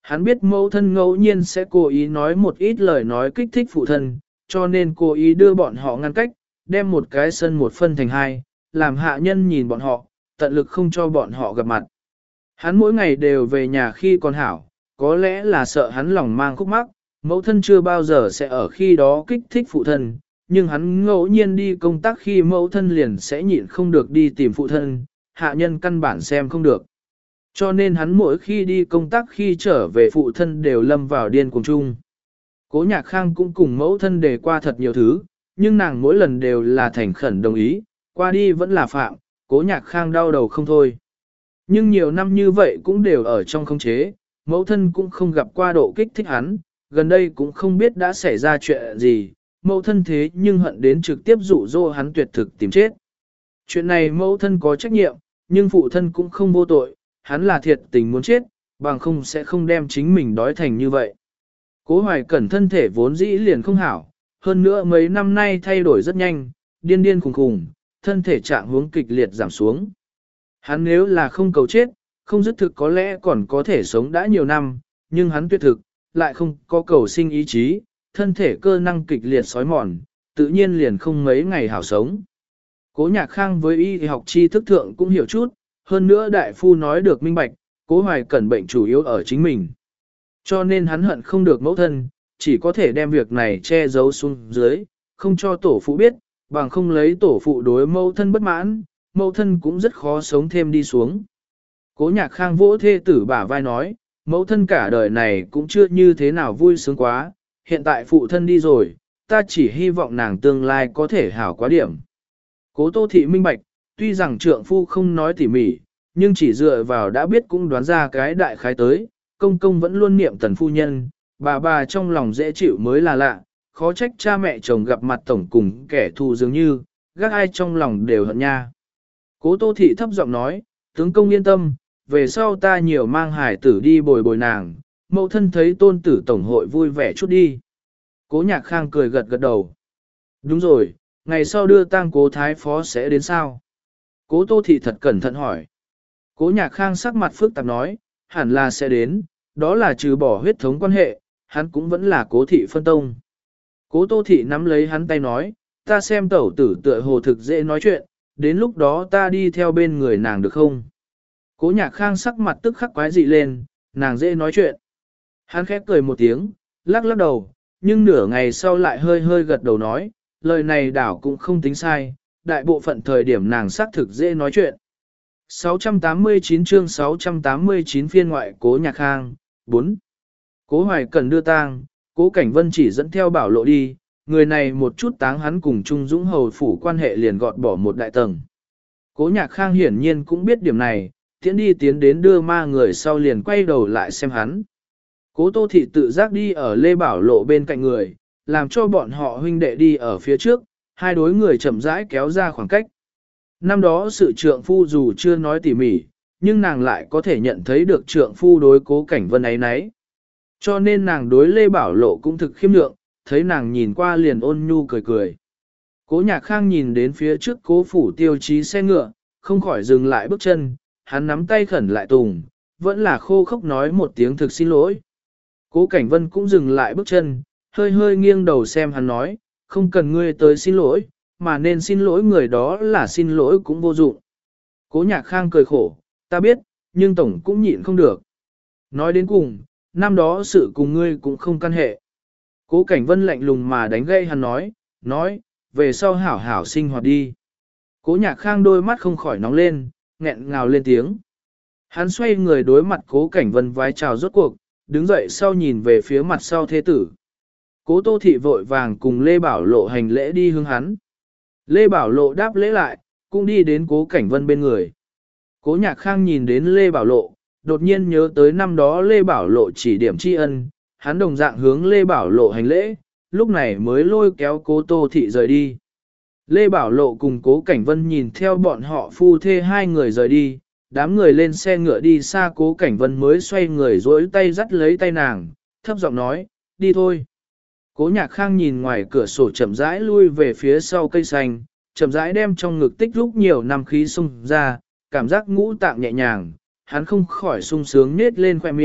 Hắn biết mẫu thân ngẫu nhiên sẽ cố ý nói một ít lời nói kích thích phụ thân, cho nên cố ý đưa bọn họ ngăn cách, đem một cái sân một phân thành hai, làm hạ nhân nhìn bọn họ, tận lực không cho bọn họ gặp mặt. Hắn mỗi ngày đều về nhà khi còn hảo, có lẽ là sợ hắn lòng mang khúc mắc, mẫu thân chưa bao giờ sẽ ở khi đó kích thích phụ thân, nhưng hắn ngẫu nhiên đi công tác khi mẫu thân liền sẽ nhịn không được đi tìm phụ thân, hạ nhân căn bản xem không được. Cho nên hắn mỗi khi đi công tác khi trở về phụ thân đều lâm vào điên cuồng chung. Cố Nhạc Khang cũng cùng mẫu thân đề qua thật nhiều thứ, nhưng nàng mỗi lần đều là thành khẩn đồng ý, qua đi vẫn là phạm, Cố Nhạc Khang đau đầu không thôi. Nhưng nhiều năm như vậy cũng đều ở trong khống chế, mẫu thân cũng không gặp qua độ kích thích hắn, gần đây cũng không biết đã xảy ra chuyện gì, mẫu thân thế nhưng hận đến trực tiếp dụ dỗ hắn tuyệt thực tìm chết. Chuyện này mẫu thân có trách nhiệm, nhưng phụ thân cũng không vô tội, hắn là thiệt tình muốn chết, bằng không sẽ không đem chính mình đói thành như vậy. Cố Hoài Cẩn thân thể vốn dĩ liền không hảo, hơn nữa mấy năm nay thay đổi rất nhanh, điên điên khùng khùng, thân thể trạng huống kịch liệt giảm xuống. Hắn nếu là không cầu chết, không dứt thực có lẽ còn có thể sống đã nhiều năm, nhưng hắn tuyệt thực, lại không có cầu sinh ý chí, thân thể cơ năng kịch liệt sói mòn, tự nhiên liền không mấy ngày hảo sống. Cố Nhạc Khang với y học tri thức thượng cũng hiểu chút, hơn nữa đại phu nói được minh bạch, Cố Hoài Cẩn bệnh chủ yếu ở chính mình. Cho nên hắn hận không được mẫu thân, chỉ có thể đem việc này che giấu xuống dưới, không cho tổ phụ biết, bằng không lấy tổ phụ đối mẫu thân bất mãn, mẫu thân cũng rất khó sống thêm đi xuống. Cố Nhạc Khang vỗ thê tử bả vai nói, mẫu thân cả đời này cũng chưa như thế nào vui sướng quá, hiện tại phụ thân đi rồi, ta chỉ hy vọng nàng tương lai có thể hảo quá điểm. Cố Tô Thị minh bạch, tuy rằng trượng phu không nói tỉ mỉ, nhưng chỉ dựa vào đã biết cũng đoán ra cái đại khái tới, công công vẫn luôn niệm tần phu nhân, bà trong lòng dễ chịu mới là lạ, khó trách cha mẹ chồng gặp mặt tổng cùng kẻ thù dường như, gác ai trong lòng đều hận nha. Cố Tô Thị thấp giọng nói, tướng công yên tâm, về sau ta nhiều mang hải tử đi bồi bồi nàng, mẫu thân thấy tôn tử tổng hội vui vẻ chút đi. Cố Nhạc Khang cười gật gật đầu. Đúng rồi, ngày sau đưa tang Cố Thái Phó sẽ đến sao? Cố Tô Thị thật cẩn thận hỏi. Cố Nhạc Khang sắc mặt phức tạp nói, hẳn là sẽ đến, đó là trừ bỏ huyết thống quan hệ, hắn cũng vẫn là Cố Thị phân tông. Cố Tô Thị nắm lấy hắn tay nói, ta xem tẩu tử tựa hồ thực dễ nói chuyện, đến lúc đó ta đi theo bên người nàng được không? Cố Nhạc Khang sắc mặt tức khắc quái dị lên, nàng dễ nói chuyện. Hắn khép cười một tiếng, lắc lắc đầu, nhưng nửa ngày sau lại hơi hơi gật đầu nói, lời này đảo cũng không tính sai, đại bộ phận thời điểm nàng xác thực dễ nói chuyện. 689 chương 689 phiên ngoại Cố Nhạc Khang, 4. Cố Hoài Cần đưa tang, Cố Cảnh Vân chỉ dẫn theo Bảo Lộ đi, người này một chút táng hắn cùng Trung Dũng hầu phủ quan hệ liền gọt bỏ một đại tầng. Cố Nhạc Khang hiển nhiên cũng biết điểm này, tiến đến đưa ma người sau liền quay đầu lại xem hắn. Cố Tô Thị tự giác đi ở Lê Bảo Lộ bên cạnh người, làm cho bọn họ huynh đệ đi ở phía trước, hai đối người chậm rãi kéo ra khoảng cách. Năm đó sự trượng phu dù chưa nói tỉ mỉ, nhưng nàng lại có thể nhận thấy được trượng phu đối Cố Cảnh Vân ấy nấy. Cho nên nàng đối Lê Bảo Lộ cũng thực khiêm lượng, thấy nàng nhìn qua liền ôn nhu cười cười. Cố Nhạc Khang nhìn đến phía trước Cố phủ Tiêu Chí xe ngựa, không khỏi dừng lại bước chân, hắn nắm tay khẩn lại tùng, vẫn là khô khốc nói một tiếng thực xin lỗi. Cố Cảnh Vân cũng dừng lại bước chân, hơi hơi nghiêng đầu xem hắn nói, không cần ngươi tới xin lỗi, mà nên xin lỗi người đó là xin lỗi cũng vô dụng. Cố Nhạc Khang cười khổ, ta biết, nhưng tổng cũng nhịn không được. Nói đến cùng, năm đó sự cùng ngươi cũng không căn hệ. Cố Cảnh Vân lạnh lùng mà đánh gây hắn nói, về sau hảo hảo sinh hoạt đi. Cố Nhạc Khang đôi mắt không khỏi nóng lên, nghẹn ngào lên tiếng. Hắn xoay người đối mặt Cố Cảnh Vân vái chào rốt cuộc, đứng dậy sau nhìn về phía mặt sau thế tử. Cố Tô Thị vội vàng cùng Lê Bảo Lộ hành lễ đi hướng hắn. Lê Bảo Lộ đáp lễ lại, cũng đi đến Cố Cảnh Vân bên người. Cố Nhạc Khang nhìn đến Lê Bảo Lộ, đột nhiên nhớ tới năm đó Lê Bảo Lộ chỉ điểm tri ân, hắn đồng dạng hướng Lê Bảo Lộ hành lễ, lúc này mới lôi kéo Cố Tô Thị rời đi. Lê Bảo Lộ cùng Cố Cảnh Vân nhìn theo bọn họ phu thê hai người rời đi, đám người lên xe ngựa đi xa Cố Cảnh Vân mới xoay người dối tay dắt lấy tay nàng, thấp giọng nói, đi thôi. Cố Nhạc Khang nhìn ngoài cửa sổ chậm rãi lui về phía sau cây xanh, chậm rãi đem trong ngực tích lúc nhiều năm khí xung ra, cảm giác ngũ tạng nhẹ nhàng, hắn không khỏi sung sướng nết lên khoe miệng,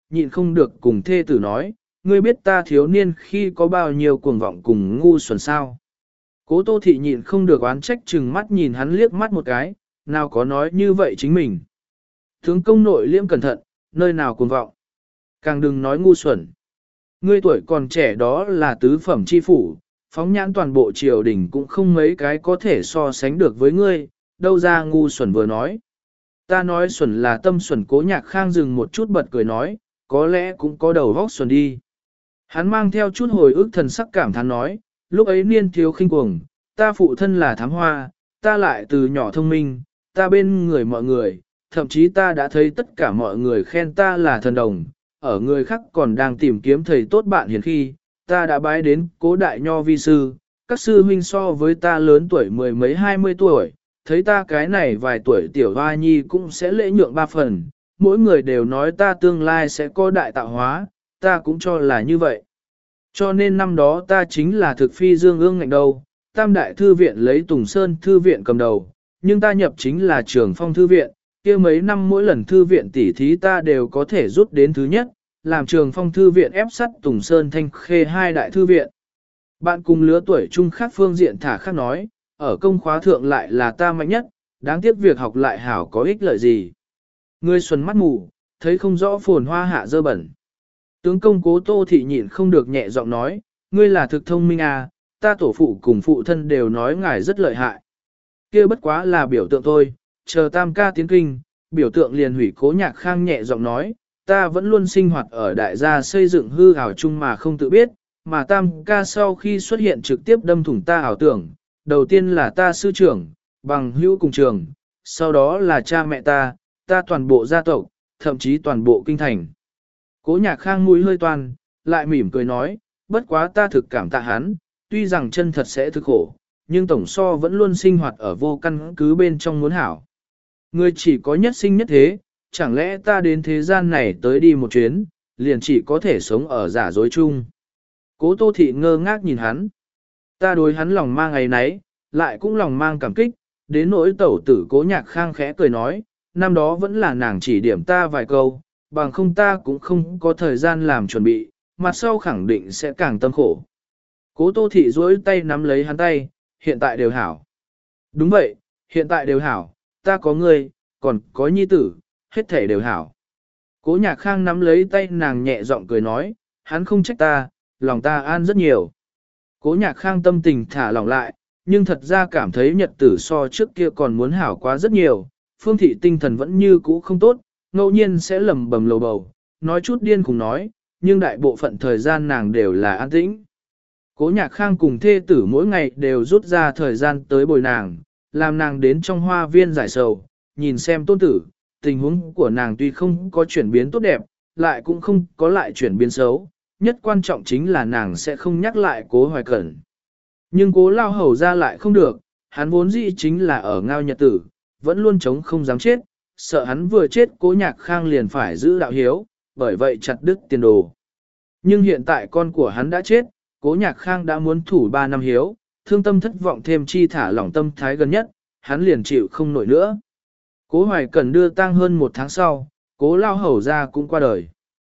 nhịn không được cùng thê tử nói, ngươi biết ta thiếu niên khi có bao nhiêu cuồng vọng cùng ngu xuẩn sao. Cố Tô Thị nhịn không được oán trách chừng mắt nhìn hắn liếc mắt một cái, nào có nói như vậy chính mình. Tướng công nội liêm cẩn thận, nơi nào cuồng vọng. Càng đừng nói ngu xuẩn. Ngươi tuổi còn trẻ đó là tứ phẩm chi phủ, phóng nhãn toàn bộ triều đình cũng không mấy cái có thể so sánh được với ngươi, đâu ra ngu xuẩn vừa nói. Ta nói xuẩn là tâm xuẩn. Cố Nhạc Khang dừng một chút bật cười nói, có lẽ cũng có đầu vóc xuẩn đi. Hắn mang theo chút hồi ức thần sắc cảm thán nói, lúc ấy niên thiếu khinh cuồng, ta phụ thân là thám hoa, ta lại từ nhỏ thông minh, ta bên người mọi người, thậm chí ta đã thấy tất cả mọi người khen ta là thần đồng, ở người khác còn đang tìm kiếm thầy tốt bạn hiền khi, ta đã bái đến Cố đại nho vi sư, các sư huynh so với ta lớn tuổi mười mấy 20 tuổi, thấy ta cái này vài tuổi tiểu hoa nhi cũng sẽ lễ nhượng ba phần, mỗi người đều nói ta tương lai sẽ có đại tạo hóa, ta cũng cho là như vậy. Cho nên năm đó ta chính là thực phi dương ương ngạnh đầu, Tam Đại Thư Viện lấy Tùng Sơn Thư Viện cầm đầu, nhưng ta nhập chính là Trường Phong Thư Viện, kia mấy năm mỗi lần Thư Viện tỉ thí ta đều có thể rút đến thứ nhất, làm Trường Phong Thư Viện ép sắt Tùng Sơn Thanh Khê hai đại thư viện. Bạn cùng lứa tuổi chung khác phương diện thả khác nói, ở công khóa thượng lại là ta mạnh nhất, đáng tiếc việc học lại hảo có ích lợi gì. Ngươi xuân mắt mù, thấy không rõ phồn hoa hạ dơ bẩn. Tướng công Cố Tô Thị nhịn không được nhẹ giọng nói, ngươi là thực thông minh à, ta tổ phụ cùng phụ thân đều nói ngài rất lợi hại. Kia bất quá là biểu tượng thôi, chờ tam ca tiến kinh, biểu tượng liền hủy. Cố Nhạc Khang nhẹ giọng nói, ta vẫn luôn sinh hoạt ở đại gia xây dựng hư ảo chung mà không tự biết, mà tam ca sau khi xuất hiện trực tiếp đâm thủng ta ảo tưởng, đầu tiên là ta sư trưởng, bằng hữu cùng trường, sau đó là cha mẹ ta toàn bộ gia tộc, thậm chí toàn bộ kinh thành. Cố Nhạc Khang mũi hơi toan, lại mỉm cười nói, bất quá ta thực cảm tạ hắn, tuy rằng chân thật sẽ thực khổ, nhưng tổng so vẫn luôn sinh hoạt ở vô căn cứ bên trong muốn hảo. Người chỉ có nhất sinh nhất thế, chẳng lẽ ta đến thế gian này tới đi một chuyến, liền chỉ có thể sống ở giả dối chung. Cố Tô Thị ngơ ngác nhìn hắn. Ta đối hắn lòng mang ấy nấy, lại cũng lòng mang cảm kích, đến nỗi tẩu tử Cố Nhạc Khang khẽ cười nói, năm đó vẫn là nàng chỉ điểm ta vài câu, bằng không ta cũng không có thời gian làm chuẩn bị, mặt sau khẳng định sẽ càng tâm khổ. Cố Tô Thị duỗi tay nắm lấy hắn tay, hiện tại đều hảo. Đúng vậy, hiện tại đều hảo, ta có ngươi, còn có nhi tử, hết thể đều hảo. Cố Nhạc Khang nắm lấy tay nàng nhẹ giọng cười nói, hắn không trách ta, lòng ta an rất nhiều. Cố Nhạc Khang tâm tình thả lỏng lại, nhưng thật ra cảm thấy nhật tử so trước kia còn muốn hảo quá rất nhiều, Phương Thị tinh thần vẫn như cũ không tốt, ngẫu nhiên sẽ lầm bầm lầu bầu, nói chút điên cùng nói, nhưng đại bộ phận thời gian nàng đều là an tĩnh. Cố Nhạc Khang cùng thê tử mỗi ngày đều rút ra thời gian tới bồi nàng, làm nàng đến trong hoa viên giải sầu, nhìn xem tôn tử, tình huống của nàng tuy không có chuyển biến tốt đẹp, lại cũng không có lại chuyển biến xấu, nhất quan trọng chính là nàng sẽ không nhắc lại Cố Hoài Cẩn. Nhưng Cố Lao Hầu ra lại không được, hắn vốn dĩ chính là ở ngao nhật tử, vẫn luôn chống không dám chết, sợ hắn vừa chết Cố Nhạc Khang liền phải giữ đạo hiếu, bởi vậy chặt đứt tiền đồ. Nhưng hiện tại con của hắn đã chết, Cố Nhạc Khang đã muốn thủ 3 năm hiếu, thương tâm thất vọng thêm chi thả lỏng tâm thái gần nhất, hắn liền chịu không nổi nữa. Cố Hoài Cẩn đưa tang hơn 1 tháng sau, Cố Lao Hầu ra cũng qua đời.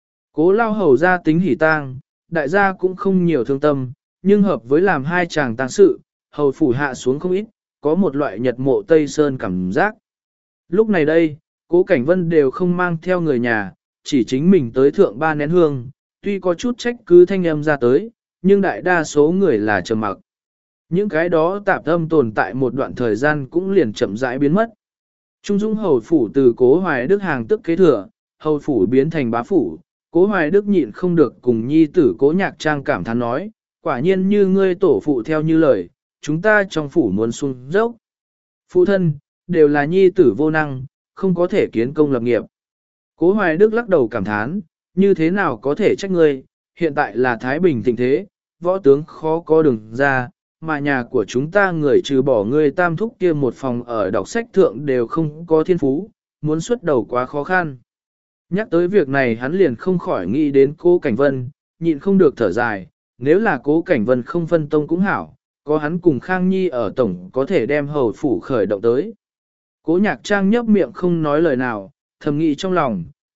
Cố Lao Hầu ra tính hỉ tang, đại gia cũng không nhiều thương tâm, nhưng hợp với làm hai chàng tang sự, hầu phủ hạ xuống không ít, có một loại nhật mộ Tây Sơn cảm giác. Lúc này đây, Cố Cảnh Vân đều không mang theo người nhà, chỉ chính mình tới thượng 3 nén hương, tuy có chút trách cứ thanh âm ra tới, nhưng đại đa số người là trầm mặc. Những cái đó tạp âm tồn tại một đoạn thời gian cũng liền chậm rãi biến mất. Trung Dung hầu phủ từ Cố Hoài Đức hàng tức kế thừa, hầu phủ biến thành bá phủ, Cố Hoài Đức nhịn không được cùng nhi tử Cố Nhạc Trang cảm thán nói, quả nhiên như ngươi tổ phụ theo như lời, chúng ta trong phủ muốn xuống dốc. Phụ thân, đều là nhi tử vô năng, không có thể kiến công lập nghiệp. Cố Hoài Đức lắc đầu cảm thán, như thế nào có thể trách ngươi, hiện tại là Thái Bình thịnh thế, võ tướng khó có đường ra, mà nhà của chúng ta người trừ bỏ ngươi tam thúc kia một phòng ở đọc sách thượng đều không có thiên phú, muốn xuất đầu quá khó khăn. Nhắc tới việc này hắn liền không khỏi nghĩ đến Cố Cảnh Vân, nhịn không được thở dài, nếu là Cố Cảnh Vân không phân tông cũng hảo, có hắn cùng Khang Nhi ở tổng có thể đem hầu phủ khởi động tới. Cố Nhạc Trang nhấp miệng không nói lời nào, thầm nghĩ trong lòng,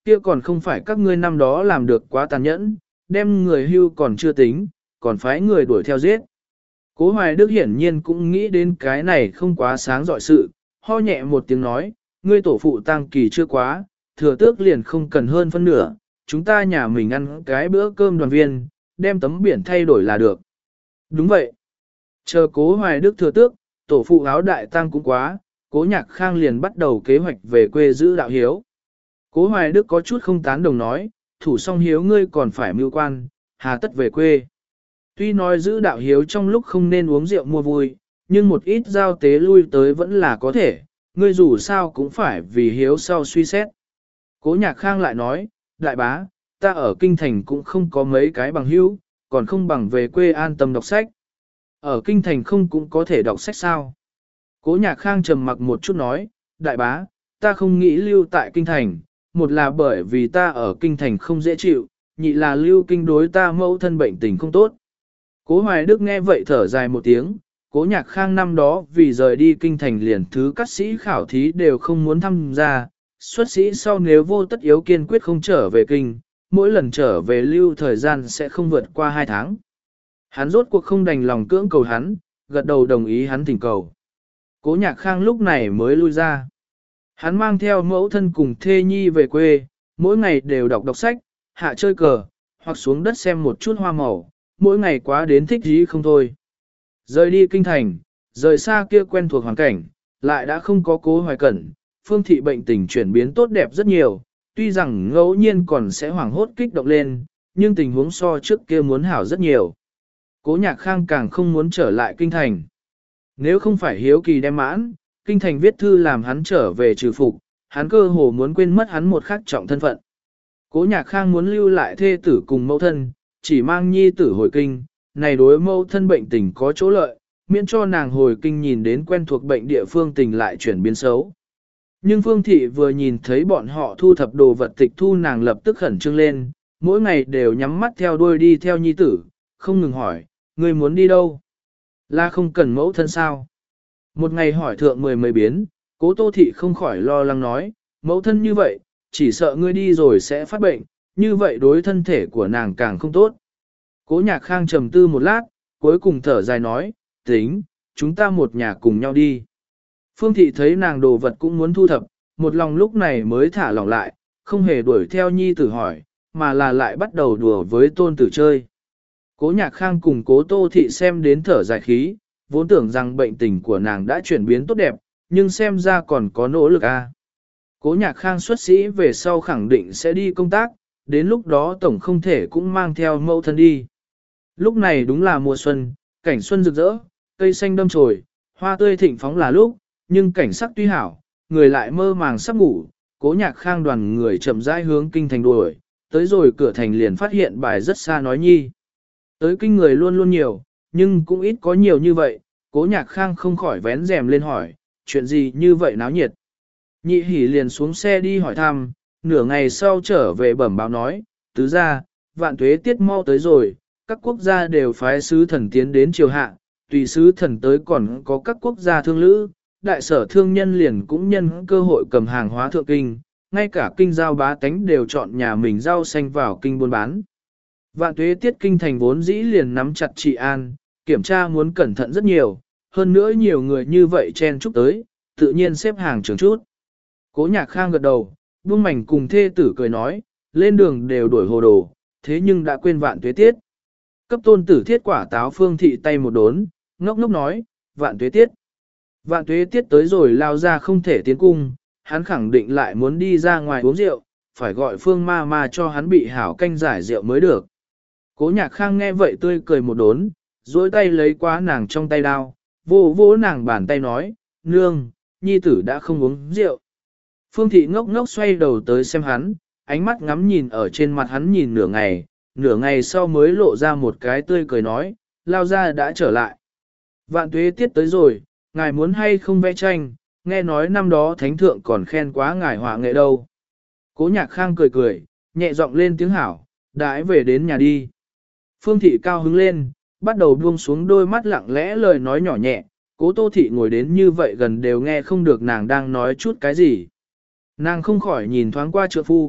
kia còn không phải các ngươi năm đó làm được quá tàn nhẫn, đem người hưu còn chưa tính, còn phái người đuổi theo giết. Cố Hoài Đức hiển nhiên cũng nghĩ đến cái này không quá sáng dọi sự, ho nhẹ một tiếng nói, ngươi tổ phụ tang kỳ chưa quá, thừa tước liền không cần hơn phân nửa, chúng ta nhà mình ăn cái bữa cơm đoàn viên, đem tấm biển thay đổi là được. Đúng vậy. Chờ Cố Hoài Đức thừa tước, tổ phụ áo đại tang cũng quá, Cố Nhạc Khang liền bắt đầu kế hoạch về quê giữ đạo hiếu. Cố Hoài Đức có chút không tán đồng nói, thủ song hiếu ngươi còn phải mưu quan, hà tất về quê. Tuy nói giữ đạo hiếu trong lúc không nên uống rượu mua vui, nhưng một ít giao tế lui tới vẫn là có thể, ngươi dù sao cũng phải vì hiếu sau suy xét. Cố Nhạc Khang lại nói, đại bá, ta ở kinh thành cũng không có mấy cái bằng hữu, còn không bằng về quê an tâm đọc sách. Ở kinh thành không cũng có thể đọc sách sao? Cố Nhạc Khang trầm mặc một chút nói, đại bá, ta không nghĩ lưu tại kinh thành, một là bởi vì ta ở kinh thành không dễ chịu, nhị là lưu kinh đối ta mẫu thân bệnh tình không tốt. Cố Hoài Đức nghe vậy thở dài một tiếng, Cố Nhạc Khang năm đó vì rời đi kinh thành liền thứ các sĩ khảo thí đều không muốn tham gia, xuất sĩ sau nếu vô tất yếu kiên quyết không trở về kinh, mỗi lần trở về lưu thời gian sẽ không vượt qua 2 tháng. Hắn rốt cuộc không đành lòng cưỡng cầu hắn, gật đầu đồng ý hắn thỉnh cầu. Cố Nhạc Khang lúc này mới lui ra. Hắn mang theo mẫu thân cùng thê nhi về quê, mỗi ngày đều đọc sách, hạ chơi cờ, hoặc xuống đất xem một chút hoa màu, mỗi ngày quá đến thích gì không thôi. Rời đi kinh thành, rời xa kia quen thuộc hoàn cảnh, lại đã không có Cố Hoài Cẩn, Phương Thị bệnh tình chuyển biến tốt đẹp rất nhiều, tuy rằng ngẫu nhiên còn sẽ hoảng hốt kích động lên, nhưng tình huống so trước kia muốn hảo rất nhiều. Cố Nhạc Khang càng không muốn trở lại kinh thành. Nếu không phải hiếu kỳ đem mãn, kinh thành viết thư làm hắn trở về trừ phục, hắn cơ hồ muốn quên mất hắn một khắc trọng thân phận. Cố Nhạc Khang muốn lưu lại thê tử cùng mẫu thân, chỉ mang nhi tử hồi kinh, này đối mẫu thân bệnh tình có chỗ lợi, miễn cho nàng hồi kinh nhìn đến quen thuộc bệnh địa phương tình lại chuyển biến xấu. Nhưng Phương Thị vừa nhìn thấy bọn họ thu thập đồ vật tịch thu nàng lập tức khẩn trương lên, mỗi ngày đều nhắm mắt theo đuôi đi theo nhi tử, không ngừng hỏi, người muốn đi đâu? Là không cần mẫu thân sao? Một ngày hỏi thượng mấy biến, Cố Tô Thị không khỏi lo lắng nói, mẫu thân như vậy, chỉ sợ ngươi đi rồi sẽ phát bệnh, như vậy đối thân thể của nàng càng không tốt. Cố Nhạc Khang trầm tư một lát, cuối cùng thở dài nói, tính, chúng ta một nhà cùng nhau đi. Phương Thị thấy nàng đồ vật cũng muốn thu thập, một lòng lúc này mới thả lỏng lại, không hề đuổi theo nhi tử hỏi, mà là lại bắt đầu đùa với tôn tử chơi. Cố Nhạc Khang cùng Cố Tô Thị xem đến thở dài khí, vốn tưởng rằng bệnh tình của nàng đã chuyển biến tốt đẹp, nhưng xem ra còn có nỗ lực a. Cố Nhạc Khang xuất sĩ về sau khẳng định sẽ đi công tác, đến lúc đó tổng không thể cũng mang theo mẫu thân đi. Lúc này đúng là mùa xuân, cảnh xuân rực rỡ, cây xanh đâm chồi, hoa tươi thịnh phóng là lúc, nhưng cảnh sắc tuy hảo, người lại mơ màng sắp ngủ. Cố Nhạc Khang đoàn người chậm rãi hướng kinh thành đuổi, tới rồi cửa thành liền phát hiện bài rất xa nói nhi. Tới kinh người luôn luôn nhiều, nhưng cũng ít có nhiều như vậy, Cố Nhạc Khang không khỏi vén rèm lên hỏi, chuyện gì như vậy náo nhiệt. Nhị hỉ liền xuống xe đi hỏi thăm, nửa ngày sau trở về bẩm báo nói, tứ ra, vạn tuế tiết mau tới rồi, các quốc gia đều phái sứ thần tiến đến triều hạ, tùy sứ thần tới còn có các quốc gia thương lữ, đại sở thương nhân liền cũng nhân cơ hội cầm hàng hóa thượng kinh, ngay cả kinh giao bá tánh đều chọn nhà mình rau xanh vào kinh buôn bán. Vạn tuế tiết kinh thành vốn dĩ liền nắm chặt trị an, kiểm tra muốn cẩn thận rất nhiều, hơn nữa nhiều người như vậy chen chúc tới, tự nhiên xếp hàng trường chút. Cố Nhạc Khang gật đầu, buông mảnh cùng thê tử cười nói, lên đường đều đuổi hồ đồ, thế nhưng đã quên vạn tuế tiết. Cấp tôn tử thiết quả táo Phương Thị tay một đốn, ngốc ngốc nói, vạn tuế tiết. Vạn tuế tiết tới rồi lao ra không thể tiến cung, hắn khẳng định lại muốn đi ra ngoài uống rượu, phải gọi Phương ma ma cho hắn bị hảo canh giải rượu mới được. Cố Nhạc Khang nghe vậy tươi cười một đốn, duỗi tay lấy quá nàng trong tay đao, vô vỗ nàng bàn tay nói, nương, nhi tử đã không uống rượu. Phương Thị ngốc ngốc xoay đầu tới xem hắn, ánh mắt ngắm nhìn ở trên mặt hắn nhìn nửa ngày sau mới lộ ra một cái tươi cười nói, lao ra đã trở lại. Vạn tuế tiết tới rồi, ngài muốn hay không vẽ tranh, nghe nói năm đó thánh thượng còn khen quá ngài họa nghệ đâu. Cố Nhạc Khang cười cười, nhẹ giọng lên tiếng hảo, đãi về đến nhà đi. Phương Thị cao hứng lên, bắt đầu buông xuống đôi mắt lặng lẽ lời nói nhỏ nhẹ, Cố Tô Thị ngồi đến như vậy gần đều nghe không được nàng đang nói chút cái gì. Nàng không khỏi nhìn thoáng qua trượng phu,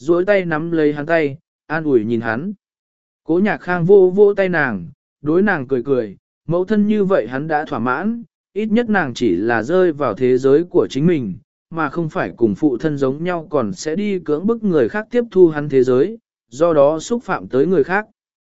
duỗi tay nắm lấy hắn tay, an ủi nhìn hắn. Cố Nhạc Khang vô vô tay nàng, đối nàng cười cười, mẫu thân như vậy hắn đã thỏa mãn, ít nhất nàng chỉ là rơi vào thế giới của chính mình, mà không phải cùng phụ thân giống nhau còn sẽ đi cưỡng bức người khác tiếp thu hắn thế giới, do đó xúc phạm tới người khác.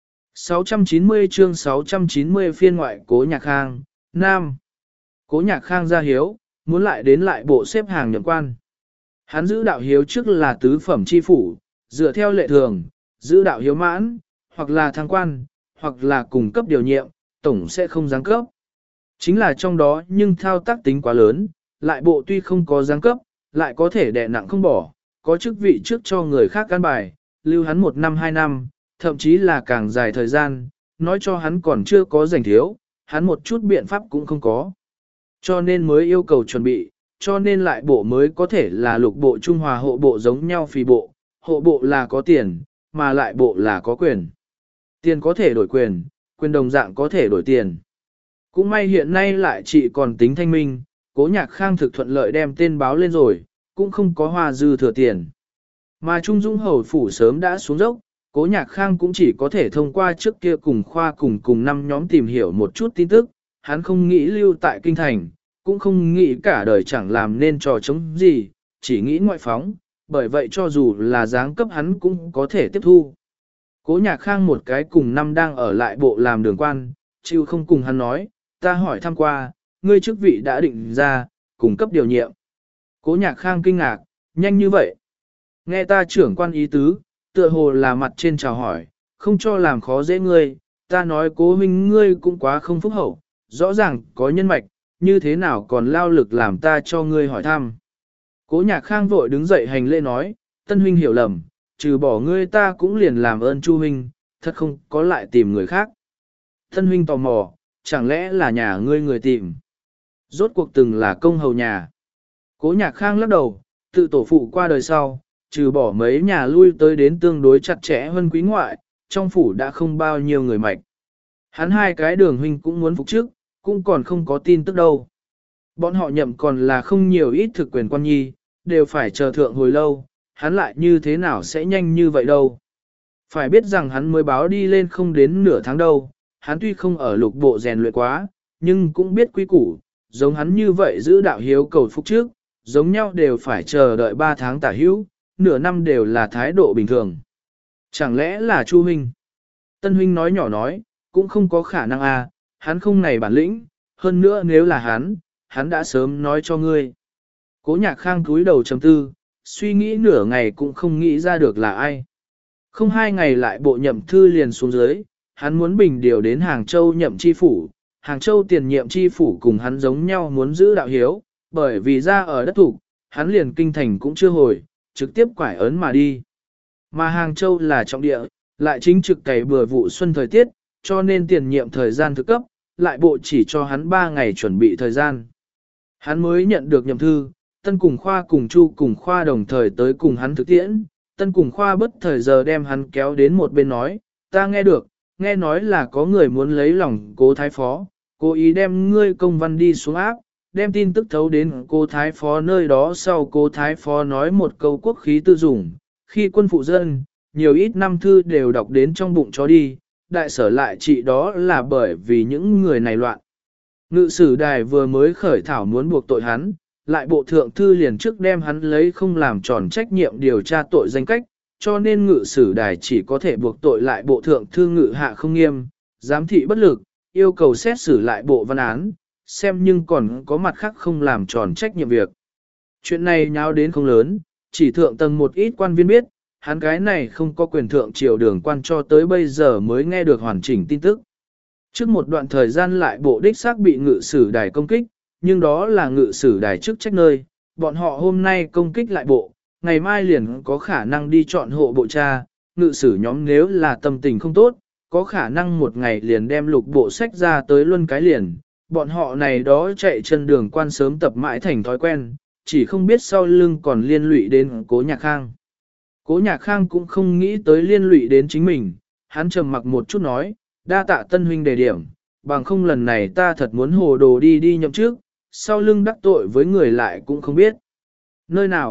690 chương 690 phiên ngoại Cố Nhạc Khang, Nam. Cố Nhạc Khang ra hiếu, muốn lại đến lại bộ xếp hàng nhậm quan. Hắn giữ đạo hiếu trước là tứ phẩm chi phủ, dựa theo lệ thường, giữ đạo hiếu mãn, hoặc là thăng quan, hoặc là cùng cấp điều nhiệm, tổng sẽ không giáng cấp. Chính là trong đó nhưng thao tác tính quá lớn, lại bộ tuy không có giáng cấp, lại có thể đè nặng không bỏ, có chức vị trước cho người khác căn bài, lưu hắn 1 năm 2 năm, thậm chí là càng dài thời gian, nói cho hắn còn chưa có rảnh thiếu, hắn một chút biện pháp cũng không có. Cho nên mới yêu cầu chuẩn bị, cho nên lại bộ mới có thể là lục bộ Trung Hòa hộ bộ giống nhau phì bộ, hộ bộ là có tiền, mà lại bộ là có quyền. Tiền có thể đổi quyền, quyền đồng dạng có thể đổi tiền. Cũng may hiện nay lại chỉ còn tính thanh minh, Cố Nhạc Khang thực thuận lợi đem tên báo lên rồi, cũng không có hoa dư thừa tiền. Mà Trung Dung Hầu Phủ sớm đã xuống dốc, Cố Nhạc Khang cũng chỉ có thể thông qua trước kia cùng khoa cùng năm nhóm tìm hiểu một chút tin tức, hắn không nghĩ lưu tại kinh thành, cũng không nghĩ cả đời chẳng làm nên trò chống gì, chỉ nghĩ ngoại phóng, bởi vậy cho dù là giáng cấp hắn cũng có thể tiếp thu. Cố Nhạc Khang một cái cùng năm đang ở lại bộ làm đường quan, chịu không cùng hắn nói, ta hỏi thăm qua, ngươi chức vị đã định ra, cùng cấp điều nhiệm. Cố Nhạc Khang kinh ngạc, nhanh như vậy. Nghe ta trưởng quan ý tứ, tựa hồ là mặt trên chào hỏi, không cho làm khó dễ ngươi, ta nói Cố huynh ngươi cũng quá không phúc hậu, rõ ràng có nhân mạch, như thế nào còn lao lực làm ta cho ngươi hỏi thăm. Cố Nhạc Khang vội đứng dậy hành lễ nói, Tân huynh hiểu lầm, trừ bỏ ngươi ta cũng liền làm ơn Chu huynh, thật không có lại tìm người khác. Tân huynh tò mò, chẳng lẽ là nhà ngươi người tìm. Rốt cuộc từng là công hầu nhà. Cố Nhạc Khang lắc đầu, tự tổ phụ qua đời sau, trừ bỏ mấy nhà lui tới đến tương đối chặt chẽ hơn quý ngoại, trong phủ đã không bao nhiêu người mạch. Hắn hai cái đường huynh cũng muốn phục trước, cũng còn không có tin tức đâu. Bọn họ nhậm còn là không nhiều ít thực quyền quan nhi, đều phải chờ thượng hồi lâu, hắn lại như thế nào sẽ nhanh như vậy đâu. Phải biết rằng hắn mới báo đi lên không đến nửa tháng đâu, hắn tuy không ở lục bộ rèn luyện quá, nhưng cũng biết quy củ, giống hắn như vậy giữ đạo hiếu cầu phúc trước, giống nhau đều phải chờ đợi 3 tháng tả hữu, nửa năm đều là thái độ bình thường. Chẳng lẽ là Chu huynh? Tân huynh nói nhỏ nói, cũng không có khả năng à, hắn không này bản lĩnh, hơn nữa nếu là hắn đã sớm nói cho ngươi. Cố Nhạc Khang cúi đầu trầm tư, suy nghĩ nửa ngày cũng không nghĩ ra được là ai. Không 2 ngày lại bộ nhậm thư liền xuống dưới, hắn muốn bình điều đến Hàng Châu nhậm chi phủ, Hàng Châu tiền nhiệm chi phủ cùng hắn giống nhau muốn giữ đạo hiếu, bởi vì ra ở đất thủ, hắn liền kinh thành cũng chưa hồi, trực tiếp quải ấn mà đi. Mà Hàng Châu là trọng địa, lại chính trực cày bừa vụ xuân thời tiết, cho nên tiền nhiệm thời gian thực cấp, lại bộ chỉ cho hắn 3 ngày chuẩn bị thời gian. Hắn mới nhận được nhậm thư, Tân cùng Khoa cùng Chu cùng Khoa đồng thời tới cùng hắn thực tiễn, Tân cùng Khoa bất thời giờ đem hắn kéo đến một bên nói, ta nghe được, nghe nói là có người muốn lấy lòng Cố Thái Phó, cố ý đem ngươi công văn đi xuống áp, đem tin tức thấu đến Cố Thái Phó nơi đó sau Cố Thái Phó nói một câu quốc khí tư dùng, khi quân phụ dân, nhiều ít năm thư đều đọc đến trong bụng chó đi, đại sở lại trị đó là bởi vì những người này loạn. Ngự sử đài vừa mới khởi thảo muốn buộc tội hắn, lại bộ thượng thư liền trước đem hắn lấy không làm tròn trách nhiệm điều tra tội danh cách, cho nên ngự sử đài chỉ có thể buộc tội lại bộ thượng thư ngự hạ không nghiêm, giám thị bất lực, yêu cầu xét xử lại bộ văn án, xem nhưng còn có mặt khác không làm tròn trách nhiệm việc. Chuyện này nháo đến không lớn, chỉ thượng tầng một ít quan viên biết, hắn cái này không có quyền thượng triều đường quan cho tới bây giờ mới nghe được hoàn chỉnh tin tức. Trước một đoạn thời gian lại bộ đích xác bị ngự sử đài công kích, nhưng đó là ngự sử đài chức trách nơi, bọn họ hôm nay công kích lại bộ, ngày mai liền có khả năng đi chọn hộ bộ cha, ngự sử nhóm nếu là tâm tình không tốt, có khả năng một ngày liền đem lục bộ sách ra tới luân cái liền, bọn họ này đó chạy chân đường quan sớm tập mãi thành thói quen, chỉ không biết sau lưng còn liên lụy đến Cố Nhạc Khang. Cố Nhạc Khang cũng không nghĩ tới liên lụy đến chính mình, hắn trầm mặc một chút nói, đa tạ Tân huynh đề điểm, bằng không lần này ta thật muốn hồ đồ đi nhậm trước, sau lưng đắc tội với người lại cũng không biết. Nơi nào,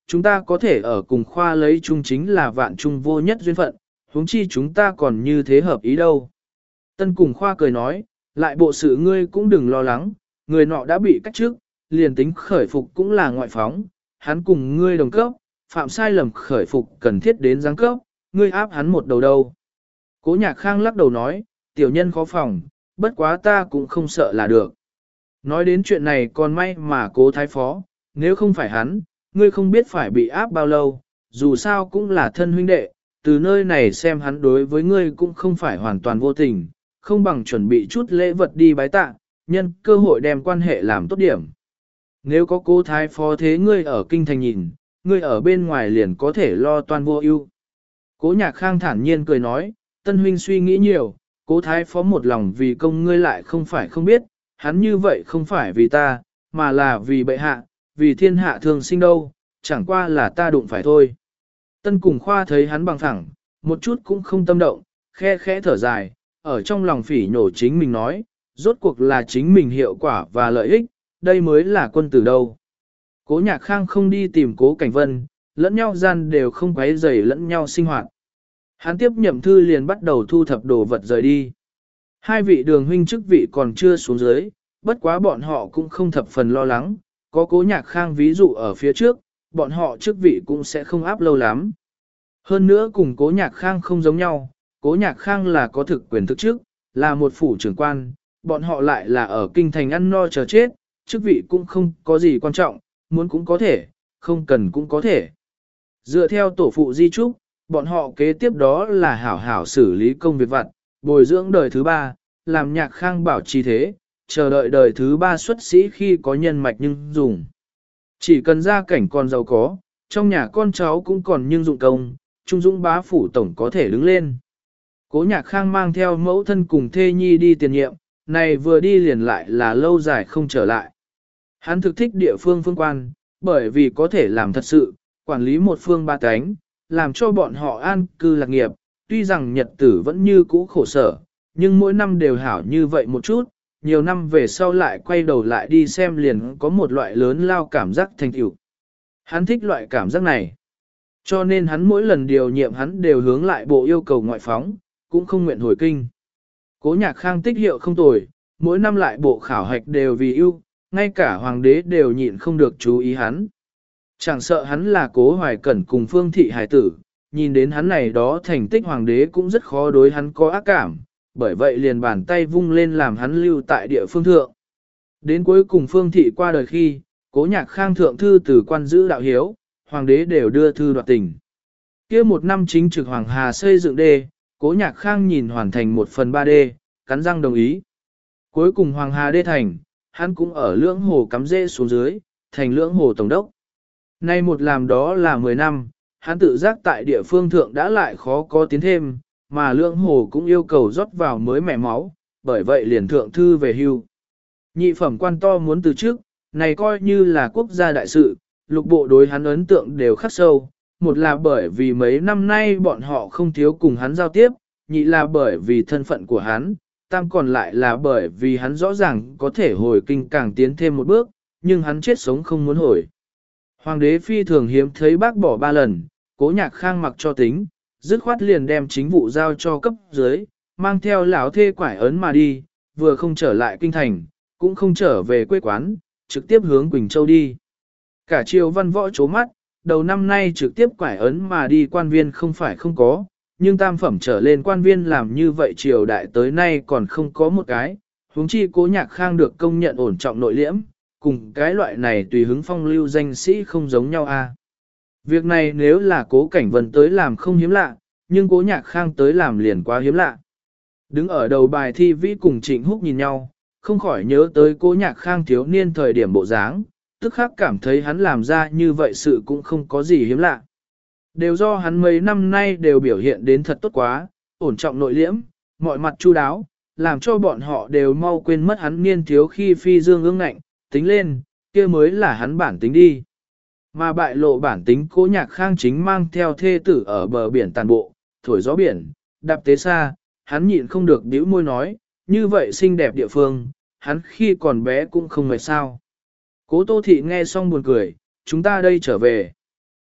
chúng ta có thể ở cùng khoa lấy chung chính là vạn chung vô nhất duyên phận, huống chi chúng ta còn như thế hợp ý đâu. Tân cùng khoa cười nói, lại bộ sự ngươi cũng đừng lo lắng, người nọ đã bị cách trước, liền tính khởi phục cũng là ngoại phóng, hắn cùng ngươi đồng cấp, phạm sai lầm khởi phục cần thiết đến giáng cấp, ngươi áp hắn một đầu đâu. Cố Nhạc Khang lắc đầu nói, tiểu nhân khó phòng, bất quá ta cũng không sợ là được. Nói đến chuyện này còn may mà Cố Thái Phó, nếu không phải hắn, ngươi không biết phải bị áp bao lâu, dù sao cũng là thân huynh đệ, từ nơi này xem hắn đối với ngươi cũng không phải hoàn toàn vô tình, không bằng chuẩn bị chút lễ vật đi bái tạ, nhân cơ hội đem quan hệ làm tốt điểm. Nếu có Cố Thái Phó thế ngươi ở kinh thành nhìn, ngươi ở bên ngoài liền có thể lo toan vô ưu. Cố Nhạc Khang thản nhiên cười nói, Tân huynh suy nghĩ nhiều, Cố Thái Phó một lòng vì công ngươi lại không phải không biết, hắn như vậy không phải vì ta, mà là vì bệ hạ, vì thiên hạ thường sinh đâu, chẳng qua là ta đụng phải thôi. Tân cùng khoa thấy hắn bằng thẳng, một chút cũng không tâm động, khe khẽ thở dài, ở trong lòng phỉ nhổ chính mình nói, rốt cuộc là chính mình hiệu quả và lợi ích, đây mới là quân tử đâu. Cố Nhạc Khang không đi tìm Cố Cảnh Vân, lẫn nhau gian đều không quấy rầy lẫn nhau sinh hoạt. Hắn tiếp nhậm thư liền bắt đầu thu thập đồ vật rời đi. Hai vị đường huynh chức vị còn chưa xuống dưới, bất quá bọn họ cũng không thập phần lo lắng, có Cố Nhạc Khang ví dụ ở phía trước, bọn họ chức vị cũng sẽ không áp lâu lắm. Hơn nữa cùng Cố Nhạc Khang không giống nhau, Cố Nhạc Khang là có thực quyền thực chức, là một phủ trưởng quan, bọn họ lại là ở kinh thành ăn no chờ chết, chức vị cũng không có gì quan trọng, muốn cũng có thể, không cần cũng có thể. Dựa theo tổ phụ di trúc, bọn họ kế tiếp đó là hảo hảo xử lý công việc vặt, bồi dưỡng đời thứ ba, làm Nhạc Khang bảo trì thế, chờ đợi đời thứ ba xuất sĩ khi có nhân mạch nhưng dùng. Chỉ cần gia cảnh còn giàu có, trong nhà con cháu cũng còn nhưng dụng công, Trung Dũng bá phủ tổng có thể đứng lên. Cố Nhạc Khang mang theo mẫu thân cùng thê nhi đi tiền nhiệm, này vừa đi liền lại là lâu dài không trở lại. Hắn thực thích địa phương phương quan, bởi vì có thể làm thật sự, quản lý một phương ba cánh, làm cho bọn họ an cư lạc nghiệp, tuy rằng nhật tử vẫn như cũ khổ sở, nhưng mỗi năm đều hảo như vậy một chút, nhiều năm về sau lại quay đầu lại đi xem liền có một loại lớn lao cảm giác thành tựu. Hắn thích loại cảm giác này. Cho nên hắn mỗi lần điều nhiệm hắn đều hướng lại bộ yêu cầu ngoại phóng, cũng không nguyện hồi kinh. Cố Nhạc Khang tích hiệu không tồi, mỗi năm lại bộ khảo hạch đều vì ưu, ngay cả hoàng đế đều nhịn không được chú ý hắn. Chẳng sợ hắn là Cố Hoài Cẩn cùng Phương Thị Hải tử, nhìn đến hắn này đó thành tích hoàng đế cũng rất khó đối hắn có ác cảm, bởi vậy liền bàn tay vung lên làm hắn lưu tại địa phương thượng. Đến cuối cùng Phương Thị qua đời khi, Cố Nhạc Khang thượng thư từ quan giữ đạo hiếu, hoàng đế đều đưa thư đoạt tình. Kia một năm chính trực Hoàng Hà xây dựng đê, Cố Nhạc Khang nhìn hoàn thành 1/3 đê, cắn răng đồng ý. Cuối cùng Hoàng Hà đê thành, hắn cũng ở lưỡng hồ cắm rễ xuống dưới, thành lưỡng hồ tổng đốc. Nay một làm đó là 10 năm, hắn tự giác tại địa phương thượng đã lại khó có tiến thêm, mà lưỡng hồ cũng yêu cầu rót vào mới mẻ máu, bởi vậy liền thượng thư về hưu. Nhị phẩm quan to muốn từ trước, này coi như là quốc gia đại sự, lục bộ đối hắn ấn tượng đều khắc sâu, một là bởi vì mấy năm nay bọn họ không thiếu cùng hắn giao tiếp, nhị là bởi vì thân phận của hắn, tam còn lại là bởi vì hắn rõ ràng có thể hồi kinh càng tiến thêm một bước, nhưng hắn chết sống không muốn hồi. Hoàng đế phi thường hiếm thấy bác bỏ 3 lần, Cố Nhạc Khang mặc cho tính, dứt khoát liền đem chính vụ giao cho cấp dưới, mang theo lão thê quải ấn mà đi, vừa không trở lại kinh thành, cũng không trở về quê quán, trực tiếp hướng Quỳnh Châu đi. Cả triều văn võ chố mắt, đầu năm nay trực tiếp quải ấn mà đi quan viên không phải không có, nhưng tam phẩm trở lên quan viên làm như vậy triều đại tới nay còn không có một cái, huống chi Cố Nhạc Khang được công nhận ổn trọng nội liễm, cùng cái loại này tùy hứng phong lưu danh sĩ không giống nhau a. Việc này nếu là Cố Cảnh Vân tới làm không hiếm lạ, nhưng Cố Nhạc Khang tới làm liền quá hiếm lạ. Đứng ở đầu bài thi vĩ cùng Trịnh Húc nhìn nhau, không khỏi nhớ tới Cố Nhạc Khang thiếu niên thời điểm bộ dáng, tức khắc cảm thấy hắn làm ra như vậy sự cũng không có gì hiếm lạ. Đều do hắn mấy năm nay đều biểu hiện đến thật tốt quá, ổn trọng nội liễm, mọi mặt chu đáo, làm cho bọn họ đều mau quên mất hắn niên thiếu khi phi dương ương ngạnh, tính lên, kia mới là hắn bản tính đi. Mà bại lộ bản tính Cố Nhạc Khang chính mang theo thê tử ở bờ biển tàn bộ, thổi gió biển, đạp tế xa, hắn nhịn không được bĩu môi nói, như vậy xinh đẹp địa phương, hắn khi còn bé cũng không mệt sao. Cố Tô Thị nghe xong buồn cười, chúng ta đây trở về.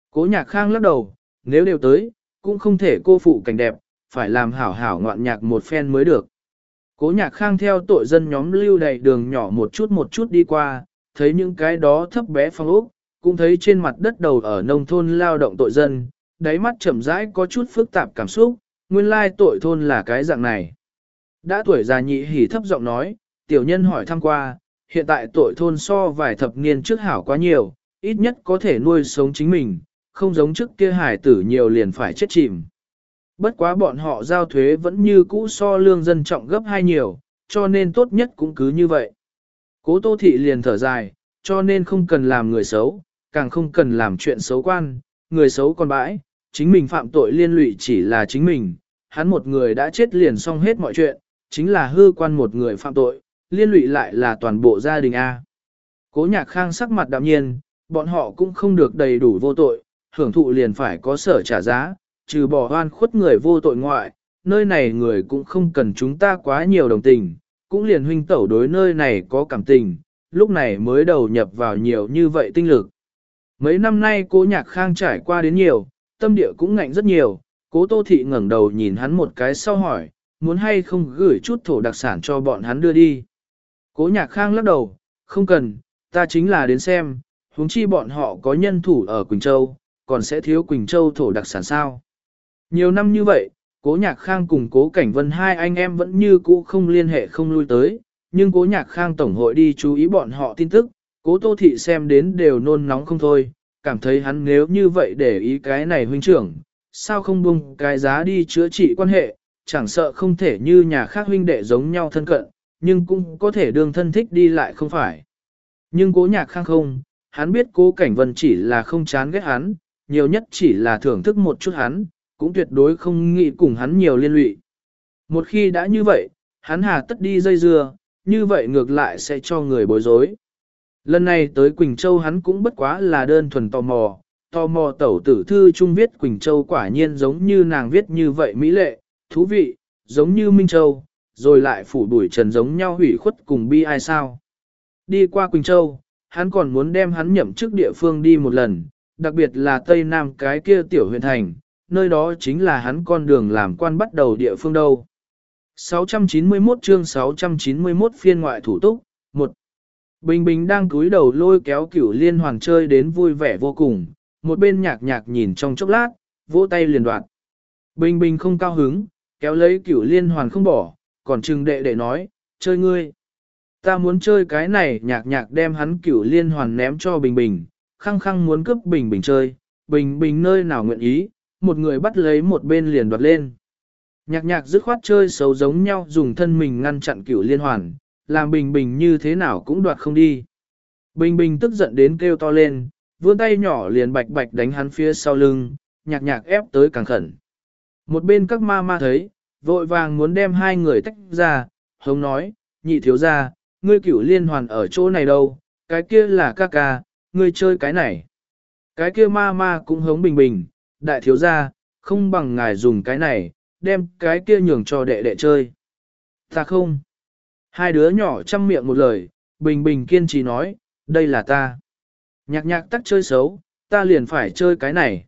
Cố Nhạc Khang lắc đầu, nếu đều tới, cũng không thể cô phụ cảnh đẹp, phải làm hảo hảo ngoạn nhạc một phen mới được. Cố Nhạc Khang theo tội dân nhóm lưu đầy đường nhỏ một chút đi qua, thấy những cái đó thấp bé phong ốc, cũng thấy trên mặt đất đầu ở nông thôn lao động tội dân, đáy mắt chậm rãi có chút phức tạp cảm xúc, nguyên lai tội thôn là cái dạng này. Đã tuổi già nhị hỉ thấp giọng nói, tiểu nhân hỏi thăm qua, hiện tại tội thôn so vài thập niên trước hảo quá nhiều, ít nhất có thể nuôi sống chính mình, không giống trước kia hải tử nhiều liền phải chết chìm. Bất quá bọn họ giao thuế vẫn như cũ so lương dân trọng gấp hai nhiều, cho nên tốt nhất cũng cứ như vậy. Cố Tô Thị liền thở dài, cho nên không cần làm người xấu, càng không cần làm chuyện xấu quan, người xấu còn bãi, chính mình phạm tội liên lụy chỉ là chính mình, hắn một người đã chết liền xong hết mọi chuyện, chính là hư quan một người phạm tội, liên lụy lại là toàn bộ gia đình A. Cố Nhạc Khang sắc mặt đạm nhiên, bọn họ cũng không được đầy đủ vô tội, hưởng thụ liền phải có sở trả giá, trừ bỏ oan khuất người vô tội ngoại, nơi này người cũng không cần chúng ta quá nhiều đồng tình, cũng liền huynh tẩu đối nơi này có cảm tình, lúc này mới đầu nhập vào nhiều như vậy tinh lực. Mấy năm nay Cố Nhạc Khang trải qua đến nhiều, tâm địa cũng ngạnh rất nhiều, Cố Tô Thị ngẩng đầu nhìn hắn một cái sau hỏi, muốn hay không gửi chút thổ đặc sản cho bọn hắn đưa đi. Cố Nhạc Khang lắc đầu, không cần, ta chính là đến xem, huống chi bọn họ có nhân thủ ở Quỳnh Châu, còn sẽ thiếu Quỳnh Châu thổ đặc sản sao. Nhiều năm như vậy, Cố Nhạc Khang cùng Cố Cảnh Vân hai anh em vẫn như cũ không liên hệ không lui tới, nhưng Cố Nhạc Khang tổng hội đi chú ý bọn họ tin tức, Cố Tô Thị xem đến đều nôn nóng không thôi, cảm thấy hắn nếu như vậy để ý cái này huynh trưởng, sao không buông cái giá đi chữa trị quan hệ, chẳng sợ không thể như nhà khác huynh đệ giống nhau thân cận, nhưng cũng có thể đương thân thích đi lại không phải. Nhưng Cố Nhạc Khang không, hắn biết Cố Cảnh Vân chỉ là không chán ghét hắn, nhiều nhất chỉ là thưởng thức một chút hắn, cũng tuyệt đối không nghĩ cùng hắn nhiều liên lụy. Một khi đã như vậy, hắn hà tất đi dây dưa, như vậy ngược lại sẽ cho người bối rối. Lần này tới Quỳnh Châu hắn cũng bất quá là đơn thuần tò mò tẩu tử thư trung viết Quỳnh Châu quả nhiên giống như nàng viết như vậy mỹ lệ, thú vị, giống như Minh Châu, rồi lại phủ đuổi trần giống nhau hủy khuất cùng bi ai sao. Đi qua Quỳnh Châu, hắn còn muốn đem hắn nhậm chức địa phương đi một lần, đặc biệt là Tây Nam cái kia tiểu huyện thành, nơi đó chính là hắn con đường làm quan bắt đầu địa phương đâu. 691 chương 691 phiên ngoại thủ túc, 1. Bình Bình đang cúi đầu lôi kéo Cửu Liên Hoàn chơi đến vui vẻ vô cùng, một bên nhạc nhạc nhìn trong chốc lát, vỗ tay liền đoạt. Bình Bình không cao hứng, kéo lấy Cửu Liên Hoàn không bỏ, còn trừng đệ đệ nói, chơi ngươi. Ta muốn chơi cái này, nhạc nhạc đem hắn Cửu Liên Hoàn ném cho Bình Bình, khăng khăng muốn cướp Bình Bình chơi, Bình Bình nơi nào nguyện ý, một người bắt lấy một bên liền đoạt lên. Nhạc nhạc dứt khoát chơi xấu giống nhau dùng thân mình ngăn chặn Cửu Liên Hoàn, làm Bình Bình như thế nào cũng đoạt không đi. Bình Bình tức giận đến kêu to lên, vươn tay nhỏ liền bạch bạch đánh hắn phía sau lưng, nhạc nhạc ép tới càng khẩn. Một bên các ma ma thấy, vội vàng muốn đem hai người tách ra, hống nói, nhị thiếu gia, ngươi Cửu Liên Hoàn ở chỗ này đâu, cái kia là ca ca, ngươi chơi cái này. Cái kia ma ma cũng hống Bình Bình, đại thiếu gia, không bằng ngài dùng cái này, đem cái kia nhường cho đệ đệ chơi. Ta không. Hai đứa nhỏ chăm miệng một lời, Bình Bình kiên trì nói, đây là ta. Nhạc nhạc tắc chơi xấu, ta liền phải chơi cái này.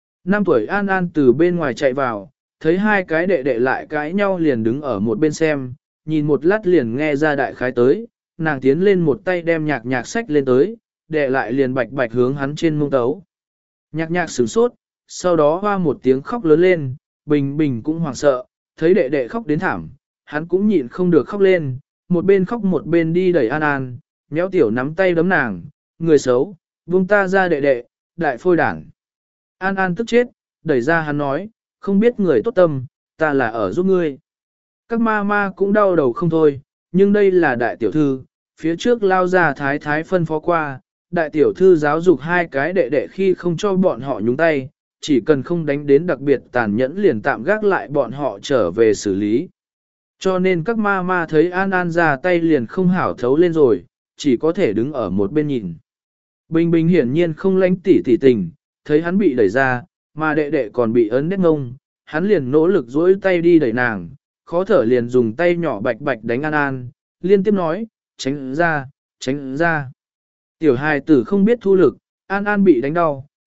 5 tuổi An An từ bên ngoài chạy vào, thấy hai cái đệ đệ lại cãi nhau liền đứng ở một bên xem, nhìn một lát liền nghe ra đại khái tới, nàng tiến lên một tay đem nhạc nhạc sách lên tới, đệ lại liền bạch bạch hướng hắn trên mông tấu. Nhạc nhạc sửng sốt, sau đó hoa một tiếng khóc lớn lên, Bình Bình cũng hoảng sợ, thấy đệ đệ khóc đến thảm, hắn cũng nhịn không được khóc lên, một bên khóc một bên đi đẩy An An, nhéo tiểu nắm tay đấm nàng, người xấu, buông ta ra đệ đệ, đại phôi đảng. An An tức chết, đẩy ra hắn nói, không biết người tốt tâm, ta là ở giúp ngươi. Các ma ma cũng đau đầu không thôi, nhưng đây là đại tiểu thư, phía trước lao ra thái thái phân phó qua, đại tiểu thư giáo dục hai cái đệ đệ khi không cho bọn họ nhúng tay, chỉ cần không đánh đến đặc biệt tàn nhẫn liền tạm gác lại bọn họ trở về xử lý. Cho nên các ma ma thấy An An ra tay liền không hảo thấu lên rồi, chỉ có thể đứng ở một bên nhìn. Bình Bình hiển nhiên không lánh tỉ tình, thấy hắn bị đẩy ra, mà đệ đệ còn bị ấn đét ngông, hắn liền nỗ lực duỗi tay đi đẩy nàng, khó thở liền dùng tay nhỏ bạch bạch đánh An An, liên tiếp nói, tránh ra, tránh ra. Tiểu hài tử không biết thu lực, An An bị đánh đau,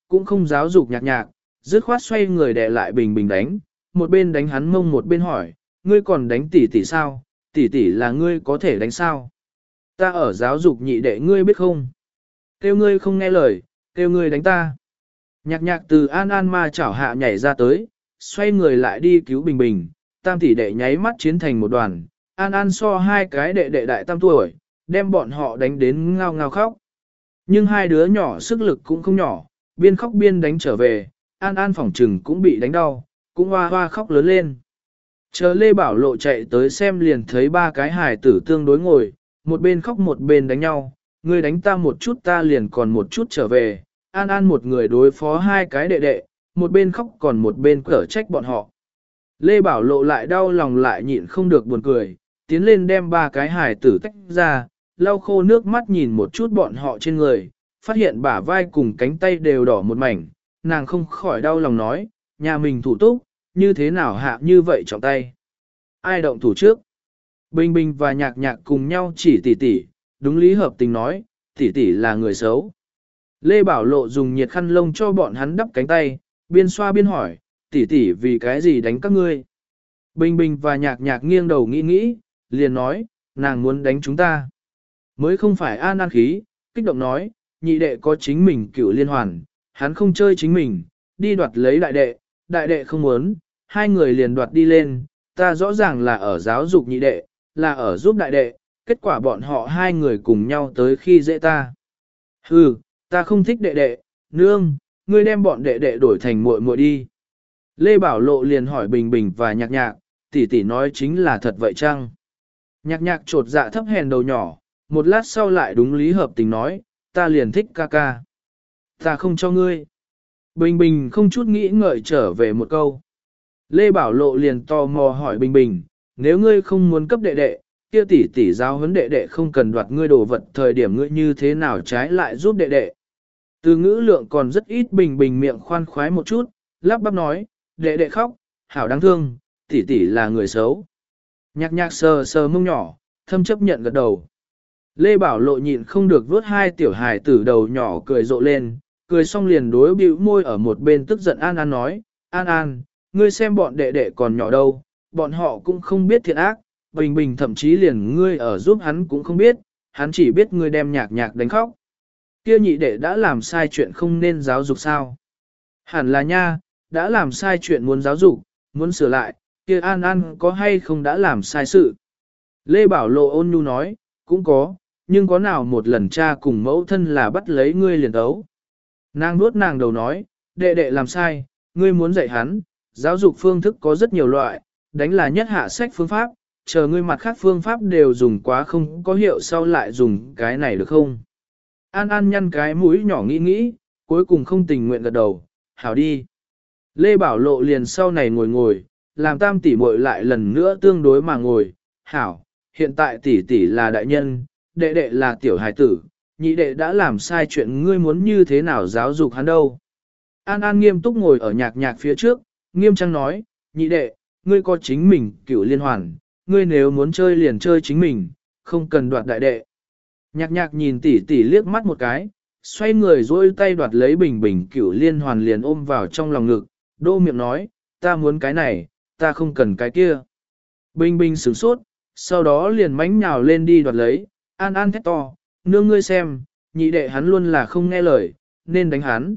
cũng không giáo dục nhạc nhạc, dứt khoát xoay người đè lại Bình Bình đánh, một bên đánh hắn mông một bên hỏi, ngươi còn đánh tỷ tỷ sao, tỷ tỷ là ngươi có thể đánh sao? Ta ở giáo dục nhị đệ ngươi biết không? Kêu ngươi không nghe lời, kêu ngươi đánh ta. Nhạc nhạc từ An An ma chảo hạ nhảy ra tới, xoay người lại đi cứu Bình Bình, tam tỷ đệ nháy mắt chiến thành một đoàn, An An so hai cái đệ đệ đại tam tuổi, đem bọn họ đánh đến ngao ngao khóc. Nhưng hai đứa nhỏ sức lực cũng không nhỏ, biên khóc biên đánh trở về, An An phỏng trừng cũng bị đánh đau, cũng hoa hoa khóc lớn lên. Chờ Lê Bảo Lộ chạy tới xem liền thấy ba cái hài tử tương đối ngồi, một bên khóc một bên đánh nhau, ngươi đánh ta một chút ta liền còn một chút trở về, An An một người đối phó hai cái đệ đệ, một bên khóc còn một bên cở trách bọn họ. Lê Bảo Lộ lại đau lòng lại nhịn không được buồn cười, tiến lên đem ba cái hài tử tách ra, lau khô nước mắt nhìn một chút bọn họ trên người, phát hiện bả vai cùng cánh tay đều đỏ một mảnh, nàng không khỏi đau lòng nói, nhà mình thủ túc, như thế nào hạ như vậy trọng tay. Ai động thủ trước? Bình Bình và Nhạc Nhạc cùng nhau chỉ tỷ tỷ, đúng lý hợp tình nói, tỷ tỷ là người xấu. Lê Bảo Lộ dùng nhiệt khăn lông cho bọn hắn đắp cánh tay, biên xoa biên hỏi, tỷ tỷ vì cái gì đánh các ngươi? Bình Bình và Nhạc Nhạc nghiêng đầu nghĩ nghĩ, liền nói, nàng muốn đánh chúng ta. Mới không phải An An khí, kích động nói, nhị đệ có chính mình cửu liên hoàn, hắn không chơi chính mình, đi đoạt lấy đại đệ không muốn, hai người liền đoạt đi lên, ta rõ ràng là ở giáo dục nhị đệ, là ở giúp đại đệ, kết quả bọn họ hai người cùng nhau tới khi dễ ta. Hừ, ta không thích đệ đệ, nương, ngươi đem bọn đệ đệ đổi thành muội muội đi. Lê Bảo Lộ liền hỏi Bình Bình và Nhạc Nhạc, tỷ tỷ nói chính là thật vậy chăng? Nhạc Nhạc trột dạ thấp hèn đầu nhỏ, một lát sau lại đúng lý hợp tình nói, ta liền thích ca ca. Ta không cho ngươi. Bình Bình không chút nghĩ ngợi trở về một câu. Lê Bảo Lộ liền tò mò hỏi Bình Bình, nếu ngươi không muốn cấp đệ đệ, kia tỷ tỷ giáo huấn đệ đệ không cần đoạt ngươi đồ vật thời điểm ngươi như thế nào trái lại giúp đệ đệ. Từ ngữ lượng còn rất ít. Bình Bình miệng khoan khoái một chút, lắp bắp nói, đệ đệ khóc, hảo đáng thương, tỷ tỷ là người xấu. Nhạc Nhạc sờ sờ mông nhỏ, thâm chấp nhận gật đầu. Lê Bảo Lộ nhịn không được vuốt hai tiểu hài tử đầu nhỏ cười rộ lên, cười xong liền đối bĩu môi ở một bên tức giận An An nói, An An, ngươi xem bọn đệ đệ còn nhỏ đâu, bọn họ cũng không biết thiện ác, Bình Bình thậm chí liền ngươi ở giúp hắn cũng không biết, hắn chỉ biết ngươi đem Nhạc Nhạc đánh khóc. Kia nhị đệ đã làm sai chuyện không nên giáo dục sao? Hẳn là nha, đã làm sai chuyện muốn giáo dục, muốn sửa lại, kia An An có hay không đã làm sai sự? Lê Bảo Lộ ôn nhu nói, cũng có, nhưng có nào một lần cha cùng mẫu thân là bắt lấy ngươi liền đấu. Nàng nuốt nàng đầu nói, đệ đệ làm sai, ngươi muốn dạy hắn, giáo dục phương thức có rất nhiều loại, đánh là nhất hạ sách phương pháp, chờ ngươi mặt khác phương pháp đều dùng quá không có hiệu sau lại dùng cái này được không? An An nhăn cái mũi nhỏ nghĩ nghĩ, cuối cùng không tình nguyện gật đầu, hảo đi. Lê Bảo Lộ liền sau này ngồi, làm tam tỷ muội lại lần nữa tương đối mà ngồi, hảo, hiện tại tỷ tỷ là đại nhân, đệ đệ là tiểu hài tử, nhị đệ đã làm sai chuyện ngươi muốn như thế nào giáo dục hắn đâu. An An nghiêm túc ngồi ở Nhạc Nhạc phía trước, nghiêm trang nói, nhị đệ, ngươi có chính mình cửu liên hoàn, ngươi nếu muốn chơi liền chơi chính mình, không cần đoạt đại đệ. Nhạc Nhạc nhìn tỷ tỷ liếc mắt một cái, xoay người dỗi tay đoạt lấy Bình Bình cửu liên hoàn liền ôm vào trong lòng ngực, đô miệng nói, ta muốn cái này, ta không cần cái kia. Bình Bình sửng sốt, sau đó liền mánh nhào lên đi đoạt lấy, An An thét to, nương ngươi xem, nhị đệ hắn luôn là không nghe lời, nên đánh hắn.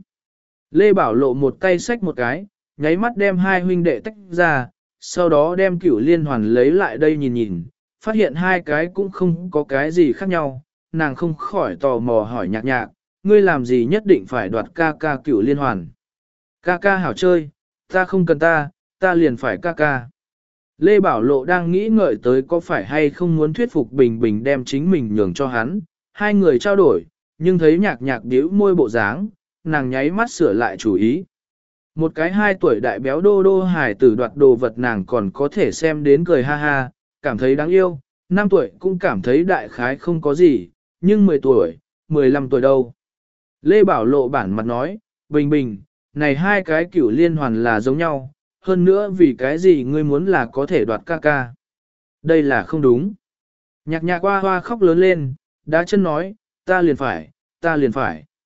Lê Bảo Lộ một tay xách một cái, nháy mắt đem hai huynh đệ tách ra, sau đó đem cửu liên hoàn lấy lại đây nhìn nhìn, phát hiện hai cái cũng không có cái gì khác nhau, nàng không khỏi tò mò hỏi Nhạc Nhạc, ngươi làm gì nhất định phải đoạt ca ca cửu liên hoàn. Ca ca hảo chơi, ta không cần ta liền phải ca ca. Lê Bảo Lộ đang nghĩ ngợi tới có phải hay không muốn thuyết phục Bình Bình đem chính mình nhường cho hắn, hai người trao đổi, nhưng thấy Nhạc Nhạc điếu môi bộ dáng, nàng nháy mắt sửa lại chủ ý. Một cái 2 tuổi đại béo đô đô hài tử đoạt đồ vật nàng còn có thể xem đến cười ha ha, cảm thấy đáng yêu, 5 tuổi cũng cảm thấy đại khái không có gì, nhưng 10 tuổi, 15 tuổi đâu. Lê Bảo Lộ bản mặt nói, Bình Bình, này hai cái cửu liên hoàn là giống nhau, hơn nữa vì cái gì ngươi muốn là có thể đoạt ca ca. Đây là không đúng. Nhạc Nhạc hoa hoa khóc lớn lên, đá chân nói, ta liền phải.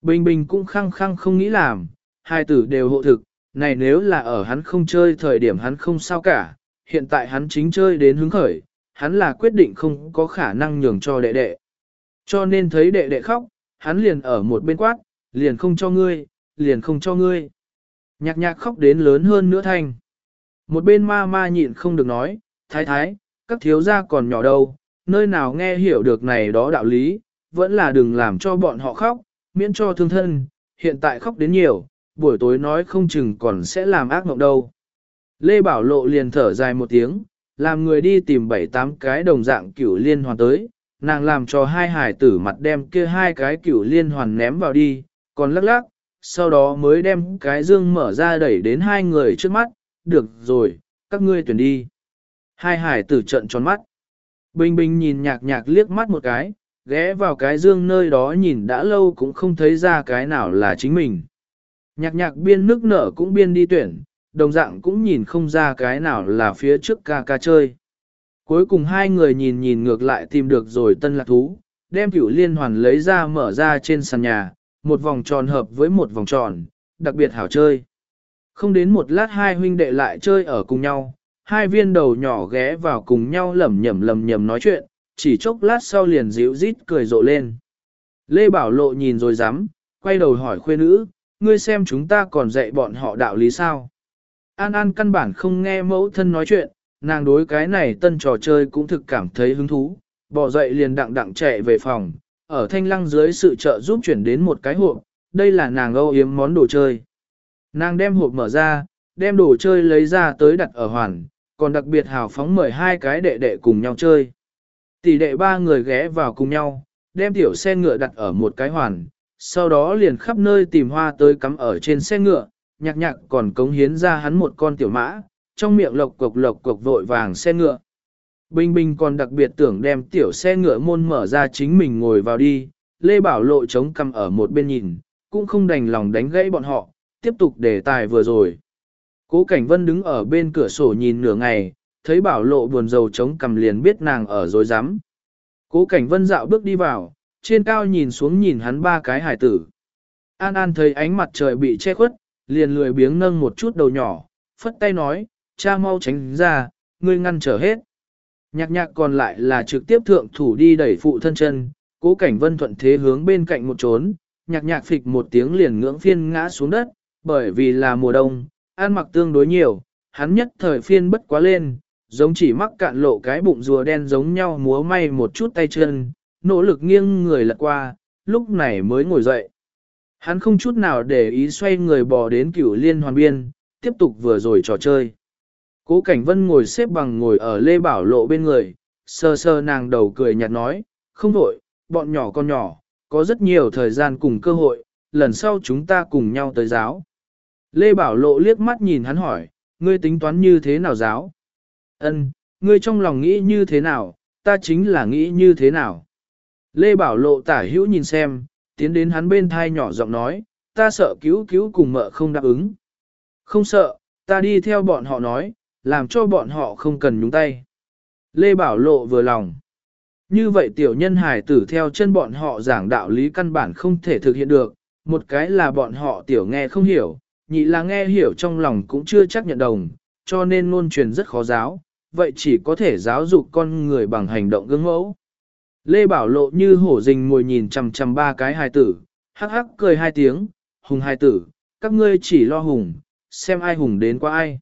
Bình Bình cũng khăng khăng không nghĩ làm, hai tử đều hộ thực, này nếu là ở hắn không chơi thời điểm hắn không sao cả, hiện tại hắn chính chơi đến hứng khởi, hắn là quyết định không có khả năng nhường cho đệ đệ. Cho nên thấy đệ đệ khóc, hắn liền ở một bên quát, liền không cho ngươi, liền không cho ngươi. Nhạc nhạc khóc đến lớn hơn nữa thanh. Một bên ma ma nhịn không được nói, thái thái, các thiếu gia còn nhỏ đâu, nơi nào nghe hiểu được này đó đạo lý, vẫn là đừng làm cho bọn họ khóc, miễn cho thương thân, hiện tại khóc đến nhiều, buổi tối nói không chừng còn sẽ làm ác mộng đâu. Lê Bảo Lộ liền thở dài một tiếng, làm người đi tìm 7-8 cái đồng dạng cửu liên hoàn tới, nàng làm cho hai hải tử mặt đem kia hai cái cửu liên hoàn ném vào đi, còn lắc lắc, sau đó mới đem cái dương mở ra đẩy đến hai người trước mắt, được rồi, các ngươi tuyển đi. Hai hải tử trợn tròn mắt. Bình Bình nhìn nhạc nhạc liếc mắt một cái, ghé vào cái dương nơi đó nhìn đã lâu cũng không thấy ra cái nào là chính mình. Nhạc nhạc biên nước nở cũng biên đi tuyển, đồng dạng cũng nhìn không ra cái nào là phía trước ca ca chơi. Cuối cùng hai người nhìn nhìn ngược lại tìm được rồi tân lạc thú, đem cửu liên hoàn lấy ra mở ra trên sàn nhà, một vòng tròn hợp với một vòng tròn, đặc biệt hảo chơi. Không đến một lát hai huynh đệ lại chơi ở cùng nhau, hai viên đầu nhỏ ghé vào cùng nhau lẩm nhẩm nói chuyện, chỉ chốc lát sau liền dịu rít cười rộ lên. Lê Bảo Lộ nhìn rồi dám, quay đầu hỏi khuê nữ, ngươi xem chúng ta còn dạy bọn họ đạo lý sao? An An căn bản không nghe mẫu thân nói chuyện, nàng đối cái này tân trò chơi cũng thực cảm thấy hứng thú, bỏ dậy liền đặng chạy về phòng, ở thanh lăng dưới sự trợ giúp chuyển đến một cái hộp, đây là nàng âu yếm món đồ chơi. Nàng đem hộp mở ra, đem đồ chơi lấy ra tới đặt ở hoàn, còn đặc biệt hào phóng mời hai cái đệ đệ cùng nhau chơi. Tỷ đệ ba người ghé vào cùng nhau, đem tiểu xe ngựa đặt ở một cái hoàn, sau đó liền khắp nơi tìm hoa tới cắm ở trên xe ngựa, nhạc nhạc còn cống hiến ra hắn một con tiểu mã, trong miệng lộc cộc vội vàng xe ngựa. Bình Bình còn đặc biệt tưởng đem tiểu xe ngựa môn mở ra chính mình ngồi vào đi, Lê Bảo Lộ chống cằm ở một bên nhìn, cũng không đành lòng đánh gãy bọn họ, tiếp tục đề tài vừa rồi. Cố Cảnh Vân đứng ở bên cửa sổ nhìn nửa ngày, thấy Bảo Lộ buồn rầu chống cằm liền biết nàng ở dối rắm. Cố Cảnh Vân dạo bước đi vào, trên cao nhìn xuống nhìn hắn ba cái hải tử. An An thấy ánh mặt trời bị che khuất, liền lười biếng nâng một chút đầu nhỏ, phất tay nói, cha mau tránh ra, ngươi ngăn trở hết. Nhạc nhạc còn lại là trực tiếp thượng thủ đi đẩy phụ thân chân, Cố Cảnh Vân thuận thế hướng bên cạnh một trốn, nhạc nhạc phịch một tiếng liền ngưỡng phiên ngã xuống đất, bởi vì là mùa đông, ăn mặc tương đối nhiều, hắn nhất thời phiên bất quá lên, giống chỉ mắc cạn lộ cái bụng rùa đen giống nhau múa may một chút tay chân, nỗ lực nghiêng người lật qua, lúc này mới ngồi dậy. Hắn không chút nào để ý xoay người bò đến cửu liên hoàn biên, tiếp tục vừa rồi trò chơi. Cố Cảnh Vân ngồi xếp bằng ngồi ở Lê Bảo Lộ bên người, sờ sờ nàng đầu cười nhạt nói, không vội, bọn nhỏ con nhỏ, có rất nhiều thời gian cùng cơ hội, lần sau chúng ta cùng nhau tới giáo. Lê Bảo Lộ liếc mắt nhìn hắn hỏi, ngươi tính toán như thế nào giáo? Ân, ngươi trong lòng nghĩ như thế nào, ta chính là nghĩ như thế nào? Lê Bảo Lộ tả hữu nhìn xem, tiến đến hắn bên thai nhỏ giọng nói, ta sợ cứu cứu cùng mợ không đáp ứng. Không sợ, ta đi theo bọn họ nói, làm cho bọn họ không cần nhúng tay. Lê Bảo Lộ vừa lòng. Như vậy tiểu nhân hài tử theo chân bọn họ giảng đạo lý căn bản không thể thực hiện được, một cái là bọn họ tiểu nghe không hiểu, nhị là nghe hiểu trong lòng cũng chưa chắc nhận đồng, cho nên ngôn truyền rất khó giáo, vậy chỉ có thể giáo dục con người bằng hành động gương mẫu. Lê Bảo Lộ như hổ rình ngồi nhìn chằm chằm ba cái hài tử, hắc hắc cười hai tiếng, hùng hài tử, các ngươi chỉ lo hùng, xem ai hùng đến qua ai.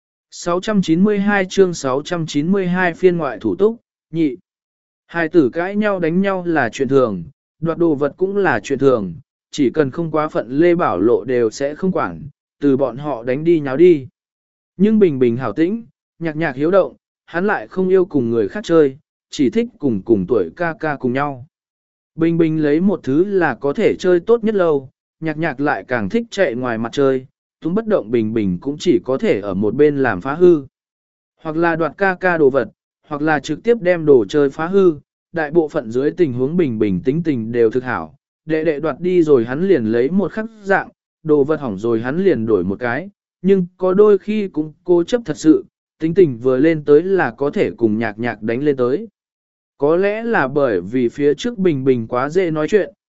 692 chương 692 phiên ngoại thủ túc, nhị. Hài tử cãi nhau đánh nhau là chuyện thường, đoạt đồ vật cũng là chuyện thường, chỉ cần không quá phận Lê Bảo Lộ đều sẽ không quản, từ bọn họ đánh đi nháo đi. Nhưng Bình Bình hảo tĩnh, nhạc nhạc hiếu động, hắn lại không yêu cùng người khác chơi, chỉ thích cùng tuổi ca ca cùng nhau. Bình Bình lấy một thứ là có thể chơi tốt nhất lâu, nhạc nhạc lại càng thích chạy ngoài mặt chơi, túng bất động Bình Bình cũng chỉ có thể ở một bên làm phá hư. Hoặc là đoạt ca ca đồ vật, hoặc là trực tiếp đem đồ chơi phá hư, đại bộ phận dưới tình huống Bình Bình tính tình đều thực hảo. Đệ đệ đoạt đi rồi hắn liền lấy một khắc dạng, đồ vật hỏng rồi hắn liền đổi một cái, nhưng có đôi khi cũng cố chấp thật sự, tính tình vừa lên tới là có thể cùng nhạc nhạc đánh lên tới. Có lẽ là bởi vì phía trước Bình Bình quá dễ nói chuyện,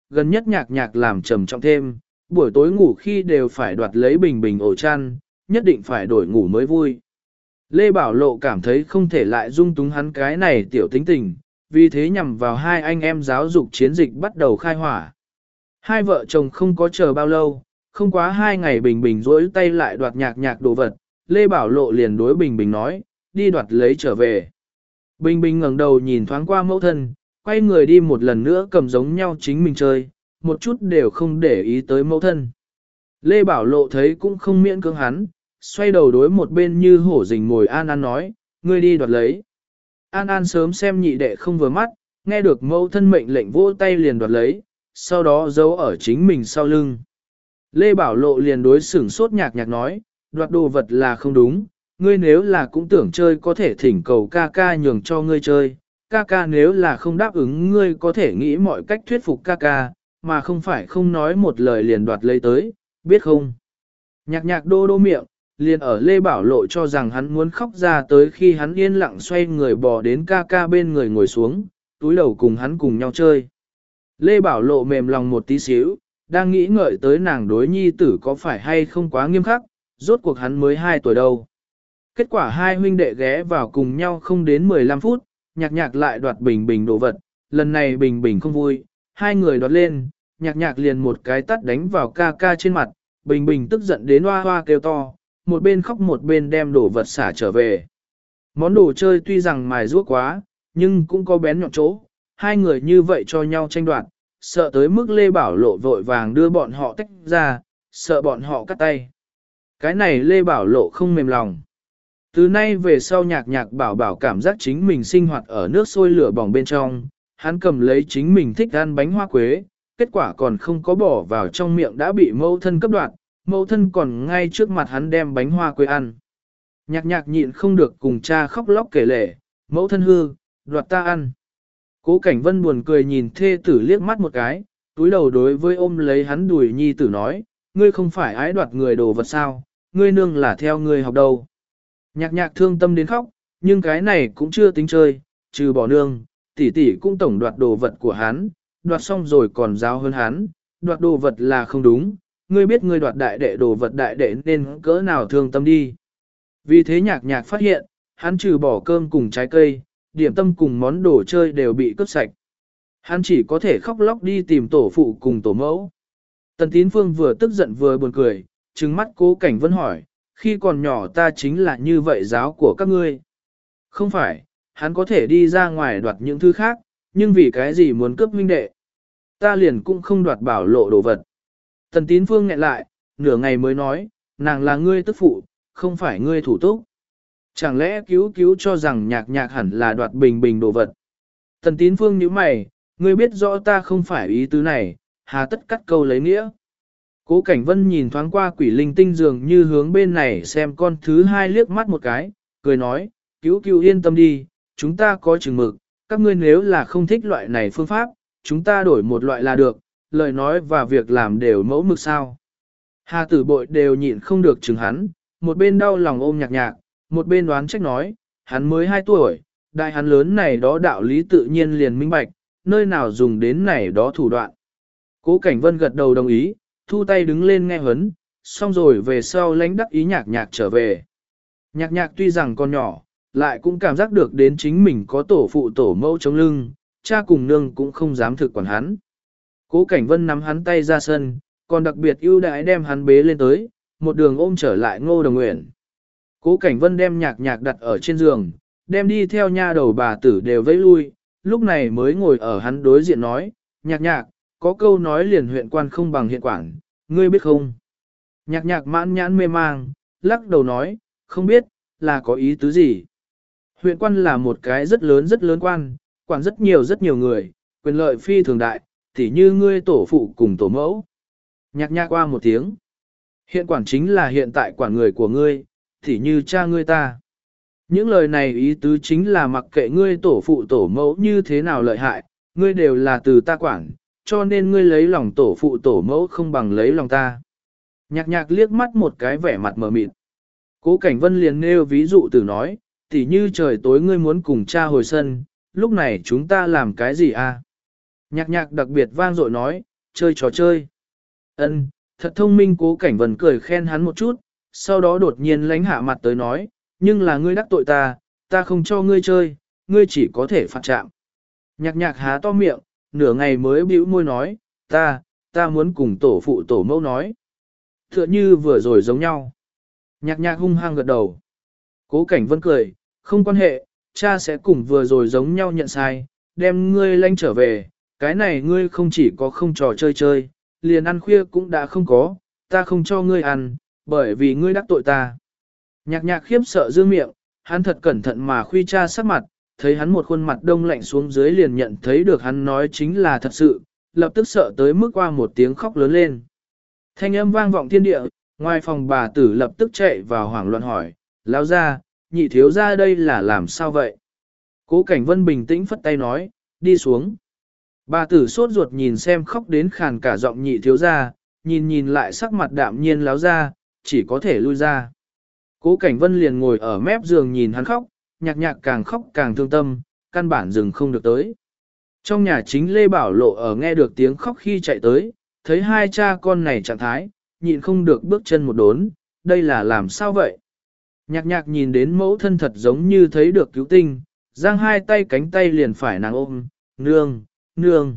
gần nhất nhạc nhạc làm trầm trọng thêm, buổi tối ngủ khi đều phải đoạt lấy bình bình ổ chăn, nhất định phải đổi ngủ mới vui. Lê Bảo Lộ cảm thấy không thể lại dung túng hắn cái này tiểu tính tình, vì thế nhằm vào hai anh em giáo dục chiến dịch bắt đầu khai hỏa. Hai vợ chồng không có chờ bao lâu, không quá 2 ngày Bình Bình rỗi tay lại đoạt nhạc nhạc đồ vật, Lê Bảo Lộ liền đối Bình Bình nói, đi đoạt lấy trở về. Bình Bình ngẩng đầu nhìn thoáng qua mẫu thân, quay người đi một lần nữa cầm giống nhau chính mình chơi, một chút đều không để ý tới mẫu thân. Lê Bảo Lộ thấy cũng không miễn cưỡng hắn, xoay đầu đối một bên như hổ rình mồi An An nói, ngươi đi đoạt lấy. An An sớm xem nhị đệ không vừa mắt, nghe được mẫu thân mệnh lệnh vỗ tay liền đoạt lấy, sau đó giấu ở chính mình sau lưng. Lê Bảo Lộ liền đối sửng sốt nhạc nhạc nói, đoạt đồ vật là không đúng, ngươi nếu là cũng tưởng chơi có thể thỉnh cầu ca ca nhường cho ngươi chơi, ca ca nếu là không đáp ứng ngươi có thể nghĩ mọi cách thuyết phục ca ca, mà không phải không nói một lời liền đoạt lấy tới, biết không? Nhạc nhạc đô đô miệng, liền ở Lê Bảo Lộ cho rằng hắn muốn khóc ra tới khi hắn yên lặng xoay người bò đến ca ca bên người ngồi xuống, túi đầu cùng hắn cùng nhau chơi. Lê Bảo Lộ mềm lòng một tí xíu, đang nghĩ ngợi tới nàng đối nhi tử có phải hay không quá nghiêm khắc, rốt cuộc hắn mới 2 tuổi đâu. Kết quả hai huynh đệ ghé vào cùng nhau không đến 15 phút, nhạc nhạc lại đoạt Bình Bình đồ vật, lần này Bình Bình không vui, hai người đoạt lên, nhạc nhạc liền một cái tát đánh vào ca ca trên mặt, Bình Bình tức giận đến hoa hoa kêu to, một bên khóc một bên đem đồ vật xả trở về. Món đồ chơi tuy rằng mài ruốc quá, nhưng cũng có bén nhọn chỗ, hai người như vậy cho nhau tranh đoạt, sợ tới mức Lê Bảo Lộ vội vàng đưa bọn họ tách ra, sợ bọn họ cắt tay. Cái này Lê Bảo Lộ không mềm lòng. Từ nay về sau nhạc nhạc bảo bảo cảm giác chính mình sinh hoạt ở nước sôi lửa bỏng bên trong, hắn cầm lấy chính mình thích ăn bánh hoa quế, kết quả còn không có bỏ vào trong miệng đã bị mẫu thân cấp đoạt, mẫu thân còn ngay trước mặt hắn đem bánh hoa quế ăn. Nhạc nhạc nhịn không được cùng cha khóc lóc kể lể, mẫu thân hư, đoạt ta ăn. Cố Cảnh Vân buồn cười nhìn thê tử liếc mắt một cái, túi đầu đối với ôm lấy hắn đùi nhi tử nói, ngươi không phải ái đoạt người đồ vật sao, ngươi nương là theo ngươi học đâu. Nhạc nhạc thương tâm đến khóc, nhưng cái này cũng chưa tính chơi, trừ bỏ nương, tỷ tỷ cũng tổng đoạt đồ vật của hắn, đoạt xong rồi còn giáo hơn hắn, đoạt đồ vật là không đúng, ngươi biết ngươi đoạt đại đệ đồ vật đại đệ nên cỡ nào thương tâm đi. Vì thế nhạc nhạc phát hiện, hắn trừ bỏ cơm cùng trái cây, điểm tâm cùng món đồ chơi đều bị cướp sạch. Hắn chỉ có thể khóc lóc đi tìm tổ phụ cùng tổ mẫu. Tần Tín Phương vừa tức giận vừa buồn cười, trừng mắt Cố Cảnh Vân hỏi, khi còn nhỏ ta chính là như vậy giáo của các ngươi. Không phải, hắn có thể đi ra ngoài đoạt những thứ khác, nhưng vì cái gì muốn cướp huynh đệ? Ta liền cũng không đoạt Bảo Lộ đồ vật. Tần Tín Phương nghẹn lại, nửa ngày mới nói, nàng là ngươi tức phụ, không phải ngươi thủ túc. Chẳng lẽ cứu cứu cho rằng nhạc nhạc hẳn là đoạt Bình Bình đồ vật. Tần Tín Phương nhíu mày, ngươi biết rõ ta không phải ý tứ này, hà tất cắt câu lấy nghĩa. Cố Cảnh Vân nhìn thoáng qua quỷ linh tinh dường như hướng bên này xem con thứ hai liếc mắt một cái, cười nói, cứu cứu yên tâm đi, chúng ta có chừng mực, các ngươi nếu là không thích loại này phương pháp, chúng ta đổi một loại là được, lời nói và việc làm đều mẫu mực sao. Hà tử bội đều nhịn không được chừng hắn, một bên đau lòng ôm nhạc nhạc, một bên đoán trách nói, hắn mới 2 tuổi, đại hắn lớn này đó đạo lý tự nhiên liền minh bạch, nơi nào dùng đến này đó thủ đoạn. Cố Cảnh Vân gật đầu đồng ý, thu tay đứng lên nghe huấn, xong rồi về sau lãnh đắc ý nhạc nhạc trở về. Nhạc nhạc tuy rằng còn nhỏ, lại cũng cảm giác được đến chính mình có tổ phụ tổ mẫu chống lưng, cha cùng nương cũng không dám thực quản hắn. Cố Cảnh Vân nắm hắn tay ra sân, còn đặc biệt ưu đãi đem hắn bế lên tới, một đường ôm trở lại Ngô Đồng Uyển. Cố Cảnh Vân đem nhạc nhạc đặt ở trên giường, đem đi theo nha đầu bà tử đều vẫy lui, lúc này mới ngồi ở hắn đối diện nói, nhạc nhạc, có câu nói liền huyện quan không bằng hiện quản, ngươi biết không? Nhạc nhạc mãn nhãn mê mang, lắc đầu nói, không biết, là có ý tứ gì? Huyện quan là một cái rất lớn quan, quản rất nhiều người, quyền lợi phi thường đại, tỉ như ngươi tổ phụ cùng tổ mẫu. Nhạc nhạc qua một tiếng. Hiện quản chính là hiện tại quản người của ngươi, tỉ như cha ngươi ta. Những lời này ý tứ chính là mặc kệ ngươi tổ phụ tổ mẫu như thế nào lợi hại, ngươi đều là từ ta quản, cho nên ngươi lấy lòng tổ phụ tổ mẫu không bằng lấy lòng ta. Nhạc nhạc liếc mắt một cái vẻ mặt mờ mịt. Cố Cảnh Vân liền nêu ví dụ từ nói, tỉ như trời tối ngươi muốn cùng cha hồi sân, lúc này chúng ta làm cái gì a? Nhạc nhạc đặc biệt vang dội nói, chơi trò chơi. Ân, thật thông minh. Cố Cảnh Vân cười khen hắn một chút, sau đó đột nhiên lánh hạ mặt tới nói, nhưng là ngươi đắc tội ta không cho ngươi chơi, ngươi chỉ có thể phạt trạm. Nhạc nhạc há to miệng, nửa ngày mới bĩu môi nói, ta muốn cùng tổ phụ tổ mẫu nói. Tựa như vừa rồi giống nhau. Nhạc nhạc hung hăng gật đầu. Cố Cảnh Vân cười, không quan hệ, cha sẽ cùng vừa rồi giống nhau nhận sai, đem ngươi lanh trở về, cái này ngươi không chỉ có không trò chơi, liền ăn khuya cũng đã không có, ta không cho ngươi ăn, bởi vì ngươi đắc tội ta. Nhạc nhạc khiếp sợ dương miệng, hắn thật cẩn thận mà khuy cha sắc mặt, thấy hắn một khuôn mặt đông lạnh xuống dưới liền nhận thấy được hắn nói chính là thật sự, lập tức sợ tới mức qua một tiếng khóc lớn lên. Thanh âm vang vọng thiên địa, ngoài phòng bà tử lập tức chạy vào hoảng loạn hỏi, lão gia, nhị thiếu gia đây là làm sao vậy? Cố Cảnh Vân bình tĩnh phất tay nói, đi xuống. Bà tử sốt ruột nhìn xem khóc đến khàn cả giọng nhị thiếu gia, nhìn lại sắc mặt đạm nhiên lão gia, chỉ có thể lui ra. Cố Cảnh Vân liền ngồi ở mép giường nhìn hắn khóc, nhạc nhạc càng khóc càng thương tâm, căn bản dừng không được tới. Trong nhà chính Lê Bảo Lộ ở nghe được tiếng khóc khi chạy tới, thấy hai cha con này trạng thái, nhịn không được bước chân một đốn, đây là làm sao vậy? Nhạc nhạc nhìn đến mẫu thân thật giống như thấy được cứu tinh, giang hai tay cánh tay liền phải nàng ôm, nương.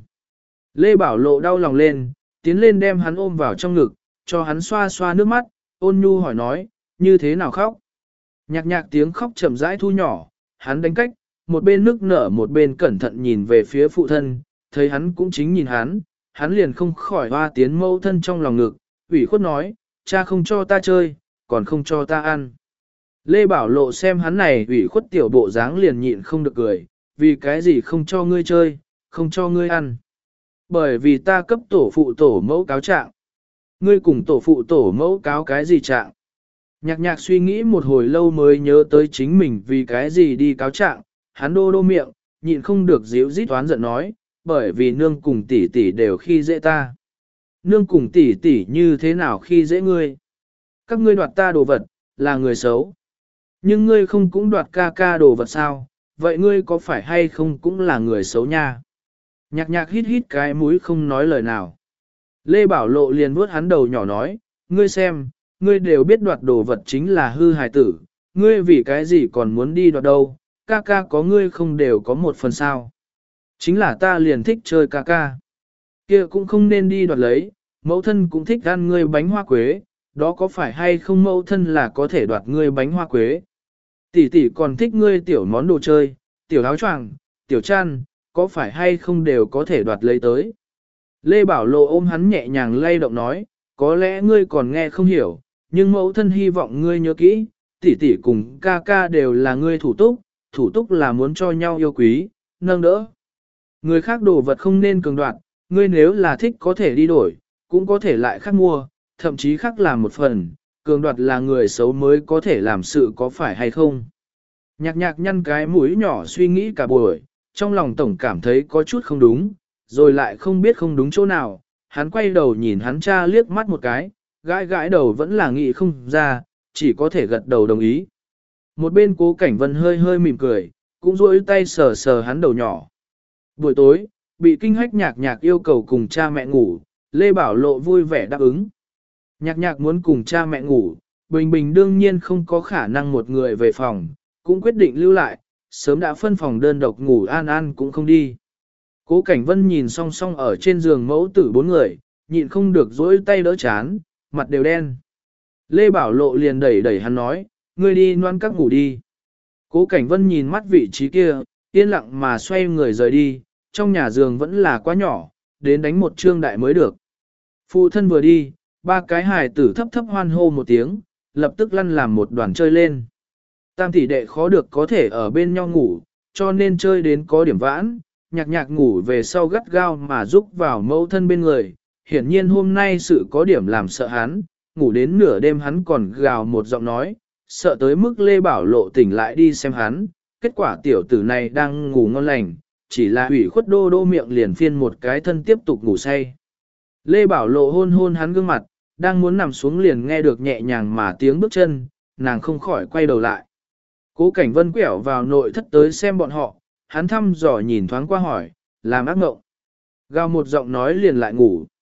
Lê Bảo Lộ đau lòng lên, tiến lên đem hắn ôm vào trong ngực, cho hắn xoa xoa nước mắt, ôn nhu hỏi nói, như thế nào khóc? Nhạc nhạc tiếng khóc chậm rãi thu nhỏ, hắn đánh cách, một bên nức nở một bên cẩn thận nhìn về phía phụ thân, thấy hắn cũng chính nhìn hắn liền không khỏi hoa tiến mẫu thân trong lòng ngực, ủy khuất nói, cha không cho ta chơi, còn không cho ta ăn. Lê Bảo Lộ xem hắn này ủy khuất tiểu bộ dáng liền nhịn không được cười, vì cái gì không cho ngươi chơi, không cho ngươi ăn. Bởi vì ta cấp tổ phụ tổ mẫu cáo trạng. Ngươi cùng tổ phụ tổ mẫu cáo cái gì trạng? Nhạc nhạc suy nghĩ một hồi lâu mới nhớ tới chính mình vì cái gì đi cáo trạng, hắn đô miệng, nhịn không được díu dít toán giận nói, bởi vì nương cùng tỷ tỷ đều khi dễ ta. Nương cùng tỷ tỷ như thế nào khi dễ ngươi? Các ngươi đoạt ta đồ vật, là người xấu. Nhưng ngươi không cũng đoạt ca ca đồ vật sao, vậy ngươi có phải hay không cũng là người xấu nha? Nhạc nhạc hít cái mũi không nói lời nào. Lê Bảo Lộ liền vuốt hắn đầu nhỏ nói, ngươi xem, ngươi đều biết đoạt đồ vật chính là hư hài tử, ngươi vì cái gì còn muốn đi đoạt đâu, ca ca có ngươi không đều có một phần sao. Chính là ta liền thích chơi ca ca. Kia cũng không nên đi đoạt lấy, mẫu thân cũng thích ăn ngươi bánh hoa quế, đó có phải hay không mẫu thân là có thể đoạt ngươi bánh hoa quế. Tỷ tỷ còn thích ngươi tiểu món đồ chơi, tiểu áo choàng, tiểu chăn, có phải hay không đều có thể đoạt lấy tới. Lê Bảo Lộ ôm hắn nhẹ nhàng lay động nói, có lẽ ngươi còn nghe không hiểu, nhưng mẫu thân hy vọng ngươi nhớ kỹ, tỷ tỷ cùng ca ca đều là ngươi thủ túc là muốn cho nhau yêu quý, nâng đỡ. Người khác đồ vật không nên cường đoạt, ngươi nếu là thích có thể đi đổi, cũng có thể lại khác mua, thậm chí khác làm một phần, cường đoạt là người xấu mới có thể làm sự có phải hay không. Nhạc nhạc nhăn cái mũi nhỏ suy nghĩ cả buổi, trong lòng tổng cảm thấy có chút không đúng, rồi lại không biết không đúng chỗ nào, hắn quay đầu nhìn hắn cha liếc mắt một cái, gãi đầu vẫn là nghĩ không ra, chỉ có thể gật đầu đồng ý. Một bên Cố Cảnh Vân hơi mỉm cười, cũng duỗi tay sờ hắn đầu nhỏ. Buổi tối, bị kinh hách nhạc nhạc yêu cầu cùng cha mẹ ngủ, Lê Bảo Lộ vui vẻ đáp ứng. Nhạc nhạc muốn cùng cha mẹ ngủ, Bình Bình đương nhiên không có khả năng một người về phòng, cũng quyết định lưu lại, sớm đã phân phòng đơn độc ngủ An cũng không đi. Cố Cảnh Vân nhìn song song ở trên giường mẫu tử bốn người, nhịn không được dỗi tay đỡ chán, mặt đều đen. Lê Bảo Lộ liền đẩy hắn nói, ngươi đi noan các ngủ đi. Cố Cảnh Vân nhìn mắt vị trí kia, yên lặng mà xoay người rời đi, trong nhà giường vẫn là quá nhỏ, đến đánh một trương đại mới được. Phụ thân vừa đi, ba cái hài tử thấp hoan hô một tiếng, lập tức lăn làm một đoàn chơi lên. Tam tỷ đệ khó được có thể ở bên nhau ngủ, cho nên chơi đến có điểm vãn, nhạc nhạc ngủ về sau gắt gao mà rúc vào mẫu thân bên người. Hiển nhiên hôm nay sự có điểm làm sợ hắn, ngủ đến nửa đêm hắn còn gào một giọng nói, sợ tới mức Lê Bảo Lộ tỉnh lại đi xem hắn, kết quả tiểu tử này đang ngủ ngon lành, chỉ là ủy khuất đô miệng liền phiên một cái thân tiếp tục ngủ say. Lê Bảo Lộ hôn hắn gương mặt, đang muốn nằm xuống liền nghe được nhẹ nhàng mà tiếng bước chân, nàng không khỏi quay đầu lại. Cố Cảnh Vân quẹo vào nội thất tới xem bọn họ, hắn thăm dò nhìn thoáng qua hỏi, làm ác mộng. Gào một giọng nói liền lại ngủ.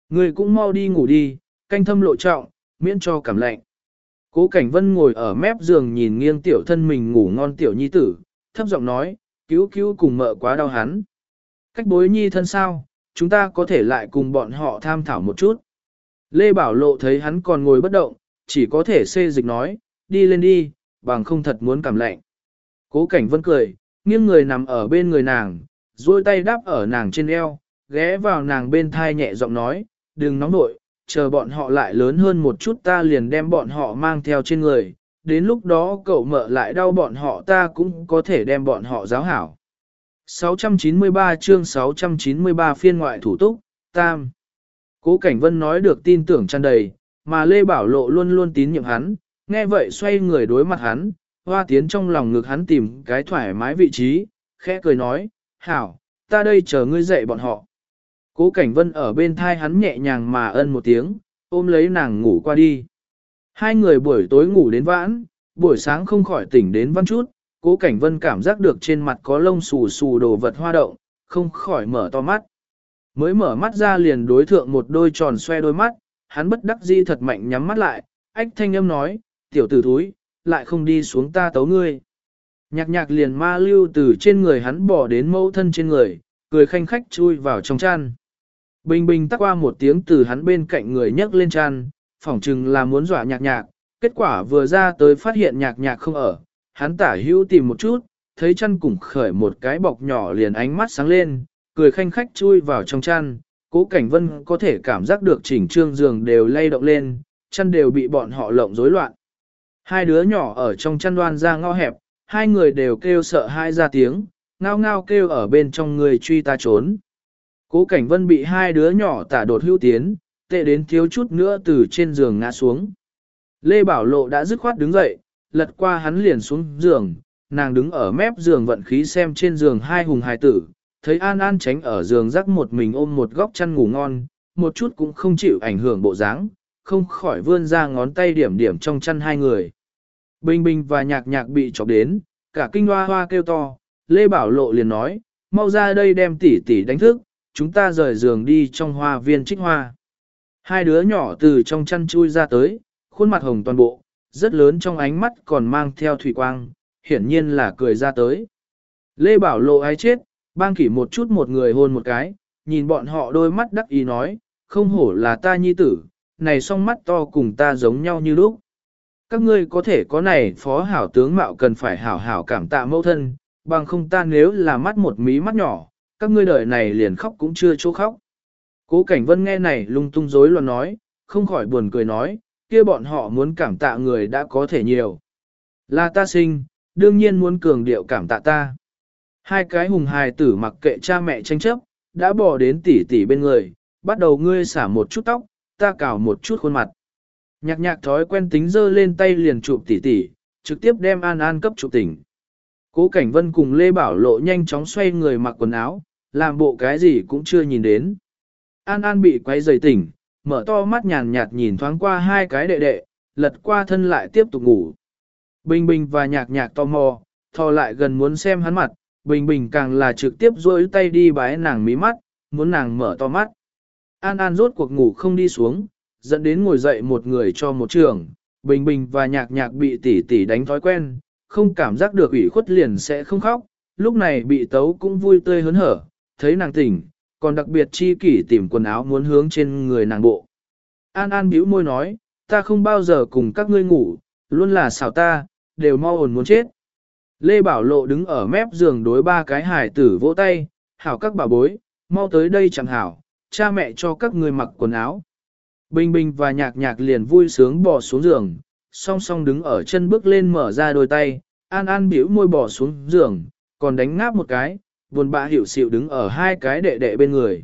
Ngươi cũng mau đi ngủ đi, canh thâm lộ trọng, miễn cho cảm lạnh. Cố Cảnh Vân ngồi ở mép giường nhìn nghiêng tiểu thân mình ngủ ngon tiểu nhi tử, thấp giọng nói, cứu cứu cùng mợ quá đau hắn. Cách bối nhi thân sao, chúng ta có thể lại cùng bọn họ tham thảo một chút. Lê Bảo Lộ thấy hắn còn ngồi bất động, chỉ có thể xê dịch nói, đi lên đi, bằng không thật muốn cảm lạnh. Cố Cảnh Vân cười, nghiêng người nằm ở bên người nàng, duỗi tay đáp ở nàng trên eo, ghé vào nàng bên thai nhẹ giọng nói, đừng nóng nội, chờ bọn họ lại lớn hơn một chút ta liền đem bọn họ mang theo trên người, đến lúc đó cậu mợ lại đau bọn họ ta cũng có thể đem bọn họ giáo hảo. 693 chương 693 phiên ngoại thủ túc, tam. Cố Cảnh Vân nói được tin tưởng tràn đầy, mà Lê Bảo Lộ luôn luôn tín nhiệm hắn, nghe vậy xoay người đối mặt hắn, hoa tiến trong lòng ngực hắn tìm cái thoải mái vị trí, khẽ cười nói, hảo, ta đây chờ ngươi dạy bọn họ. Cố Cảnh Vân ở bên thai hắn nhẹ nhàng mà ân một tiếng, ôm lấy nàng ngủ qua đi. Hai người buổi tối ngủ đến vãn, buổi sáng không khỏi tỉnh đến văn chút, Cố Cảnh Vân cảm giác được trên mặt có lông xù xù đồ vật hoa động, không khỏi mở to mắt. Mới mở mắt ra liền đối thượng một đôi tròn xoe đôi mắt, hắn bất đắc dĩ thật mạnh nhắm mắt lại, ách thanh âm nói, tiểu tử thúi, lại không đi xuống ta tấu ngươi. Nhạc nhạc liền ma lưu từ trên người hắn bỏ đến mẫu thân trên người, cười khanh khách chui vào trong chăn. Bình bình tắc qua một tiếng từ hắn bên cạnh người nhấc lên chăn, phỏng chừng là muốn dọa nhạc nhạc, kết quả vừa ra tới phát hiện nhạc nhạc không ở, hắn tả hữu tìm một chút, thấy chăn cùng khởi một cái bọc nhỏ liền ánh mắt sáng lên, cười khanh khách chui vào trong chăn, Cố Cảnh Vân có thể cảm giác được chỉnh trương giường đều lay động lên, chăn đều bị bọn họ lộng rối loạn. Hai đứa nhỏ ở trong chăn đoan ra ngõ hẹp, hai người đều kêu sợ hai ra tiếng, ngao ngao kêu ở bên trong người truy ta trốn. Cố Cảnh Vân bị hai đứa nhỏ tả đột hữu tiến, tệ đến thiếu chút nữa từ trên giường ngã xuống. Lê Bảo Lộ đã dứt khoát đứng dậy, lật qua hắn liền xuống giường, nàng đứng ở mép giường vận khí xem trên giường hai hùng hài tử, thấy An An tránh ở giường rắc một mình ôm một góc chăn ngủ ngon, một chút cũng không chịu ảnh hưởng bộ dáng, không khỏi vươn ra ngón tay điểm điểm trong chăn hai người. Bình Bình và Nhạc Nhạc bị chọc đến, cả kinh hoa hoa kêu to, Lê Bảo Lộ liền nói, mau ra đây đem tỷ tỷ đánh thức, chúng ta rời giường đi trong hoa viên trích hoa. Hai đứa nhỏ từ trong chăn chui ra tới, khuôn mặt hồng toàn bộ, rất lớn trong ánh mắt còn mang theo thủy quang, hiển nhiên là cười ra tới. Lê Bảo Lộ ái chết, bang kỷ một chút một người hôn một cái, nhìn bọn họ đôi mắt đắc ý nói, không hổ là ta nhi tử, này song mắt to cùng ta giống nhau như lúc. Các ngươi có thể có này phó hảo tướng mạo cần phải hảo hảo cảm tạ mẫu thân, bằng không ta nếu là mắt một mí mắt nhỏ, các ngươi đời này liền khóc cũng chưa chỗ khóc. Cố Cảnh Vân nghe này lung tung rối loạn nói, không khỏi buồn cười nói, kia bọn họ muốn cảm tạ người đã có thể nhiều. Là ta sinh, đương nhiên muốn cường điệu cảm tạ ta. Hai cái hùng hài tử mặc kệ cha mẹ tranh chấp, đã bỏ đến tỉ tỉ bên người, bắt đầu ngươi xả một chút tóc, ta cào một chút khuôn mặt. Nhạc nhạc thói quen tính giơ lên tay liền chụp tỉ tỉ, trực tiếp đem An An cấp chụp tỉnh. Cố Cảnh Vân cùng Lê Bảo Lộ nhanh chóng xoay người mặc quần áo, làm bộ cái gì cũng chưa nhìn đến. An An bị quay rời tỉnh, mở to mắt nhàn nhạt nhìn thoáng qua hai cái đệ đệ, lật qua thân lại tiếp tục ngủ. Bình Bình và Nhạc Nhạc tò mò, thò lại gần muốn xem hắn mặt, Bình Bình càng là trực tiếp duỗi tay đi bái nàng mí mắt, muốn nàng mở to mắt. An An rốt cuộc ngủ không đi xuống, dẫn đến ngồi dậy một người cho một trường, Bình Bình và Nhạc Nhạc bị tỷ tỷ đánh thói quen, không cảm giác được ủy khuất liền sẽ không khóc, lúc này bị tấu cũng vui tươi hớn hở, thấy nàng tỉnh, còn đặc biệt chi kỷ tìm quần áo muốn hướng trên người nàng bộ. An An bĩu môi nói, ta không bao giờ cùng các ngươi ngủ, luôn là xảo ta, đều mau ồn muốn chết. Lê Bảo Lộ đứng ở mép giường đối ba cái hài tử vỗ tay, hảo các bà bối, mau tới đây chẳng hảo, cha mẹ cho các ngươi mặc quần áo. Bình Bình và Nhạc Nhạc liền vui sướng bò xuống giường, song song đứng ở chân bước lên mở ra đôi tay, An An bĩu môi bò xuống giường, còn đánh ngáp một cái, buồn bã hiểu xịu đứng ở hai cái đệ đệ bên người.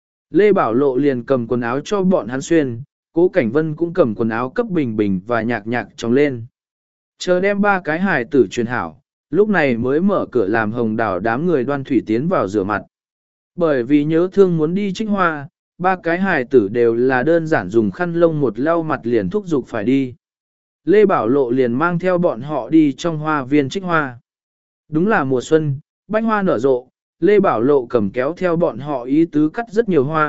Lê Bảo Lộ liền cầm quần áo cho bọn hắn xuyên, Cố Cảnh Vân cũng cầm quần áo cấp Bình Bình và Nhạc Nhạc tròng lên. Chờ đem ba cái hài tử truyền hảo, lúc này mới mở cửa làm hồng đào đám người đoan thủy tiến vào rửa mặt. Bởi vì nhớ thương muốn đi trích hoa, ba cái hài tử đều là đơn giản dùng khăn lông một lau mặt liền thúc giục phải đi. Lê Bảo Lộ liền mang theo bọn họ đi trong hoa viên trích hoa. Đúng là mùa xuân, bách hoa nở rộ, Lê Bảo Lộ cầm kéo theo bọn họ ý tứ cắt rất nhiều hoa,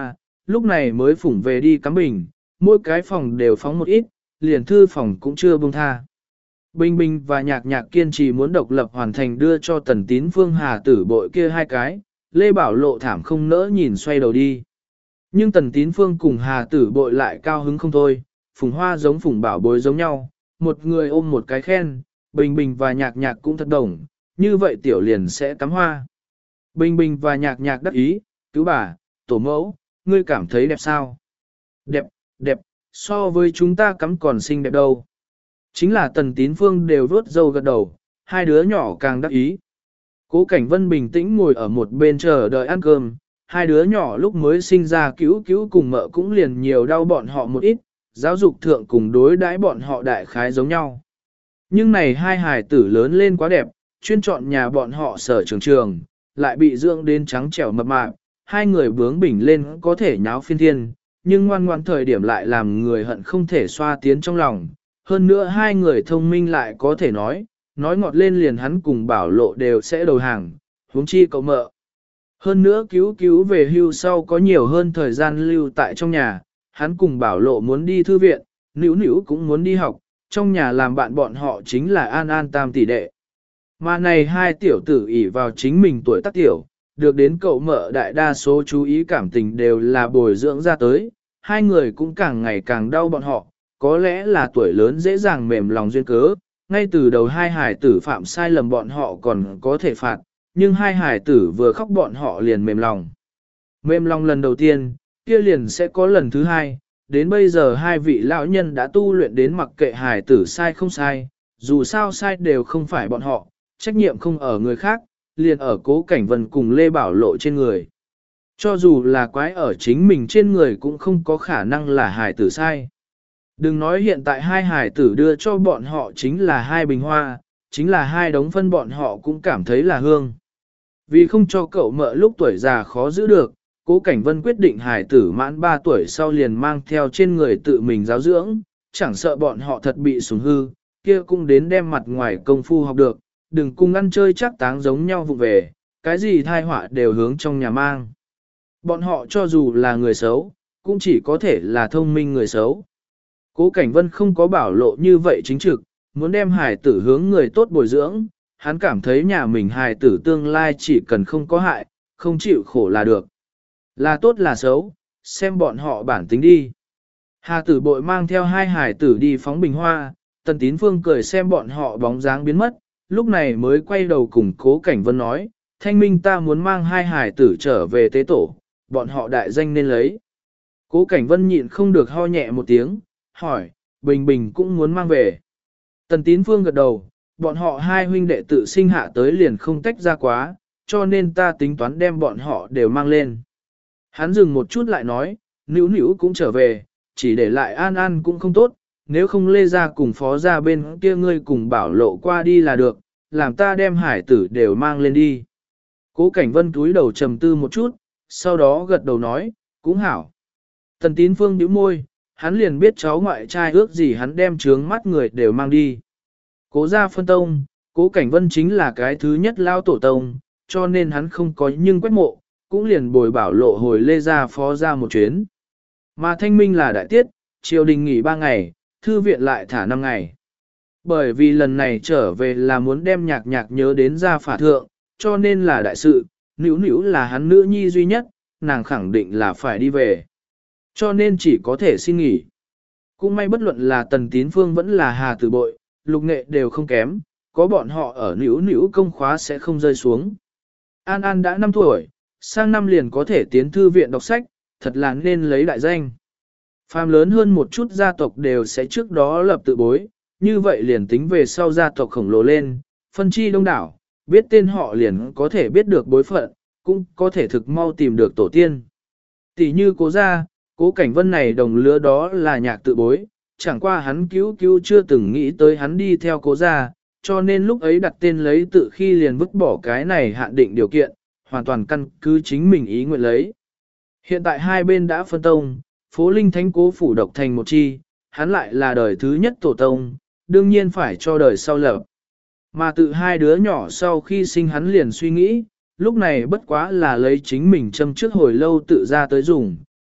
lúc này mới phủng về đi cắm bình, mỗi cái phòng đều phóng một ít, liền thư phòng cũng chưa buông tha. Bình Bình và Nhạc Nhạc kiên trì muốn độc lập hoàn thành đưa cho Tần Tín Phương Hà Tử Bội kia hai cái, Lê Bảo Lộ thảm không nỡ nhìn xoay đầu đi. Nhưng Tần Tín Phương cùng Hà Tử Bội lại cao hứng không thôi, Phùng Hoa giống Phùng Bảo Bối giống nhau, một người ôm một cái khen, Bình Bình và Nhạc Nhạc cũng thật đồng, như vậy tiểu liền sẽ cắm hoa. Bình Bình và Nhạc Nhạc đắc ý, cứu bà, tổ mẫu, ngươi cảm thấy đẹp sao? Đẹp, đẹp, so với chúng ta cắm còn xinh đẹp đâu. Chính là Tần Tín Phương đều vuốt râu gật đầu, hai đứa nhỏ càng đắc ý. Cố Cảnh Vân bình tĩnh ngồi ở một bên chờ đợi ăn cơm, hai đứa nhỏ lúc mới sinh ra cứu cứu cùng mợ cũng liền nhiều đau bọn họ một ít, giáo dục thượng cùng đối đãi bọn họ đại khái giống nhau. Nhưng này hai hài tử lớn lên quá đẹp, chuyên chọn nhà bọn họ sở trường, lại bị dưỡng đến trắng trẻo mập mạp, hai người bướng bỉnh lên có thể nháo phiên thiên, nhưng ngoan ngoan thời điểm lại làm người hận không thể xoa tiến trong lòng. Hơn nữa hai người thông minh lại có thể nói ngọt lên liền hắn cùng Bảo Lộ đều sẽ đầu hàng, huống chi cậu mợ. Hơn nữa cứu về hưu sau có nhiều hơn thời gian lưu tại trong nhà, hắn cùng Bảo Lộ muốn đi thư viện, Nữu Nữu cũng muốn đi học, trong nhà làm bạn bọn họ chính là An An tam tỷ đệ. Mà này hai tiểu tử ỷ vào chính mình tuổi tác tiểu, được đến cậu mợ đại đa số chú ý cảm tình đều là bồi dưỡng ra tới, hai người cũng càng ngày càng đau bọn họ, có lẽ là tuổi lớn dễ dàng mềm lòng duyên cớ, ngay từ đầu hai hải tử phạm sai lầm bọn họ còn có thể phạt, nhưng hai hải tử vừa khóc bọn họ liền mềm lòng. Mềm lòng lần đầu tiên, kia liền sẽ có lần thứ hai, đến bây giờ hai vị lão nhân đã tu luyện đến mặc kệ hải tử sai không sai, dù sao sai đều không phải bọn họ, trách nhiệm không ở người khác, liền ở Cố Cảnh Vân cùng Lê Bảo Lộ trên người. Cho dù là quái ở chính mình trên người cũng không có khả năng là hải tử sai. Đừng nói hiện tại hai hải tử đưa cho bọn họ chính là hai bình hoa, chính là hai đống phân bọn họ cũng cảm thấy là hương. Vì không cho cậu mợ lúc tuổi già khó giữ được, Cố Cảnh Vân quyết định hải tử mãn 3 tuổi sau liền mang theo trên người tự mình giáo dưỡng, chẳng sợ bọn họ thật bị sủng hư, kia cũng đến đem mặt ngoài công phu học được, đừng cùng ăn chơi chắc táng giống nhau vụ về, cái gì thai họa đều hướng trong nhà mang. Bọn họ cho dù là người xấu, cũng chỉ có thể là thông minh người xấu. Cố Cảnh Vân không có Bảo Lộ như vậy chính trực, muốn đem hài tử hướng người tốt bồi dưỡng, hắn cảm thấy nhà mình hài tử tương lai chỉ cần không có hại, không chịu khổ là được. Là tốt là xấu, xem bọn họ bản tính đi. Hà Tử Bội mang theo hai hài tử đi phóng bình hoa, Tần Tín Phương cười xem bọn họ bóng dáng biến mất, lúc này mới quay đầu cùng Cố Cảnh Vân nói, Thanh Minh ta muốn mang hai hài tử trở về tế tổ, bọn họ đại danh nên lấy. Cố Cảnh Vân nhịn không được ho nhẹ một tiếng, hỏi, Bình Bình cũng muốn mang về. Tần Tín Phương gật đầu, bọn họ hai huynh đệ tự sinh hạ tới liền không tách ra quá, cho nên ta tính toán đem bọn họ đều mang lên. Hắn dừng một chút lại nói, Nữu Nữu cũng trở về, chỉ để lại An An cũng không tốt, nếu không Lê ra cùng Phó ra bên kia ngươi cùng Bảo Lộ qua đi là được, làm ta đem hải tử đều mang lên đi. Cố Cảnh Vân túi đầu trầm tư một chút, sau đó gật đầu nói, cũng hảo. Tần Tín Phương nhíu môi, hắn liền biết cháu ngoại trai ước gì hắn đem trướng mắt người đều mang đi. Cố gia phân tông, Cố Cảnh Vân chính là cái thứ nhất lao tổ tông, cho nên hắn không có nhưng quét mộ, cũng liền bồi Bảo Lộ hồi Lê gia Phó ra một chuyến. Mà Thanh Minh là đại tiết, triều đình nghỉ 3 ngày, thư viện lại thả 5 ngày. Bởi vì lần này trở về là muốn đem Nhạc Nhạc nhớ đến gia phả thượng, cho nên là đại sự, Nữu Nữu là hắn nữ nhi duy nhất, nàng khẳng định là phải đi về. Cho nên chỉ có thể xin nghỉ. Cũng may bất luận là Tần Tín Phương vẫn là Hà Tử Bội, Lục Nghệ đều không kém, có bọn họ ở Nữu Nữu công khóa sẽ không rơi xuống. An An đã 5 tuổi, sang năm liền có thể tiến thư viện đọc sách, thật là nên lấy đại danh. Phàm lớn hơn một chút gia tộc đều sẽ trước đó lập tự bối, như vậy liền tính về sau gia tộc khổng lồ lên, phân chi đông đảo, biết tên họ liền có thể biết được bối phận, cũng có thể thực mau tìm được tổ tiên. Tỷ như Cố gia, Cố Cảnh Vân này đồng lứa đó là Nhạc tự bối, chẳng qua hắn cứu chưa từng nghĩ tới hắn đi theo Cố gia, cho nên lúc ấy đặt tên lấy tự khi liền vứt bỏ cái này hạn định điều kiện, hoàn toàn căn cứ chính mình ý nguyện lấy. Hiện tại hai bên đã phân tông, Phố Linh Thánh Cố phủ độc thành một chi, hắn lại là đời thứ nhất tổ tông, đương nhiên phải cho đời sau lập. Mà tự hai đứa nhỏ sau khi sinh hắn liền suy nghĩ, lúc này bất quá là lấy chính mình châm trước hồi lâu tự ra tới dùng,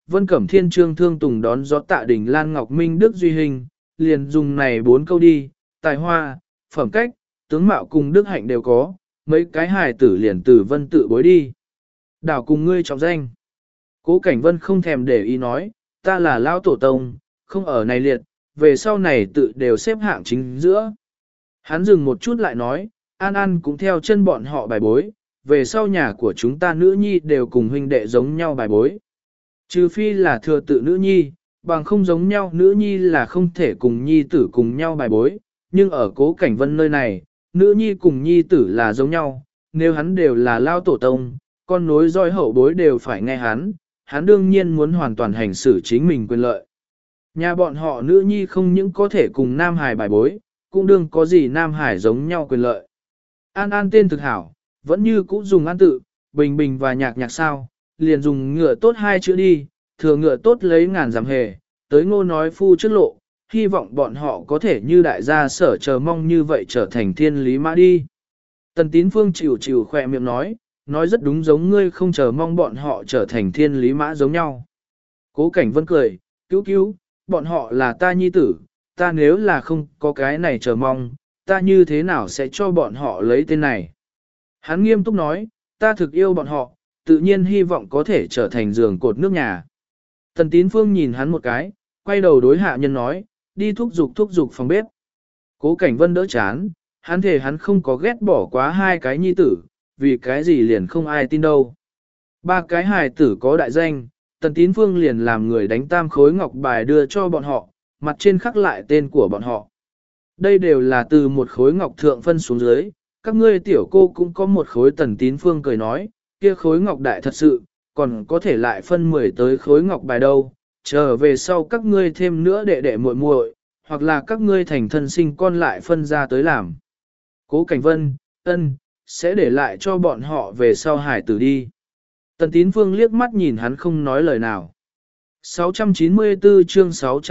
Vân Cẩm Thiên Trương Thương Tùng đón gió Tạ Đình Lan Ngọc Minh Đức Duy Hình, liền dùng này 4 câu đi, tài hoa, phẩm cách, tướng mạo cùng đức hạnh đều có, mấy cái hài tử liền từ Vân tự bối đi. Đảo cùng ngươi trọng danh. Cố Cảnh Vân không thèm để ý nói, ta là Lão Tổ Tông, không ở này liệt, về sau này tự đều xếp hạng chính giữa. Hắn dừng một chút lại nói, An An cũng theo chân bọn họ bài bối, về sau nhà của chúng ta nữ nhi đều cùng huynh đệ giống nhau bài bối. Trừ phi là thừa tự nữ nhi, bằng không giống nhau nữ nhi là không thể cùng nhi tử cùng nhau bài bối, nhưng ở Cố Cảnh Vân nơi này, nữ nhi cùng nhi tử là giống nhau, nếu hắn đều là Lão Tổ Tông, con nối roi hậu bối đều phải nghe hắn đương nhiên muốn hoàn toàn hành xử chính mình quyền lợi. Nhà bọn họ nữ nhi không những có thể cùng Nam Hải bài bối, cũng đương có gì Nam Hải giống nhau quyền lợi. An An tên thực hảo, vẫn như cũ dùng An tự, bình bình và nhạc nhạc sao, liền dùng ngựa tốt 2 chữ đi, thừa ngựa tốt lấy ngàn giảm hề, tới Ngô nói phu trước lộ, hy vọng bọn họ có thể như đại gia sở chờ mong như vậy trở thành thiên lý mã đi. Tần Tín Phương chịu chịu khỏe miệng nói rất đúng giống ngươi không chờ mong bọn họ trở thành thiên lý mã giống nhau. Cố Cảnh Vân cười, cứu, bọn họ là ta nhi tử, ta nếu là không có cái này chờ mong, ta như thế nào sẽ cho bọn họ lấy tên này. Hắn nghiêm túc nói, ta thực yêu bọn họ, tự nhiên hy vọng có thể trở thành giường cột nước nhà. Tần Tín Phương nhìn hắn một cái, quay đầu đối hạ nhân nói, đi thúc giục phòng bếp. Cố Cảnh Vân đỡ chán, hắn thề hắn không có ghét bỏ quá 2 cái nhi tử, vì cái gì liền không ai tin đâu. 3 cái hài tử có đại danh, Tần Tín Phương liền làm người đánh 3 khối ngọc bài đưa cho bọn họ, mặt trên khắc lại tên của bọn họ. Đây đều là từ một khối ngọc thượng phân xuống dưới, các ngươi tiểu cô cũng có một khối. Tần Tín Phương cười nói, kia khối ngọc đại thật sự, còn có thể lại phân 10 tới khối ngọc bài đâu, trở về sau các ngươi thêm nữa đệ đệ muội muội, hoặc là các ngươi thành thân sinh con lại phân ra tới làm. Cố Cảnh Vân, sẽ để lại cho bọn họ về sau hải tử đi. Tần Tín Phương liếc mắt nhìn hắn không nói lời nào. 694 chương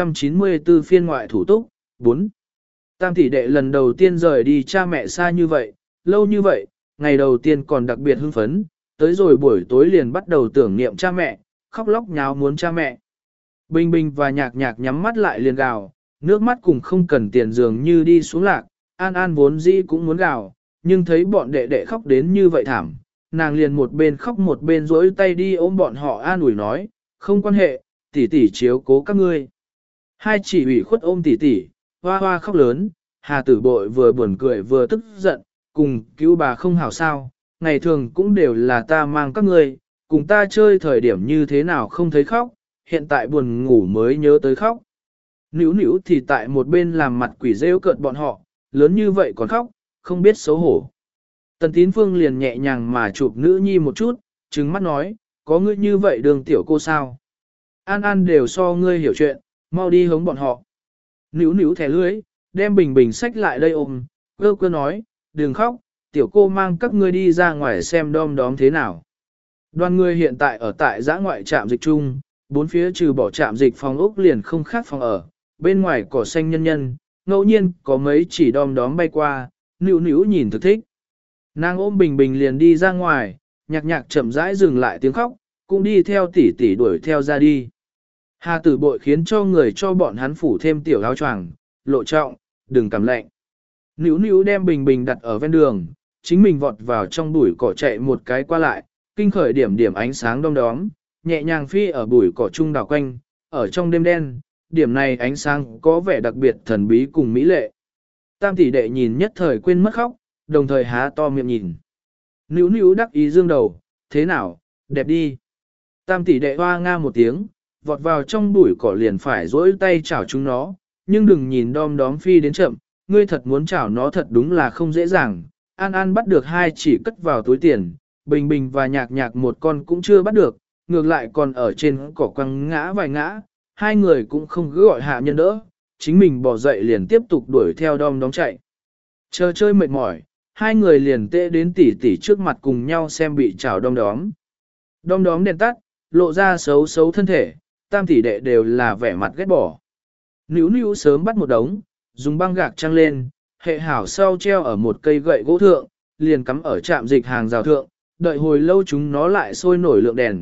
694 phiên ngoại thủ túc, 4. Tam tỷ đệ lần đầu tiên rời đi cha mẹ xa như vậy, lâu như vậy, ngày đầu tiên còn đặc biệt hưng phấn, tới rồi buổi tối liền bắt đầu tưởng niệm cha mẹ, khóc lóc nháo muốn cha mẹ. Bình bình và nhạc nhạc nhắm mắt lại liền gào, nước mắt cùng không cần tiền dường như đi xuống lạc, An An vốn dĩ cũng muốn gào, nhưng thấy bọn đệ đệ khóc đến như vậy thảm, nàng liền một bên khóc một bên duỗi tay đi ôm bọn họ an ủi nói, không quan hệ, tỷ tỷ chiếu cố các ngươi. Hai chỉ ủy khuất ôm tỷ tỷ, hoa hoa khóc lớn, Hà Tử Bội vừa buồn cười vừa tức giận, cùng cứu bà không hảo sao, ngày thường cũng đều là ta mang các ngươi, cùng ta chơi thời điểm như thế nào không thấy khóc, hiện tại buồn ngủ mới nhớ tới khóc. Nữu nữu thì tại một bên làm mặt quỷ rêu cợt bọn họ, lớn như vậy còn khóc, không biết xấu hổ. Tần Tín Phương liền nhẹ nhàng mà chụp nữ nhi một chút, trừng mắt nói, có ngươi như vậy đường tiểu cô sao? An An đều so ngươi hiểu chuyện, mau đi hống bọn họ. Nữu nữu thẻ lưới, đem bình bình sách lại đây ôm, cơ nói, đừng khóc, tiểu cô mang các ngươi đi ra ngoài xem đom đóm thế nào. Đoàn người hiện tại ở tại giã ngoại trạm dịch chung, 4 phía trừ bỏ trạm dịch phòng ốc liền không khác phòng ở, bên ngoài cỏ xanh nhân nhân, ngẫu nhiên có mấy chỉ đom đóm bay qua, nữu nữu nhìn thực thích. Nàng ôm bình bình liền đi ra ngoài, nhạc nhạc chậm rãi dừng lại tiếng khóc, cũng đi theo tỷ tỷ đuổi theo ra đi. Hà Tử Bội khiến cho người cho bọn hắn phủ thêm tiểu áo choàng, lộ trọng, đừng cảm lạnh. Nữu nữu đem bình bình đặt ở ven đường, chính mình vọt vào trong bụi cỏ chạy một cái qua lại, kinh khởi điểm điểm ánh sáng đom đóm, nhẹ nhàng phi ở bụi cỏ trung đảo quanh, ở trong đêm đen, điểm này ánh sáng có vẻ đặc biệt thần bí cùng mỹ lệ. Tam tỷ đệ nhìn nhất thời quên mất khóc, đồng thời há to miệng nhìn. Nữu nữu đắc ý dương đầu, thế nào, đẹp đi. Tam tỷ đệ hoa nga một tiếng, vọt vào trong bụi cỏ liền phải dỗi tay chảo chúng nó, nhưng đừng nhìn đom đóm phi đến chậm, ngươi thật muốn chảo nó thật đúng là không dễ dàng. An An bắt được 2 chỉ cất vào túi tiền, bình bình và nhạc nhạc một con cũng chưa bắt được, ngược lại còn ở trên cỏ quăng ngã vài ngã, 2 người cũng không cứ gọi hạ nhân đỡ, chính mình bỏ dậy liền tiếp tục đuổi theo đom đóm chạy. Chờ chơi mệt mỏi, 2 người liền tệ đến tỷ tỷ trước mặt cùng nhau xem bị chảo đom đóm. Đom đóm đèn tắt, lộ ra xấu xấu thân thể, tam tỷ đệ đều là vẻ mặt ghét bỏ. Nữu nữu sớm bắt một đống, dùng băng gạc trăng lên, hệ hảo sau treo ở một cây gậy gỗ thượng, liền cắm ở trạm dịch hàng rào thượng, đợi hồi lâu chúng nó lại sôi nổi lượng đèn,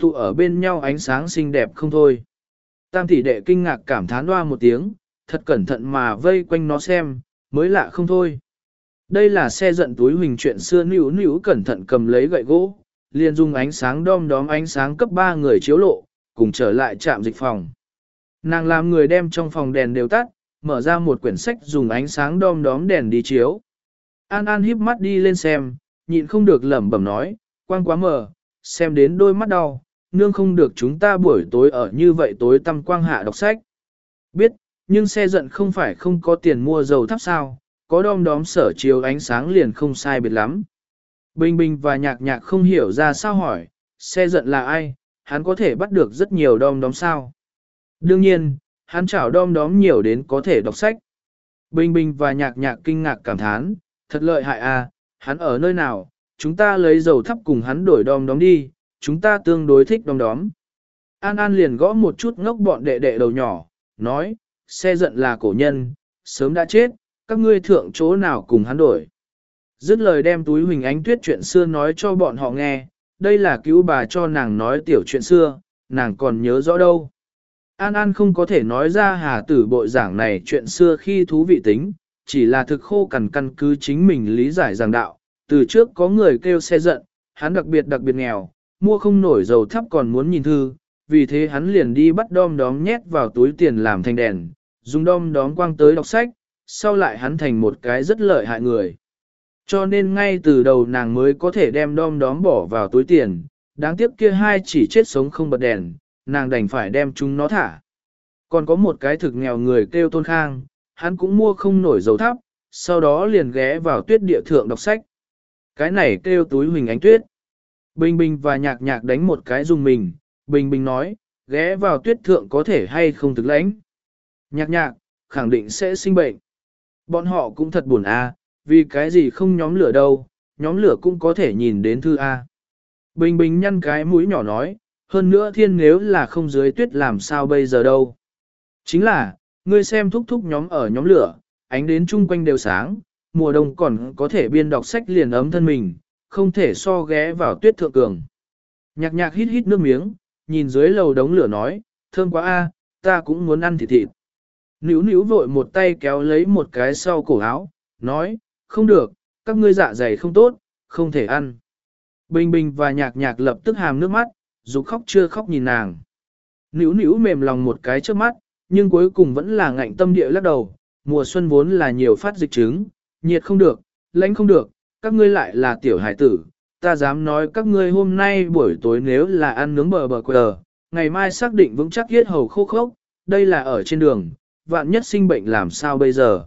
tụ ở bên nhau ánh sáng xinh đẹp không thôi. Tam tỷ đệ kinh ngạc cảm thán hoa một tiếng, thật cẩn thận mà vây quanh nó xem, mới lạ không thôi. Đây là xe giận túi huỳnh chuyện xưa nữu nữu cẩn thận cầm lấy gậy gỗ, liền dùng ánh sáng đom đóm ánh sáng cấp 3 người chiếu lộ, cùng trở lại trạm dịch phòng. Nàng làm người đem trong phòng đèn đều tắt, mở ra một quyển sách dùng ánh sáng đom đóm đèn đi chiếu. An An híp mắt đi lên xem, nhịn không được lẩm bẩm nói, quang quá mờ, xem đến đôi mắt đau, nương không được chúng ta buổi tối ở như vậy tối tăm quang hạ đọc sách. Biết, nhưng xe giận không phải không có tiền mua dầu thắp sao, có đom đóm sở chiếu ánh sáng liền không sai biệt lắm. Bình Bình và Nhạc Nhạc không hiểu ra sao hỏi, xe giận là ai, hắn có thể bắt được rất nhiều đom đóm sao. Đương nhiên, hắn chảo đom đóm nhiều đến có thể đọc sách. Bình Bình và Nhạc Nhạc kinh ngạc cảm thán, thật lợi hại à, hắn ở nơi nào, chúng ta lấy dầu thắp cùng hắn đổi đom đóm đi, chúng ta tương đối thích đom đóm. An An liền gõ một chút ngốc bọn đệ đệ đầu nhỏ, nói, xe giận là cổ nhân, sớm đã chết, các ngươi thượng chỗ nào cùng hắn đổi. Dứt lời đem túi Huỳnh Ánh Tuyết chuyện xưa nói cho bọn họ nghe, đây là cứu bà cho nàng nói tiểu chuyện xưa, nàng còn nhớ rõ đâu. An An không có thể nói ra hà tử bội giảng này chuyện xưa khi thú vị tính, chỉ là thực khô cằn căn cứ chính mình lý giải giảng đạo, từ trước có người kêu xe giận, hắn đặc biệt nghèo, mua không nổi dầu thắp còn muốn nhìn thư, vì thế hắn liền đi bắt đom đóm nhét vào túi tiền làm thành đèn, dùng đom đóm quang tới đọc sách, sau lại hắn thành một cái rất lợi hại người. Cho nên ngay từ đầu nàng mới có thể đem đom đóm bỏ vào túi tiền, đáng tiếc kia hai chỉ chết sống không bật đèn, nàng đành phải đem chúng nó thả. Còn có một cái thực nghèo người kêu Tôn Khang, hắn cũng mua không nổi dầu thắp, sau đó liền ghé vào tuyết địa thượng đọc sách. Cái này kêu túi Huỳnh Ánh Tuyết. Bình Bình và Nhạc Nhạc đánh một cái dùng mình, Bình Bình nói, ghé vào tuyết thượng có thể hay không thực lãnh. Nhạc Nhạc, khẳng định sẽ sinh bệnh. Bọn họ cũng thật buồn a, vì cái gì không nhóm lửa đâu, nhóm lửa cũng có thể nhìn đến thư a. Bình Bình nhăn cái mũi nhỏ nói, hơn nữa thiên nếu là không dưới tuyết làm sao bây giờ đâu. Chính là, ngươi xem thúc thúc nhóm ở nhóm lửa, ánh đến chung quanh đều sáng, mùa đông còn có thể biên đọc sách liền ấm thân mình, không thể so ghé vào tuyết thượng cường. Nhạc Nhạc hít hít nước miếng, nhìn dưới lầu đống lửa nói, thơm quá a, ta cũng muốn ăn thịt thịt. Nữu nữu vội một tay kéo lấy một cái sau cổ áo, nói, không được, các ngươi dạ dày không tốt, không thể ăn. Bình Bình và Nhạc Nhạc lập tức hàm nước mắt, dù khóc chưa khóc nhìn nàng. Nữu nữu mềm lòng một cái trước mắt, nhưng cuối cùng vẫn là ngạnh tâm địa lắc đầu, mùa xuân vốn là nhiều phát dịch chứng, nhiệt không được, lạnh không được, các ngươi lại là tiểu hải tử, ta dám nói các ngươi hôm nay buổi tối nếu là ăn nướng bờ quờ, ngày mai xác định vững chắc yết hầu khô khốc, đây là ở trên đường, vạn nhất sinh bệnh làm sao bây giờ.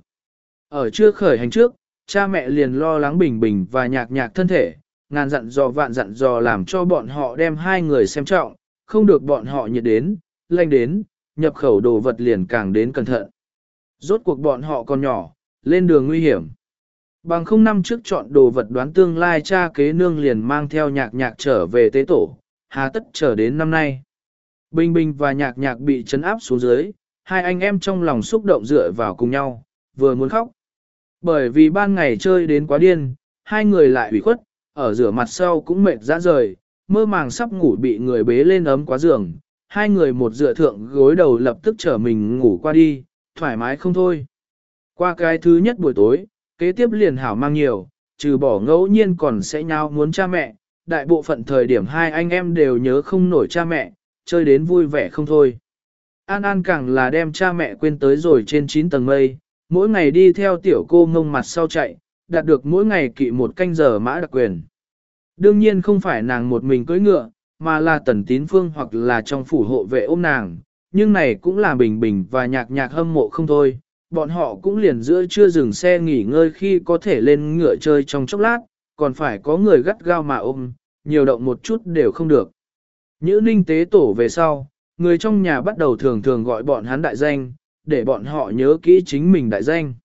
Ở chưa khởi hành trước, cha mẹ liền lo lắng Bình Bình và Nhạc Nhạc thân thể, ngàn dặn dò vạn dặn dò làm cho bọn họ đem hai người xem trọng, không được bọn họ nhiệt đến, lạnh đến, nhập khẩu đồ vật liền càng đến cẩn thận. Rốt cuộc bọn họ còn nhỏ, lên đường nguy hiểm. Bằng không năm trước chọn đồ vật đoán tương lai cha kế nương liền mang theo Nhạc Nhạc trở về tế tổ, hà tất chờ đến năm nay. Bình Bình và Nhạc Nhạc bị trấn áp xuống dưới, hai anh em trong lòng xúc động dựa vào cùng nhau, vừa muốn khóc. Bởi vì ban ngày chơi đến quá điên, hai người lại ủy khuất, ở rửa mặt sau cũng mệt ra rời, mơ màng sắp ngủ bị người bế lên ấm quá giường, hai người một dựa thượng gối đầu lập tức trở mình ngủ qua đi, thoải mái không thôi. Qua cái thứ nhất buổi tối, kế tiếp liền hảo mang nhiều, trừ bỏ ngẫu nhiên còn sẽ nhau muốn cha mẹ, đại bộ phận thời điểm hai anh em đều nhớ không nổi cha mẹ, chơi đến vui vẻ không thôi. An An càng là đem cha mẹ quên tới rồi trên 9 tầng mây, mỗi ngày đi theo tiểu cô ngông mặt sau chạy, đạt được mỗi ngày kỵ một canh giờ mã đặc quyền. Đương nhiên không phải nàng một mình cưỡi ngựa, mà là Tần Tín Phương hoặc là trong phủ hộ vệ ôm nàng, nhưng này cũng là Bình Bình và Nhạc Nhạc hâm mộ không thôi, bọn họ cũng liền giữa trưa dừng xe nghỉ ngơi khi có thể lên ngựa chơi trong chốc lát, còn phải có người gắt gao mà ôm, nhiều động một chút đều không được. Nhữ Ninh tế tổ về sau, người trong nhà bắt đầu thường thường gọi bọn hắn đại danh, để bọn họ nhớ kỹ chính mình đại danh.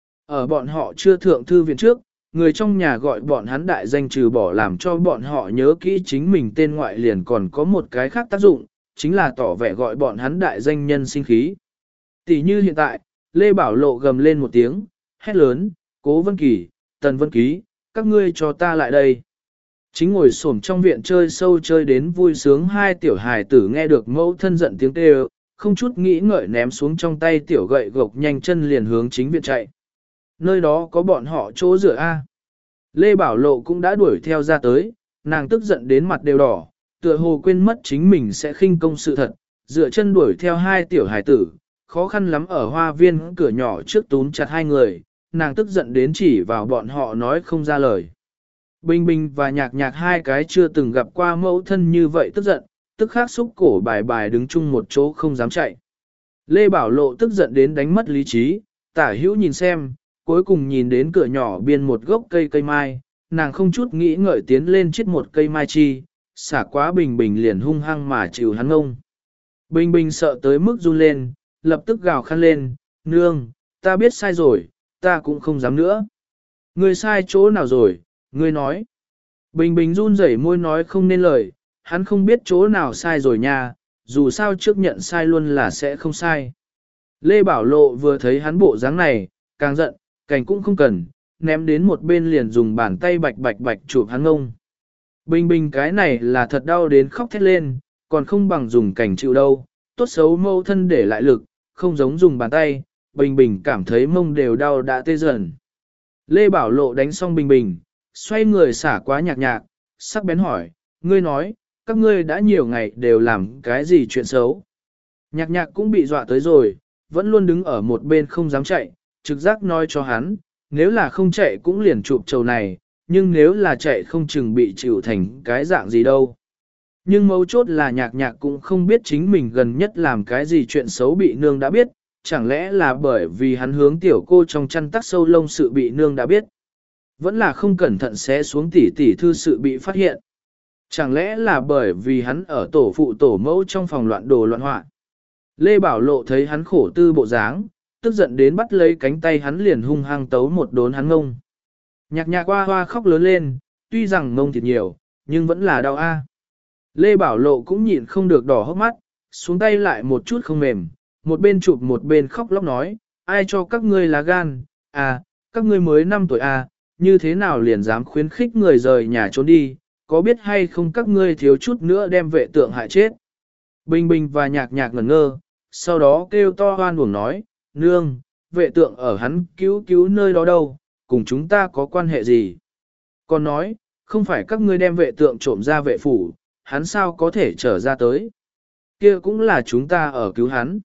Ở bọn họ chưa thượng thư viện trước, người trong nhà gọi bọn hắn đại danh trừ bỏ làm cho bọn họ nhớ kỹ chính mình tên ngoại liền còn có một cái khác tác dụng, chính là tỏ vẻ gọi bọn hắn đại danh nhân sinh khí. Tỷ như hiện tại, Lê Bảo Lộ gầm lên một tiếng, hét lớn, Cố Vân Kỳ, Tần Vân Ký, các ngươi cho ta lại đây. Chính ngồi xổm trong viện chơi sâu chơi đến vui sướng hai tiểu hài tử nghe được mẫu thân giận tiếng kêu, không chút nghĩ ngợi ném xuống trong tay tiểu gậy gộc nhanh chân liền hướng chính viện chạy. Nơi đó có bọn họ chỗ rửa A. Lê Bảo Lộ cũng đã đuổi theo ra tới, nàng tức giận đến mặt đều đỏ, tựa hồ quên mất chính mình sẽ khinh công sự thật, dựa chân đuổi theo hai tiểu hài tử, khó khăn lắm ở hoa viên cửa nhỏ trước túm chặt hai người, nàng tức giận đến chỉ vào bọn họ nói không ra lời. Bình Bình và Nhạc Nhạc hai cái chưa từng gặp qua mẫu thân như vậy tức giận, tức khắc xúc cổ bài bài đứng chung một chỗ không dám chạy. Lê Bảo Lộ tức giận đến đánh mất lý trí, tả hữu nhìn xem, cuối cùng nhìn đến cửa nhỏ biên một gốc cây mai, nàng không chút nghĩ ngợi tiến lên chiết một cây mai chi, xả quá Bình Bình liền hung hăng mà chịu hắn ngông. Bình Bình sợ tới mức run lên, lập tức gào khăn lên, nương, ta biết sai rồi, ta cũng không dám nữa. Ngươi sai chỗ nào rồi, ngươi nói. Bình Bình run rẩy môi nói không nên lời, hắn không biết chỗ nào sai rồi nha, dù sao trước nhận sai luôn là sẽ không sai. Lê Bảo Lộ vừa thấy hắn bộ dáng này, càng giận, cảnh cũng không cần, ném đến một bên liền dùng bàn tay bạch bạch bạch chụp hắn ngông. Bình Bình cái này là thật đau đến khóc thét lên, còn không bằng dùng cảnh chịu đâu, tốt xấu mâu thân để lại lực, không giống dùng bàn tay, Bình Bình cảm thấy mông đều đau đã tê dần. Lê Bảo Lộ đánh xong Bình Bình, xoay người xả quá Nhạc Nhạc, sắc bén hỏi, ngươi nói, các ngươi đã nhiều ngày đều làm cái gì chuyện xấu. Nhạc Nhạc cũng bị dọa tới rồi, vẫn luôn đứng ở một bên không dám chạy, trực giác nói cho hắn, nếu là không chạy cũng liền chụp trầu này, nhưng nếu là chạy không chừng bị chịu thành cái dạng gì đâu. Nhưng mấu chốt là Nhạc Nhạc cũng không biết chính mình gần nhất làm cái gì chuyện xấu bị nương đã biết, chẳng lẽ là bởi vì hắn hướng tiểu cô trong chăn tắc sâu lông sự bị nương đã biết. Vẫn là không cẩn thận sẽ xuống tỉ tỉ thư sự bị phát hiện. Chẳng lẽ là bởi vì hắn ở tổ phụ tổ mẫu trong phòng loạn đồ loạn họa. Lê Bảo Lộ thấy hắn khổ tư bộ dáng, tức giận đến bắt lấy cánh tay hắn liền hung hăng tấu một đốn hắn ngông. Nhạc Nhạc hoa hoa khóc lớn lên, tuy rằng ngông thịt nhiều, nhưng vẫn là đau a. Lê Bảo Lộ cũng nhịn không được đỏ hốc mắt, xuống tay lại một chút không mềm, một bên chụp một bên khóc lóc nói, ai cho các ngươi lá gan, à, các ngươi mới 5 tuổi à, như thế nào liền dám khuyến khích người rời nhà trốn đi, có biết hay không các ngươi thiếu chút nữa đem vệ tượng hại chết. Bình Bình và Nhạc Nhạc ngẩn ngơ, sau đó kêu to hoan uổng nói, nương, vệ tượng ở hắn cứu nơi đó đâu, cùng chúng ta có quan hệ gì. Còn nói, không phải các ngươi đem vệ tượng trộm ra vệ phủ, hắn sao có thể trở ra tới. Kia cũng là chúng ta ở cứu hắn.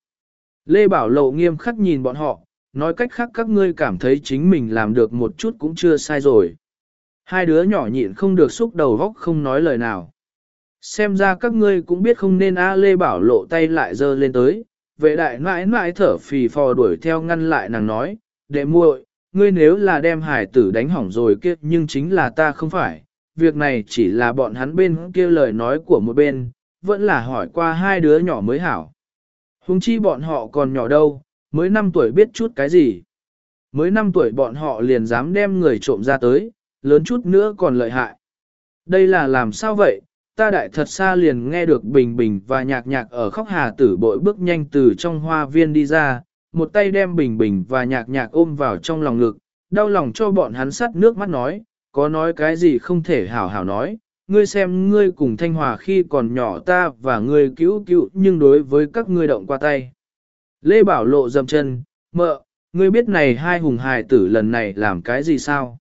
Lê Bảo Lộ nghiêm khắc nhìn bọn họ, nói cách khác các ngươi cảm thấy chính mình làm được một chút cũng chưa sai rồi. Hai đứa nhỏ nhịn không được xúc đầu góc không nói lời nào. Xem ra các ngươi cũng biết không nên Lê Bảo Lộ tay lại giơ lên tới, vệ đại mãi mãi thở phì phò đuổi theo ngăn lại nàng nói, đệ muội, ngươi nếu là đem hải tử đánh hỏng rồi kia nhưng chính là ta không phải, việc này chỉ là bọn hắn bên kia lời nói của một bên, vẫn là hỏi qua hai đứa nhỏ mới hảo. Huống chi bọn họ còn nhỏ đâu, mới 5 tuổi biết chút cái gì. Mới 5 tuổi bọn họ liền dám đem người trộm ra tới, lớn chút nữa còn lợi hại. Đây là làm sao vậy? Ta đại thật xa liền nghe được Bình Bình và Nhạc Nhạc ở khóc hà tử bội bước nhanh từ trong hoa viên đi ra, một tay đem Bình Bình và Nhạc Nhạc ôm vào trong lòng ngực, đau lòng cho bọn hắn sắt nước mắt nói, có nói cái gì không thể hảo hảo nói, ngươi xem ngươi cùng Thanh Hòa khi còn nhỏ ta và ngươi cứu nhưng đối với các ngươi động qua tay. Lê Bảo Lộ dầm chân, mợ, ngươi biết này hai hùng hài tử lần này làm cái gì sao?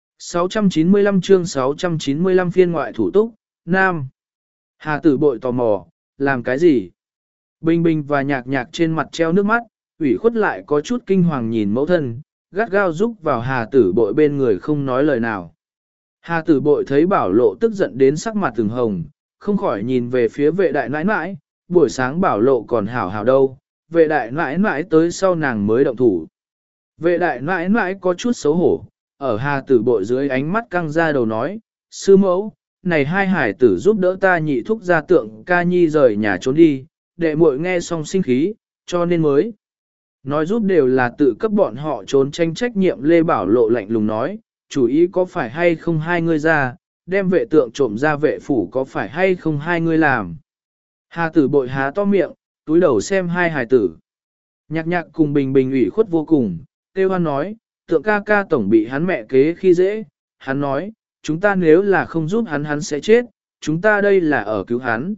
695 chương 695 phiên ngoại thủ túc, Nam. Hà tử bội tò mò, làm cái gì? Bình Bình và Nhạc Nhạc trên mặt treo nước mắt, ủy khuất lại có chút kinh hoàng nhìn mẫu thân, gắt gao rúc vào hà tử bội bên người không nói lời nào. Hà tử bội thấy Bảo Lộ tức giận đến sắc mặt từng hồng, không khỏi nhìn về phía vệ đại nãi nãi, buổi sáng Bảo Lộ còn hảo hảo đâu, vệ đại nãi nãi tới sau nàng mới động thủ. Vệ đại nãi nãi có chút xấu hổ, ở hà tử bội dưới ánh mắt căng ra đầu nói, sư mẫu, này hai hải tử giúp đỡ ta nhị thúc ra tượng ca nhi rời nhà trốn đi, đệ muội nghe xong sinh khí, cho nên mới. Nói giúp đều là tự cấp bọn họ trốn tranh trách nhiệm. Lê Bảo Lộ lạnh lùng nói, chủ ý có phải hay không hai ngươi ra, đem vệ tượng trộm ra vệ phủ có phải hay không hai ngươi làm. Hà tử bội há to miệng, túi đầu xem hai hài tử. Nhạc Nhạc cùng Bình Bình ủy khuất vô cùng, kêu hoan nói, tượng ca ca tổng bị hắn mẹ kế khi dễ, hắn nói, chúng ta nếu là không giúp hắn hắn sẽ chết, chúng ta đây là ở cứu hắn.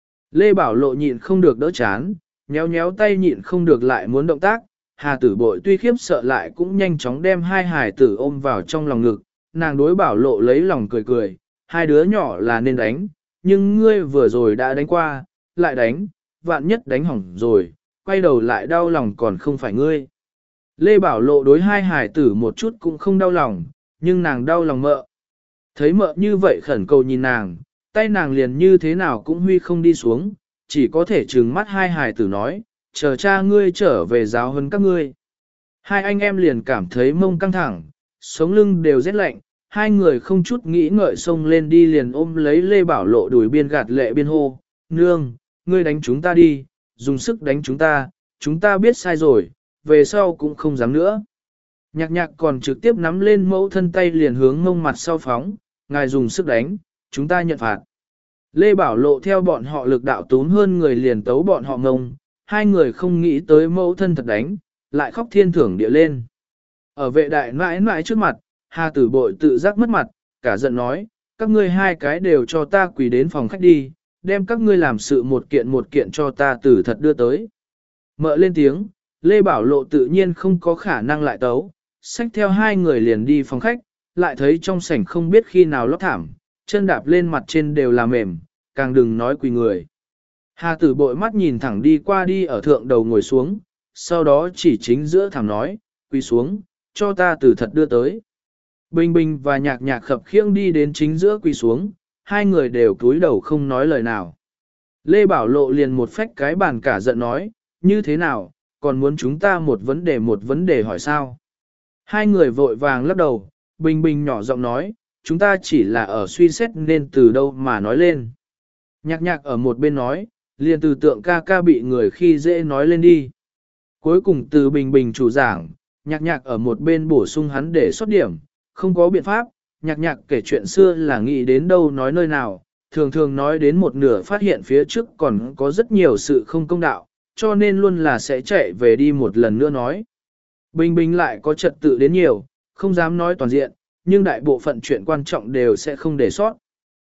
Lê Bảo Lộ nhịn không được đỡ chán, nhéo nhéo tay nhịn không được lại muốn động tác, Hà Tử Bội tuy khiếp sợ lại cũng nhanh chóng đem hai hài tử ôm vào trong lòng ngực, nàng đối Bảo Lộ lấy lòng cười cười, hai đứa nhỏ là nên đánh, nhưng ngươi vừa rồi đã đánh qua, lại đánh, vạn nhất đánh hỏng rồi, quay đầu lại đau lòng còn không phải ngươi. Lê Bảo Lộ đối hai hài tử một chút cũng không đau lòng, nhưng nàng đau lòng mợ. Thấy mợ như vậy khẩn cầu nhìn nàng, tay nàng liền như thế nào cũng huy không đi xuống, chỉ có thể trừng mắt hai hài tử nói, chờ cha ngươi trở về giáo huấn các ngươi. Hai anh em liền cảm thấy mông căng thẳng, sống lưng đều rét lạnh, hai người không chút nghĩ ngợi xông lên đi liền ôm lấy Lê Bảo Lộ đuổi biên gạt lệ biên hô, nương, ngươi đánh chúng ta đi, dùng sức đánh chúng ta biết sai rồi, về sau cũng không dám nữa. Nhạc nhạc còn trực tiếp nắm lên mẫu thân tay liền hướng mông mặt sau phóng, ngài dùng sức đánh, chúng ta nhận phạt. Lê Bảo Lộ theo bọn họ lực đạo tún hơn người liền tấu bọn họ ngông, hai người không nghĩ tới mẫu thân thật đánh, lại khóc thiên thưởng địa lên. Ở vệ đại mãi mãi trước mặt, Hà Tử Bội tự giác mất mặt, cả giận nói, các ngươi hai cái đều cho ta quỳ đến phòng khách đi, đem các ngươi làm sự một kiện cho ta tử thật đưa tới. Mợ lên tiếng, Lê Bảo Lộ tự nhiên không có khả năng lại tấu, xách theo hai người liền đi phòng khách, lại thấy trong sảnh không biết khi nào lót thảm, chân đạp lên mặt trên đều là mềm, càng đừng nói quỳ người. Hà Tử Bội mắt nhìn thẳng đi qua đi ở thượng đầu ngồi xuống, sau đó chỉ chính giữa thảm nói, quỳ xuống, cho ta tử thật đưa tới. Bình Bình và Nhạc Nhạc khập khiễng đi đến chính giữa quỳ xuống, hai người đều cúi đầu không nói lời nào. Lê Bảo Lộ liền một phách cái bàn cả giận nói, như thế nào, còn muốn chúng ta một vấn đề hỏi sao? Hai người vội vàng lắc đầu, Bình Bình nhỏ giọng nói, chúng ta chỉ là ở suy xét nên từ đâu mà nói lên. Nhạc Nhạc ở một bên nói, liền từ tượng ca ca bị người khi dễ nói lên đi. Cuối cùng từ Bình Bình chủ giảng, Nhạc Nhạc ở một bên bổ sung hắn để xuất điểm, không có biện pháp, Nhạc Nhạc kể chuyện xưa là nghĩ đến đâu nói nơi nào, thường thường nói đến một nửa phát hiện phía trước còn có rất nhiều sự không công đạo, cho nên luôn là sẽ chạy về đi một lần nữa nói. Bình Bình lại có trật tự đến nhiều, không dám nói toàn diện, nhưng đại bộ phận chuyện quan trọng đều sẽ không để sót.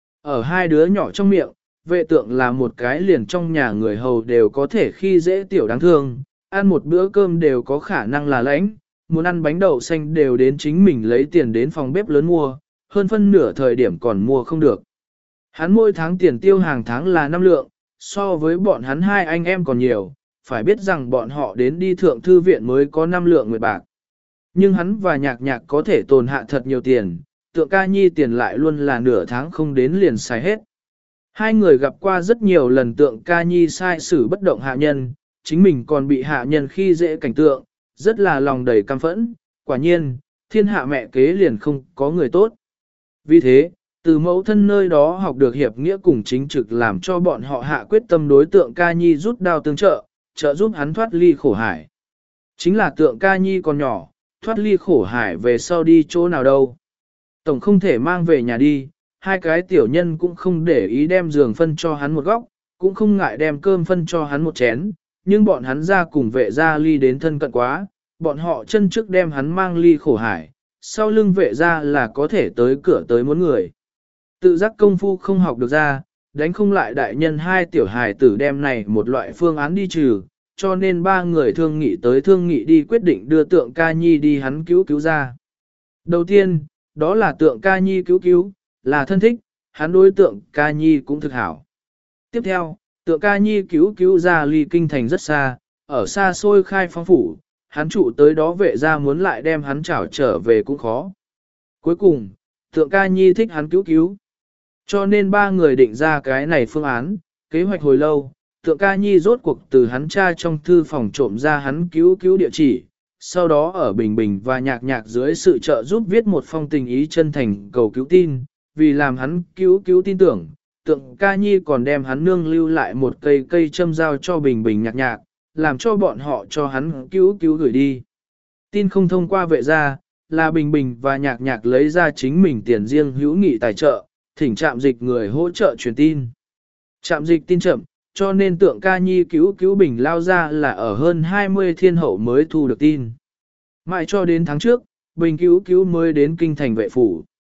Ở hai đứa nhỏ trong miệng, vệ tượng là một cái liền trong nhà người hầu đều có thể khi dễ tiểu đáng thương, ăn một bữa cơm đều có khả năng là lãnh, muốn ăn bánh đậu xanh đều đến chính mình lấy tiền đến phòng bếp lớn mua, hơn phân nửa thời điểm còn mua không được. Hắn mỗi tháng tiền tiêu hàng tháng là 5 lượng, so với bọn hắn hai anh em còn nhiều, phải biết rằng bọn họ đến đi thượng thư viện mới có 5 lượng nguyệt bạc. Nhưng hắn và Nhạc Nhạc có thể tồn hạ thật nhiều tiền, tượng ca nhi tiền lại luôn là nửa tháng không đến liền xài hết. Hai người gặp qua rất nhiều lần tượng ca nhi sai xử bất động hạ nhân, chính mình còn bị hạ nhân khi dễ cảnh tượng, rất là lòng đầy căm phẫn, quả nhiên, thiên hạ mẹ kế liền không có người tốt. Vì thế, từ mẫu thân nơi đó học được hiệp nghĩa cùng chính trực làm cho bọn họ hạ quyết tâm đối tượng ca nhi rút đao tương trợ, trợ giúp hắn thoát ly khổ hải. Chính là tượng ca nhi còn nhỏ, thoát ly khổ hải về sau đi chỗ nào đâu. Tổng không thể mang về nhà đi, hai cái tiểu nhân cũng không để ý đem giường phân cho hắn một góc, cũng không ngại đem cơm phân cho hắn một chén, nhưng bọn hắn ra cùng vệ gia ly đến thân cận quá, bọn họ chân trước đem hắn mang ly khổ hải, sau lưng vệ gia là có thể tới cửa tới muốn người. Tự giác công phu không học được ra, đánh không lại đại nhân hai tiểu hài tử đem này một loại phương án đi trừ, cho nên ba người thương nghị đi quyết định đưa tượng ca nhi đi hắn cứu ra. Đầu tiên, đó là tượng ca nhi cứu, là thân thích, hắn đối tượng ca nhi cũng thực hảo. Tiếp theo, tượng ca nhi cứu ra ly kinh thành rất xa, ở xa xôi khai phong phủ, hắn trụ tới đó vệ ra muốn lại đem hắn trảo trở về cũng khó. Cuối cùng, tượng ca nhi thích hắn cứu. Cho nên ba người định ra cái này phương án, kế hoạch hồi lâu, tượng ca nhi rốt cuộc từ hắn cha trong thư phòng trộm ra hắn cứu địa chỉ, sau đó ở Bình Bình và Nhạc Nhạc dưới sự trợ giúp viết một phong tình ý chân thành cầu cứu tin, vì làm hắn cứu tin tưởng, tượng ca nhi còn đem hắn nương lưu lại một cây châm giao cho Bình Bình Nhạc Nhạc, làm cho bọn họ cho hắn cứu gửi đi. Tin không thông qua vệ gia, là Bình Bình và Nhạc Nhạc lấy ra chính mình tiền riêng hữu nghị tài trợ, thỉnh trạm dịch người hỗ trợ truyền tin. Trạm dịch tin chậm, cho nên tượng ca nhi cứu Bình lao ra là ở hơn 20 thiên hậu mới thu được tin. Mãi cho đến tháng trước, Bình cứu mới đến kinh thành vệ phủ.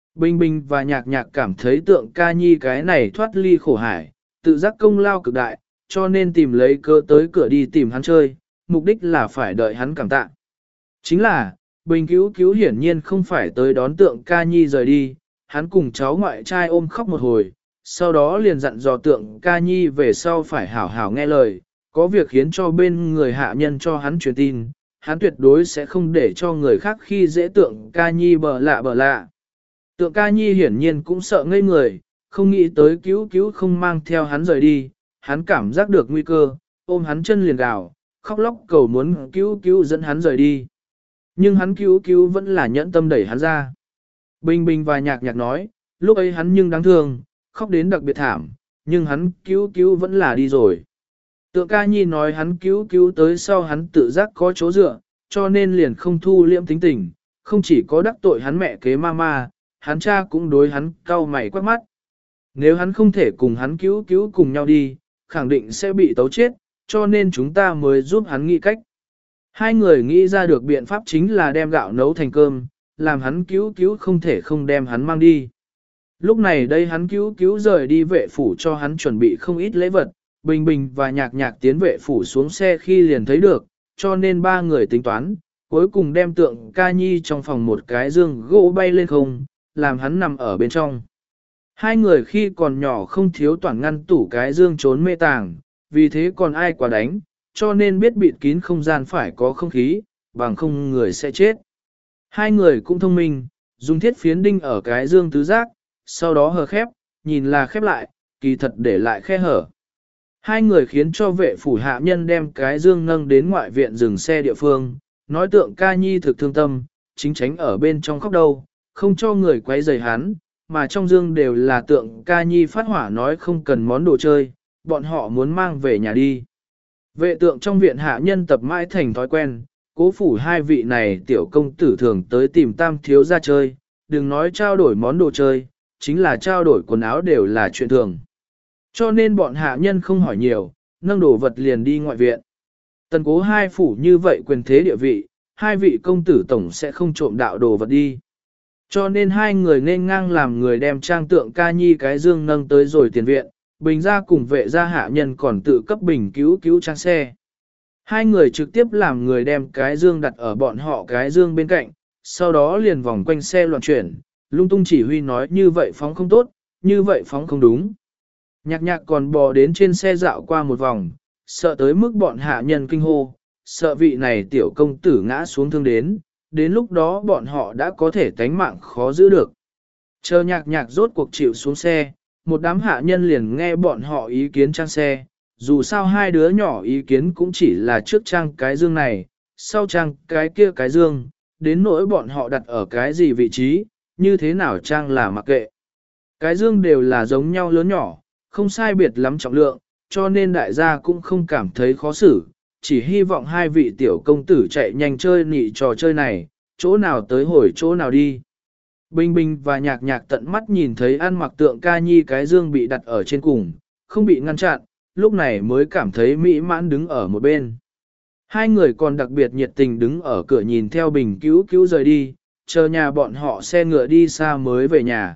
Bình Bình và Nhạc Nhạc cảm thấy Tượng Ca Nhi cái này thoát ly khổ hải, tự giác công lao cực đại, cho nên tìm lấy cớ tới cửa đi tìm hắn chơi, mục đích là phải đợi hắn cảm tạ. Chính là, Bình Cứu Cứu hiển nhiên không phải tới đón Tượng Ca Nhi rời đi, hắn cùng cháu ngoại trai ôm khóc một hồi, sau đó liền dặn dò Tượng Ca Nhi về sau phải hảo hảo nghe lời, có việc khiến cho bên người hạ nhân cho hắn truyền tin, hắn tuyệt đối sẽ không để cho người khác khi dễ Tượng Ca Nhi bờ lạ. Tượng Ca Nhi hiển nhiên cũng sợ ngây người, không nghĩ tới Cứu Cứu không mang theo hắn rời đi, hắn cảm giác được nguy cơ, ôm hắn chân liền gào, khóc lóc cầu muốn Cứu Cứu dẫn hắn rời đi. Nhưng hắn Cứu Cứu vẫn là nhẫn tâm đẩy hắn ra. Bình Bình và Nhạc Nhạc nói, lúc ấy hắn nhưng đáng thương, khóc đến đặc biệt thảm, nhưng hắn Cứu Cứu vẫn là đi rồi. Tượng Ca Nhi nói hắn Cứu Cứu tới sau hắn tự giác có chỗ dựa, cho nên liền không thu liễm tính tình, không chỉ có đắc tội hắn mẹ kế mama, hắn cha cũng đối hắn cau mày quắc mắt. Nếu hắn không thể cùng hắn Cứu Cứu cùng nhau đi, khẳng định sẽ bị tấu chết, cho nên chúng ta mới giúp hắn nghĩ cách. Hai người nghĩ ra được biện pháp chính là đem gạo nấu thành cơm, làm hắn Cứu Cứu không thể không đem hắn mang đi. Lúc này đây hắn Cứu Cứu rời đi vệ phủ cho hắn chuẩn bị không ít lễ vật, Bình Bình và Nhạc Nhạc tiến vệ phủ xuống xe khi liền thấy được, cho nên ba người tính toán, cuối cùng đem Tượng Ca Nhi trong phòng một cái giường gỗ bay lên không, làm hắn nằm ở bên trong. Hai người khi còn nhỏ không thiếu toàn ngăn tủ cái dương trốn mê tàng, vì thế còn ai quá đánh, cho nên biết bịt kín không gian phải có không khí, bằng không người sẽ chết. Hai người cũng thông minh, dùng thiết phiến đinh ở cái dương tứ giác, sau đó hờ khép, nhìn là khép lại, kỳ thật để lại khe hở. Hai người khiến cho vệ phủ hạ nhân đem cái dương nâng đến ngoại viện dừng xe địa phương, nói Tượng Ca Nhi thực thương tâm, chính tránh ở bên trong khóc đâu, không cho người quấy rầy hắn, mà trong dương đều là Tượng Ca Nhi phát hỏa nói không cần món đồ chơi, bọn họ muốn mang về nhà đi. Vệ tượng trong viện hạ nhân tập mãi thành thói quen, cố phủ hai vị này tiểu công tử thường tới tìm tam thiếu ra chơi, đừng nói trao đổi món đồ chơi, chính là trao đổi quần áo đều là chuyện thường. Cho nên bọn hạ nhân không hỏi nhiều, nâng đồ vật liền đi ngoại viện. Tần cố hai phủ như vậy quyền thế địa vị, hai vị công tử tổng sẽ không trộm đạo đồ vật đi. Cho nên hai người nên ngang làm người đem trang Tượng Ca Nhi cái dương nâng tới rồi tiền viện, Bình ra cùng vệ gia hạ nhân còn tự cấp Bình cứu trang xe. Hai người trực tiếp làm người đem cái dương đặt ở bọn họ cái dương bên cạnh, sau đó liền vòng quanh xe loạn chuyển, lung tung chỉ huy nói như vậy phóng không tốt, như vậy phóng không đúng. Nhạc Nhạc còn bò đến trên xe dạo qua một vòng, sợ tới mức bọn hạ nhân kinh hô, sợ vị này tiểu công tử ngã xuống thương đến lúc đó bọn họ đã có thể tánh mạng khó giữ được. Chờ Nhạc Nhạc rốt cuộc chịu xuống xe, một đám hạ nhân liền nghe bọn họ ý kiến trang xe, dù sao hai đứa nhỏ ý kiến cũng chỉ là trước trang cái dương này, sau trang cái kia cái dương, đến nỗi bọn họ đặt ở cái gì vị trí, như thế nào trang là mặc kệ. Cái dương đều là giống nhau lớn nhỏ, không sai biệt lắm trọng lượng, cho nên đại gia cũng không cảm thấy khó xử, chỉ hy vọng hai vị tiểu công tử chạy nhanh chơi nị trò chơi này, chỗ nào tới hồi chỗ nào đi. Bình Bình và Nhạc Nhạc tận mắt nhìn thấy ăn mặc Tượng Ca Nhi cái dương bị đặt ở trên cùng, không bị ngăn chặn, lúc này mới cảm thấy mỹ mãn đứng ở một bên. Hai người còn đặc biệt nhiệt tình đứng ở cửa nhìn theo Bình cứu rời đi, chờ nhà bọn họ xe ngựa đi xa mới về nhà.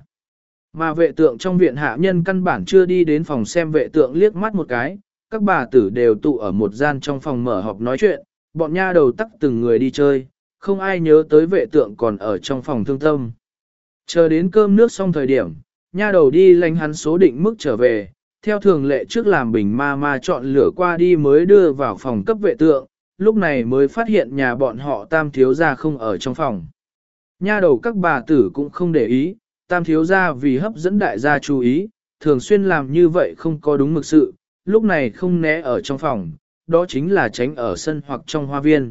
Mà vệ tượng trong viện hạ nhân căn bản chưa đi đến phòng xem vệ tượng liếc mắt một cái, các bà tử đều tụ ở một gian trong phòng mở họp nói chuyện, bọn nha đầu tắc từng người đi chơi, không ai nhớ tới vệ tượng còn ở trong phòng thương tâm. Chờ đến cơm nước xong thời điểm, nha đầu đi lánh hắn số định mức trở về, theo thường lệ trước làm bình ma chọn lửa qua đi mới đưa vào phòng cấp vệ tượng, lúc này mới phát hiện nhà bọn họ tam thiếu gia không ở trong phòng. Nha đầu các bà tử cũng không để ý, tam thiếu gia vì hấp dẫn đại gia chú ý, thường xuyên làm như vậy không có đúng mực sự, lúc này không né ở trong phòng, đó chính là tránh ở sân hoặc trong hoa viên.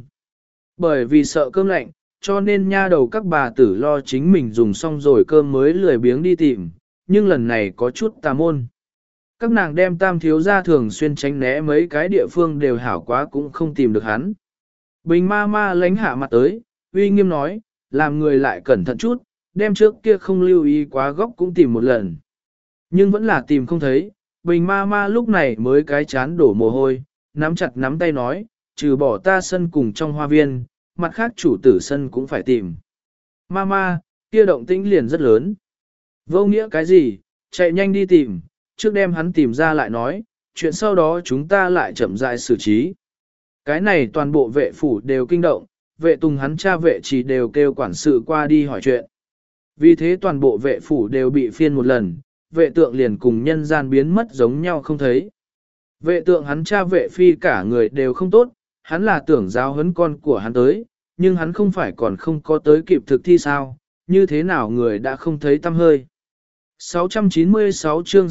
Bởi vì sợ cơm lạnh, cho nên nha đầu các bà tử lo chính mình dùng xong rồi cơm mới lười biếng đi tìm, nhưng lần này có chút tà môn. Các nàng đem tam thiếu gia thường xuyên tránh né mấy cái địa phương đều hảo quá cũng không tìm được hắn. Bình ma lánh hạ mặt tới, uy nghiêm nói, làm người lại cẩn thận chút, đem trước kia không lưu ý quá góc cũng tìm một lần. Nhưng vẫn là tìm không thấy, bình ma lúc này mới cái chán đổ mồ hôi, nắm chặt nắm tay nói, trừ bỏ ta sân cùng trong hoa viên, mặt khác chủ tử sân cũng phải tìm. Mama, kia động tĩnh liền rất lớn. Vô nghĩa cái gì, chạy nhanh đi tìm, trước đem hắn tìm ra lại nói, chuyện sau đó chúng ta lại chậm rãi xử trí. Cái này toàn bộ vệ phủ đều kinh động, vệ tùng hắn cha vệ chỉ đều kêu quản sự qua đi hỏi chuyện. Vì thế toàn bộ vệ phủ đều bị phiên một lần, vệ tượng liền cùng nhân gian biến mất giống nhau không thấy. Vệ tượng hắn cha vệ phi cả người đều không tốt, hắn là tưởng giáo huấn con của hắn tới, nhưng hắn không phải còn không có tới kịp thực thi sao, như thế nào người đã không thấy tâm hơi. 696 chương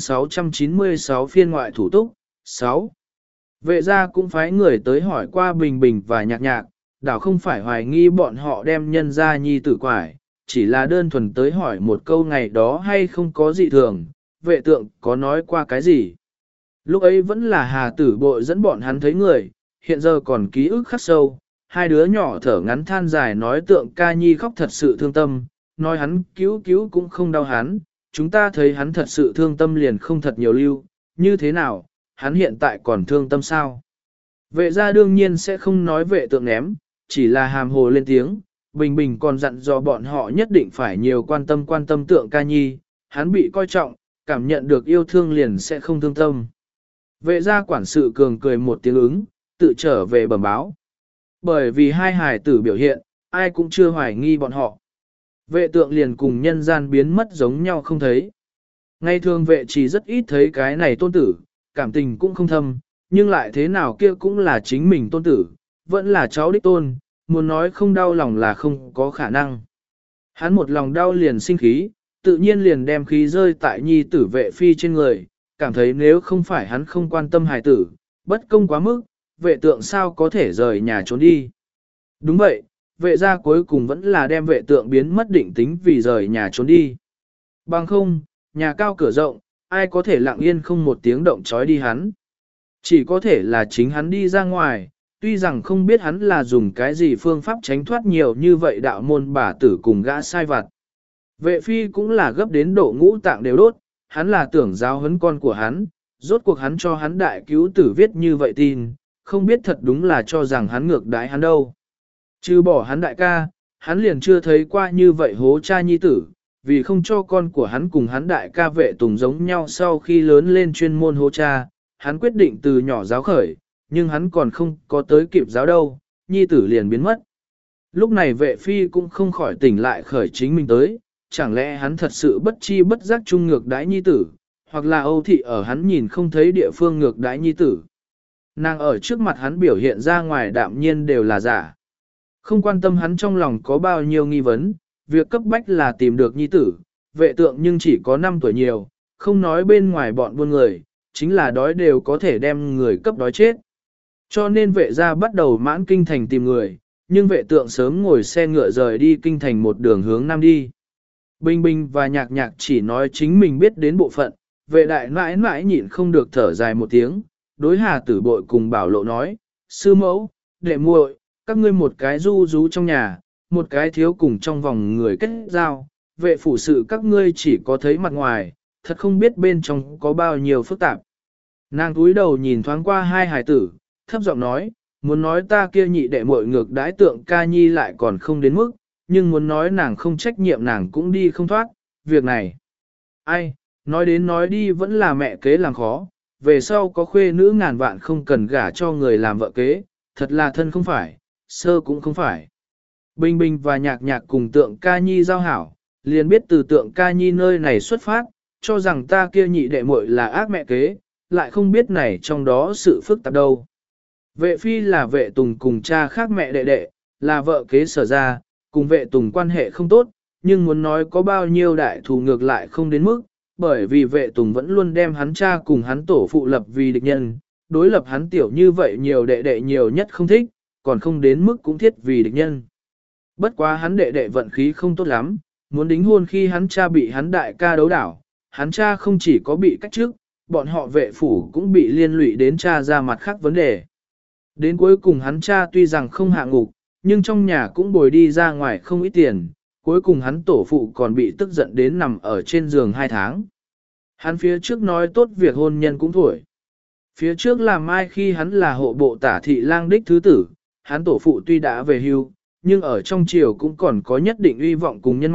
696 phiên ngoại thủ túc, 6. Vệ gia cũng phái người tới hỏi qua Bình Bình và Nhạc Nhạc, đảo không phải hoài nghi bọn họ đem nhân gia nhi tử quải, chỉ là đơn thuần tới hỏi một câu ngày đó hay không có dị thường, vệ tượng có nói qua cái gì. Lúc ấy vẫn là Hà Tử Bội dẫn bọn hắn thấy người, hiện giờ còn ký ức khắc sâu, hai đứa nhỏ thở ngắn than dài nói tượng ca nhi khóc thật sự thương tâm, nói hắn cứu cứu cũng không đau hắn, chúng ta thấy hắn thật sự thương tâm liền không thật nhiều lưu, như thế nào, hắn hiện tại còn thương tâm sao? Vệ gia đương nhiên sẽ không nói vệ tượng ném, chỉ là hàm hồ lên tiếng, Bình Bình còn dặn dò bọn họ nhất định phải nhiều quan tâm tượng ca nhi, hắn bị coi trọng, cảm nhận được yêu thương liền sẽ không thương tâm. Vệ gia quản sự cường cười một tiếng ứng, tự trở về bẩm báo. Bởi vì hai hài tử biểu hiện, ai cũng chưa hoài nghi bọn họ. Vệ tượng liền cùng nhân gian biến mất giống nhau không thấy. Ngày thường vệ chỉ rất ít thấy cái này tôn tử, cảm tình cũng không thâm, nhưng lại thế nào kia cũng là chính mình tôn tử, vẫn là cháu đích tôn, muốn nói không đau lòng là không có khả năng. Hắn một lòng đau liền sinh khí, tự nhiên liền đem khí rơi tại nhi tử vệ phi trên người, cảm thấy nếu không phải hắn không quan tâm hài tử, bất công quá mức, vệ tượng sao có thể rời nhà trốn đi. Đúng vậy, vệ gia cuối cùng vẫn là đem vệ tượng biến mất định tính vì rời nhà trốn đi. Bằng không, nhà cao cửa rộng, ai có thể lặng yên không một tiếng động trói đi hắn. Chỉ có thể là chính hắn đi ra ngoài, tuy rằng không biết hắn là dùng cái gì phương pháp tránh thoát nhiều như vậy đạo môn bà tử cùng gã sai vặt. Vệ phi cũng là gấp đến độ ngũ tạng đều đốt, hắn là tưởng giáo huấn con của hắn, rốt cuộc hắn cho hắn đại cứu tử viết như vậy tin, không biết thật đúng là cho rằng hắn ngược đãi hắn đâu. Trừ bỏ hắn đại ca, hắn liền chưa thấy qua như vậy hố cha nhi tử, vì không cho con của hắn cùng hắn đại ca vệ tùng giống nhau sau khi lớn lên chuyên môn hố cha, hắn quyết định từ nhỏ giáo khởi, nhưng hắn còn không có tới kịp giáo đâu, nhi tử liền biến mất. Lúc này vệ phi cũng không khỏi tỉnh lại khởi chính mình tới, chẳng lẽ hắn thật sự bất chi bất giác chung ngược đãi nhi tử, hoặc là Âu thị ở hắn nhìn không thấy địa phương ngược đãi nhi tử. Nàng ở trước mặt hắn biểu hiện ra ngoài đạm nhiên đều là giả. Không quan tâm hắn trong lòng có bao nhiêu nghi vấn, việc cấp bách là tìm được nhi tử, vệ tượng nhưng chỉ có 5 tuổi nhiều, không nói bên ngoài bọn buôn người, chính là đói đều có thể đem người cấp đói chết. Cho nên vệ gia bắt đầu mãn kinh thành tìm người, nhưng vệ tượng sớm ngồi xe ngựa rời đi kinh thành một đường hướng nam đi. Bình Bình và Nhạc Nhạc chỉ nói chính mình biết đến bộ phận, vệ đại mãi mãi nhịn không được thở dài một tiếng, đối Hà Tử Bội cùng Bảo Lộ nói, sư mẫu, đệ muội, các ngươi một cái du rú trong nhà, một cái thiếu cùng trong vòng người kết giao, vệ phủ sự các ngươi chỉ có thấy mặt ngoài, thật không biết bên trong có bao nhiêu phức tạp. Nàng túi đầu nhìn thoáng qua hai hài tử, thấp giọng nói, muốn nói ta kia nhị đệ muội ngược đãi tượng ca nhi lại còn không đến mức, nhưng muốn nói nàng không trách nhiệm nàng cũng đi không thoát, việc này. Ai, nói đến nói đi vẫn là mẹ kế làm khó, về sau có khuê nữ ngàn vạn không cần gả cho người làm vợ kế, thật là thân không phải, sơ cũng không phải. Bình Bình và Nhạc Nhạc cùng tượng ca nhi giao hảo, liền biết từ tượng ca nhi nơi này xuất phát, cho rằng ta kia nhị đệ muội là ác mẹ kế, lại không biết này trong đó sự phức tạp đâu. Vệ phi là vệ tùng cùng cha khác mẹ đệ đệ, là vợ kế sở ra, cùng vệ tùng quan hệ không tốt, nhưng muốn nói có bao nhiêu đại thù ngược lại không đến mức, bởi vì vệ tùng vẫn luôn đem hắn cha cùng hắn tổ phụ lập vì địch nhân, đối lập hắn tiểu như vậy nhiều đệ đệ nhiều nhất không thích, còn không đến mức cũng thiết vì địch nhân. Bất quá hắn đệ đệ vận khí không tốt lắm, muốn đính hôn khi hắn cha bị hắn đại ca đấu đảo, hắn cha không chỉ có bị cách chức, bọn họ vệ phủ cũng bị liên lụy đến cha ra mặt khác vấn đề. Đến cuối cùng hắn cha tuy rằng không hạ ngục, nhưng trong nhà cũng bồi đi ra ngoài không ít tiền, cuối cùng hắn tổ phụ còn bị tức giận đến nằm ở trên giường 2 tháng. Hắn phía trước nói tốt việc hôn nhân cũng thổi. Phía trước làm mai khi hắn là hộ bộ tả thị lang đích thứ tử, hắn tổ phụ tuy đã về hưu, nhưng ở trong triều cũng còn có nhất định uy vọng cùng nhân mạch,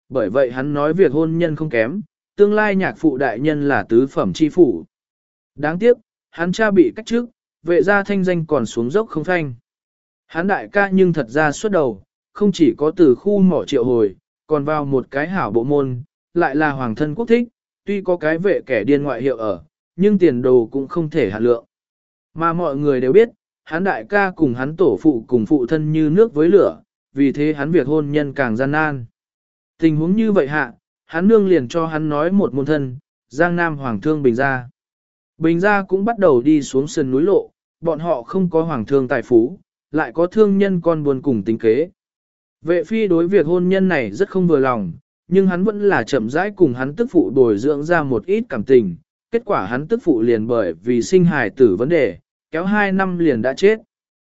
bởi vậy hắn nói việc hôn nhân không kém, tương lai nhạc phụ đại nhân là tứ phẩm chi phủ. Đáng tiếc, hắn cha bị cách chức, vệ gia thanh danh còn xuống dốc không thanh. Hắn đại ca nhưng thật ra xuất đầu, không chỉ có từ khu mỏ triệu hồi, còn vào một cái hảo bộ môn, lại là hoàng thân quốc thích, tuy có cái vệ kẻ điên ngoại hiệu ở, nhưng tiền đồ cũng không thể hạn lượng. Mà mọi người đều biết, hắn đại ca cùng hắn tổ phụ cùng phụ thân như nước với lửa, vì thế hắn việc hôn nhân càng gian nan. Tình huống như vậy hạ, hắn nương liền cho hắn nói một môn thân, Giang Nam Hoàng thương Bình Gia. Bình Gia cũng bắt đầu đi xuống sườn núi lộ, bọn họ không có Hoàng thương tài phú, lại có thương nhân con buồn cùng tính kế. Vệ phi đối việc hôn nhân này rất không vừa lòng, nhưng hắn vẫn là chậm rãi cùng hắn tức phụ bồi dưỡng ra một ít cảm tình. Kết quả hắn tức phụ liền bởi vì sinh hài tử vấn đề, kéo 2 năm liền đã chết.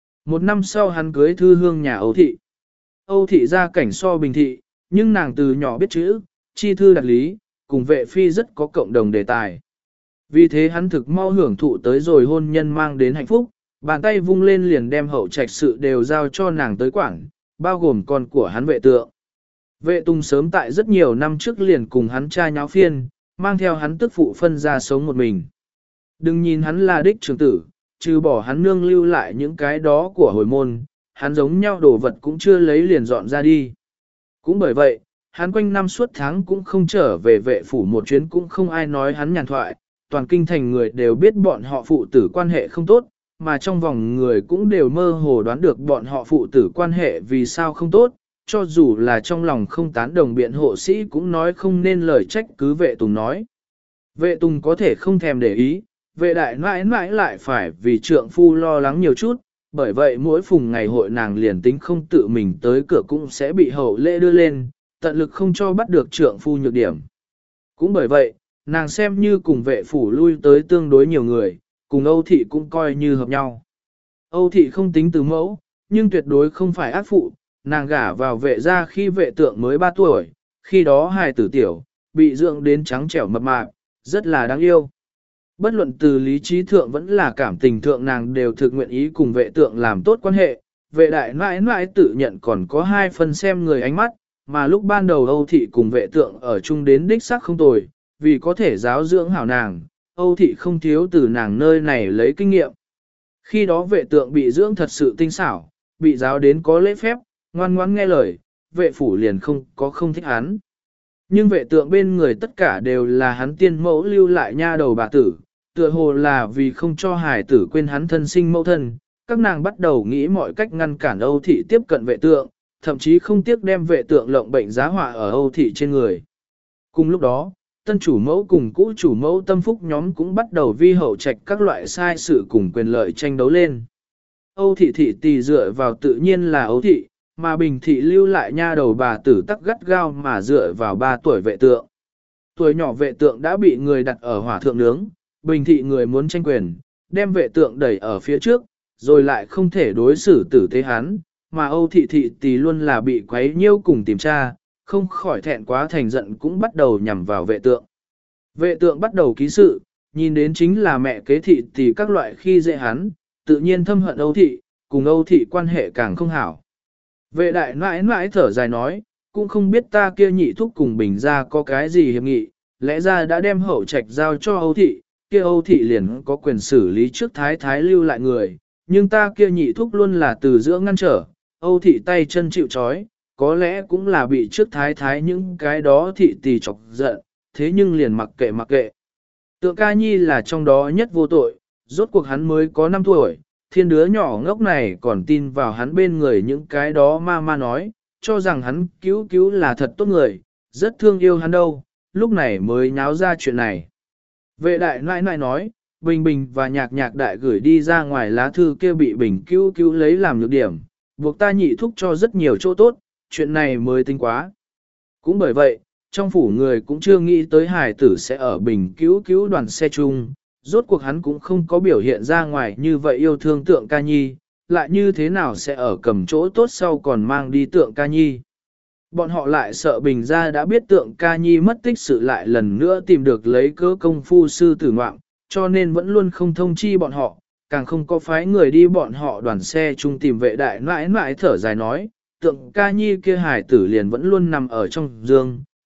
1 năm sau hắn cưới thư hương nhà Âu Thị. Âu Thị gia cảnh so Bình Thị, nhưng nàng từ nhỏ biết chữ, chi thư đạt lý, cùng vệ phi rất có cộng đồng đề tài. Vì thế hắn thực mau hưởng thụ tới rồi hôn nhân mang đến hạnh phúc, bàn tay vung lên liền đem hậu trạch sự đều giao cho nàng tới quản, bao gồm con của hắn Vệ Tượng. Vệ Tùng sớm tại rất nhiều năm trước liền cùng hắn cha nháo phiên, mang theo hắn tức phụ phân ra sống một mình. Đừng nhìn hắn là đích trưởng tử, trừ bỏ hắn nương lưu lại những cái đó của hồi môn, hắn giống nhau đồ vật cũng chưa lấy liền dọn ra đi. Cũng bởi vậy, hắn quanh năm suốt tháng cũng không trở về vệ phủ một chuyến, cũng không ai nói hắn nhàn thoại, toàn kinh thành người đều biết bọn họ phụ tử quan hệ không tốt, mà trong vòng người cũng đều mơ hồ đoán được bọn họ phụ tử quan hệ vì sao không tốt, cho dù là trong lòng không tán đồng biện hộ sĩ cũng nói không nên lời trách cứ Vệ Tùng nói. Vệ Tùng có thể không thèm để ý, vệ đại mãi mãi lại phải vì trượng phu lo lắng nhiều chút, bởi vậy mỗi phùng ngày hội nàng liền tính không tự mình tới cửa cũng sẽ bị hậu lễ đưa lên, tận lực không cho bắt được trượng phu nhược điểm. Cũng bởi vậy, nàng xem như cùng vệ phủ lui tới tương đối nhiều người, cùng Âu Thị cũng coi như hợp nhau. Âu Thị không tính từ mẫu, nhưng tuyệt đối không phải ác phụ, nàng gả vào vệ gia khi Vệ Tượng mới 3 tuổi, khi đó hài tử tiểu, bị dưỡng đến trắng trẻo mập mạp, rất là đáng yêu. Bất luận từ lý trí thượng vẫn là cảm tình thượng nàng đều thực nguyện ý cùng Vệ Tượng làm tốt quan hệ, vệ đại mãi mãi tự nhận còn có 2 phần xem người ánh mắt, mà lúc ban đầu Âu Thị cùng Vệ Tượng ở chung đến đích xác không tồi, vì có thể giáo dưỡng hảo nàng, Âu Thị không thiếu từ nàng nơi này lấy kinh nghiệm. Khi đó Vệ Tượng bị dưỡng thật sự tinh xảo, bị giáo đến có lễ phép, ngoan ngoãn nghe lời, vệ phủ liền không thích hắn. Nhưng Vệ Tượng bên người tất cả đều là hắn tiên mẫu lưu lại nha đầu bà tử, tựa hồ là vì không cho hài tử quên hắn thân sinh mẫu thân, các nàng bắt đầu nghĩ mọi cách ngăn cản Âu Thị tiếp cận Vệ Tượng, thậm chí không tiếc đem Vệ Tượng lộng bệnh giá họa ở Âu Thị trên người. Cùng lúc đó, tân chủ mẫu cùng cũ chủ mẫu tâm phúc nhóm cũng bắt đầu vi hậu trạch các loại sai sự cùng quyền lợi tranh đấu lên. Âu Thị thị tỳ dựa vào tự nhiên là Âu Thị, mà Bình Thị lưu lại nha đầu bà tử tắc gắt gao mà dựa vào 3 tuổi Vệ Tượng. Tuổi nhỏ Vệ Tượng đã bị người đặt ở hỏa thượng nướng, Bình Thị người muốn tranh quyền, đem Vệ Tượng đẩy ở phía trước, rồi lại không thể đối xử tử tế hắn, mà Âu Thị thị tỳ luôn là bị quấy nhiễu cùng tìm tra, không khỏi thẹn quá thành giận cũng bắt đầu nhằm vào Vệ Tượng. Vệ Tượng bắt đầu ký sự, nhìn đến chính là mẹ kế thị tỳ các loại khi dễ hắn, tự nhiên thâm hận Âu Thị, cùng Âu Thị quan hệ càng không hảo. Vệ đại mãi mãi thở dài nói, cũng không biết ta kia nhị thúc cùng Bình gia có cái gì hiệp nghị, lẽ ra đã đem hậu trạch giao cho Âu Thị, kia Âu Thị liền có quyền xử lý trước thái thái lưu lại người, nhưng ta kia nhị thúc luôn là từ giữa ngăn trở, Âu Thị tay chân chịu trói, có lẽ cũng là bị trước thái thái những cái đó thị tỳ chọc giận, thế nhưng liền mặc kệ. Tượng ca nhi là trong đó nhất vô tội, rốt cuộc hắn mới có 5 tuổi, thiên đứa nhỏ ngốc này còn tin vào hắn bên người những cái đó ma nói, cho rằng hắn cứu là thật tốt người, rất thương yêu hắn đâu, lúc này mới nháo ra chuyện này. Vệ đại nãi nãi nói, Bình Bình và nhạc nhạc đại gửi đi ra ngoài lá thư kia bị Bình cứu lấy làm nhược điểm, buộc ta nhị thúc cho rất nhiều chỗ tốt, chuyện này mới tính quá. Cũng bởi vậy, trong phủ người cũng chưa nghĩ tới hài tử sẽ ở Bình cứu đoàn xe chung, rốt cuộc hắn cũng không có biểu hiện ra ngoài như vậy yêu thương Tượng ca nhi, lại như thế nào sẽ ở cầm chỗ tốt sau còn mang đi Tượng ca nhi. Bọn họ lại sợ Bình gia đã biết Tượng ca nhi mất tích sự lại lần nữa tìm được lấy cớ công phu sư tử ngoạm, cho nên vẫn luôn không thông chi bọn họ, càng không có phái người đi bọn họ đoàn xe chung tìm vệ đại mãi mãi thở dài nói, Tượng ca nhi kia hài tử liền vẫn luôn nằm ở trong giường,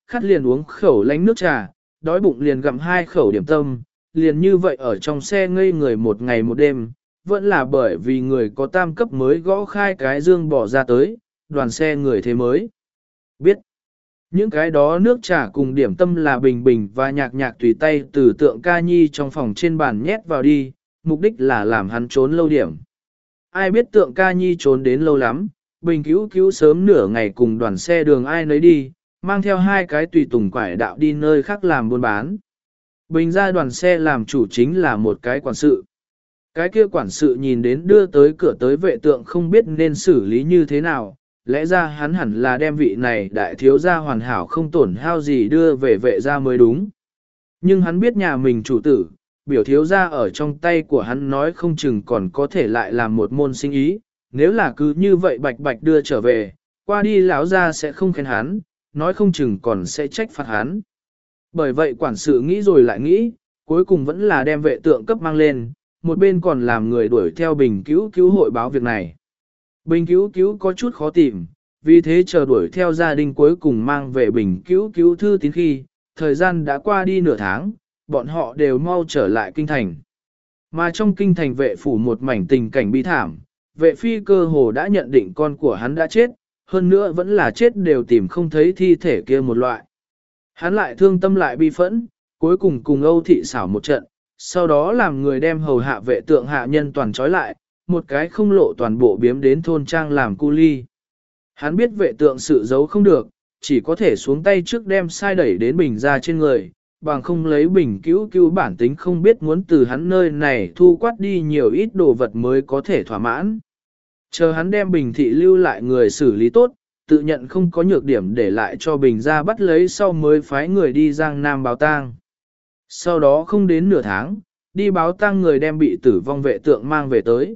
khát liền uống khẩu lánh nước trà, đói bụng liền gặm 2 khẩu điểm tâm, liền như vậy ở trong xe ngây người một ngày một đêm, vẫn là bởi vì người có tam cấp mới gõ khai cái dương bỏ ra tới, đoàn xe người thế mới. Biết, những cái đó nước trà cùng điểm tâm là bình bình và nhạc nhạc tùy tay từ tượng ca nhi trong phòng trên bàn nhét vào đi, mục đích là làm hắn trốn lâu điểm. Ai biết tượng ca nhi trốn đến lâu lắm, bình cứu cứu sớm nửa ngày cùng đoàn xe đường ai nấy đi, mang theo 2 cái tùy tùng quải đạo đi nơi khác làm buôn bán. Bình ra đoàn xe làm chủ chính là một cái quản sự. Cái kia quản sự nhìn đến đưa tới cửa tới vệ tượng không biết nên xử lý như thế nào, lẽ ra hắn hẳn là đem vị này đại thiếu gia hoàn hảo không tổn hao gì đưa về vệ gia mới đúng. Nhưng hắn biết nhà mình chủ tử, biểu thiếu gia ở trong tay của hắn nói không chừng còn có thể lại làm một môn sinh ý, nếu là cứ như vậy bạch bạch đưa trở về, qua đi lão gia sẽ không khen hắn, nói không chừng còn sẽ trách phạt hắn. Bởi vậy quản sự nghĩ rồi lại nghĩ, cuối cùng vẫn là đem vệ tượng cấp mang lên, một bên còn làm người đuổi theo bình cứu cứu hội báo việc này. Bình cứu cứu có chút khó tìm, vì thế chờ đuổi theo gia đình cuối cùng mang về bình cứu cứu thư tín khi, thời gian đã qua đi nửa tháng, bọn họ đều mau trở lại kinh thành. Mà trong kinh thành vệ phủ một mảnh tình cảnh bi thảm, vệ phi cơ hồ đã nhận định con của hắn đã chết, hơn nữa vẫn là chết đều tìm không thấy thi thể kia một loại. Hắn lại thương tâm lại bi phẫn, cuối cùng cùng Âu thị xảo một trận, sau đó làm người đem hầu hạ vệ tượng hạ nhân toàn trói lại, một cái không lộ toàn bộ biếm đến thôn trang làm cu ly. Hắn biết vệ tượng sự giấu không được, chỉ có thể xuống tay trước đem sai đẩy đến bình ra trên người, bằng không lấy bình cứu cứu bản tính không biết muốn từ hắn nơi này thu quát đi nhiều ít đồ vật mới có thể thỏa mãn. Chờ hắn đem bình thị lưu lại người xử lý tốt, tự nhận không có nhược điểm để lại cho bình ra bắt lấy sau mới phái người đi Giang Nam báo tang. Sau đó không đến nửa tháng, đi báo tang người đem bị tử vong vệ tượng mang về tới.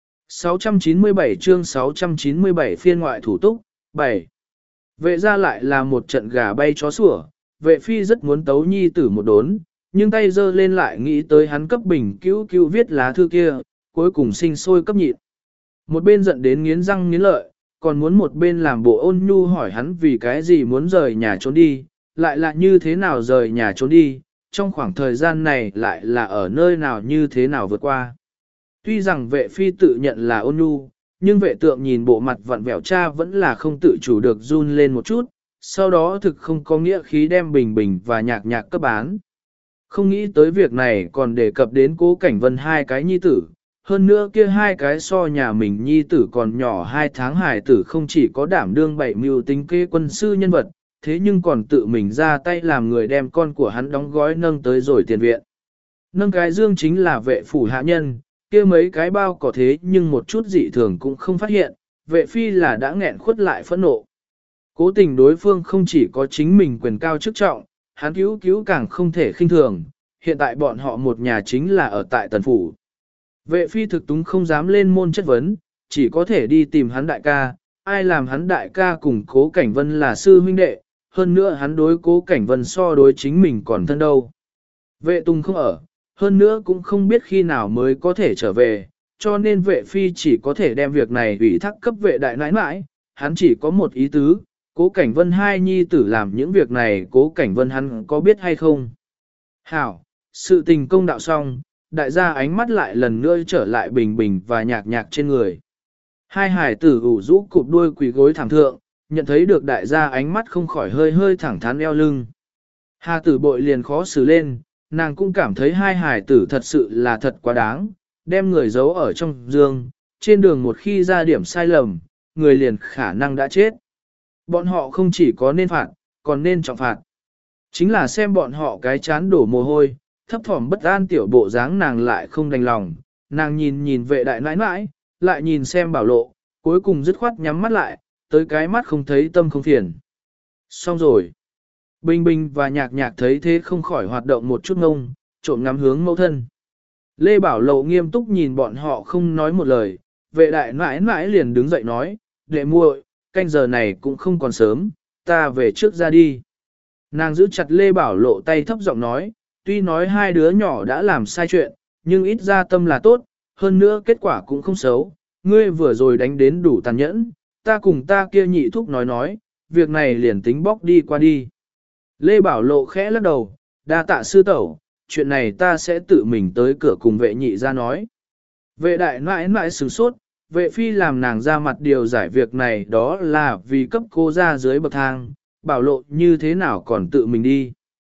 697 chương 697 phiên ngoại thủ túc, 7. Vệ ra lại là một trận gà bay chó sủa, vệ phi rất muốn tấu nhi tử một đốn, nhưng tay giơ lên lại nghĩ tới hắn cấp bình cứu cứu viết lá thư kia, cuối cùng sinh sôi cấp nhịn. Một bên giận đến nghiến răng nghiến lợi, còn muốn một bên làm bộ ôn nhu hỏi hắn vì cái gì muốn rời nhà trốn đi, lại là như thế nào rời nhà trốn đi, trong khoảng thời gian này lại là ở nơi nào như thế nào vượt qua. Tuy rằng vệ phi tự nhận là ôn nhu, nhưng vệ tượng nhìn bộ mặt vặn vẹo cha vẫn là không tự chủ được run lên một chút, sau đó thực không có nghĩa khí đem bình bình và nhạc nhạc cấp bán. Không nghĩ tới việc này còn đề cập đến Cố Cảnh Vân 2 cái nhi tử, hơn nữa kia 2 cái so nhà mình nhi tử còn nhỏ 2 tháng hài tử không chỉ có đảm đương bảy mưu tính kế quân sư nhân vật, thế nhưng còn tự mình ra tay làm người đem con của hắn đóng gói nâng tới rồi tiền viện. Nâng cái dương chính là vệ phủ hạ nhân, kia mấy cái bao có thế nhưng một chút dị thường cũng không phát hiện, vệ phi là đã nghẹn khuất lại phẫn nộ. Cố tình đối phương không chỉ có chính mình quyền cao chức trọng, hắn cứu cứu càng không thể khinh thường, hiện tại bọn họ một nhà chính là ở tại tần phủ. Vệ phi thực túng không dám lên môn chất vấn, chỉ có thể đi tìm hắn đại ca, ai làm hắn đại ca cùng Cố Cảnh Vân là sư huynh đệ, hơn nữa hắn đối Cố Cảnh Vân so đối chính mình còn thân đâu. Vệ Tùng không ở, hơn nữa cũng không biết khi nào mới có thể trở về, cho nên vệ phi chỉ có thể đem việc này ủy thác cấp vệ đại nãi nãi, hắn chỉ có một ý tứ, Cố Cảnh Vân hai nhi tử làm những việc này Cố Cảnh Vân hắn có biết hay không. Hảo, sự tình công đạo xong, đại gia ánh mắt lại lần nữa trở lại bình bình và nhạc nhạc trên người. Hai hải tử ủ rũ cụp đuôi quỳ gối thẳng thượng, nhận thấy được đại gia ánh mắt không khỏi hơi hơi thẳng thắn eo lưng. Hà tử bội liền khó xử lên, nàng cũng cảm thấy hai hải tử thật sự là thật quá đáng, đem người giấu ở trong giường, trên đường một khi ra điểm sai lầm, người liền khả năng đã chết. Bọn họ không chỉ có nên phạt, còn nên trọng phạt. Chính là xem bọn họ cái chán đổ mồ hôi, thấp thỏm bất an tiểu bộ dáng nàng lại không đành lòng, nàng nhìn nhìn vệ đại nãi nãi, lại nhìn xem bảo lộ, cuối cùng dứt khoát nhắm mắt lại, tới cái mắt không thấy tâm không phiền. Xong rồi. Bình bình và nhạc nhạc thấy thế không khỏi hoạt động một chút ngông, trộm ngắm hướng mẫu thân. Lê Bảo Lộ nghiêm túc nhìn bọn họ không nói một lời, vệ đại nãi nãi liền đứng dậy nói, đệ muội, canh giờ này cũng không còn sớm, ta về trước ra đi. Nàng giữ chặt Lê Bảo Lộ tay thấp giọng nói, tuy nói hai đứa nhỏ đã làm sai chuyện, nhưng ít ra tâm là tốt, hơn nữa kết quả cũng không xấu, ngươi vừa rồi đánh đến đủ tàn nhẫn, ta cùng ta kia nhị thúc nói, việc này liền tính bóc đi qua đi. Lê Bảo Lộ khẽ lắc đầu, đa tạ sư tẩu, chuyện này ta sẽ tự mình tới cửa cùng vệ nhị ra nói. Vệ đại nãi nãi sửng sốt, vệ phi làm nàng ra mặt điều giải việc này đó là vì cấp cô ra dưới bậc thang, Bảo Lộ như thế nào còn tự mình đi.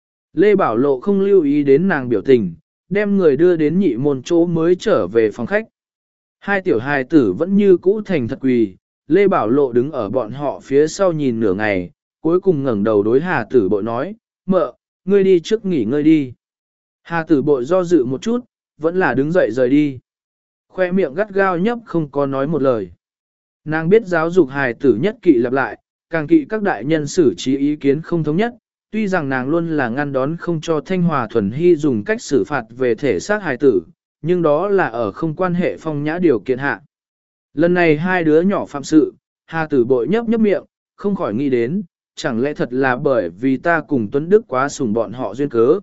Lê Bảo Lộ không lưu ý đến nàng biểu tình, đem người đưa đến nhị môn chỗ mới trở về phòng khách. Hai tiểu hài tử vẫn như cũ thành thật quỳ, Lê Bảo Lộ đứng ở bọn họ phía sau nhìn nửa ngày, cuối cùng ngẩng đầu đối Hà Tử Bội nói, mợ, ngươi đi trước nghỉ ngơi đi. Hà Tử Bội do dự một chút, vẫn là đứng dậy rời đi. Khoe miệng gắt gao nhấp không có nói một lời. Nàng biết giáo dục hài tử nhất kỵ lặp lại, càng kỵ các đại nhân xử trí ý kiến không thống nhất, tuy rằng nàng luôn là ngăn đón không cho Thanh Hòa Thuần Hy dùng cách xử phạt về thể xác hài tử, nhưng đó là ở không quan hệ phong nhã điều kiện hạ. Lần này hai đứa nhỏ phạm sự, Hà Tử Bội nhấp nhấp miệng, không khỏi nghĩ đến, chẳng lẽ thật là bởi vì ta cùng Tuấn Đức quá sủng bọn họ duyên cớ.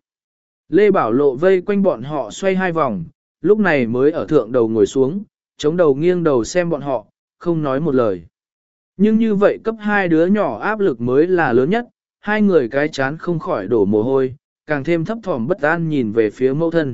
Lê Bảo Lộ vây quanh bọn họ xoay hai vòng, lúc này mới ở thượng đầu ngồi xuống, chống đầu nghiêng đầu xem bọn họ, không nói một lời. Nhưng như vậy cấp hai đứa nhỏ áp lực mới là lớn nhất, hai người cái chán không khỏi đổ mồ hôi, càng thêm thấp thỏm bất an nhìn về phía mẫu thân.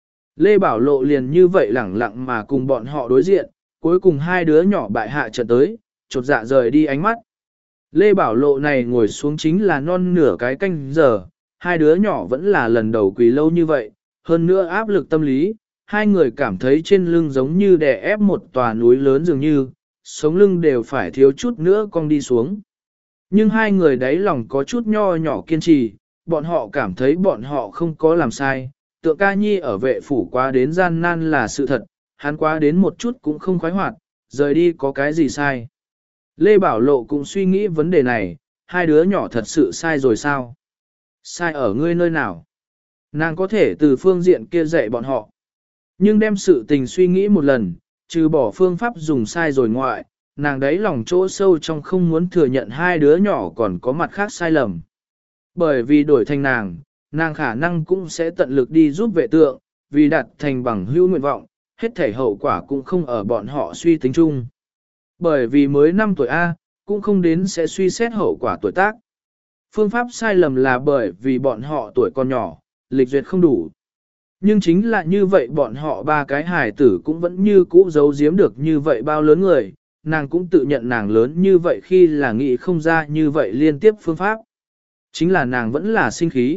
Lê Bảo Lộ liền như vậy lẳng lặng mà cùng bọn họ đối diện, cuối cùng hai đứa nhỏ bại hạ trận tới, chột dạ rời đi ánh mắt. Lê Bảo Lộ này ngồi xuống chính là non nửa cái canh giờ, hai đứa nhỏ vẫn là lần đầu quỳ lâu như vậy, hơn nữa áp lực tâm lý, hai người cảm thấy trên lưng giống như đè ép một tòa núi lớn dường như, sống lưng đều phải thiếu chút nữa cong đi xuống. Nhưng hai người đấy lòng có chút nho nhỏ kiên trì, bọn họ cảm thấy bọn họ không có làm sai, Tượng Ca Nhi ở vệ phủ quá đến gian nan là sự thật, hắn quá đến một chút cũng không khoái hoạt, rời đi có cái gì sai. Lê Bảo Lộ cũng suy nghĩ vấn đề này, hai đứa nhỏ thật sự sai rồi sao? Sai ở ngươi nơi nào? Nàng có thể từ phương diện kia dạy bọn họ. Nhưng đem sự tình suy nghĩ một lần, trừ bỏ phương pháp dùng sai rồi ngoại, nàng đấy lòng chỗ sâu trong không muốn thừa nhận hai đứa nhỏ còn có mặt khác sai lầm. Bởi vì đổi thành nàng khả năng cũng sẽ tận lực đi giúp vệ tượng, vì đạt thành bằng hữu nguyện vọng, hết thể hậu quả cũng không ở bọn họ suy tính chung. Bởi vì mới 5 tuổi A, cũng không đến sẽ suy xét hậu quả tuổi tác. Phương pháp sai lầm là bởi vì bọn họ tuổi còn nhỏ, lịch duyệt không đủ. Nhưng chính là như vậy bọn họ ba cái hài tử cũng vẫn như cũ giấu giếm được như vậy bao lớn người, nàng cũng tự nhận nàng lớn như vậy khi là nghĩ không ra như vậy liên tiếp phương pháp. Chính là nàng vẫn là sinh khí.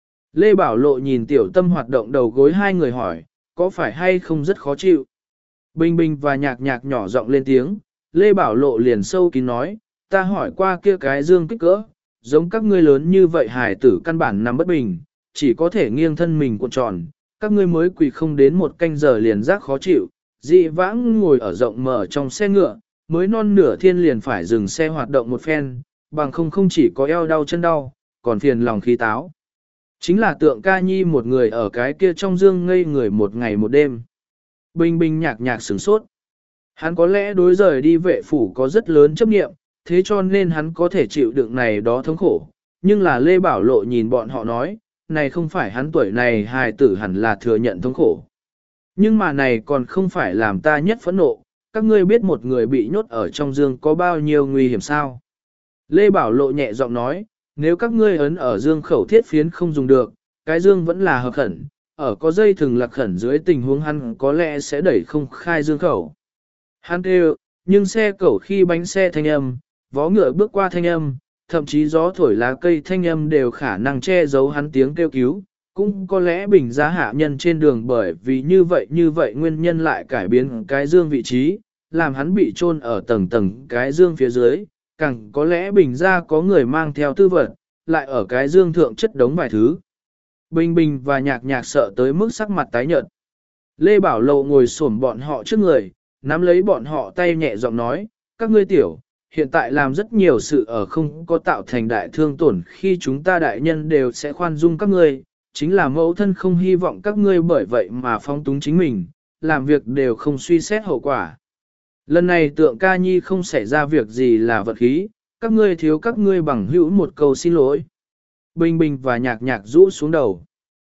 Lê Bảo Lộ nhìn tiểu tâm hoạt động đầu gối hai người hỏi, có phải hay không rất khó chịu? Bình Bình và nhạc nhạc nhỏ giọng lên tiếng, Lê Bảo Lộ liền sâu kín nói, ta hỏi qua kia cái dương kích cỡ, giống các ngươi lớn như vậy hài tử căn bản nằm bất bình, chỉ có thể nghiêng thân mình cuộn tròn, các ngươi mới quỳ không đến một canh giờ liền giác khó chịu, dị vãng ngồi ở rộng mở trong xe ngựa, mới non nửa thiên liền phải dừng xe hoạt động một phen, bằng không chỉ có eo đau chân đau, còn phiền lòng khí táo. Chính là Tượng Ca Nhi một người ở cái kia trong dương ngây người một ngày một đêm. Bình Bình nhạc nhạc sửng sốt. Hắn có lẽ đối rời đi vệ phủ có rất lớn chấp nghiệm, thế cho nên hắn có thể chịu đựng này đó thống khổ. Nhưng là Lê Bảo Lộ nhìn bọn họ nói, này không phải hắn tuổi này hài tử hẳn là thừa nhận thống khổ. Nhưng mà này còn không phải làm ta nhất phẫn nộ, các ngươi biết một người bị nhốt ở trong dương có bao nhiêu nguy hiểm sao? Lê Bảo Lộ nhẹ giọng nói, nếu các ngươi ấn ở dương khẩu thiết phiến không dùng được, cái dương vẫn là hợp khẩn, ở có dây thừng lạc khẩn dưới tình huống hắn có lẽ sẽ đẩy không khai dương khẩu. Hắn kêu, nhưng xe cẩu khi bánh xe thanh âm, vó ngựa bước qua thanh âm, thậm chí gió thổi lá cây thanh âm đều khả năng che giấu hắn tiếng kêu cứu, cũng có lẽ bình giá hạ nhân trên đường bởi vì như vậy nguyên nhân lại cải biến cái dương vị trí, làm hắn bị chôn ở tầng tầng cái dương phía dưới, càng có lẽ bình ra có người mang theo tư vật, lại ở cái dương thượng chất đống vài thứ. Bình Bình và nhạc nhạc sợ tới mức sắc mặt tái nhợt. Lê Bảo Lộ ngồi xổm bọn họ trước người, nắm lấy bọn họ tay nhẹ giọng nói, các ngươi tiểu, hiện tại làm rất nhiều sự ở không có tạo thành đại thương tổn khi chúng ta đại nhân đều sẽ khoan dung các ngươi, chính là mẫu thân không hy vọng các ngươi bởi vậy mà phóng túng chính mình, làm việc đều không suy xét hậu quả. Lần này Tượng Ca Nhi không xảy ra việc gì là vật khí, các ngươi thiếu các ngươi bằng hữu một câu xin lỗi. Bình Bình và nhạc nhạc rũ xuống đầu.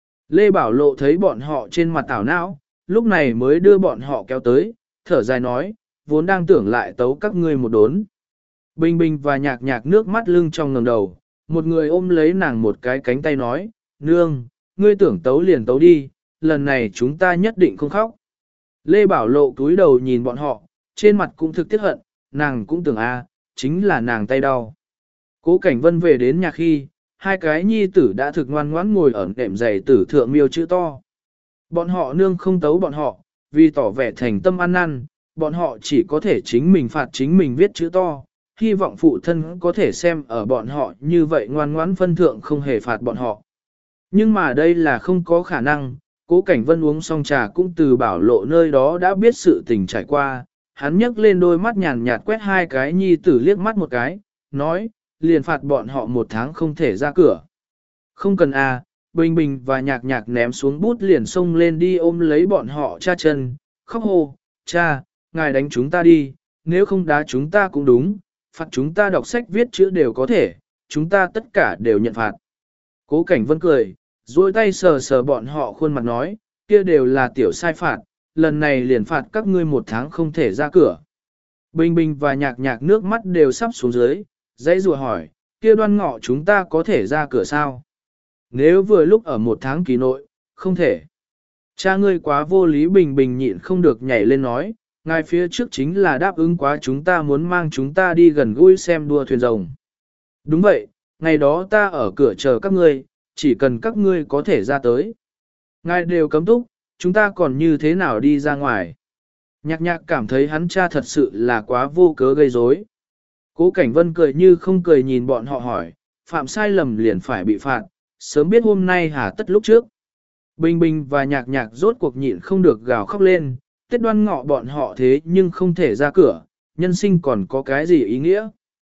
Lê Bảo Lộ thấy bọn họ trên mặt tảo não, lúc này mới đưa bọn họ kéo tới, thở dài nói, vốn đang tưởng lại tấu các ngươi một đốn. Bình Bình và nhạc nhạc nước mắt lưng trong ngẩng đầu, một người ôm lấy nàng một cái cánh tay nói, nương, ngươi tưởng tấu liền tấu đi, lần này chúng ta nhất định không khóc. Lê Bảo Lộ cúi đầu nhìn bọn họ, trên mặt cũng thực tiếc hận, nàng cũng tưởng chính là nàng tay đau. Cố Cảnh Vân về đến nhà khi, hai cái nhi tử đã thực ngoan ngoãn ngồi ở đệm giày tử thượng miêu chữ to. Bọn họ nương không tấu bọn họ, vì tỏ vẻ thành tâm ăn năn, bọn họ chỉ có thể chính mình phạt chính mình viết chữ to, hy vọng phụ thân có thể xem ở bọn họ như vậy ngoan ngoãn phân thượng không hề phạt bọn họ. Nhưng mà đây là không có khả năng, Cố Cảnh Vân uống xong trà cũng từ Bảo Lộ nơi đó đã biết sự tình trải qua, hắn nhấc lên đôi mắt nhàn nhạt quét hai cái nhi tử liếc mắt một cái, nói, liền phạt bọn họ 1 tháng không thể ra cửa. Không cần Bình Bình và Nhạc Nhạc ném xuống bút liền xông lên đi ôm lấy bọn họ cha chân, khóc hô, cha, ngài đánh chúng ta đi, nếu không đá chúng ta cũng đúng, phạt chúng ta đọc sách viết chữ đều có thể, chúng ta tất cả đều nhận phạt. Cố Cảnh Vân cười, duỗi tay sờ sờ bọn họ khuôn mặt nói, kia đều là tiểu sai phạt, lần này liền phạt các ngươi 1 tháng không thể ra cửa. Bình Bình và Nhạc Nhạc nước mắt đều sắp xuống dưới, dãy rùa hỏi, kia Đoan Ngọ chúng ta có thể ra cửa sao? Nếu vừa lúc ở 1 tháng kỳ nội, không thể. Cha ngươi quá vô lý. Bình Bình nhịn không được nhảy lên nói, ngài phía trước chính là đáp ứng quá chúng ta muốn mang chúng ta đi gần gũi xem đua thuyền rồng. Đúng vậy, ngày đó ta ở cửa chờ các ngươi, chỉ cần các ngươi có thể ra tới. Ngài đều cấm túc, chúng ta còn như thế nào đi ra ngoài. Nhạc Nhạc cảm thấy hắn cha thật sự là quá vô cớ gây rối. Cố Cảnh Vân cười như không cười nhìn bọn họ hỏi, phạm sai lầm liền phải bị phạt, sớm biết hôm nay hà tất lúc trước. Bình Bình và Nhạc Nhạc rốt cuộc nhịn không được gào khóc lên, Tết Đoan Ngọ bọn họ thế nhưng không thể ra cửa, nhân sinh còn có cái gì ý nghĩa.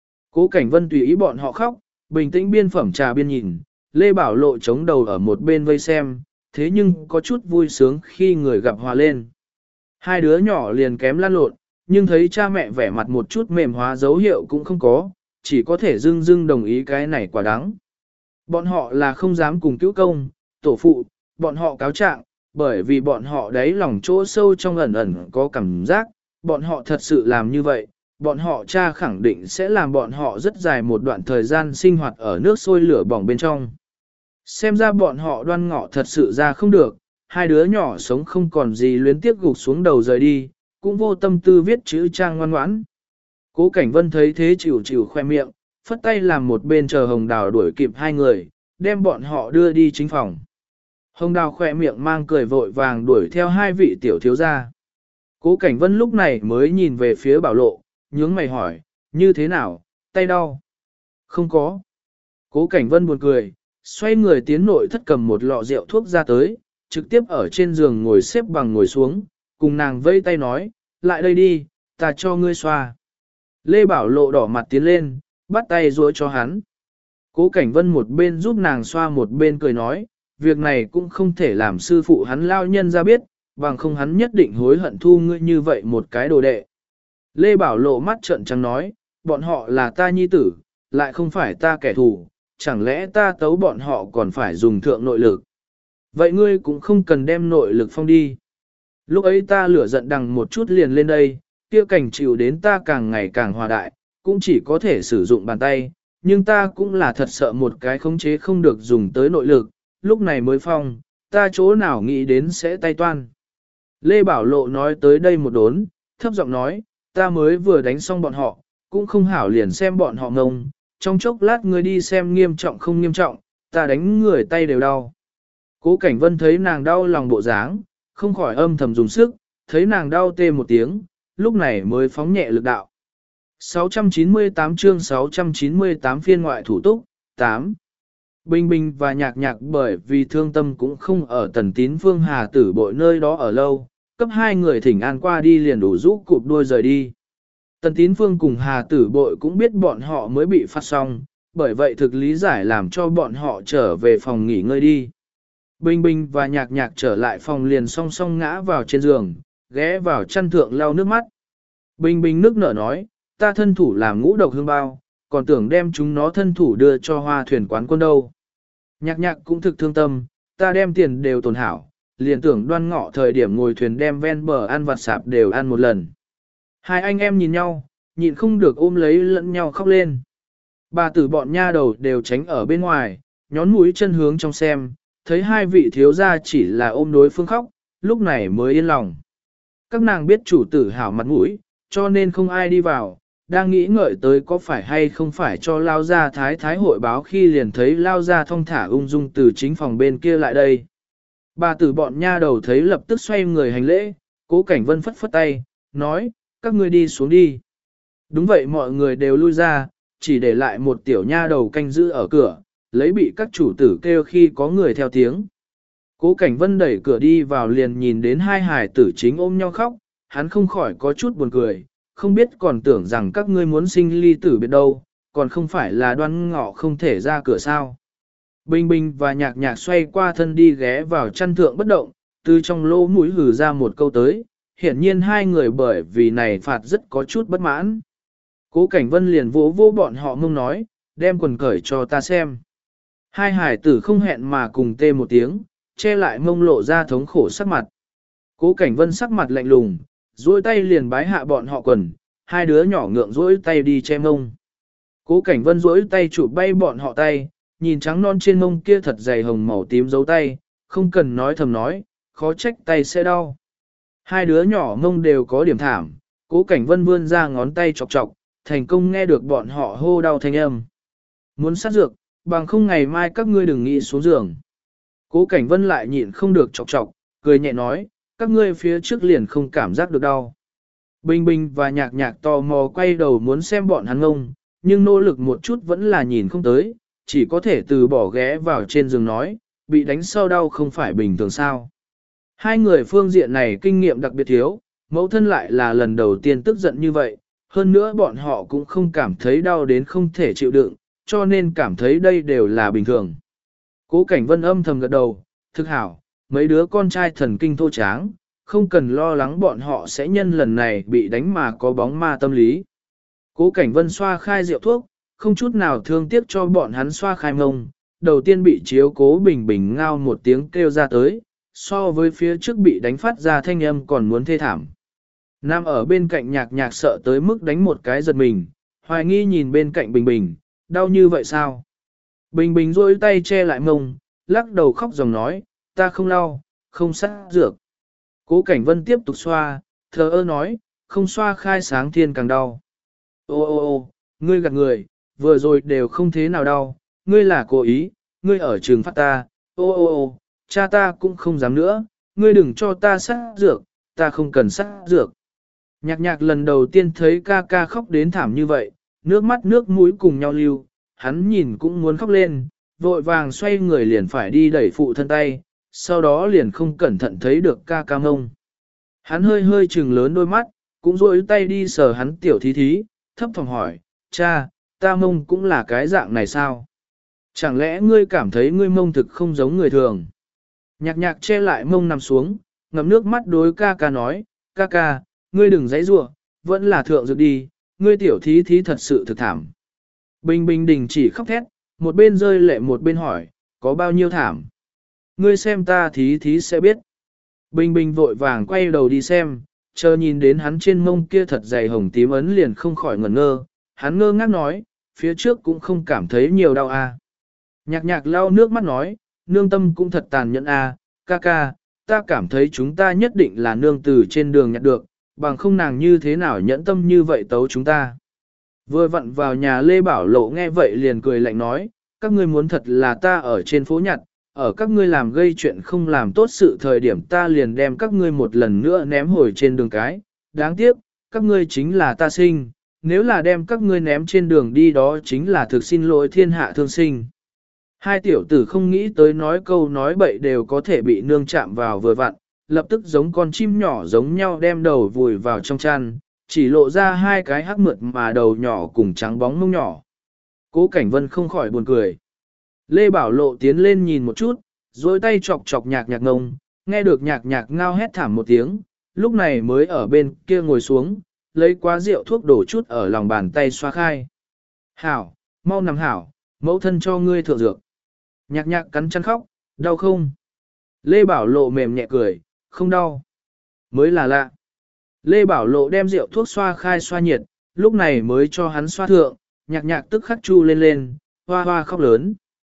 Cố Cảnh Vân tùy ý bọn họ khóc, bình tĩnh biên phẩm trà biên nhìn, Lê Bảo Lộ chống đầu ở một bên vây xem, thế nhưng có chút vui sướng khi người gặp hòa lên. Hai đứa nhỏ liền kém lăn lộn, nhưng thấy cha mẹ vẻ mặt một chút mềm hóa dấu hiệu cũng không có, chỉ có thể dưng dưng đồng ý cái này quả đắng. Bọn họ là không dám cùng cứu công, tổ phụ, bọn họ cáo trạng, bởi vì bọn họ đáy lòng chỗ sâu trong ẩn ẩn có cảm giác, bọn họ thật sự làm như vậy, bọn họ cha khẳng định sẽ làm bọn họ rất dài một đoạn thời gian sinh hoạt ở nước sôi lửa bỏng bên trong. Xem ra bọn họ Đoan Ngọ thật sự ra không được, hai đứa nhỏ sống không còn gì luyến tiếc gục xuống đầu rời đi, cũng vô tâm tư viết chữ trang ngoan ngoãn. Cố Cảnh Vân thấy thế chịu chịu khoe miệng, phất tay làm một bên chờ Hồng Đào đuổi kịp hai người, đem bọn họ đưa đi chính phòng. Hồng Đào khoe miệng mang cười vội vàng đuổi theo hai vị tiểu thiếu gia. Cố Cảnh Vân lúc này mới nhìn về phía Bảo Lộ, nhướng mày hỏi, như thế nào, tay đau? Không có. Cố Cảnh Vân buồn cười, xoay người tiến nội thất cầm một lọ rượu thuốc ra tới, trực tiếp ở trên giường ngồi xếp bằng ngồi xuống, cùng nàng vây tay nói, lại đây đi, ta cho ngươi xoa. Lê Bảo Lộ đỏ mặt tiến lên, bắt tay duỗi cho hắn. Cố Cảnh Vân một bên giúp nàng xoa một bên cười nói, việc này cũng không thể làm sư phụ hắn lao nhân ra biết, bằng không hắn nhất định hối hận thu ngươi như vậy một cái đồ đệ. Lê Bảo Lộ mắt trợn trắng nói, bọn họ là ta nhi tử, lại không phải ta kẻ thù, chẳng lẽ ta tấu bọn họ còn phải dùng thượng nội lực. Vậy ngươi cũng không cần đem nội lực phong đi. Lúc ấy ta lửa giận đằng một chút liền lên đây, kia cảnh chịu đến ta càng ngày càng hòa đại, cũng chỉ có thể sử dụng bàn tay, nhưng ta cũng là thật sợ một cái khống chế không được dùng tới nội lực, lúc này mới phong, ta chỗ nào nghĩ đến sẽ tay toan. Lê Bảo Lộ nói tới đây một đốn, thấp giọng nói, ta mới vừa đánh xong bọn họ, cũng không hảo liền xem bọn họ ngông, trong chốc lát ngươi đi xem nghiêm trọng không nghiêm trọng, ta đánh người tay đều đau. Cố Cảnh Vân thấy nàng đau lòng bộ dáng, không khỏi âm thầm dùng sức, thấy nàng đau tê một tiếng, lúc này mới phóng nhẹ lực đạo. 698 chương 698 phiên ngoại thủ túc, 8. Bình Bình và Nhạc Nhạc bởi vì thương tâm cũng không ở Tần Tín Phương Hà Tử Bội nơi đó ở lâu, cấp hai người thỉnh an qua đi liền đủ rũ cụp đuôi rời đi. Tần Tín Phương cùng Hà Tử Bội cũng biết bọn họ mới bị phát xong, bởi vậy thực lý giải làm cho bọn họ trở về phòng nghỉ ngơi đi. Bình Bình và Nhạc Nhạc trở lại phòng liền song song ngã vào trên giường, ghé vào chăn thượng lau nước mắt. Bình Bình nước nở nói, ta thân thủ làm ngũ độc hương bao, còn tưởng đem chúng nó thân thủ đưa cho Hoa Thuyền quán quân đâu. Nhạc Nhạc cũng thực thương tâm, ta đem tiền đều tồn hảo, liền tưởng Đoan Ngọ thời điểm ngồi thuyền đem ven bờ ăn vặt sạp đều ăn một lần. Hai anh em nhìn nhau, nhịn không được ôm lấy lẫn nhau khóc lên. Bà tử bọn nha đầu đều tránh ở bên ngoài, nhón mũi chân hướng trong xem, thấy hai vị thiếu gia chỉ là ôm đối phương khóc, lúc này mới yên lòng. Các nàng biết chủ tử hảo mặt mũi, cho nên không ai đi vào, đang nghĩ ngợi tới có phải hay không phải cho lao gia thái hội báo khi liền thấy lao gia thong thả ung dung từ chính phòng bên kia lại đây. Bà tử bọn nha đầu thấy lập tức xoay người hành lễ, Cố Cảnh Vân phất phất tay, nói, các ngươi đi xuống đi. Đúng vậy, mọi người đều lui ra, chỉ để lại một tiểu nha đầu canh giữ ở cửa, lấy bị các chủ tử kêu khi có người theo tiếng. Cố Cảnh Vân đẩy cửa đi vào liền nhìn đến hai hài tử chính ôm nhau khóc, hắn không khỏi có chút buồn cười, không biết còn tưởng rằng các ngươi muốn sinh ly tử biệt đâu, còn không phải là Đoan Ngọ không thể ra cửa sao. Bình Bình và Nhạc Nhạc xoay qua thân đi ghé vào chăn thượng bất động, từ trong lỗ mũi hừ ra một câu tới, hiển nhiên hai người bởi vì này phạt rất có chút bất mãn. Cố Cảnh Vân liền vỗ vỗ bọn họ mông nói, đem quần cởi cho ta xem. Hai hải tử không hẹn mà cùng tê một tiếng, che lại mông lộ ra thống khổ sắc mặt. Cố Cảnh Vân sắc mặt lạnh lùng, duỗi tay liền bái hạ bọn họ quần, hai đứa nhỏ ngượng duỗi tay đi che mông. Cố Cảnh Vân duỗi tay chụp bay bọn họ tay, nhìn trắng non trên mông kia thật dày hồng màu tím dấu tay, không cần nói thầm nói, khó trách tay sẽ đau. Hai đứa nhỏ mông đều có điểm thảm, Cố Cảnh Vân vươn ra ngón tay chọc chọc, thành công nghe được bọn họ hô đau thanh âm. Muốn sát dược, bằng không ngày mai các ngươi đừng nghĩ xuống giường. Cố Cảnh Vân lại nhịn không được chọc chọc, cười nhẹ nói, các ngươi phía trước liền không cảm giác được đau. Bình Bình và Nhạc Nhạc tò mò quay đầu muốn xem bọn hắn ngông, nhưng nỗ lực một chút vẫn là nhìn không tới, chỉ có thể từ bỏ ghé vào trên giường nói, bị đánh sau đau không phải bình thường sao. Hai người phương diện này kinh nghiệm đặc biệt thiếu, mẫu thân lại là lần đầu tiên tức giận như vậy, hơn nữa bọn họ cũng không cảm thấy đau đến không thể chịu đựng, cho nên cảm thấy đây đều là bình thường. Cố Cảnh Vân âm thầm gật đầu, thực hảo, mấy đứa con trai thần kinh thô tráng, không cần lo lắng bọn họ sẽ nhân lần này bị đánh mà có bóng ma tâm lý. Cố Cảnh Vân xoa khai rượu thuốc, không chút nào thương tiếc cho bọn hắn xoa khai mông, đầu tiên bị chiếu Cố Bình Bình ngao một tiếng kêu ra tới, so với phía trước bị đánh phát ra thanh âm còn muốn thê thảm. Nam ở bên cạnh Nhạc Nhạc sợ tới mức đánh một cái giật mình, hoài nghi nhìn bên cạnh Bình Bình, đau như vậy sao? Bình Bình rôi tay che lại mông, lắc đầu khóc dòng nói, ta không lau, không sát dược. Cố Cảnh Vân tiếp tục xoa, thờ ơ nói, không xoa khai sáng thiên càng đau. Ô ô ô, ngươi gạt người, vừa rồi đều không thế nào đau, ngươi là cố ý, ngươi ở trường phát ta, ô ô ô, cha ta cũng không dám nữa, ngươi đừng cho ta sát dược, ta không cần sát dược. Nhạc Nhạc lần đầu tiên thấy ca ca khóc đến thảm như vậy, nước mắt nước mũi cùng nhau lưu, hắn nhìn cũng muốn khóc lên, vội vàng xoay người liền phải đi đẩy phụ thân tay, sau đó liền không cẩn thận thấy được ca ca mông. Hắn hơi hơi trừng lớn đôi mắt, cũng rôi tay đi sờ hắn tiểu thí thí, thấp thỏm hỏi, cha, ta mông cũng là cái dạng này sao? Chẳng lẽ ngươi cảm thấy ngươi mông thực không giống người thường? Nhạc Nhạc che lại mông nằm xuống, ngậm nước mắt đối ca ca nói, ca ca, ngươi đừng giãy giụa, vẫn là thượng dược đi, ngươi tiểu thí thí thật sự thực thảm. Bình Bình đình chỉ khóc thét, một bên rơi lệ một bên hỏi, có bao nhiêu thảm? Ngươi xem ta thí thí sẽ biết. Bình Bình vội vàng quay đầu đi xem, chờ nhìn đến hắn trên mông kia thật dày hồng tím ấn liền không khỏi ngẩn ngơ, hắn ngơ ngác nói, phía trước cũng không cảm thấy nhiều đau à. Nhạc Nhạc lau nước mắt nói, nương tâm cũng thật tàn nhẫn à, ca ca, ta cảm thấy chúng ta nhất định là nương từ trên đường nhặt được, bằng không nàng như thế nào nhẫn tâm như vậy tấu chúng ta. Vừa vặn vào nhà Lê Bảo Lộ nghe vậy liền cười lạnh nói, các ngươi muốn thật là ta ở trên phố nhặt, ở các ngươi làm gây chuyện không làm tốt sự thời điểm ta liền đem các ngươi một lần nữa ném hồi trên đường cái. Đáng tiếc, các ngươi chính là ta sinh, nếu là đem các ngươi ném trên đường đi đó chính là thực xin lỗi thiên hạ thương sinh. Hai tiểu tử không nghĩ tới nói câu nói bậy đều có thể bị nương chạm vào vừa vặn, lập tức giống con chim nhỏ giống nhau đem đầu vùi vào trong chăn, chỉ lộ ra hai cái hắc mượt mà đầu nhỏ cùng trắng bóng mông nhỏ. Cố Cảnh Vân không khỏi buồn cười. Lê Bảo Lộ tiến lên nhìn một chút, dối tay chọc chọc Nhạc Nhạc ngông, nghe được Nhạc Nhạc ngao hét thảm một tiếng, lúc này mới ở bên kia ngồi xuống, lấy quá rượu thuốc đổ chút ở lòng bàn tay xoa khai. Hảo, mau nằm hảo, mẫu thân cho ngươi thượng dược. Nhạc Nhạc cắn chăn khóc, đau không? Lê Bảo Lộ mềm nhẹ cười, không đau. Mới là lạ. Lê Bảo Lộ đem rượu thuốc xoa khai xoa nhiệt, lúc này mới cho hắn xoa thượng, nhạc nhạc tức khắc chu lên lên, hoa hoa khóc lớn.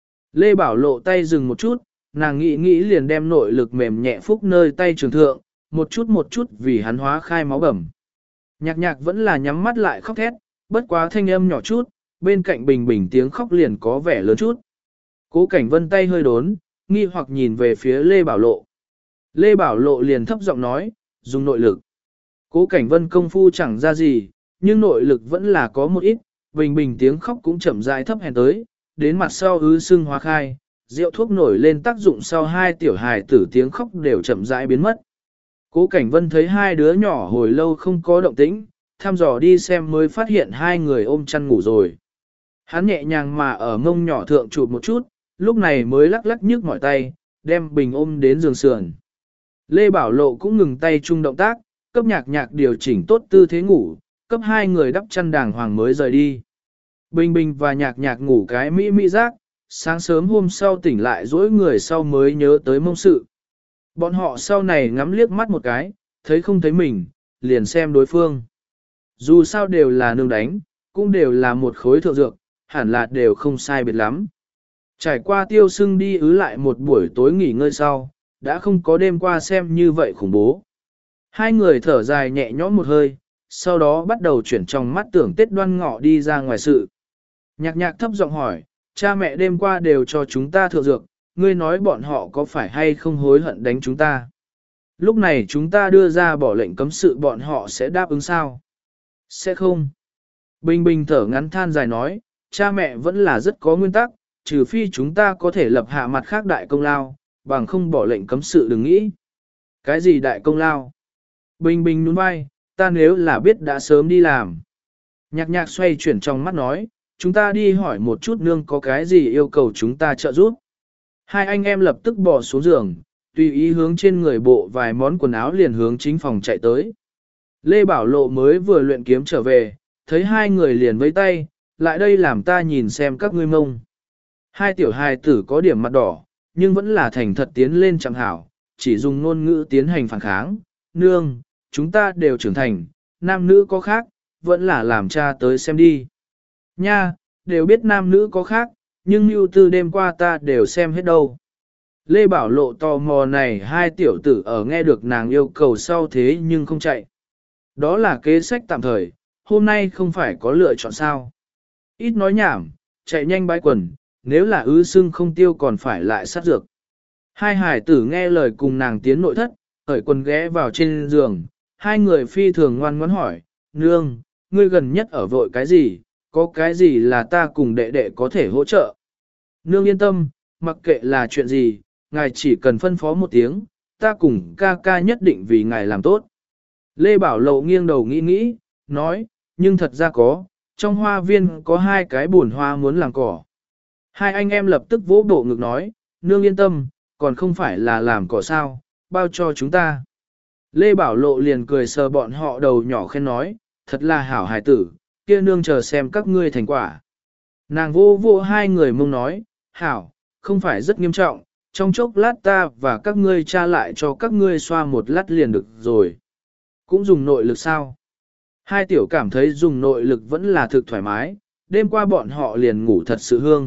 Lê Bảo Lộ tay dừng một chút, nàng nghĩ nghĩ liền đem nội lực mềm nhẹ phúc nơi tay trường thượng, một chút vì hắn hóa khai máu bầm. Nhạc nhạc vẫn là nhắm mắt lại khóc thét, bất quá thanh âm nhỏ chút, bên cạnh bình bình tiếng khóc liền có vẻ lớn chút. Cố Cảnh Vân tay hơi đốn, nghi hoặc nhìn về phía Lê Bảo Lộ. Lê Bảo Lộ liền thấp giọng nói, dùng nội lực. Cố Cảnh Vân công phu chẳng ra gì, nhưng nội lực vẫn là có một ít, bình bình tiếng khóc cũng chậm rãi thấp hèn tới, đến mặt sau ứ sưng hóa khai, rượu thuốc nổi lên tác dụng sau hai tiểu hài tử tiếng khóc đều chậm rãi biến mất. Cố Cảnh Vân thấy hai đứa nhỏ hồi lâu không có động tĩnh, thăm dò đi xem mới phát hiện hai người ôm chăn ngủ rồi. Hắn nhẹ nhàng mà ở mông nhỏ thượng chụp một chút, lúc này mới lắc lắc nhức mỏi tay, đem bình ôm đến giường sườn. Lê Bảo Lộ cũng ngừng tay chung động tác, cấp nhạc nhạc điều chỉnh tốt tư thế ngủ, cấp hai người đắp chăn đàng hoàng mới rời đi. Bình bình và nhạc nhạc ngủ cái mỹ giác, sáng sớm hôm sau tỉnh lại dỗi người sau mới nhớ tới mông sự. Bọn họ sau này ngắm liếc mắt một cái, thấy không thấy mình, liền xem đối phương. Dù sao đều là nương đánh, cũng đều là một khối thượng dược, hẳn là đều không sai biệt lắm. Trải qua tiêu sưng đi ứ lại một buổi tối nghỉ ngơi sau, đã không có đêm qua xem như vậy khủng bố. Hai người thở dài nhẹ nhõm một hơi, sau đó bắt đầu chuyển trong mắt tưởng Tết Đoan Ngọ đi ra ngoài sự. Nhạc nhạc thấp giọng hỏi, cha mẹ đêm qua đều cho chúng ta thượng dược, ngươi nói bọn họ có phải hay không hối hận đánh chúng ta? Lúc này chúng ta đưa ra bỏ lệnh cấm sự bọn họ sẽ đáp ứng sao? Sẽ không. Bình bình thở ngắn than dài nói, cha mẹ vẫn là rất có nguyên tắc, trừ phi chúng ta có thể lập hạ mặt khác đại công lao, bằng không bỏ lệnh cấm sự đừng nghĩ. Cái gì đại công lao? Bình bình nhún vai, ta nếu là biết đã sớm đi làm. Nhạc nhạc xoay chuyển trong mắt nói, chúng ta đi hỏi một chút nương có cái gì yêu cầu chúng ta trợ giúp. Hai anh em lập tức bỏ xuống giường, tùy ý hướng trên người bộ vài món quần áo liền hướng chính phòng chạy tới. Lê Bảo Lộ mới vừa luyện kiếm trở về, thấy hai người liền với tay, lại đây làm ta nhìn xem các ngươi mông. Hai tiểu hài tử có điểm mặt đỏ, nhưng vẫn là thành thật tiến lên chẳng hảo, chỉ dùng ngôn ngữ tiến hành phản kháng. Nương, chúng ta đều trưởng thành, nam nữ có khác, vẫn là làm cha tới xem đi. Nha, đều biết nam nữ có khác, nhưng mưu tư đêm qua ta đều xem hết đâu. Lê Bảo Lộ tò mò này hai tiểu tử ở nghe được nàng yêu cầu sau thế nhưng không chạy. Đó là kế sách tạm thời, hôm nay không phải có lựa chọn sao. Ít nói nhảm, chạy nhanh bái quần, nếu là ứ sưng không tiêu còn phải lại sát dược. Hai hải tử nghe lời cùng nàng tiến nội thất, khởi quần ghé vào trên giường, hai người phi thường ngoan ngoãn hỏi, nương, ngươi gần nhất ở vội cái gì, có cái gì là ta cùng đệ đệ có thể hỗ trợ. Nương yên tâm, mặc kệ là chuyện gì, ngài chỉ cần phân phó một tiếng, ta cùng ca ca nhất định vì ngài làm tốt. Lê Bảo Lộ nghiêng đầu nghĩ nghĩ, nói, nhưng thật ra có, trong hoa viên có hai cái buồn hoa muốn làm cỏ. Hai anh em lập tức vỗ bộ ngực nói, nương yên tâm, còn không phải là làm cỏ sao, bao cho chúng ta. Lê Bảo Lộ liền cười sờ bọn họ đầu nhỏ khen nói, thật là hảo hài tử, kia nương chờ xem các ngươi thành quả. Nàng vô vô hai người mông nói, hảo, không phải rất nghiêm trọng, trong chốc lát ta và các ngươi tra lại cho các ngươi xoa một lát liền được rồi. Cũng dùng nội lực sao? Hai tiểu cảm thấy dùng nội lực vẫn là thực thoải mái, đêm qua bọn họ liền ngủ thật sự hương.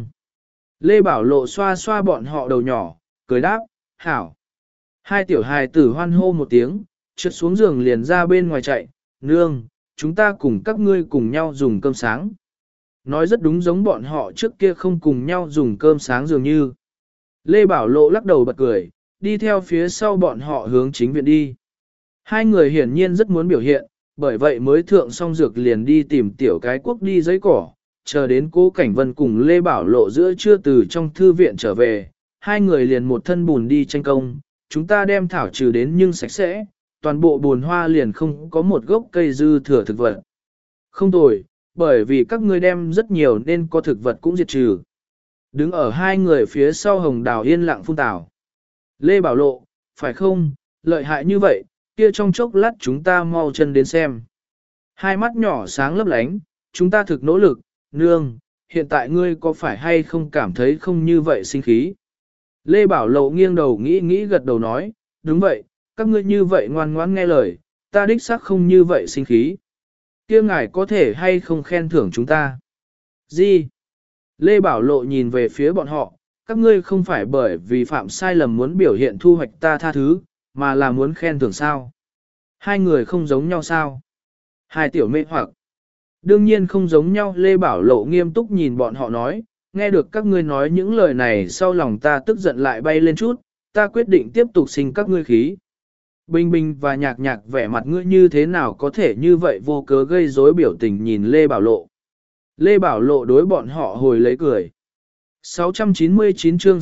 Lê Bảo Lộ xoa xoa bọn họ đầu nhỏ, cười đáp, hảo. Hai tiểu hài tử hoan hô một tiếng, trượt xuống giường liền ra bên ngoài chạy, nương, chúng ta cùng các ngươi cùng nhau dùng cơm sáng. Nói rất đúng giống bọn họ trước kia không cùng nhau dùng cơm sáng dường như. Lê Bảo Lộ lắc đầu bật cười, đi theo phía sau bọn họ hướng chính viện đi. Hai người hiển nhiên rất muốn biểu hiện, bởi vậy mới thượng xong dược liền đi tìm tiểu cái quốc đi giấy cỏ, chờ đến Cố Cảnh Vân cùng Lê Bảo Lộ giữa trưa từ trong thư viện trở về, hai người liền một thân bùn đi tranh công, chúng ta đem thảo trừ đến nhưng sạch sẽ, toàn bộ bùn hoa liền không có một gốc cây dư thừa thực vật. Không tồi, bởi vì các ngươi đem rất nhiều nên có thực vật cũng diệt trừ. Đứng ở hai người phía sau Hồng Đào yên lặng phun tảo. Lê Bảo Lộ, phải không, lợi hại như vậy, kia trong chốc lát chúng ta mau chân đến xem. Hai mắt nhỏ sáng lấp lánh, chúng ta thực nỗ lực, nương, hiện tại ngươi có phải hay không cảm thấy không như vậy sinh khí. Lê Bảo Lộ nghiêng đầu nghĩ nghĩ gật đầu nói, đúng vậy, các ngươi như vậy ngoan ngoãn nghe lời, ta đích xác không như vậy sinh khí. Kia ngài có thể hay không khen thưởng chúng ta. Gì? Lê Bảo Lộ nhìn về phía bọn họ, các ngươi không phải bởi vì phạm sai lầm muốn biểu hiện thu hoạch ta tha thứ, mà là muốn khen thưởng sao? Hai người không giống nhau sao? Hai tiểu mê hoặc. Đương nhiên không giống nhau, Lê Bảo Lộ nghiêm túc nhìn bọn họ nói, nghe được các ngươi nói những lời này sau lòng ta tức giận lại bay lên chút, ta quyết định tiếp tục sinh các ngươi khí. Bình Bình và Nhạc Nhạc vẻ mặt ngươi như thế nào có thể như vậy vô cớ gây rối biểu tình nhìn Lê Bảo Lộ. Lê Bảo Lộ đối bọn họ hồi lấy cười. 699 chương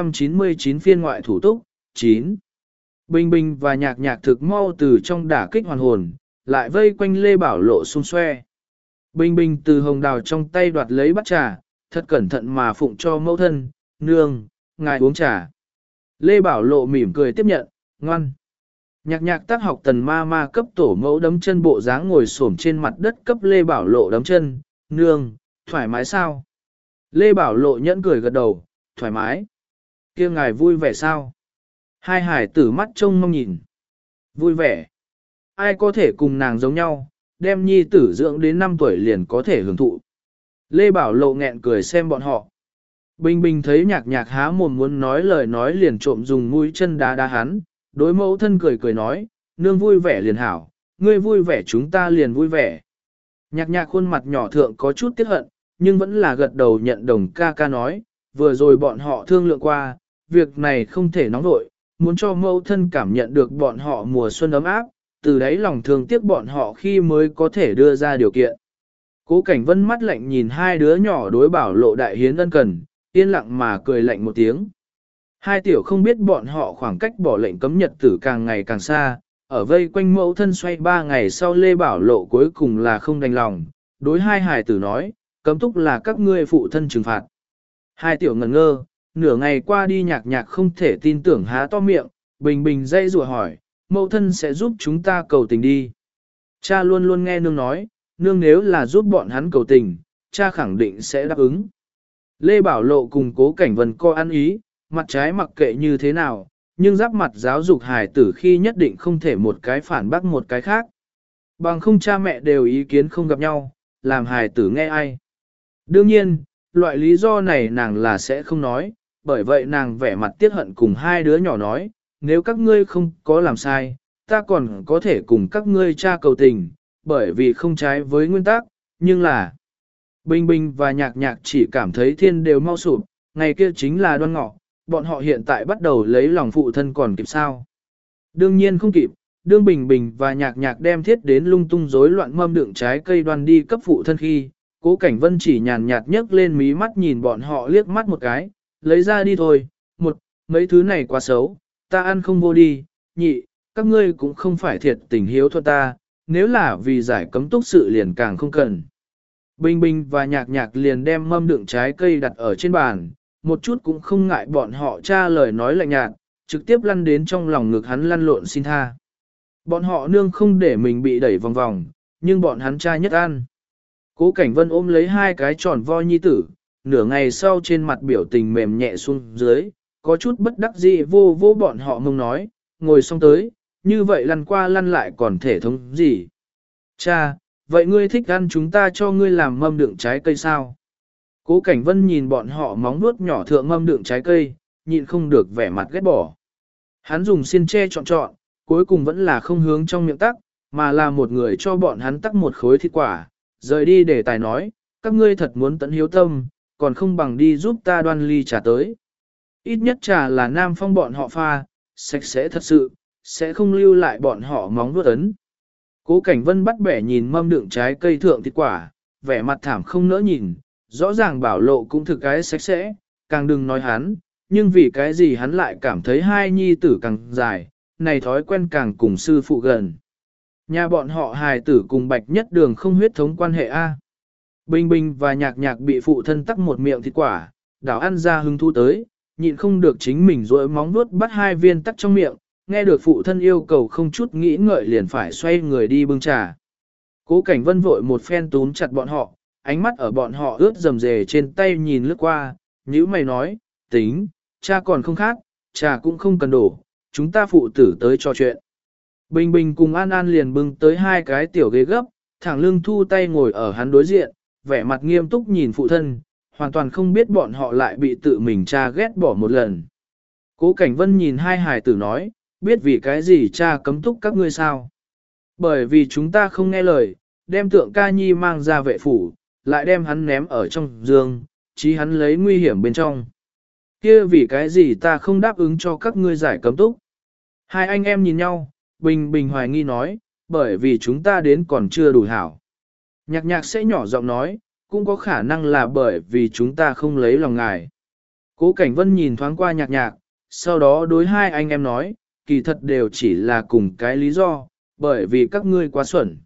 699 phiên ngoại thủ túc, 9. Bình Bình và Nhạc Nhạc thực mau từ trong đả kích hoàn hồn, lại vây quanh Lê Bảo Lộ xung xoe. Bình Bình từ hồng đào trong tay đoạt lấy bát trà, thật cẩn thận mà phụng cho mẫu thân, nương, ngài uống trà. Lê Bảo Lộ mỉm cười tiếp nhận, ngoan. Nhạc Nhạc tác học tần ma ma cấp tổ mẫu đấm chân bộ dáng ngồi xổm trên mặt đất cấp Lê Bảo Lộ đấm chân, nương, thoải mái sao? Lê Bảo Lộ nhẫn cười gật đầu, thoải mái. Kia ngài vui vẻ sao? Hai hải tử mắt trông mong nhìn. Vui vẻ. Ai có thể cùng nàng giống nhau, đem nhi tử dưỡng đến 5 tuổi liền có thể hưởng thụ. Lê Bảo Lộ nghẹn cười xem bọn họ. Bình Bình thấy Nhạc Nhạc há mồm muốn nói lời nói liền trộm dùng mũi chân đá đá hắn, đối mẫu thân cười cười nói, nương vui vẻ liền hảo, ngươi vui vẻ chúng ta liền vui vẻ. Nhạc Nhạc khuôn mặt nhỏ thượng có chút tiếc hận, nhưng vẫn là gật đầu nhận đồng ca ca nói, vừa rồi bọn họ thương lượng qua, việc này không thể nóng vội, muốn cho mẫu thân cảm nhận được bọn họ mùa xuân ấm áp, từ đấy lòng thương tiếc bọn họ khi mới có thể đưa ra điều kiện. Cố Cảnh Vân mắt lạnh nhìn hai đứa nhỏ đối Bảo Lộ đại hiến ân cần, yên lặng mà cười lạnh một tiếng. Hai tiểu không biết bọn họ khoảng cách bỏ lệnh cấm nhật tử càng ngày càng xa, ở vây quanh mẫu thân xoay 3 ngày sau Lê Bảo Lộ cuối cùng là không đành lòng, đối hai hài tử nói, cấm túc là các ngươi phụ thân trừng phạt. Hai tiểu ngẩn ngơ, nửa ngày qua đi Nhạc Nhạc không thể tin tưởng há to miệng, Bình Bình dây rùa hỏi, mẫu thân sẽ giúp chúng ta cầu tình đi. Cha luôn luôn nghe nương nói, nương nếu là giúp bọn hắn cầu tình, cha khẳng định sẽ đáp ứng. Lê Bảo Lộ cùng Cố Cảnh Vân co ăn ý, mặt trái mặc kệ như thế nào, nhưng giáp mặt giáo dục hài tử khi nhất định không thể một cái phản bác một cái khác. Bằng không cha mẹ đều ý kiến không gặp nhau, làm hài tử nghe ai. Đương nhiên, loại lý do này nàng là sẽ không nói, bởi vậy nàng vẻ mặt tiếc hận cùng hai đứa nhỏ nói, nếu các ngươi không có làm sai, ta còn có thể cùng các ngươi cha cầu tình, bởi vì không trái với nguyên tắc, nhưng là... Bình Bình và Nhạc Nhạc chỉ cảm thấy thiên đều mau sụp, ngày kia chính là Đoan Ngọ, bọn họ hiện tại bắt đầu lấy lòng phụ thân còn kịp sao. Đương nhiên không kịp, đương Bình Bình và Nhạc Nhạc đem thiết đến lung tung rối loạn mâm đựng trái cây đoan đi cấp phụ thân khi, Cố Cảnh Vân chỉ nhàn nhạt nhấc lên mí mắt nhìn bọn họ liếc mắt một cái, lấy ra đi thôi, mấy thứ này quá xấu, ta ăn không vô đi, nhị, các ngươi cũng không phải thiệt tình hiếu thuận ta, nếu là vì giải cấm túc sự liền càng không cần. Bình Bình và Nhạc Nhạc liền đem mâm đựng trái cây đặt ở trên bàn, một chút cũng không ngại bọn họ tra lời nói lạnh nhạt, trực tiếp lăn đến trong lòng ngực hắn lăn lộn xin tha. Bọn họ nương không để mình bị đẩy vòng vòng, nhưng bọn hắn trai nhất ăn. Cố Cảnh Vân ôm lấy hai cái tròn vo nhi tử, nửa ngày sau trên mặt biểu tình mềm nhẹ xuống dưới, có chút bất đắc dĩ vô vô bọn họ mông nói, ngồi xong tới, như vậy lăn qua lăn lại còn thể thống gì. Cha, vậy ngươi thích ăn chúng ta cho ngươi làm mâm đựng trái cây sao? Cố Cảnh Vân nhìn bọn họ móng vuốt nhỏ thượng mâm đựng trái cây, nhịn không được vẻ mặt ghét bỏ. Hắn dùng xiên tre chọn, cuối cùng vẫn là không hướng trong miệng tắc, mà là một người cho bọn hắn tắc một khối thịt quả, rời đi để tài nói, các ngươi thật muốn tận hiếu tâm, còn không bằng đi giúp ta đoan ly trà tới. Ít nhất trà là Nam Phong bọn họ pha, sạch sẽ thật sự, sẽ không lưu lại bọn họ móng vuốt ấn. Cố Cảnh Vân bắt bẻ nhìn mâm đựng trái cây thượng thịt quả, vẻ mặt thảm không nỡ nhìn, rõ ràng Bảo Lộ cũng thực cái sạch sẽ, càng đừng nói hắn, nhưng vì cái gì hắn lại cảm thấy hai nhi tử càng dài, này thói quen càng cùng sư phụ gần. Nhà bọn họ hài tử cùng Bạch Nhất Đường không huyết thống quan hệ A. Bình Bình và Nhạc Nhạc bị phụ thân tắc một miệng thịt quả, đảo ăn ra hứng thú tới, nhịn không được chính mình rỗi móng vuốt bắt hai viên tắc trong miệng, nghe được phụ thân yêu cầu không chút nghĩ ngợi liền phải xoay người đi bưng trà. Cố Cảnh Vân vội một phen túm chặt bọn họ, ánh mắt ở bọn họ ướt rầm rề trên tay nhìn lướt qua, nhíu mày nói, tính, cha còn không khác, trà cũng không cần đổ, chúng ta phụ tử tới trò chuyện. Bình Bình cùng An An liền bưng tới hai cái tiểu ghế gấp, thẳng lưng thu tay ngồi ở hắn đối diện, vẻ mặt nghiêm túc nhìn phụ thân, hoàn toàn không biết bọn họ lại bị tự mình cha ghét bỏ một lần. Cố Cảnh Vân nhìn hai hài tử nói, biết vì cái gì cha cấm túc các ngươi sao? Bởi vì chúng ta không nghe lời, đem Tượng Ca Nhi mang ra vệ phủ, lại đem hắn ném ở trong giường, chí hắn lấy nguy hiểm bên trong. Kia vì cái gì ta không đáp ứng cho các ngươi giải cấm túc? Hai anh em nhìn nhau, bình bình hoài nghi nói, bởi vì chúng ta đến còn chưa đủ hảo. Nhạc nhạc sẽ nhỏ giọng nói, cũng có khả năng là bởi vì chúng ta không lấy lòng ngài. Cố Cảnh Vân nhìn thoáng qua nhạc nhạc, sau đó đối hai anh em nói, kỳ thật đều chỉ là cùng cái lý do, bởi vì các ngươi quá xuẩn.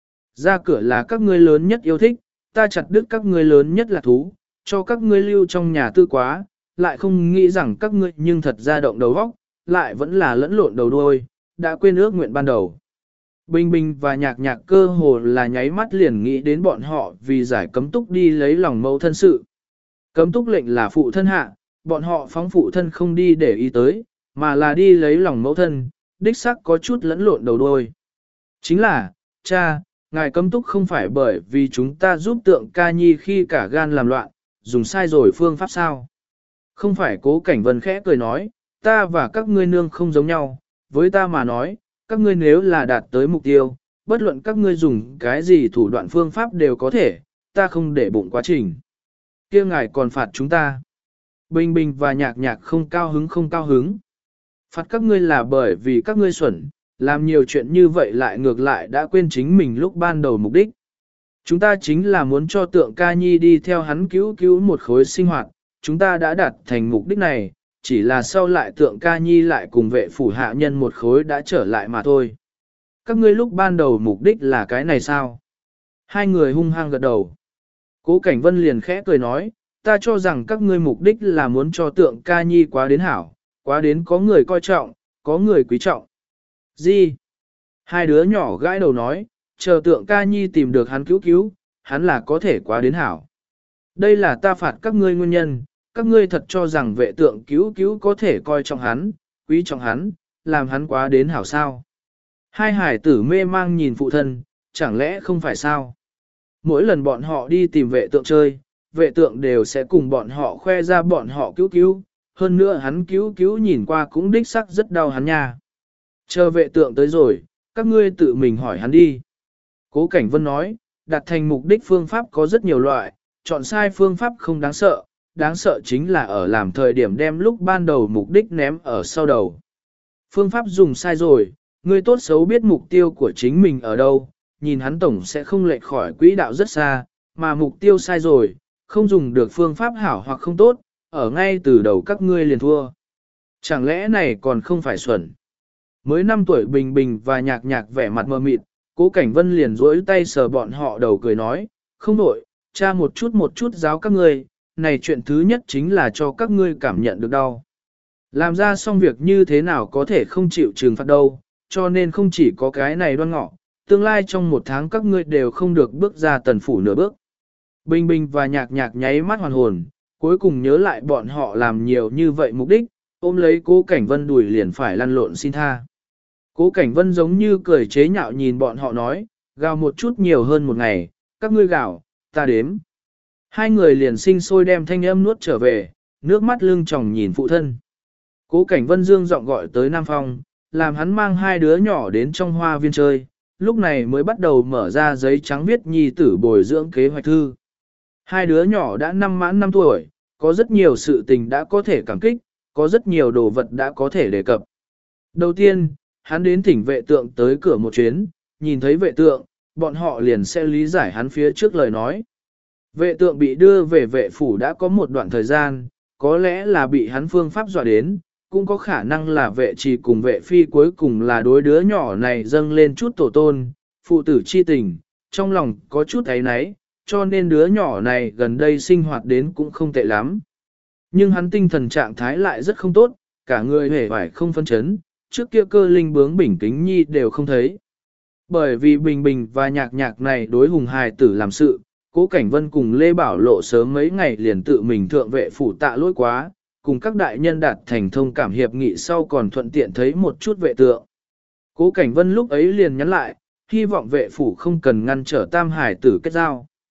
Ra cửa là các ngươi lớn nhất yêu thích, ta chặt đứt các ngươi lớn nhất là thú, cho các ngươi lưu trong nhà tư quá, lại không nghĩ rằng các ngươi nhưng thật ra động đầu óc, lại vẫn là lẫn lộn đầu đuôi, đã quên ước nguyện ban đầu. Bình Bình và nhạc nhạc cơ hồ là nháy mắt liền nghĩ đến bọn họ vì giải cấm túc đi lấy lòng mẫu thân sự. Cấm túc lệnh là phụ thân hạ, bọn họ phóng phụ thân không đi để ý tới, mà là đi lấy lòng mẫu thân, đích xác có chút lẫn lộn đầu đuôi. Chính là, cha, ngài cấm túc không phải bởi vì chúng ta giúp Tượng Ca Nhi khi cả gan làm loạn, dùng sai rồi phương pháp sao. Không phải Cố Cảnh Vân khẽ cười nói, ta và các ngươi nương không giống nhau, với ta mà nói, các ngươi nếu là đạt tới mục tiêu, bất luận các ngươi dùng cái gì thủ đoạn phương pháp đều có thể, ta không để bụng quá trình. Kia ngài còn phạt chúng ta. Bình Bình và nhạc nhạc không cao hứng. Phạt các ngươi là bởi vì các ngươi xuẩn, làm nhiều chuyện như vậy lại ngược lại đã quên chính mình lúc ban đầu mục đích. Chúng ta chính là muốn cho Tượng Ca Nhi đi theo hắn cứu một khối sinh hoạt, chúng ta đã đạt thành mục đích này, chỉ là sau lại Tượng Ca Nhi lại cùng vệ phủ hạ nhân một khối đã trở lại mà thôi. Các ngươi lúc ban đầu mục đích là cái này sao? Hai người hung hăng gật đầu. Cố Cảnh Vân liền khẽ cười nói, ta cho rằng các ngươi mục đích là muốn cho Tượng Ca Nhi quá đến hảo, quá đến có người coi trọng, có người quý trọng. Gì? Hai đứa nhỏ gãi đầu nói, chờ Tượng Ca Nhi tìm được hắn cứu, hắn là có thể quá đến hảo. Đây là ta phạt các ngươi nguyên nhân, các ngươi thật cho rằng vệ Tượng cứu có thể coi trọng hắn, quý trọng hắn, làm hắn quá đến hảo sao. Hai hải tử mê mang nhìn phụ thân, chẳng lẽ không phải sao? Mỗi lần bọn họ đi tìm vệ Tượng chơi, vệ Tượng đều sẽ cùng bọn họ khoe ra bọn họ cứu, hơn nữa hắn cứu nhìn qua cũng đích sắc rất đau hắn nha. Chờ vệ Tượng tới rồi, các ngươi tự mình hỏi hắn đi. Cố Cảnh Vân nói, đạt thành mục đích phương pháp có rất nhiều loại, chọn sai phương pháp không đáng sợ chính là ở làm thời điểm đem lúc ban đầu mục đích ném ở sau đầu. Phương pháp dùng sai rồi, ngươi tốt xấu biết mục tiêu của chính mình ở đâu, nhìn hắn tổng sẽ không lệch khỏi quỹ đạo rất xa, mà mục tiêu sai rồi, không dùng được phương pháp hảo hoặc không tốt, ở ngay từ đầu các ngươi liền thua. Chẳng lẽ này còn không phải xuẩn? Mới 5 tuổi Bình Bình và nhạc nhạc vẻ mặt mờ mịt, Cố Cảnh Vân liền duỗi tay sờ bọn họ đầu cười nói, không đổi, cha một chút giáo các ngươi, này chuyện thứ nhất chính là cho các ngươi cảm nhận được đau. Làm ra xong việc như thế nào có thể không chịu trừng phạt đâu, cho nên không chỉ có cái này đoan ngọ, tương lai trong 1 tháng các ngươi đều không được bước ra tần phủ nửa bước. Bình Bình và nhạc nhạc nháy mắt hoàn hồn, cuối cùng nhớ lại bọn họ làm nhiều như vậy mục đích, ôm lấy Cố Cảnh Vân đùi liền phải lăn lộn xin tha. Cố Cảnh Vân giống như cười chế nhạo nhìn bọn họ nói, gào một chút nhiều hơn 1 ngày, các ngươi gào, ta đếm. Hai người liền sinh sôi đem thanh âm nuốt trở về, nước mắt lưng tròng nhìn phụ thân. Cố Cảnh Vân dương giọng gọi tới Nam Phong, làm hắn mang hai đứa nhỏ đến trong hoa viên chơi, lúc này mới bắt đầu mở ra giấy trắng viết nhi tử bồi dưỡng kế hoạch thư. Hai đứa nhỏ đã mãn 5 tuổi, có rất nhiều sự tình đã có thể cảm kích, có rất nhiều đồ vật đã có thể đề cập. Đầu tiên, hắn đến thỉnh vệ Tượng tới cửa một chuyến, nhìn thấy vệ Tượng, bọn họ liền sẽ lý giải hắn phía trước lời nói. Vệ Tượng bị đưa về vệ phủ đã có một đoạn thời gian, có lẽ là bị hắn phương pháp dọa đến, cũng có khả năng là vệ trì cùng vệ phi cuối cùng là đối đứa nhỏ này dâng lên chút tổ tôn, phụ tử chi tình, trong lòng có chút ấy náy, cho nên đứa nhỏ này gần đây sinh hoạt đến cũng không tệ lắm. Nhưng hắn tinh thần trạng thái lại rất không tốt, cả người hề vải không phân chấn, trước kia cơ linh bướng bỉnh kính nhi đều không thấy. Bởi vì Bình Bình và nhạc nhạc này đối hùng hài tử làm sự, Cố Cảnh Vân cùng Lê Bảo Lộ sớm mấy ngày liền tự mình thượng vệ phủ tạ lỗi quá, cùng các đại nhân đạt thành thông cảm hiệp nghị sau còn thuận tiện thấy một chút vệ Tượng. Cố Cảnh Vân lúc ấy liền nhắn lại, hy vọng vệ phủ không cần ngăn trở tam hải tử kết giao.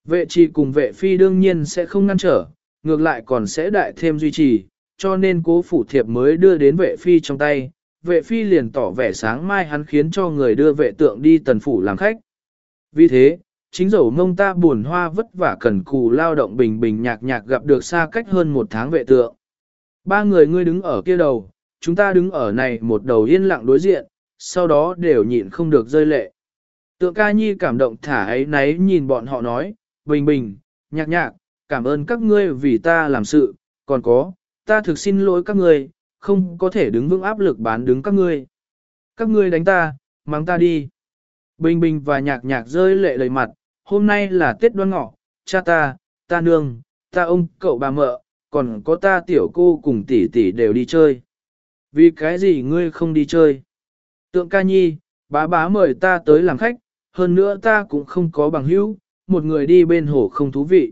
Vệ trì cùng vệ phi đương nhiên sẽ không ngăn trở, ngược lại còn sẽ đại thêm duy trì, cho nên cố phủ thiệp mới đưa đến vệ phi trong tay. Vệ phi liền tỏ vẻ sáng mai hắn khiến cho người đưa vệ tượng đi tần phủ làm khách. Vì thế, chính dẫu mông ta buồn hoa vất vả cần cù lao động bình bình nhạc nhạc gặp được xa cách hơn một tháng vệ tượng. Ba người ngươi đứng ở kia đầu, chúng ta đứng ở này một đầu yên lặng đối diện, sau đó đều nhịn không được rơi lệ. Tượng ca nhi cảm động thả ấy náy nhìn bọn họ nói, bình bình, nhạc nhạc, cảm ơn các ngươi vì ta làm sự, còn có, ta thực xin lỗi các ngươi, không có thể đứng vững áp lực bán đứng các ngươi. Các ngươi đánh ta, mắng ta đi. Bình bình và nhạc nhạc rơi lệ đầy mặt, hôm nay là Tết Đoan Ngọ, cha ta nương, ta ông, cậu bà mợ, còn có ta tiểu cô cùng tỷ tỷ đều đi chơi. Vì cái gì ngươi không đi chơi? Tượng ca nhi, bá mời ta tới làm khách, hơn nữa ta cũng không có bằng hữu, một người đi bên hồ không thú vị.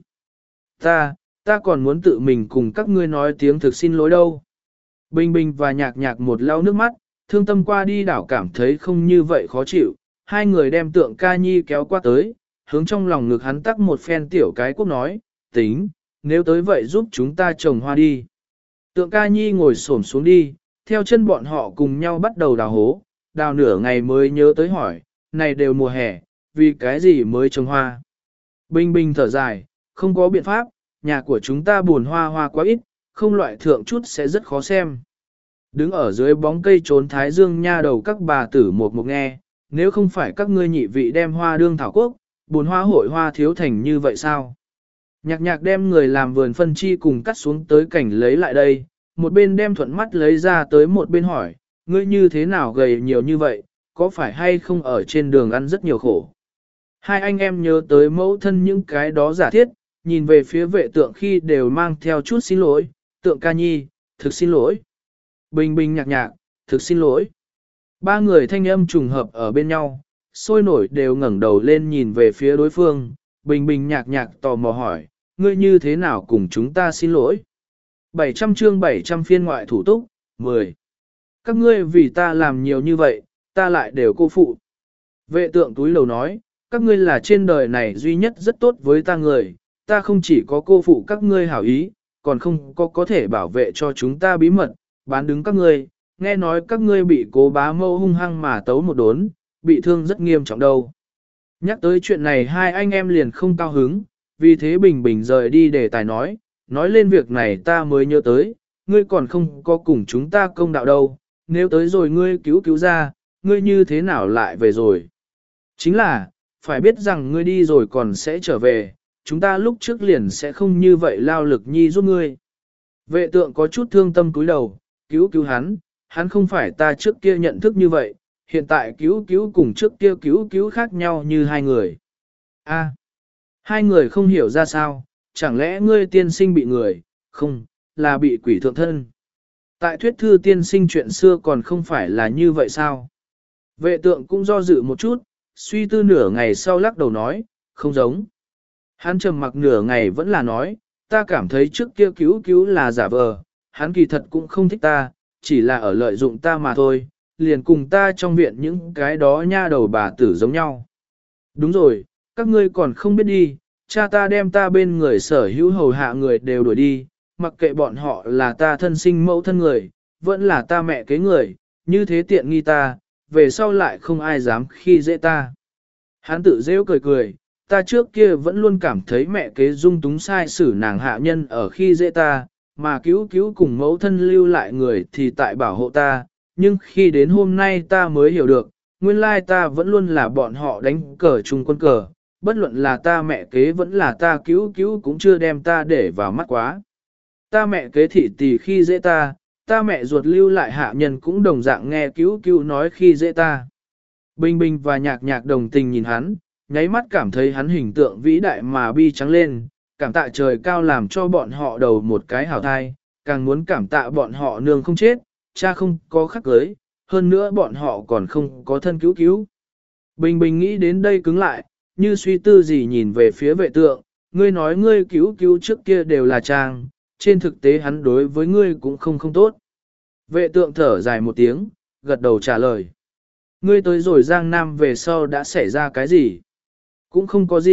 Ta còn muốn tự mình cùng các ngươi nói tiếng thực xin lỗi đâu. Bình bình và nhạc nhạc một lau nước mắt, thương tâm qua đi đảo cảm thấy không như vậy khó chịu, hai người đem tượng ca nhi kéo qua tới, hướng trong lòng ngực hắn tắc một phen tiểu cái quốc nói, tính, nếu tới vậy giúp chúng ta trồng hoa đi. Tượng ca nhi ngồi xổm xuống đi, theo chân bọn họ cùng nhau bắt đầu đào hố, đào nửa ngày mới nhớ tới hỏi, này đều mùa hè, vì cái gì mới trồng hoa. Bình bình thở dài, không có biện pháp, nhà của chúng ta buồn hoa quá ít, không loại thượng chút sẽ rất khó xem. Đứng ở dưới bóng cây trốn thái dương nha đầu các bà tử một nghe, nếu không phải các ngươi nhị vị đem hoa đương thảo quốc, buồn hoa hội hoa thiếu thành như vậy sao? Nhạc nhạc đem người làm vườn phân chi cùng cắt xuống tới cảnh lấy lại đây, một bên đem thuận mắt lấy ra tới một bên hỏi, ngươi như thế nào gầy nhiều như vậy, có phải hay không ở trên đường ăn rất nhiều khổ? Hai anh em nhớ tới mẫu thân những cái đó giả thiết, nhìn về phía vệ tượng khi đều mang theo chút xin lỗi, tượng ca nhi, thực xin lỗi. Bình bình nhạc nhạc, thực xin lỗi. Ba người thanh âm trùng hợp ở bên nhau, sôi nổi đều ngẩng đầu lên nhìn về phía đối phương, bình bình nhạc nhạc tò mò hỏi, ngươi như thế nào cùng chúng ta xin lỗi? 700 chương 700 phiên ngoại thủ túc, 10. Các ngươi vì ta làm nhiều như vậy, ta lại đều cô phụ. Vệ tượng túi lầu nói, các ngươi là trên đời này duy nhất rất tốt với ta người, ta không chỉ có cô phụ các ngươi hảo ý, còn không có thể bảo vệ cho chúng ta bí mật, bán đứng các ngươi, nghe nói các ngươi bị cố bá mâu hung hăng mà tấu một đốn, bị thương rất nghiêm trọng đâu. Nhắc tới chuyện này hai anh em liền không cao hứng, vì thế bình bình rời đi để tài nói lên việc này ta mới nhớ tới, ngươi còn không có cùng chúng ta công đạo đâu, nếu tới rồi ngươi cứu ra, ngươi như thế nào lại về rồi. Chính là, phải biết rằng ngươi đi rồi còn sẽ trở về, chúng ta lúc trước liền sẽ không như vậy lao lực nhi giúp ngươi. Vệ tượng có chút thương tâm cúi đầu, cứu hắn không phải ta trước kia nhận thức như vậy, hiện tại cứu cùng trước kia cứu khác nhau như hai người. A, hai người không hiểu ra sao, chẳng lẽ ngươi tiên sinh bị người, không, là bị quỷ thượng thân. Tại thuyết thư tiên sinh chuyện xưa còn không phải là như vậy sao? Vệ tượng cũng do dự một chút, suy tư nửa ngày sau lắc đầu nói, không giống. Hắn trầm mặc nửa ngày vẫn là nói, ta cảm thấy trước kia cứu là giả vờ, hắn kỳ thật cũng không thích ta, chỉ là ở lợi dụng ta mà thôi, liền cùng ta trong viện những cái đó nha đầu bà tử giống nhau. Đúng rồi, các ngươi còn không biết đi, cha ta đem ta bên người sở hữu hầu hạ người đều đuổi đi, mặc kệ bọn họ là ta thân sinh mẫu thân người, vẫn là ta mẹ kế người, như thế tiện nghi ta, về sau lại không ai dám khi dễ ta. Hắn tự rêu cười, ta trước kia vẫn luôn cảm thấy mẹ kế dung túng sai xử nàng hạ nhân ở khi dễ ta, mà cứu cùng mẫu thân lưu lại người thì tại bảo hộ ta, nhưng khi đến hôm nay ta mới hiểu được, nguyên lai ta vẫn luôn là bọn họ đánh cờ chung quân cờ, bất luận là ta mẹ kế vẫn là ta cứu cũng chưa đem ta để vào mắt quá. Ta mẹ kế thị tỷ khi dễ ta mẹ ruột lưu lại hạ nhân cũng đồng dạng nghe cứu nói khi dễ ta. Bình bình và nhạc nhạc đồng tình nhìn hắn, nháy mắt cảm thấy hắn hình tượng vĩ đại mà bi trắng lên, cảm tạ trời cao làm cho bọn họ đầu một cái hảo thai, càng muốn cảm tạ bọn họ nương không chết, cha không có khắc cưới, hơn nữa bọn họ còn không có thân cứu. Bình bình nghĩ đến đây cứng lại, như suy tư gì nhìn về phía vệ tượng, ngươi nói ngươi cứu trước kia đều là trang, trên thực tế hắn đối với ngươi cũng không tốt. Vệ tượng thở dài một tiếng, gật đầu trả lời. Ngươi tới rồi Giang Nam về sau đã xảy ra cái gì? Cũng không có gì,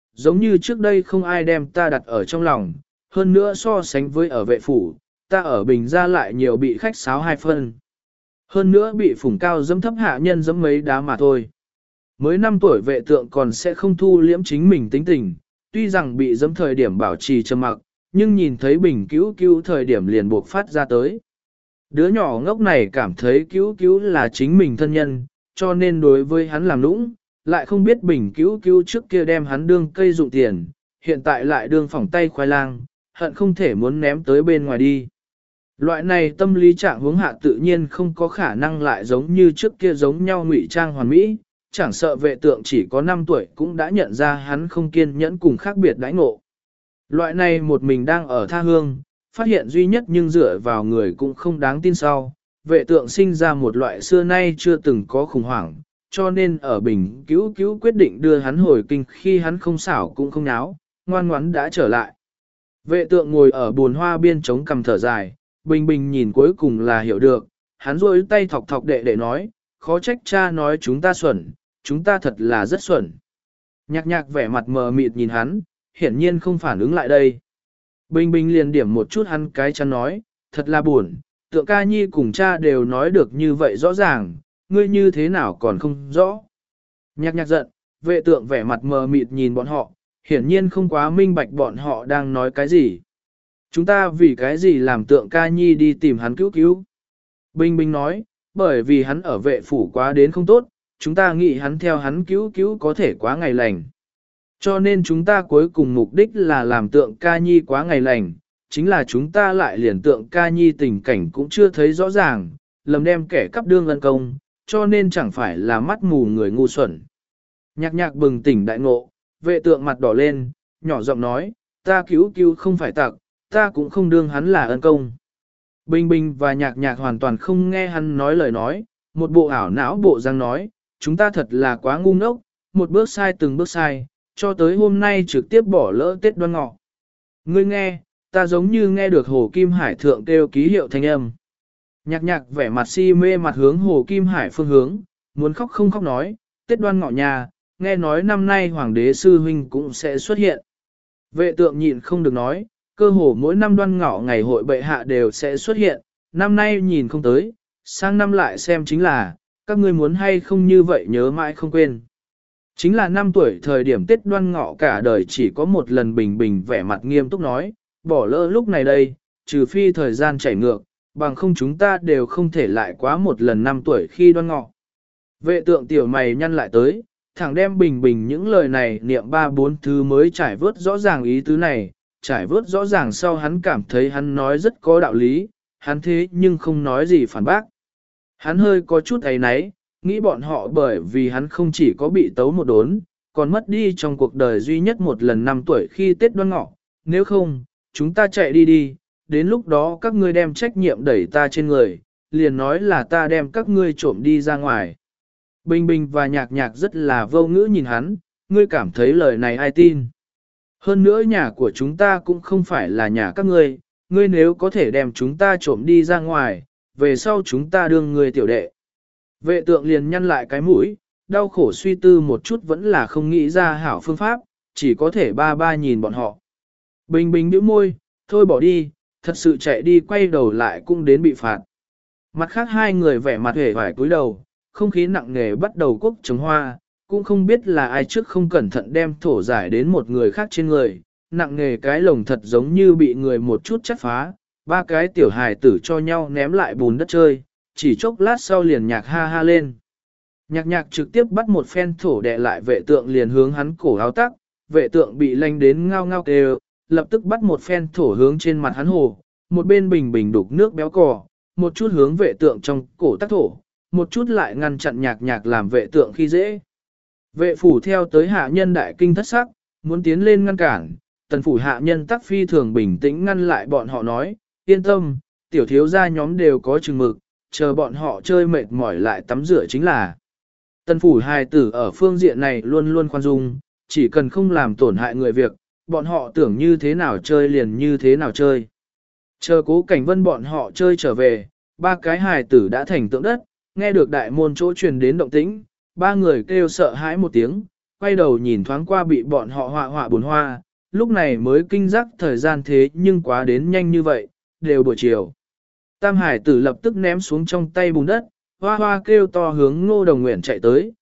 giống như trước đây không ai đem ta đặt ở trong lòng, hơn nữa so sánh với ở vệ phủ, ta ở bình gia lại nhiều bị khách sáo 2 phân. Hơn nữa bị phủng cao dẫm thấp hạ nhân dẫm mấy đá mà thôi. Mới 5 tuổi vệ tượng còn sẽ không thu liễm chính mình tính tình, tuy rằng bị dẫm thời điểm bảo trì trầm mặc, nhưng nhìn thấy bình cứu cứu thời điểm liền buộc phát ra tới. Đứa nhỏ ngốc này cảm thấy cứu cứu là chính mình thân nhân, cho nên đối với hắn làm nũng, lại không biết bình cứu cứu trước kia đem hắn đương cây dụng tiền, hiện tại lại đương phỏng tay khoai lang, hận không thể muốn ném tới bên ngoài đi. Loại này tâm lý trạng hướng hạ tự nhiên không có khả năng lại giống như trước kia giống nhau ngụy trang hoàn mỹ, chẳng sợ vệ tượng chỉ có 5 tuổi cũng đã nhận ra hắn không kiên nhẫn cùng khác biệt đãi ngộ. Loại này một mình đang ở tha hương, phát hiện duy nhất nhưng dựa vào người cũng không đáng tin sau, vệ tượng sinh ra một loại xưa nay chưa từng có khủng hoảng, cho nên ở bình cứu cứu quyết định đưa hắn hồi kinh khi hắn không xảo cũng không náo, ngoan ngoãn đã trở lại. Vệ tượng ngồi ở buồn hoa biên trống cầm thở dài, bình bình nhìn cuối cùng là hiểu được, hắn rôi tay thọc thọc đệ đệ nói, khó trách cha nói chúng ta xuẩn, chúng ta thật là rất xuẩn. Nhạc nhạc vẻ mặt mờ mịt nhìn hắn, hiển nhiên không phản ứng lại đây. Bình bình liền điểm một chút hắn cái chắn nói, thật là buồn, tượng ca nhi cùng cha đều nói được như vậy rõ ràng, ngươi như thế nào còn không rõ. Nhạc nhạc giận, vệ tượng vẻ mặt mờ mịt nhìn bọn họ, hiển nhiên không quá minh bạch bọn họ đang nói cái gì. Chúng ta vì cái gì làm tượng ca nhi đi tìm hắn cứu cứu. Bình bình nói, bởi vì hắn ở vệ phủ quá đến không tốt, chúng ta nghĩ hắn theo hắn cứu cứu có thể quá ngày lành. Cho nên chúng ta cuối cùng mục đích là làm tượng ca nhi quá ngày lành, chính là chúng ta lại liền tượng ca nhi tình cảnh cũng chưa thấy rõ ràng, lầm đem kẻ cắp đương ân công, cho nên chẳng phải là mắt mù người ngu xuẩn. Nhạc nhạc bừng tỉnh đại ngộ, vệ tượng mặt đỏ lên, nhỏ giọng nói, ta cứu cứu không phải tặc, ta cũng không đương hắn là ân công. Bình bình và nhạc nhạc hoàn toàn không nghe hắn nói lời nói, một bộ ảo não bộ răng nói, chúng ta thật là quá ngu ngốc, một bước sai từng bước sai, cho tới hôm nay trực tiếp bỏ lỡ Tết Đoan Ngọ. Ngươi nghe, ta giống như nghe được Hồ Kim Hải thượng kêu ký hiệu thanh âm. Nhạc nhạc vẻ mặt si mê mặt hướng Hồ Kim Hải phương hướng, muốn khóc không khóc nói, Tết Đoan Ngọ nhà, nghe nói năm nay Hoàng đế Sư Huynh cũng sẽ xuất hiện. Vệ tượng nhịn không được nói, cơ hồ mỗi năm Đoan Ngọ ngày hội bệ hạ đều sẽ xuất hiện, năm nay nhìn không tới, sang năm lại xem chính là, các ngươi muốn hay không như vậy nhớ mãi không quên. Chính là 5 tuổi thời điểm Tết Đoan Ngọ cả đời chỉ có một lần bình bình vẻ mặt nghiêm túc nói, bỏ lỡ lúc này đây, trừ phi thời gian chảy ngược, bằng không chúng ta đều không thể lại quá một lần 5 tuổi khi Đoan Ngọ. Vệ tượng tiểu mày nhăn lại tới, thẳng đem bình bình những lời này niệm 3-4 thứ mới trải vớt rõ ràng ý tứ này, trải vớt rõ ràng sau hắn cảm thấy hắn nói rất có đạo lý, hắn thế nhưng không nói gì phản bác. Hắn hơi có chút ấy náy, nghĩ bọn họ bởi vì hắn không chỉ có bị tấu một đốn, còn mất đi trong cuộc đời duy nhất một lần 5 tuổi khi Tết Đoan Ngọ, nếu không, chúng ta chạy đi đi, đến lúc đó các ngươi đem trách nhiệm đẩy ta trên người, liền nói là ta đem các ngươi trộm đi ra ngoài. Bình Bình và Nhạc Nhạc rất là vô ngữ nhìn hắn, ngươi cảm thấy lời này ai tin. Hơn nữa nhà của chúng ta cũng không phải là nhà các ngươi, ngươi nếu có thể đem chúng ta trộm đi ra ngoài, về sau chúng ta đương ngươi tiểu đệ. Vệ tượng liền nhăn lại cái mũi, đau khổ suy tư một chút vẫn là không nghĩ ra hảo phương pháp, chỉ có thể ba ba nhìn bọn họ. Bình Bình bĩu môi, thôi bỏ đi, thật sự chạy đi quay đầu lại cũng đến bị phạt. Mặt khác hai người vẻ mặt hề vải cúi đầu, không khí nặng nề bắt đầu quốc trồng hoa, cũng không biết là ai trước không cẩn thận đem thổ giải đến một người khác trên người, nặng nề cái lồng thật giống như bị người một chút chắt phá, ba cái tiểu hài tử cho nhau ném lại bùn đất chơi, chỉ chốc lát sau liền nhạc ha ha lên. Nhạc nhạc trực tiếp bắt một phen thổ đè lại vệ tượng liền hướng hắn cổ áo tắc, vệ tượng bị lanh đến ngao ngao kêu, lập tức bắt một phen thổ hướng trên mặt hắn hồ, một bên bình bình đục nước béo cò, một chút hướng vệ tượng trong cổ tắc thổ, một chút lại ngăn chặn nhạc nhạc làm vệ tượng khi dễ. Vệ phủ theo tới hạ nhân đại kinh thất sắc, muốn tiến lên ngăn cản, tần phủ hạ nhân tắc phi thường bình tĩnh ngăn lại bọn họ nói, yên tâm, tiểu thiếu gia nhóm đều có chừng mực, chờ bọn họ chơi mệt mỏi lại tắm rửa chính là. Tần phủ hài tử ở phương diện này luôn luôn khoan dung, chỉ cần không làm tổn hại người việc, bọn họ tưởng như thế nào chơi liền như thế nào chơi. Chờ Cố Cảnh Vân bọn họ chơi trở về, ba cái hài tử đã thành tượng đất, nghe được đại môn chỗ truyền đến động tĩnh, ba người kêu sợ hãi một tiếng, quay đầu nhìn thoáng qua bị bọn họ họa buồn hoa, lúc này mới kinh giác thời gian thế nhưng quá đến nhanh như vậy, đều buổi chiều. Tam hải tử lập tức ném xuống trong tay bùn đất, hoa hoa kêu to hướng Ngô Đồng Nguyện chạy tới,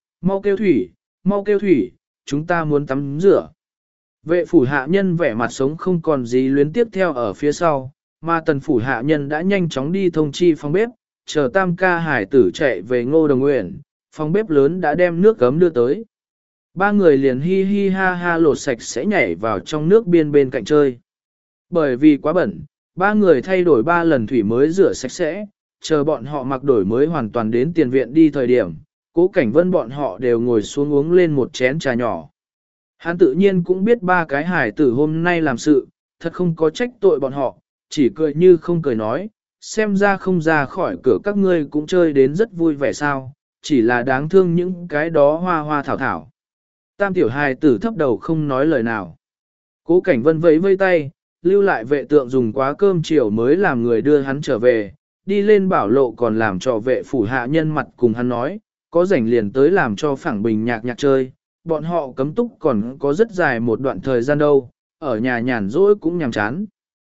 mau kêu thủy, chúng ta muốn tắm rửa. Vệ phủ hạ nhân vẻ mặt sống không còn gì luyến tiếp theo ở phía sau, mà tần phủ hạ nhân đã nhanh chóng đi thông chi phòng bếp, chờ tam ca hải tử chạy về Ngô Đồng Nguyện, phòng bếp lớn đã đem nước gấm đưa tới. Ba người liền hi hi ha ha lột sạch sẽ nhảy vào trong nước biên bên cạnh chơi. Bởi vì quá bẩn, ba người thay đổi 3 lần thủy mới rửa sạch sẽ, chờ bọn họ mặc đổi mới hoàn toàn đến tiền viện đi thời điểm, Cố Cảnh Vân bọn họ đều ngồi xuống uống lên một chén trà nhỏ. Hắn tự nhiên cũng biết ba cái hải tử hôm nay làm sự, thật không có trách tội bọn họ, chỉ cười như không cười nói, xem ra không ra khỏi cửa các ngươi cũng chơi đến rất vui vẻ sao, chỉ là đáng thương những cái đó hoa hoa thảo thảo. Tam tiểu hài tử thấp đầu không nói lời nào. Cố Cảnh Vân vẫy vây tay, lưu lại vệ tượng dùng quá cơm chiều mới làm người đưa hắn trở về, đi lên bảo lộ còn làm cho vệ phủ hạ nhân mặt cùng hắn nói, có rảnh liền tới làm cho phẳng bình nhạc nhạc chơi, bọn họ cấm túc còn có rất dài một đoạn thời gian đâu, ở nhà nhàn rỗi cũng nhàm chán.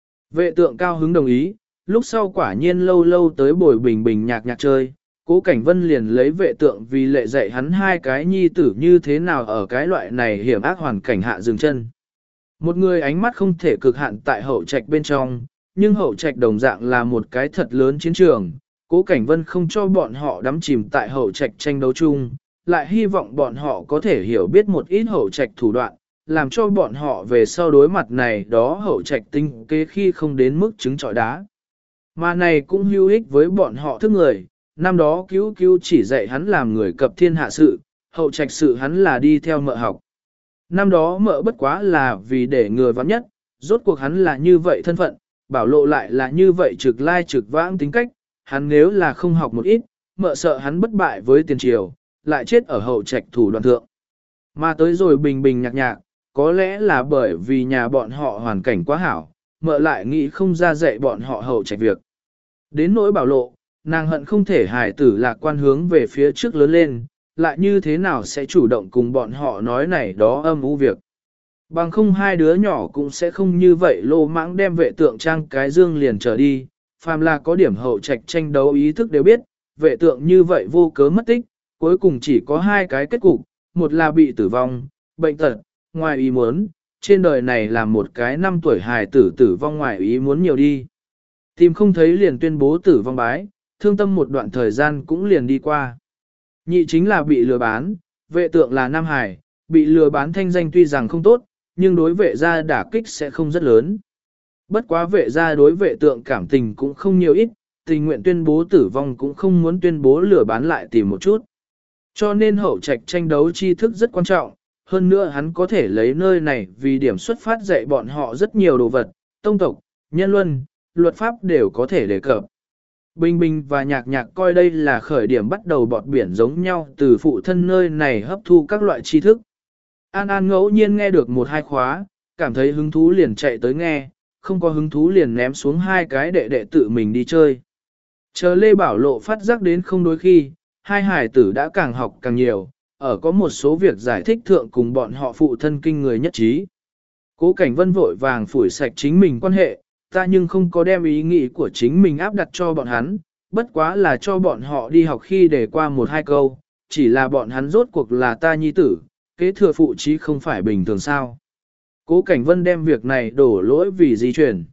Vệ tượng cao hứng đồng ý, lúc sau quả nhiên lâu lâu tới bồi bình bình nhạc nhạc chơi, Cố Cảnh Vân liền lấy vệ tượng vì lệ dạy hắn hai cái nhi tử như thế nào ở cái loại này hiểm ác hoàn cảnh hạ dừng chân. Một người ánh mắt không thể cực hạn tại hậu trạch bên trong, nhưng hậu trạch đồng dạng là một cái thật lớn chiến trường. Cố Cảnh Vân không cho bọn họ đắm chìm tại hậu trạch tranh đấu chung, lại hy vọng bọn họ có thể hiểu biết một ít hậu trạch thủ đoạn, làm cho bọn họ về sau đối mặt này đó hậu trạch tinh kế khi không đến mức trứng trọi đá. Mà này cũng hữu ích với bọn họ thức người, năm đó cứu cứu chỉ dạy hắn làm người cập thiên hạ sự, hậu trạch sự hắn là đi theo mợ học. Năm đó mợ bất quá là vì để người vắng nhất, rốt cuộc hắn là như vậy thân phận, bảo lộ lại là như vậy trực lai trực vãng tính cách, hắn nếu là không học một ít, mợ sợ hắn bất bại với tiền triều, lại chết ở hậu trạch thủ đoạn thượng. Mà tới rồi bình bình nhạc nhạc, có lẽ là bởi vì nhà bọn họ hoàn cảnh quá hảo, mợ lại nghĩ không ra dạy bọn họ hậu trạch việc. Đến nỗi bảo lộ, nàng hận không thể hài tử lạc quan hướng về phía trước lớn lên, lại như thế nào sẽ chủ động cùng bọn họ nói này đó âm u việc. Bằng không hai đứa nhỏ cũng sẽ không như vậy lô mãng đem vệ tượng trang cái dương liền trở đi, phàm là có điểm hậu trạch tranh đấu ý thức đều biết, vệ tượng như vậy vô cớ mất tích, cuối cùng chỉ có hai cái kết cục, một là bị tử vong, bệnh tật, ngoài ý muốn, trên đời này là một cái 5 tuổi hài tử tử vong ngoài ý muốn nhiều đi. Tìm không thấy liền tuyên bố tử vong bái, thương tâm một đoạn thời gian cũng liền đi qua. Nhị chính là bị lừa bán, vệ tượng là nam hải, bị lừa bán thanh danh tuy rằng không tốt, nhưng đối vệ gia đả kích sẽ không rất lớn. Bất quá vệ gia đối vệ tượng cảm tình cũng không nhiều ít, tình nguyện tuyên bố tử vong cũng không muốn tuyên bố lừa bán lại tìm một chút. Cho nên hậu trạch tranh đấu tri thức rất quan trọng, hơn nữa hắn có thể lấy nơi này vì điểm xuất phát dạy bọn họ rất nhiều đồ vật, tông tộc, nhân luân, luật pháp đều có thể đề cập. Bình Bình và Nhạc Nhạc coi đây là khởi điểm bắt đầu bọt biển giống nhau từ phụ thân nơi này hấp thu các loại tri thức. An An ngẫu nhiên nghe được một hai khóa, cảm thấy hứng thú liền chạy tới nghe, không có hứng thú liền ném xuống hai cái đệ đệ tự mình đi chơi. Chờ Lê Bảo Lộ phát giác đến không đối khi, hai hải tử đã càng học càng nhiều, ở có một số việc giải thích thượng cùng bọn họ phụ thân kinh người nhất trí. Cố Cảnh Vân vội vàng phủi sạch chính mình quan hệ, ta nhưng không có đem ý nghĩ của chính mình áp đặt cho bọn hắn, bất quá là cho bọn họ đi học khi để qua một hai câu, chỉ là bọn hắn rốt cuộc là ta nhi tử, kế thừa phụ trí không phải bình thường sao. Cố Cảnh Vân đem việc này đổ lỗi vì di chuyển.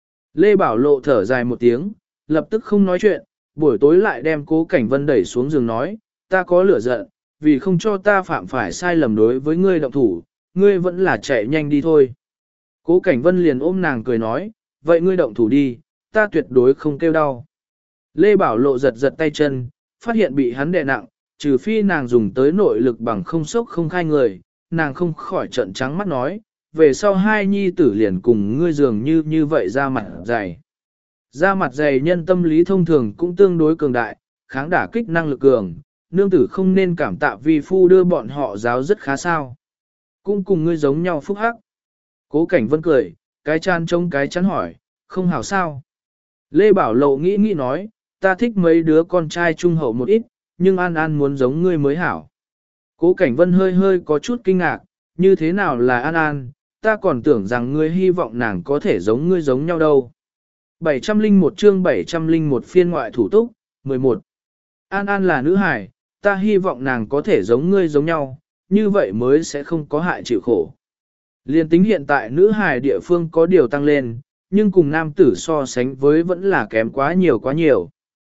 Lê Bảo Lộ thở dài một tiếng, lập tức không nói chuyện, buổi tối lại đem Cố Cảnh Vân đẩy xuống giường nói, ta có lửa giận, vì không cho ta phạm phải sai lầm đối với ngươi động thủ, ngươi vẫn là chạy nhanh đi thôi. Cố Cảnh Vân liền ôm nàng cười nói, vậy ngươi động thủ đi, ta tuyệt đối không kêu đau. Lê Bảo Lộ giật giật tay chân, phát hiện bị hắn đè nặng, trừ phi nàng dùng tới nội lực bằng không sốc không khai người, nàng không khỏi trợn trắng mắt nói, về sau hai nhi tử liền cùng ngươi dường như vậy ra mặt dày. Ra mặt dày nhân tâm lý thông thường cũng tương đối cường đại, kháng đả kích năng lực cường, nương tử không nên cảm tạ vi phu đưa bọn họ giáo rất khá sao. Cũng cùng ngươi giống nhau phúc hắc. Cố Cảnh Vân cười, cái chán trông cái chán hỏi, không hảo sao. Lê Bảo Lộ nghĩ nghĩ nói, ta thích mấy đứa con trai trung hậu một ít, nhưng An An muốn giống ngươi mới hảo. Cố Cảnh Vân hơi hơi có chút kinh ngạc, như thế nào là An An, ta còn tưởng rằng ngươi hy vọng nàng có thể giống ngươi giống nhau đâu. 701 chương 701 phiên ngoại thủ túc, 11. An An là nữ hài, ta hy vọng nàng có thể giống ngươi giống nhau, như vậy mới sẽ không có hại chịu khổ. Liên tính hiện tại nữ hài địa phương có điều tăng lên, nhưng cùng nam tử so sánh với vẫn là kém quá nhiều quá nhiều.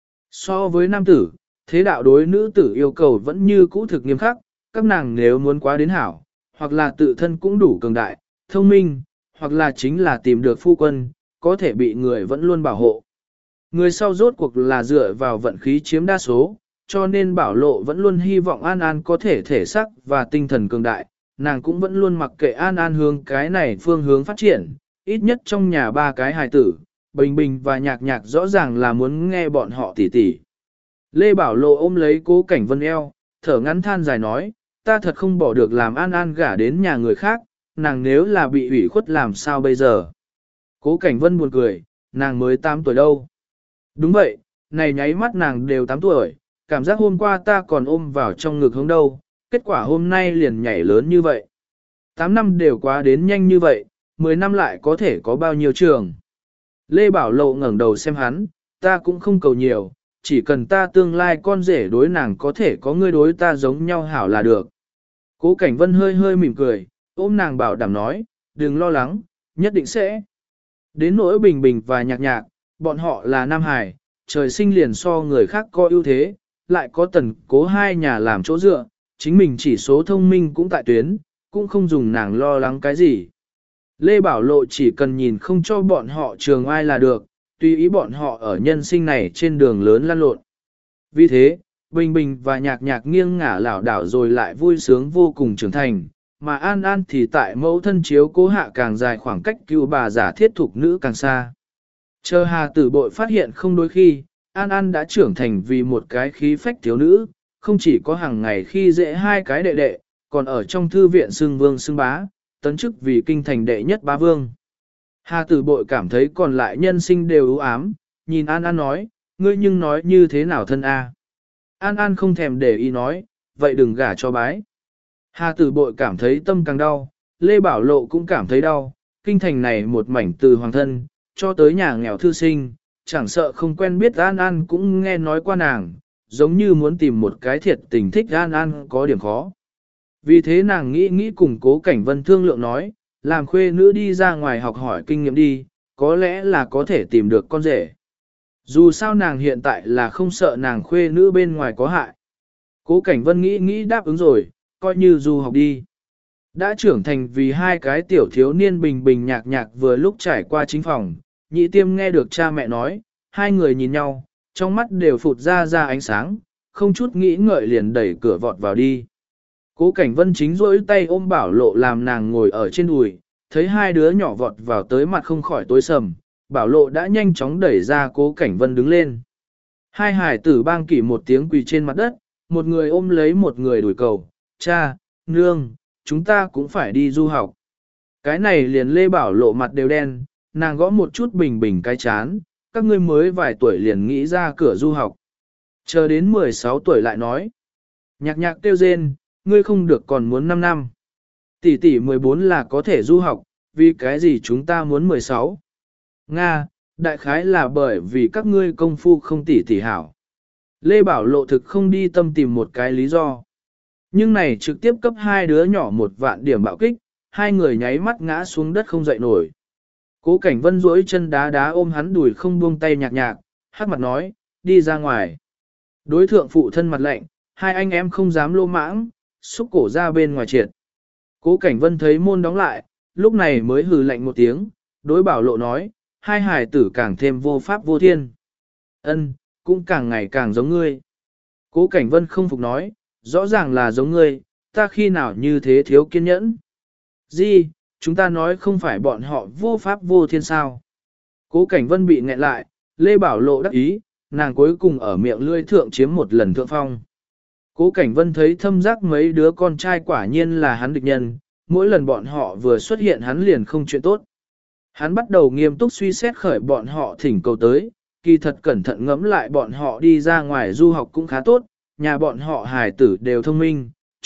So với nam tử, thế đạo đối nữ tử yêu cầu vẫn như cũ thực nghiêm khắc, các nàng nếu muốn quá đến hảo, hoặc là tự thân cũng đủ cường đại, thông minh, hoặc là chính là tìm được phu quân, có thể bị người vẫn luôn bảo hộ. Người sau rốt cuộc là dựa vào vận khí chiếm đa số, cho nên Bảo Lộ vẫn luôn hy vọng An An có thể xác và tinh thần cường đại, nàng cũng vẫn luôn mặc kệ An An hướng cái này phương hướng phát triển, ít nhất trong nhà ba cái hài tử, Bình Bình và Nhạc Nhạc rõ ràng là muốn nghe bọn họ tỉ tỉ. Lê Bảo Lộ ôm lấy Cố Cảnh Vân eo, thở ngắn than dài nói, ta thật không bỏ được làm An An gả đến nhà người khác, nàng nếu là bị ủy khuất làm sao bây giờ. Cố Cảnh Vân buồn cười, nàng mới 8 tuổi đâu. Đúng vậy, này nháy mắt nàng đều 8 tuổi, cảm giác hôm qua ta còn ôm vào trong ngực hướng đâu, kết quả hôm nay liền nhảy lớn như vậy. 8 năm đều quá đến nhanh như vậy, 10 năm lại có thể có bao nhiêu trường. Lê Bảo Lộ ngẩng đầu xem hắn, ta cũng không cầu nhiều, chỉ cần ta tương lai con rể đối nàng có thể có ngươi đối ta giống nhau hảo là được. Cố Cảnh Vân hơi hơi mỉm cười, ôm nàng bảo đảm nói, đừng lo lắng, nhất định sẽ. Đến nỗi Bình Bình và Nhạc Nhạc, bọn họ là nam hải, trời sinh liền so người khác có ưu thế, lại có Tần Cố hai nhà làm chỗ dựa, chính mình chỉ số thông minh cũng tại tuyến, cũng không dùng nàng lo lắng cái gì. Lê Bảo Lộ chỉ cần nhìn không cho bọn họ trường ai là được, tùy ý bọn họ ở nhân sinh này trên đường lớn lăn lộn. Vì thế, Bình Bình và Nhạc Nhạc nghiêng ngả lảo đảo rồi lại vui sướng vô cùng trưởng thành, mà An An thì tại mẫu thân chiếu cố hạ càng dài khoảng cách cứu bà giả thiết thục nữ càng xa. Chờ Hà Tử Bội phát hiện không đôi khi, An An đã trưởng thành vì một cái khí phách thiếu nữ, không chỉ có hàng ngày khi dễ hai cái đệ đệ, còn ở trong thư viện xưng vương xưng bá, tấn chức vì kinh thành đệ nhất bá vương. Hà Tử Bội cảm thấy còn lại nhân sinh đều ưu ám, nhìn An An nói, ngươi nhưng nói như thế nào thân a? An An không thèm để ý nói, vậy đừng gả cho bái. Hà Tử Bội cảm thấy tâm càng đau, Lê Bảo Lộ cũng cảm thấy đau, kinh thành này một mảnh từ hoàng thân, cho tới nhà nghèo thư sinh, chẳng sợ không quen biết An An cũng nghe nói qua nàng, giống như muốn tìm một cái thiệt tình thích An An có điểm khó. Vì thế nàng nghĩ cùng Cố Cảnh Vân thương lượng nói, làm khuê nữ đi ra ngoài học hỏi kinh nghiệm đi, có lẽ là có thể tìm được con rể. Dù sao nàng hiện tại là không sợ nàng khuê nữ bên ngoài có hại. Cố Cảnh Vân nghĩ đáp ứng rồi, coi như du học đi. Đã trưởng thành vì hai cái tiểu thiếu niên Bình Bình Nhạc Nhạc vừa lúc trải qua chính phòng, Nhị Tiêm nghe được cha mẹ nói, hai người nhìn nhau, trong mắt đều phụt ra ánh sáng, không chút nghĩ ngợi liền đẩy cửa vọt vào đi. Cố Cảnh Vân chính rỗi tay ôm Bảo Lộ làm nàng ngồi ở trên đùi, thấy hai đứa nhỏ vọt vào tới mặt không khỏi tối sầm, Bảo Lộ đã nhanh chóng đẩy ra Cố Cảnh Vân đứng lên. Hai hải tử bang kỷ một tiếng quỳ trên mặt đất, một người ôm lấy một người đuổi cầu, cha, nương, chúng ta cũng phải đi du học. Cái này liền Lê Bảo Lộ mặt đều đen, nàng gõ một chút Bình Bình cái chán, các ngươi mới vài tuổi liền nghĩ ra cửa du học. Chờ đến 16 tuổi lại nói. Nhạc Nhạc kêu rên, ngươi không được còn muốn 5 năm. Tỷ tỷ 14 là có thể du học, vì cái gì chúng ta muốn 16? Nga, đại khái là bởi vì các ngươi công phu không tỷ tỷ hảo. Lê Bảo Lộ thực không đi tâm tìm một cái lý do. Nhưng này trực tiếp cấp hai đứa nhỏ 1.000.000 điểm bạo kích, hai người nháy mắt ngã xuống đất không dậy nổi. Cố Cảnh Vân duỗi chân đá ôm hắn đùi không buông tay Nhạc Nhạc, hát mặt nói, đi ra ngoài. Đối thượng phụ thân mặt lạnh, hai anh em không dám lô mãng, xúc cổ ra bên ngoài triệt. Cố Cảnh Vân thấy môn đóng lại, lúc này mới hừ lạnh một tiếng, đối Bảo Lộ nói, hai hài tử càng thêm vô pháp vô thiên. Ân, cũng càng ngày càng giống ngươi. Cố Cảnh Vân không phục nói, rõ ràng là giống ngươi, ta khi nào như thế thiếu kiên nhẫn. Gì, chúng ta nói không phải bọn họ vô pháp vô thiên sao. Cố Cảnh Vân bị nghẹn lại, Lê Bảo Lộ đắc ý, nàng cuối cùng ở miệng lưỡi thượng chiếm một lần thượng phong. Cố Cảnh Vân thấy thâm giác mấy đứa con trai quả nhiên là hắn địch nhân, mỗi lần bọn họ vừa xuất hiện hắn liền không chuyện tốt. Hắn bắt đầu nghiêm túc suy xét khởi bọn họ thỉnh cầu tới, kỳ thật cẩn thận ngẫm lại bọn họ đi ra ngoài du học cũng khá tốt, nhà bọn họ hài tử đều thông minh,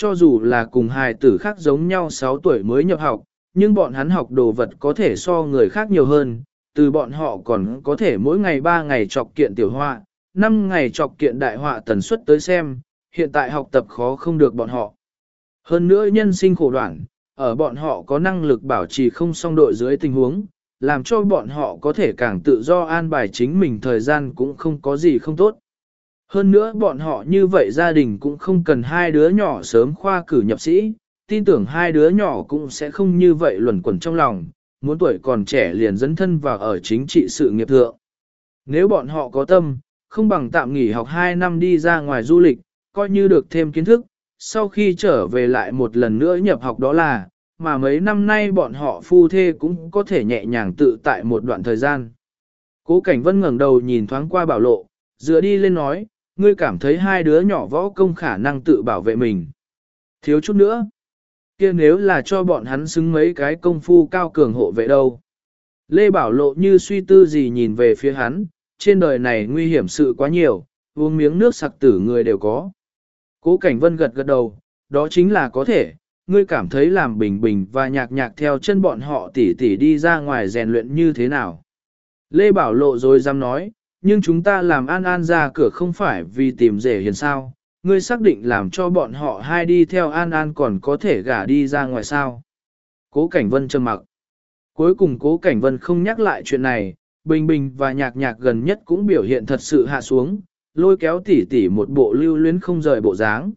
cho dù là cùng hài tử khác giống nhau 6 tuổi mới nhập học, nhưng bọn hắn học đồ vật có thể so người khác nhiều hơn, từ bọn họ còn có thể mỗi ngày 3 ngày chọc kiện tiểu họa, 5 ngày chọc kiện đại họa tần suất tới xem, hiện tại học tập khó không được bọn họ. Hơn nữa nhân sinh khổ đoạn, ở bọn họ có năng lực bảo trì không song đội dưới tình huống, làm cho bọn họ có thể càng tự do an bài chính mình thời gian cũng không có gì không tốt. Hơn nữa bọn họ như vậy gia đình cũng không cần hai đứa nhỏ sớm khoa cử nhập sĩ, tin tưởng hai đứa nhỏ cũng sẽ không như vậy luẩn quẩn trong lòng, muốn tuổi còn trẻ liền dấn thân vào ở chính trị sự nghiệp thượng. Nếu bọn họ có tâm, không bằng tạm nghỉ học 2 năm đi ra ngoài du lịch, coi như được thêm kiến thức, sau khi trở về lại một lần nữa nhập học đó là, mà mấy năm nay bọn họ phu thê cũng có thể nhẹ nhàng tự tại một đoạn thời gian. Cố Cảnh Vân ngẩng đầu nhìn thoáng qua Bảo Lộ, dựa đi lên nói, ngươi cảm thấy hai đứa nhỏ võ công khả năng tự bảo vệ mình. Thiếu chút nữa. Kia nếu là cho bọn hắn xứng mấy cái công phu cao cường hộ vệ đâu. Lê Bảo Lộ như suy tư gì nhìn về phía hắn, trên đời này nguy hiểm sự quá nhiều, uống miếng nước sặc tử người đều có. Cố Cảnh Vân gật gật đầu, đó chính là có thể, ngươi cảm thấy làm Bình Bình và Nhạc Nhạc theo chân bọn họ tỉ tỉ đi ra ngoài rèn luyện như thế nào. Lê Bảo Lộ rồi dám nói, nhưng chúng ta làm An An ra cửa không phải vì tìm rể hiền sao, ngươi xác định làm cho bọn họ hai đi theo An An còn có thể gả đi ra ngoài sao. Cố Cảnh Vân trầm mặc. Cuối cùng Cố Cảnh Vân không nhắc lại chuyện này, Bình Bình và Nhạc Nhạc gần nhất cũng biểu hiện thật sự hạ xuống, lôi kéo tỉ tỉ một bộ lưu luyến không rời bộ dáng.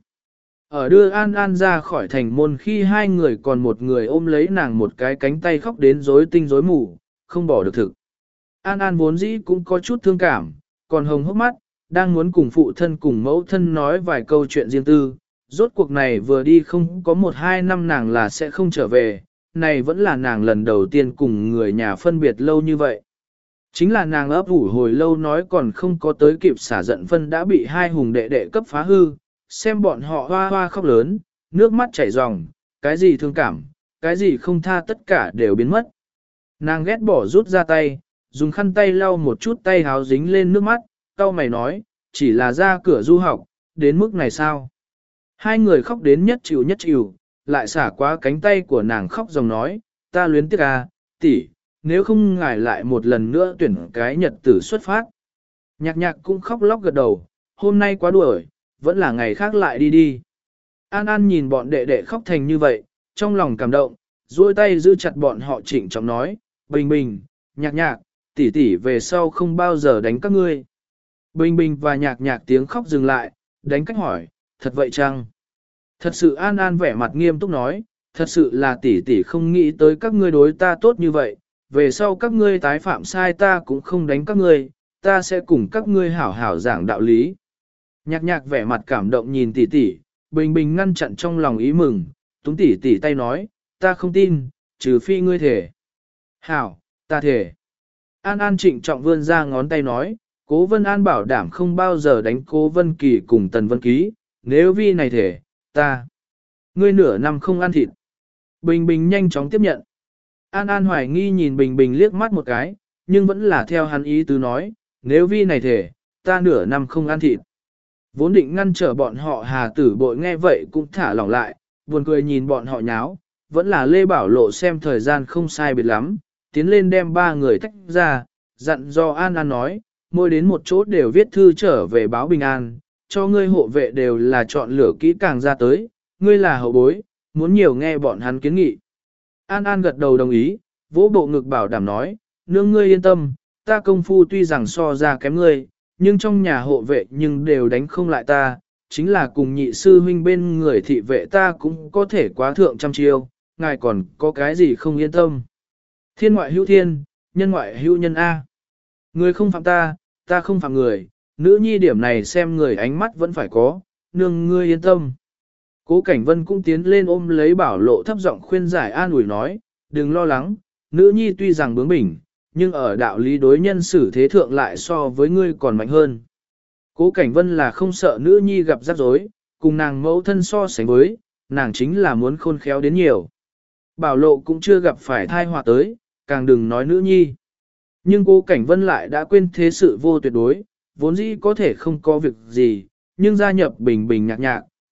Ở đưa An An ra khỏi thành môn khi hai người còn một người ôm lấy nàng một cái cánh tay khóc đến rối tinh rối mù, không bỏ được thực. An An vốn dĩ cũng có chút thương cảm, còn hồng hốc mắt, đang muốn cùng phụ thân cùng mẫu thân nói vài câu chuyện riêng tư. Rốt cuộc này vừa đi không có 1-2 năm nàng là sẽ không trở về, này vẫn là nàng lần đầu tiên cùng người nhà phân biệt lâu như vậy. Chính là nàng ấp ủ hồi lâu nói còn không có tới kịp xả giận phân đã bị hai hùng đệ đệ cấp phá hư, xem bọn họ hoa hoa khóc lớn, nước mắt chảy ròng, cái gì thương cảm, cái gì không tha tất cả đều biến mất. Nàng ghét bỏ rút ra tay, dùng khăn tay lau một chút tay háo dính lên nước mắt, cau mày nói, chỉ là ra cửa du học, đến mức này sao? Hai người khóc đến nhất chịu, lại xả qua cánh tay của nàng khóc dòng nói, ta luyến tiếc à, tỷ, nếu không ngài lại một lần nữa tuyển cái nhật tử xuất phát. Nhạc Nhạc cũng khóc lóc gật đầu, hôm nay quá đuổi, vẫn là ngày khác lại đi đi. An An nhìn bọn đệ đệ khóc thành như vậy, trong lòng cảm động, duỗi tay giữ chặt bọn họ trịnh trọng nói, Bình Bình, Nhạc Nhạc, tỷ tỷ về sau không bao giờ đánh các ngươi. Bình Bình và Nhạc Nhạc tiếng khóc dừng lại, đánh cách hỏi, thật vậy chăng? Thật sự An An vẻ mặt nghiêm túc nói, thật sự là tỷ tỷ không nghĩ tới các ngươi đối ta tốt như vậy, về sau các ngươi tái phạm sai ta cũng không đánh các ngươi, ta sẽ cùng các ngươi hảo hảo giảng đạo lý. Nhạc Nhạc vẻ mặt cảm động nhìn tỷ tỷ, Bình Bình ngăn chặn trong lòng ý mừng, túm tỷ tỷ tay nói, ta không tin, trừ phi ngươi thể. Hảo, ta thể. An An trịnh trọng vươn ra ngón tay nói, Cố Vân An bảo đảm không bao giờ đánh Cố Vân Kỳ cùng Tần Vân Ký, nếu vi này thể, ta. Ngươi nửa năm không ăn thịt. Bình Bình nhanh chóng tiếp nhận. An An hoài nghi nhìn Bình Bình liếc mắt một cái, nhưng vẫn là theo hắn ý tứ nói, nếu vi này thể, ta nửa năm không ăn thịt. Vốn định ngăn trở bọn họ Hà Tử Bội nghe vậy cũng thả lỏng lại, buồn cười nhìn bọn họ nháo, vẫn là Lê Bảo Lộ xem thời gian không sai biệt lắm, tiến lên đem ba người tách ra, dặn do An An nói, mỗi đến một chỗ đều viết thư trở về báo bình an, cho ngươi hộ vệ đều là chọn lựa kỹ càng ra tới, ngươi là hậu bối, muốn nhiều nghe bọn hắn kiến nghị. An An gật đầu đồng ý, vỗ bộ ngực bảo đảm nói, nương ngươi yên tâm, ta công phu tuy rằng so ra kém ngươi, nhưng trong nhà hộ vệ nhưng đều đánh không lại ta, chính là cùng nhị sư huynh bên người thị vệ ta cũng có thể quá thượng trăm chiêu, ngài còn có cái gì không yên tâm. Thiên ngoại hữu thiên, nhân ngoại hữu nhân A. Người không phạm ta, ta không phạm người, nữ nhi điểm này xem người ánh mắt vẫn phải có, nương ngươi yên tâm. Cố Cảnh Vân cũng tiến lên ôm lấy Bảo Lộ thấp giọng khuyên giải an ủi nói, đừng lo lắng, nữ nhi tuy rằng bướng bỉnh, nhưng ở đạo lý đối nhân xử thế thượng lại so với ngươi còn mạnh hơn. Cố Cảnh Vân là không sợ nữ nhi gặp rắc rối, cùng nàng mẫu thân so sánh với, nàng chính là muốn khôn khéo đến nhiều. Bảo Lộ cũng chưa gặp phải thai họa tới, càng đừng nói nữ nhi. Nhưng Cố Cảnh Vân lại đã quên thế sự vô tuyệt đối, vốn dĩ có thể không có việc gì, nhưng gia nhập Bình Bình Nhạc Nhạc,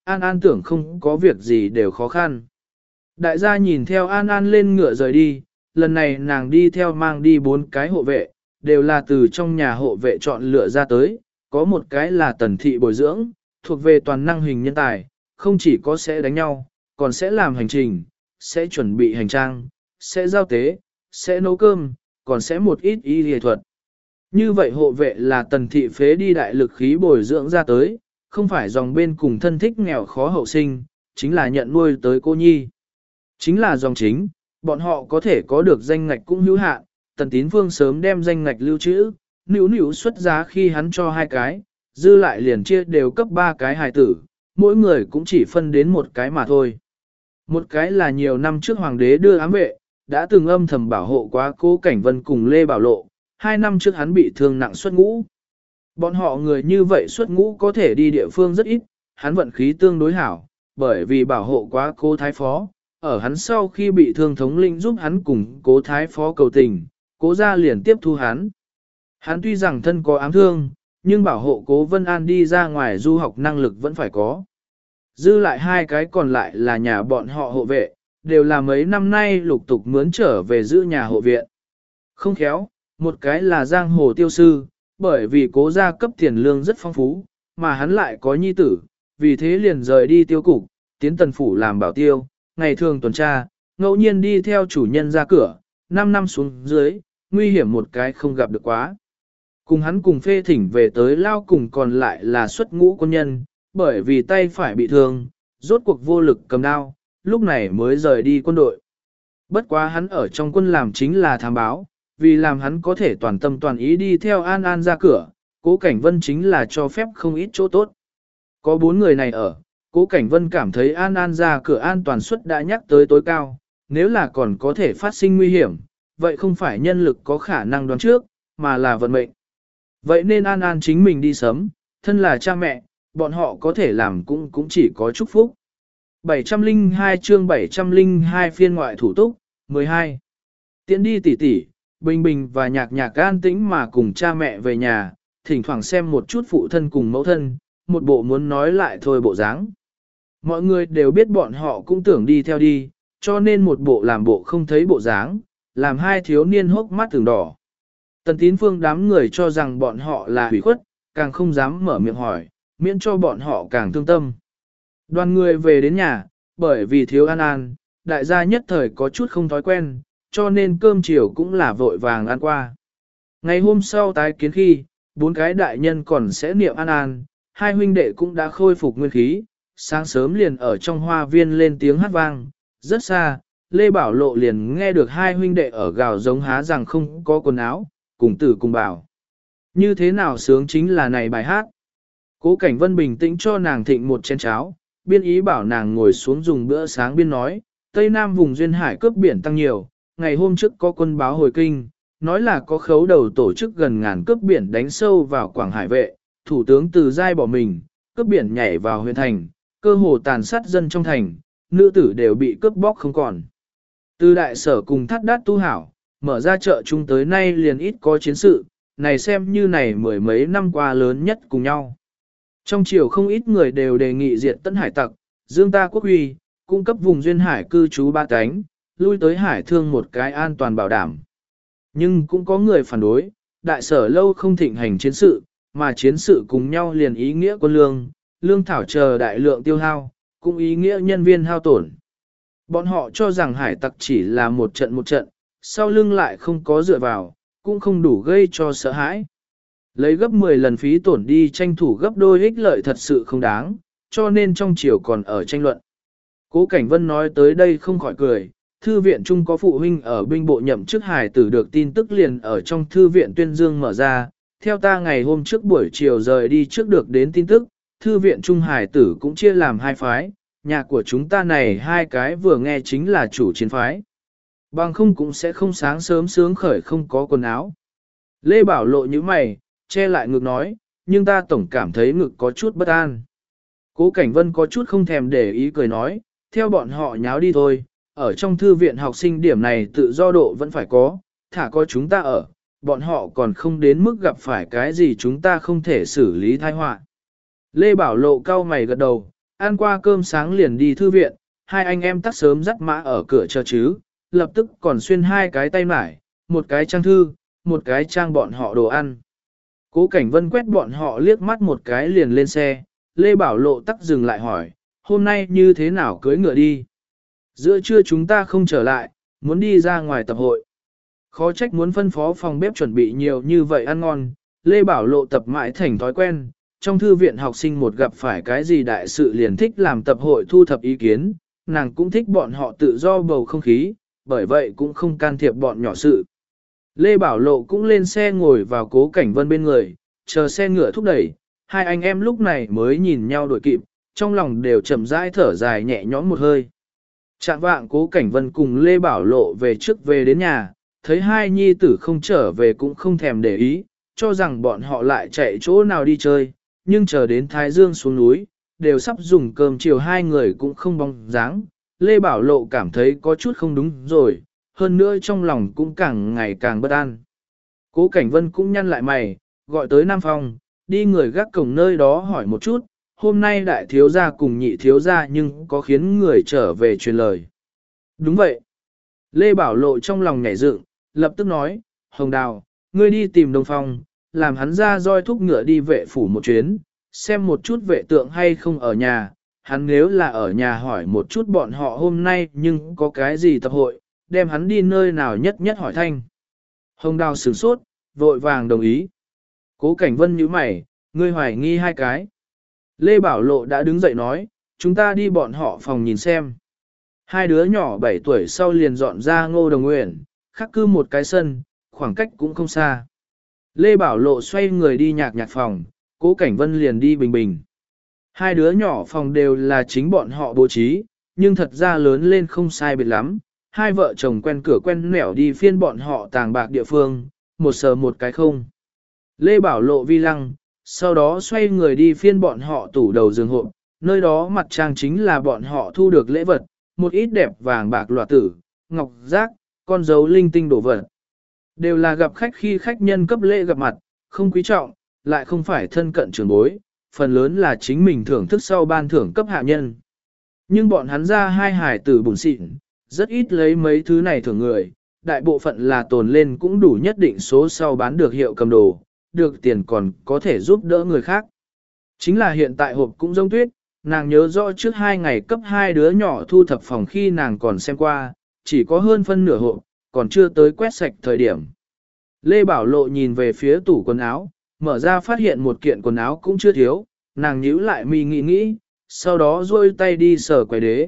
An An tưởng không có việc gì đều khó khăn. Đại gia nhìn theo An An lên ngựa rời đi, lần này nàng đi theo mang đi 4 cái hộ vệ, đều là từ trong nhà hộ vệ chọn lựa ra tới, có một cái là tần thị bồi dưỡng, thuộc về toàn năng hình nhân tài, không chỉ có sẽ đánh nhau, còn sẽ làm hành trình, sẽ chuẩn bị hành trang, sẽ giao tế, sẽ nấu cơm, còn sẽ một ít y y thuật. Như vậy hộ vệ là tần thị phế đi đại lực khí bồi dưỡng ra tới, không phải dòng bên cùng thân thích nghèo khó hậu sinh, chính là nhận nuôi tới cô nhi. Chính là dòng chính, bọn họ có thể có được danh ngạch cũng hữu hạn, tần tín phương sớm đem danh ngạch lưu trữ, nữu xuất giá khi hắn cho 2 cái, dư lại liền chia đều cấp 3 cái hài tử, mỗi người cũng chỉ phân đến một cái mà thôi. Một cái là nhiều năm trước hoàng đế đưa ám vệ, đã từng âm thầm bảo hộ quá Cố Cảnh Vân cùng Lê Bảo Lộ, 2 năm trước hắn bị thương nặng xuất ngũ. Bọn họ người như vậy xuất ngũ có thể đi địa phương rất ít, hắn vận khí tương đối hảo, bởi vì bảo hộ quá Cố Thái Phó, ở hắn sau khi bị thương thống lĩnh giúp hắn cùng Cố Thái Phó cầu tình, Cố gia liền tiếp thu hắn. Hắn tuy rằng thân có ám thương, nhưng bảo hộ Cố Vân An đi ra ngoài du học năng lực vẫn phải có. Dư lại 2 cái còn lại là nhà bọn họ hộ vệ, đều là mấy năm nay lục tục mướn trở về giữ nhà hộ viện. Không khéo, một cái là giang hồ tiêu sư, bởi vì Cố gia cấp tiền lương rất phong phú, mà hắn lại có nhi tử, vì thế liền rời đi tiêu cục, tiến tần phủ làm bảo tiêu, ngày thường tuần tra, ngẫu nhiên đi theo chủ nhân ra cửa, 5 năm xuống dưới, nguy hiểm một cái không gặp được quá. Cùng hắn cùng phê thỉnh về tới lao cùng còn lại là xuất ngũ quân nhân, bởi vì tay phải bị thương, rốt cuộc vô lực cầm đao, lúc này mới rời đi quân đội. Bất quá hắn ở trong quân làm chính là thám báo, vì làm hắn có thể toàn tâm toàn ý đi theo An An ra cửa, Cố Cảnh Vân chính là cho phép không ít chỗ tốt. Có 4 người này ở, Cố Cảnh Vân cảm thấy An An ra cửa an toàn suất đã nhắc tới tối cao, nếu là còn có thể phát sinh nguy hiểm, vậy không phải nhân lực có khả năng đoán trước, mà là vận mệnh. Vậy nên An An chính mình đi sớm, thân là cha mẹ, bọn họ có thể làm cũng chỉ có chúc phúc. 702 chương 702 phiên ngoại thủ túc, 12. Tiễn đi tỷ tỷ, Bình Bình và Nhạc Nhạc an tĩnh mà cùng cha mẹ về nhà, thỉnh thoảng xem một chút phụ thân cùng mẫu thân, một bộ muốn nói lại thôi bộ dáng. Mọi người đều biết bọn họ cũng tưởng đi theo đi, cho nên một bộ làm bộ không thấy bộ dáng, làm 2 thiếu niên hốc mắt từng đỏ. Tần Tín Phương đám người cho rằng bọn họ là hủy khuất, càng không dám mở miệng hỏi, miễn cho bọn họ càng thương tâm. Đoàn người về đến nhà, bởi vì thiếu An An, đại gia nhất thời có chút không thói quen, cho nên cơm chiều cũng là vội vàng ăn qua. Ngày hôm sau tái kiến khi, 4 cái đại nhân còn sẽ niệm An An, 2 huynh đệ cũng đã khôi phục nguyên khí, sáng sớm liền ở trong hoa viên lên tiếng hát vang, rất xa, Lê Bảo Lộ liền nghe được 2 huynh đệ ở gào giống há rằng không có quần áo, cùng tử cùng bảo. Như thế nào sướng chính là này bài hát. Cố Cảnh Vân bình tĩnh cho nàng thịnh một chén cháo, biên ý bảo nàng ngồi xuống dùng bữa sáng biên nói, Tây Nam vùng duyên hải cướp biển tăng nhiều, ngày hôm trước có quân báo hồi kinh, nói là có khấu đầu tổ chức gần ngàn cướp biển đánh sâu vào Quảng Hải vệ, thủ tướng Từ Giai bỏ mình, cướp biển nhảy vào huyện thành, cơ hồ tàn sát dân trong thành, nữ tử đều bị cướp bóc không còn. Từ đại sở cùng thắt đát tu hảo, mở ra chợ chung tới nay liền ít có chiến sự, này xem như này 10 mấy năm qua lớn nhất cùng nhau. Trong triều không ít người đều đề nghị diệt Tân Hải tặc, dương ta quốc huy, cung cấp vùng duyên hải cư trú 3 cánh, lui tới hải thương một cái an toàn bảo đảm. Nhưng cũng có người phản đối, đại sở lâu không thịnh hành chiến sự, mà chiến sự cùng nhau liền ý nghĩa quân lương, lương thảo chờ đại lượng tiêu hao, cũng ý nghĩa nhân viên hao tổn. Bọn họ cho rằng hải tặc chỉ là một trận, sau lưng lại không có dựa vào, cũng không đủ gây cho sợ hãi. Lấy gấp 10 lần phí tổn đi tranh thủ gấp đôi ích lợi thật sự không đáng, cho nên trong chiều còn ở tranh luận. Cố Cảnh Vân nói tới đây không khỏi cười, thư viện chung có phụ huynh ở binh bộ nhậm chức hải tử được tin tức liền ở trong thư viện tuyên dương mở ra, theo ta ngày hôm trước buổi chiều rời đi trước được đến tin tức, thư viện trung hải tử cũng chia làm 2 phái, nhà của chúng ta này 2 cái vừa nghe chính là chủ chiến phái. Bằng không cũng sẽ không sáng sớm sướng khởi không có quần áo. Lê Bảo Lộ như mày, che lại ngực nói, nhưng ta tổng cảm thấy ngực có chút bất an. Cố Cảnh Vân có chút không thèm để ý cười nói, theo bọn họ nháo đi thôi, ở trong thư viện học sinh điểm này tự do độ vẫn phải có, thả có chúng ta ở, bọn họ còn không đến mức gặp phải cái gì chúng ta không thể xử lý tai họa. Lê Bảo Lộ cau mày gật đầu, ăn qua cơm sáng liền đi thư viện, hai anh em tắt sớm dắt mã ở cửa chờ chứ, lập tức còn xuyên hai cái tay mải, một cái trang thư, một cái trang bọn họ đồ ăn. Cố Cảnh Vân quét bọn họ liếc mắt một cái liền lên xe, Lê Bảo Lộ tắc dừng lại hỏi, hôm nay như thế nào cưới ngựa đi? Giữa trưa chúng ta không trở lại, muốn đi ra ngoài tập hội. Khó trách muốn phân phó phòng bếp chuẩn bị nhiều như vậy ăn ngon, Lê Bảo Lộ tập mãi thành thói quen, trong thư viện học sinh một gặp phải cái gì đại sự liền thích làm tập hội thu thập ý kiến, nàng cũng thích bọn họ tự do bầu không khí, bởi vậy cũng không can thiệp bọn nhỏ sự. Lê Bảo Lộ cũng lên xe ngồi vào Cố Cảnh Vân bên người, chờ xe ngựa thúc đẩy, hai anh em lúc này mới nhìn nhau đuổi kịp, trong lòng đều chậm rãi thở dài nhẹ nhõm một hơi. Trạng vạng Cố Cảnh Vân cùng Lê Bảo Lộ về trước về đến nhà, thấy hai nhi tử không trở về cũng không thèm để ý, cho rằng bọn họ lại chạy chỗ nào đi chơi, nhưng chờ đến Thái Dương xuống núi, đều sắp dùng cơm chiều hai người cũng không bóng dáng. Lê Bảo Lộ cảm thấy có chút không đúng rồi, hơn nữa trong lòng cũng càng ngày càng bất an. Cố Cảnh Vân cũng nhăn lại mày, gọi tới Nam Phong, đi người gác cổng nơi đó hỏi một chút, hôm nay đại thiếu gia cùng nhị thiếu gia nhưng có khiến người trở về truyền lời. Đúng vậy. Lê Bảo Lộ trong lòng nhảy dựng, lập tức nói, Hồng Đào, ngươi đi tìm Đông Phong, làm hắn ra roi thúc ngựa đi vệ phủ một chuyến, xem một chút vệ tượng hay không ở nhà, hắn nếu là ở nhà hỏi một chút bọn họ hôm nay nhưng có cái gì tập hội, đem hắn đi nơi nào nhất nhất hỏi thanh. Hồng Đào sửng sốt, vội vàng đồng ý. Cố Cảnh Vân nhíu mày, ngươi hoài nghi hai cái. Lê Bảo Lộ đã đứng dậy nói, chúng ta đi bọn họ phòng nhìn xem. Hai đứa nhỏ 7 tuổi sau liền dọn ra Ngô Đồng Nguyện, khắc cư một cái sân, khoảng cách cũng không xa. Lê Bảo Lộ xoay người đi nhạc phòng, Cố Cảnh Vân liền đi bình bình. Hai đứa nhỏ phòng đều là chính bọn họ bố trí, nhưng thật ra lớn lên không sai biệt lắm. Hai vợ chồng quen cửa quen nẻo đi phiên bọn họ tàng bạc địa phương, một sờ một cái không. Lê Bảo Lộ vi lăng, sau đó xoay người đi phiên bọn họ tủ đầu giường hộp, nơi đó mặt trang chính là bọn họ thu được lễ vật, một ít đẹp vàng bạc loạt tử, ngọc giác, con dấu linh tinh đổ vật. Đều là gặp khách khi khách nhân cấp lễ gặp mặt, không quý trọng, lại không phải thân cận trưởng bối, phần lớn là chính mình thưởng thức sau ban thưởng cấp hạ nhân. Nhưng bọn hắn ra hai hải tử bùn xịn, rất ít lấy mấy thứ này thưởng người, đại bộ phận là tồn lên cũng đủ nhất định số sau bán được hiệu cầm đồ, được tiền còn có thể giúp đỡ người khác. Chính là hiện tại hộp cũng giống tuyết, nàng nhớ rõ trước 2 ngày cấp 2 đứa nhỏ thu thập phòng khi nàng còn xem qua, chỉ có hơn phân nửa hộp, còn chưa tới quét sạch thời điểm. Lê Bảo Lộ nhìn về phía tủ quần áo, mở ra phát hiện một kiện quần áo cũng chưa thiếu, nàng nhíu lại mi nghĩ, sau đó duỗi tay đi sờ quầy đế.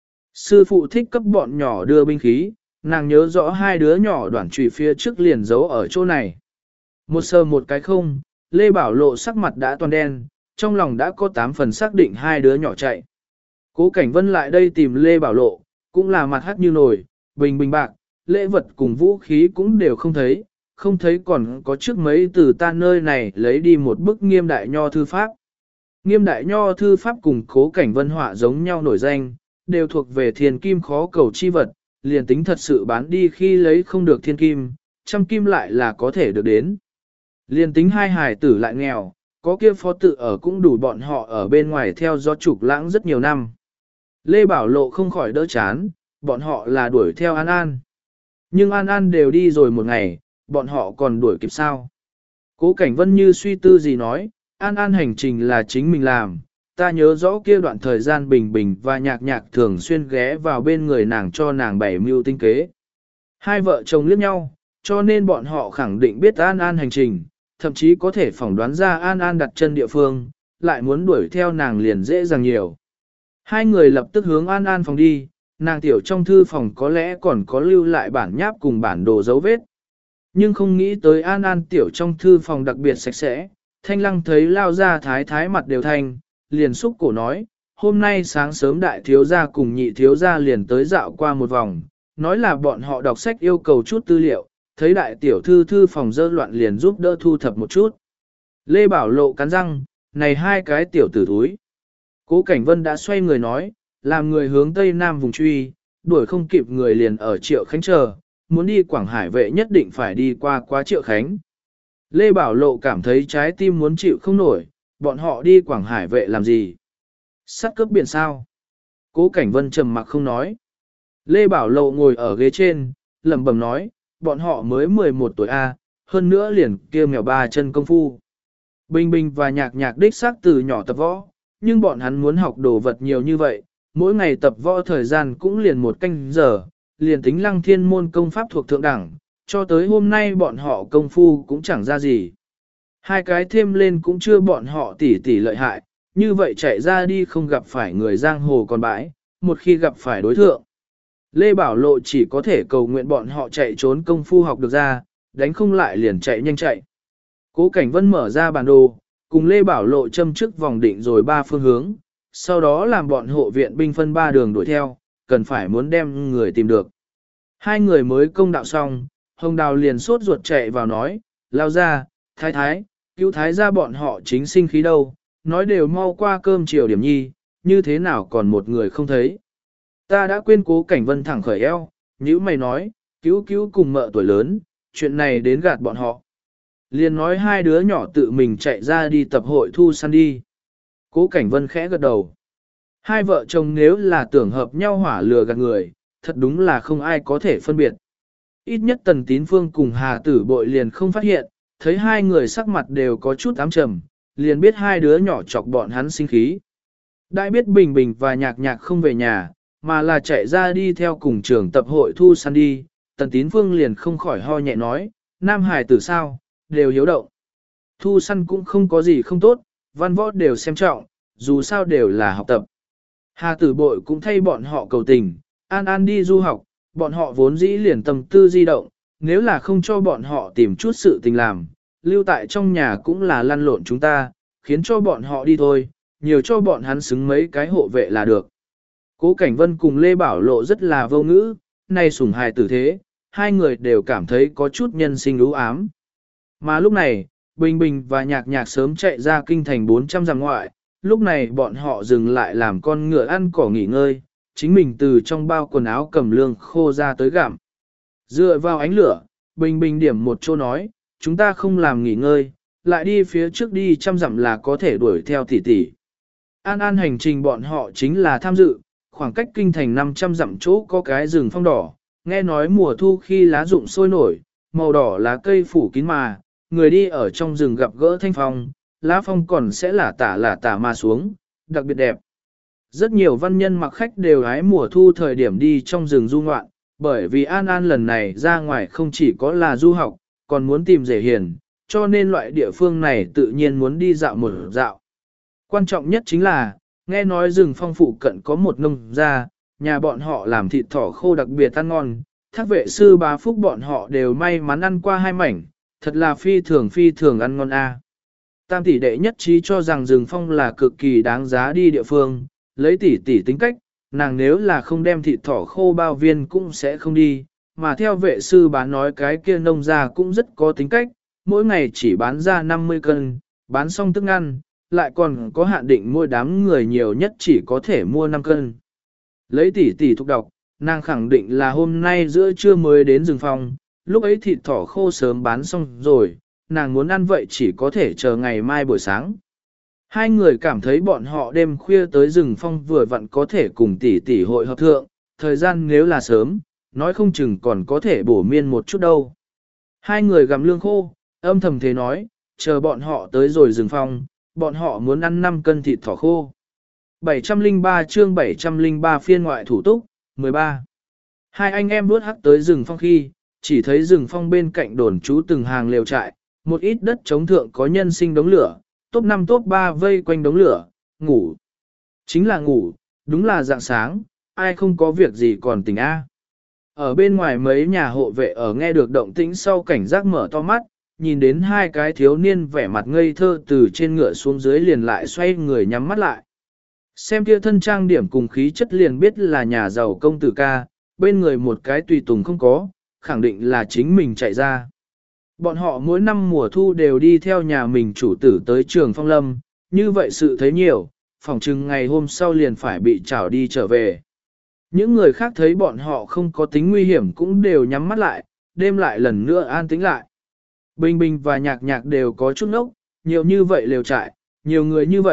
Sư phụ thích cấp bọn nhỏ đưa binh khí, nàng nhớ rõ hai đứa nhỏ đoạn trùy phía trước liền giấu ở chỗ này. Một sờ một cái không, Lê Bảo Lộ sắc mặt đã toàn đen, trong lòng đã có 8 phần xác định hai đứa nhỏ chạy. Cố Cảnh Vân lại đây tìm Lê Bảo Lộ, cũng là mặt hắt như nồi, bình bạc, lễ vật cùng vũ khí cũng đều không thấy còn có trước mấy từ ta nơi này lấy đi một bức Nghiêm Đại Nho thư pháp. Nghiêm Đại Nho thư pháp cùng Cố Cảnh Vân họa giống nhau nổi danh, đều thuộc về thiên kim khó cầu chi vật, liền tính thật sự bán đi khi lấy không được thiên kim, trăm kim lại là có thể được đến. Liền tính hai hài tử lại nghèo, có kia phó tự ở cũng đủ bọn họ ở bên ngoài theo gió trục lãng rất nhiều năm. Lê Bảo Lộ không khỏi đỡ chán, bọn họ là đuổi theo An An. Nhưng An An đều đi rồi một ngày, bọn họ còn đuổi kịp sao? Cố Cảnh Vân như suy tư gì nói, An An hành trình là chính mình làm, ta nhớ rõ kia đoạn thời gian bình bình và nhạc thường xuyên ghé vào bên người nàng cho nàng bày mưu tinh kế. Hai vợ chồng liếc nhau, cho nên bọn họ khẳng định biết An An hành trình, thậm chí có thể phỏng đoán ra An An đặt chân địa phương, lại muốn đuổi theo nàng liền dễ dàng nhiều. Hai người lập tức hướng An An phòng đi, nàng tiểu trong thư phòng có lẽ còn có lưu lại bản nháp cùng bản đồ dấu vết. Nhưng không nghĩ tới An An tiểu trong thư phòng đặc biệt sạch sẽ, Thanh Lăng thấy lao ra thái mặt đều thanh, liền xúc cổ nói, hôm nay sáng sớm đại thiếu gia cùng nhị thiếu gia liền tới dạo qua một vòng, nói là bọn họ đọc sách yêu cầu chút tư liệu, thấy đại tiểu thư phòng dơ loạn liền giúp đỡ thu thập một chút. Lê Bảo Lộ cắn răng, này hai cái tiểu tử thúi. Cố Cảnh Vân đã xoay người nói, làm người hướng tây nam vùng truy, đuổi không kịp người liền ở Triệu Khánh chờ, muốn đi Quảng Hải vệ nhất định phải đi qua Triệu Khánh. Lê Bảo Lộ cảm thấy trái tim muốn chịu không nổi, bọn họ đi Quảng Hải vệ làm gì? Sát cướp biển sao? Cố Cảnh Vân trầm mặc không nói. Lê Bảo Lộ ngồi ở ghế trên, lẩm bẩm nói, bọn họ mới 11 tuổi A, hơn nữa liền kia mèo ba chân công phu. Bình Bình và Nhạc Nhạc đích xác từ nhỏ tập võ, nhưng bọn hắn muốn học đồ vật nhiều như vậy, mỗi ngày tập võ thời gian cũng liền 1 canh giờ, liền tính Lăng Thiên môn công pháp thuộc thượng đẳng, cho tới hôm nay bọn họ công phu cũng chẳng ra gì. Hai cái thêm lên cũng chưa bọn họ tỉ lợi hại, như vậy chạy ra đi không gặp phải người giang hồ còn bãi, một khi gặp phải đối thượng. Lê Bảo Lộ chỉ có thể cầu nguyện bọn họ chạy trốn công phu học được ra, đánh không lại liền chạy nhanh chạy. Cố Cảnh Vân mở ra bản đồ, cùng Lê Bảo Lộ châm trước vòng định rồi 3 phương hướng, sau đó làm bọn hộ viện binh phân 3 đường đuổi theo, cần phải muốn đem người tìm được. Hai người mới công đạo xong, Hồng Đào liền sốt ruột chạy vào nói, lao ra, thái, cứu thái ra bọn họ chính sinh khí đâu, nói đều mau qua cơm chiều điểm nhi, như thế nào còn một người không thấy. Ta đã quên Cố Cảnh Vân thẳng khởi eo, nhữ mày nói, cứu cùng mợ tuổi lớn, chuyện này đến gạt bọn họ. Liền nói hai đứa nhỏ tự mình chạy ra đi tập hội thu săn đi. Cố Cảnh Vân khẽ gật đầu. Hai vợ chồng nếu là tưởng hợp nhau hỏa lừa gạt người, thật đúng là không ai có thể phân biệt. Ít nhất Tần Tín Phương cùng Hà Tử Bội liền không phát hiện, thấy hai người sắc mặt đều có chút ám trầm, liền biết hai đứa nhỏ chọc bọn hắn sinh khí. Đại biết Bình Bình và Nhạc Nhạc không về nhà, mà là chạy ra đi theo cùng trường tập hội thu săn đi, Tần Tín Phương liền không khỏi ho nhẹ nói, Nam Hải tử sao, đều hiếu động. Thu săn cũng không có gì không tốt, văn võ đều xem trọng, dù sao đều là học tập. Hà Tử Bội cũng thay bọn họ cầu tình, an đi du học, bọn họ vốn dĩ liền tâm tư di động, nếu là không cho bọn họ tìm chút sự tình làm, lưu tại trong nhà cũng là lăn lộn chúng ta, khiến cho bọn họ đi thôi, nhiều cho bọn hắn xứng mấy cái hộ vệ là được. Cố Cảnh Vân cùng Lê Bảo Lộ rất là vô ngữ, nay sủng hài tử thế, hai người đều cảm thấy có chút nhân sinh ưu ám. Mà lúc này, Bình Bình và Nhạc Nhạc sớm chạy ra kinh thành 400 dặm ngoại, lúc này bọn họ dừng lại làm con ngựa ăn cỏ nghỉ ngơi, chính mình từ trong bao quần áo cầm lương khô ra tới gặm. Dựa vào ánh lửa, Bình Bình điểm một chỗ nói, chúng ta không làm nghỉ ngơi, lại đi phía trước đi 100 dặm là có thể đuổi theo tỷ tỷ. An hành trình bọn họ chính là tham dự, khoảng cách kinh thành 500 dặm chỗ có cái rừng phong đỏ, nghe nói mùa thu khi lá rụng sôi nổi, màu đỏ lá cây phủ kín mà, người đi ở trong rừng gặp gỡ thanh phong, lá phong còn sẽ lả tả mà xuống, đặc biệt đẹp. Rất nhiều văn nhân mặc khách đều hái mùa thu thời điểm đi trong rừng du ngoạn, bởi vì An lần này ra ngoài không chỉ có là du học, còn muốn tìm rể hiền, cho nên loại địa phương này tự nhiên muốn đi dạo một dạo. Quan trọng nhất chính là, nghe nói rừng phong phụ cận có một nông gia, nhà bọn họ làm thịt thỏ khô đặc biệt ăn ngon, Thác vệ sư bá phúc bọn họ đều may mắn ăn qua 2 mảnh, thật là phi thường ăn ngon a. Tam tỷ đệ nhất trí cho rằng rừng phong là cực kỳ đáng giá đi địa phương, lấy tỷ tính cách, nàng nếu là không đem thịt thỏ khô bao viên cũng sẽ không đi, mà theo vệ sư bán nói cái kia nông gia cũng rất có tính cách, mỗi ngày chỉ bán ra 50 cân, bán xong tức ăn, lại còn có hạn định mỗi đám người nhiều nhất chỉ có thể mua 5 cân. Lấy tỷ thúc đọc, nàng khẳng định là hôm nay giữa trưa mới đến rừng phong, lúc ấy thịt thỏ khô sớm bán xong rồi, nàng muốn ăn vậy chỉ có thể chờ ngày mai buổi sáng. Hai người cảm thấy bọn họ đêm khuya tới rừng phong vừa vặn có thể cùng tỷ hội hợp thượng, thời gian nếu là sớm, nói không chừng còn có thể bổ miên một chút đâu. Hai người gặm lương khô, âm thầm thế nói, chờ bọn họ tới rồi rừng phong, bọn họ muốn ăn 5 cân thịt thỏ khô. 703 chương 703 phiên ngoại thủ túc, 13. Hai anh em vuốt hắc tới rừng phong khi, chỉ thấy rừng phong bên cạnh đồn trú từng hàng lều trại, một ít đất chống thượng có nhân sinh đống lửa, top 5 top 3 vây quanh đống lửa, ngủ. Chính là ngủ, đúng là dạng sáng, ai không có việc gì còn tỉnh A. Ở bên ngoài mấy nhà hộ vệ ở nghe được động tĩnh sau cảnh giác mở to mắt, nhìn đến hai cái thiếu niên vẻ mặt ngây thơ từ trên ngựa xuống dưới liền lại xoay người nhắm mắt lại. Xem kia thân trang điểm cùng khí chất liền biết là nhà giàu công tử ca, bên người một cái tùy tùng không có, khẳng định là chính mình chạy ra. Bọn họ mỗi năm mùa thu đều đi theo nhà mình chủ tử tới trường phong lâm, như vậy sự thấy nhiều, phỏng chừng ngày hôm sau liền phải bị trảo đi trở về. Những người khác thấy bọn họ không có tính nguy hiểm cũng đều nhắm mắt lại, đêm lại lần nữa an tĩnh lại. Bình Bình và Nhạc Nhạc đều có chút nốc, nhiều như vậy lều trại, nhiều người như vậy,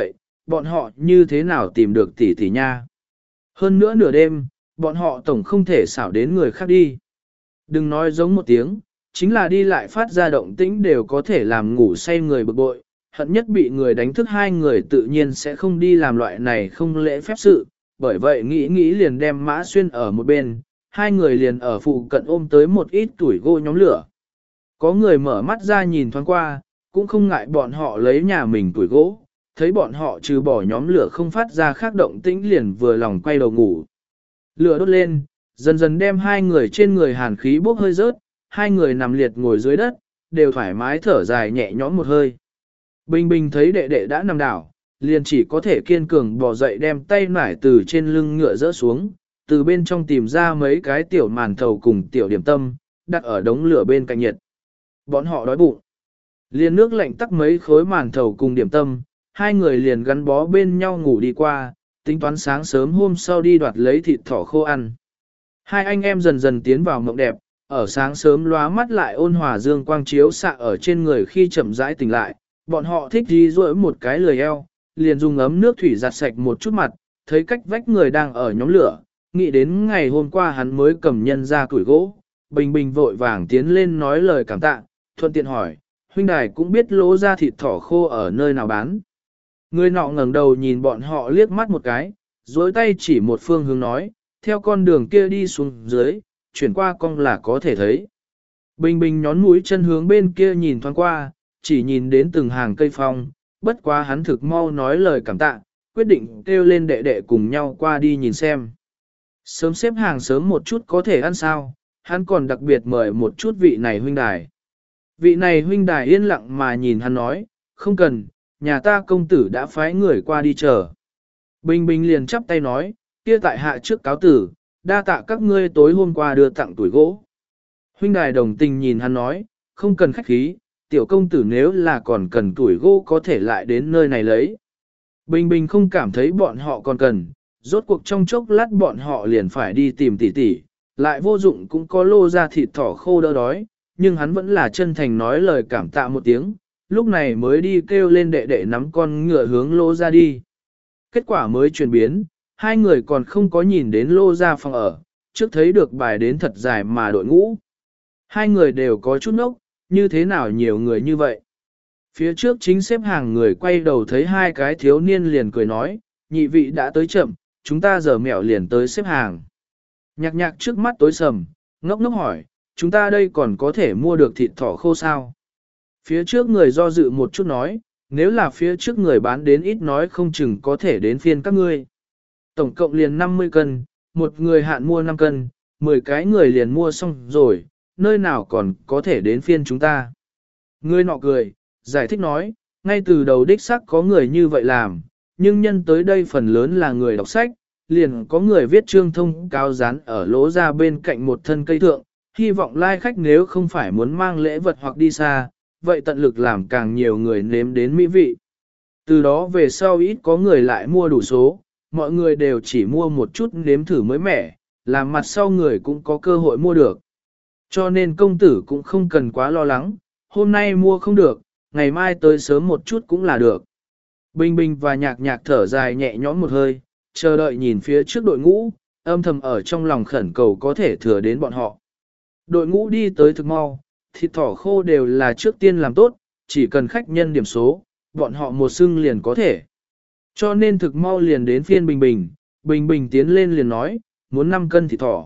bọn họ như thế nào tìm được tỷ tỷ nha. Hơn nữa nửa đêm, bọn họ tổng không thể xảo đến người khác đi. Đừng nói giống một tiếng, chính là đi lại phát ra động tĩnh đều có thể làm ngủ say người bực bội, hận nhất bị người đánh thức hai người tự nhiên sẽ không đi làm loại này không lễ phép sự, bởi vậy nghĩ liền đem Mã Xuyên ở một bên, hai người liền ở phụ cận ôm tới một ít tuổi gỗ nhóm lửa. Có người mở mắt ra nhìn thoáng qua, cũng không ngại bọn họ lấy nhà mình tuổi gỗ, thấy bọn họ trừ bỏ nhóm lửa không phát ra khác động tĩnh liền vừa lòng quay đầu ngủ. Lửa đốt lên, dần dần đem hai người trên người hàn khí bốc hơi rớt, hai người nằm liệt ngồi dưới đất, đều thoải mái thở dài nhẹ nhõm một hơi. Bình Bình thấy đệ đệ đã nằm đảo, liền chỉ có thể kiên cường bò dậy đem tay nải từ trên lưng ngựa rỡ xuống, từ bên trong tìm ra mấy cái tiểu màn thầu cùng tiểu điểm tâm, đặt ở đống lửa bên cạnh nhiệt. Bọn họ đói bụng. Liền nước lạnh tắc mấy khối màn thầu cùng điểm tâm, hai người liền gắn bó bên nhau ngủ đi qua, tính toán sáng sớm hôm sau đi đoạt lấy thịt thỏ khô ăn. Hai anh em dần dần tiến vào mộng đẹp, ở sáng sớm lóa mắt lại ôn hòa dương quang chiếu xạ ở trên người khi chậm rãi tỉnh lại, bọn họ thích đi duỗi một cái lười eo, liền dùng ấm nước thủy giặt sạch một chút mặt, thấy cách vách người đang ở nhóm lửa, nghĩ đến ngày hôm qua hắn mới cầm nhân ra củi gỗ, Bình Bình vội vàng tiến lên nói lời cảm tạ, thuận tiện hỏi, huynh đài cũng biết lỗ ra thịt thỏ khô ở nơi nào bán. Người nọ ngẩng đầu nhìn bọn họ liếc mắt một cái, dối tay chỉ một phương hướng nói, theo con đường kia đi xuống dưới, chuyển qua cong là có thể thấy. Bình Bình nhón mũi chân hướng bên kia nhìn thoáng qua, chỉ nhìn đến từng hàng cây phong, bất quá hắn thực mau nói lời cảm tạ, quyết định kêu lên đệ đệ cùng nhau qua đi nhìn xem. Sớm xếp hàng sớm một chút có thể ăn sao, hắn còn đặc biệt mời một chút vị này huynh đài. Vị này huynh đài yên lặng mà nhìn hắn nói, không cần, nhà ta công tử đã phái người qua đi chờ. Bình Bình liền chắp tay nói, kia tại hạ trước cáo tử, đa tạ các ngươi tối hôm qua đưa tặng tuổi gỗ. Huynh đài đồng tình nhìn hắn nói, không cần khách khí, tiểu công tử nếu là còn cần tuổi gỗ có thể lại đến nơi này lấy. Bình Bình không cảm thấy bọn họ còn cần, rốt cuộc trong chốc lát bọn họ liền phải đi tìm tỷ tỷ, lại vô dụng cũng có lô ra thịt thỏ khô đỡ đói, nhưng hắn vẫn là chân thành nói lời cảm tạ một tiếng, lúc này mới đi kêu lên đệ đệ nắm con ngựa hướng lô ra đi. Kết quả mới chuyển biến, hai người còn không có nhìn đến lô ra phòng ở, trước thấy được bài đến thật dài mà đội ngũ. Hai người đều có chút nốc, như thế nào nhiều người như vậy. Phía trước chính xếp hàng người quay đầu thấy hai cái thiếu niên liền cười nói, nhị vị đã tới chậm, chúng ta giờ mẹo liền tới xếp hàng. Nhạc nhạc trước mắt tối sầm, ngốc ngốc hỏi, chúng ta đây còn có thể mua được thịt thỏ khô sao? Phía trước người do dự một chút nói, nếu là phía trước người bán đến ít nói không chừng có thể đến phiên các ngươi. Tổng cộng liền 50 cân, một người hạn mua 5 cân, 10 cái người liền mua xong rồi, nơi nào còn có thể đến phiên chúng ta. Người nọ cười, giải thích nói, ngay từ đầu đích xác có người như vậy làm, nhưng nhân tới đây phần lớn là người đọc sách, liền có người viết chương thông cáo dán ở lỗ ra bên cạnh một thân cây thượng, hy vọng lai khách nếu không phải muốn mang lễ vật hoặc đi xa, vậy tận lực làm càng nhiều người nếm đến mỹ vị. Từ đó về sau ít có người lại mua đủ số, mọi người đều chỉ mua một chút nếm thử mới mẻ, làm mặt sau người cũng có cơ hội mua được. Cho nên công tử cũng không cần quá lo lắng, hôm nay mua không được, ngày mai tới sớm một chút cũng là được. Bình Bình và nhạc nhạc thở dài nhẹ nhõm một hơi, chờ đợi nhìn phía trước đội ngũ, âm thầm ở trong lòng khẩn cầu có thể thừa đến bọn họ. Đội ngũ đi tới thực mau, thịt thỏ khô đều là trước tiên làm tốt, chỉ cần khách nhân điểm số, bọn họ một xưng liền có thể. Cho nên thực mau liền đến phiên Bình Bình, Bình Bình tiến lên liền nói, muốn 5 cân thịt thỏ.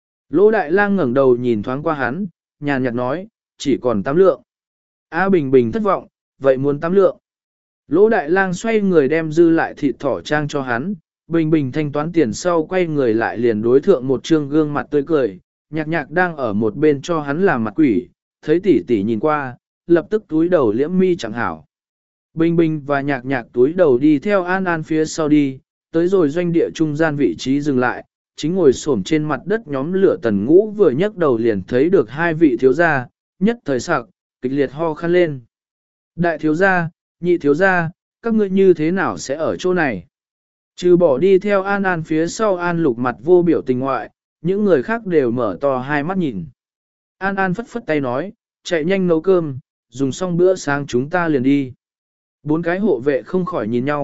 Lỗ Đại Lang ngẩng đầu nhìn thoáng qua hắn, nhàn nhạt nói, chỉ còn 8 lượng. A Bình Bình thất vọng, vậy muốn 8 lượng. Lỗ Đại Lang xoay người đem dư lại thịt thỏ trang cho hắn, Bình Bình thanh toán tiền sau quay người lại liền đối thượng một trương gương mặt tươi cười, nhạc nhạc đang ở một bên cho hắn làm mặt quỷ, thấy tỷ tỷ nhìn qua, lập tức túi đầu liễm mi chẳng hảo. Bình Bình và nhạc nhạc túi đầu đi theo An An phía sau đi, tới rồi doanh địa trung gian vị trí dừng lại, chính ngồi xổm trên mặt đất nhóm lửa Tần Ngũ vừa nhấc đầu liền thấy được hai vị thiếu gia, nhất thời sặc, kịch liệt ho khăn lên. Đại thiếu gia, nhị thiếu gia, các ngươi như thế nào sẽ ở chỗ này? Trừ bỏ đi theo An An phía sau An Lục mặt vô biểu tình ngoại, những người khác đều mở to hai mắt nhìn. An An phất phất tay nói, chạy nhanh nấu cơm, dùng xong bữa sáng chúng ta liền đi. 4 cái hộ vệ không khỏi nhìn nhau,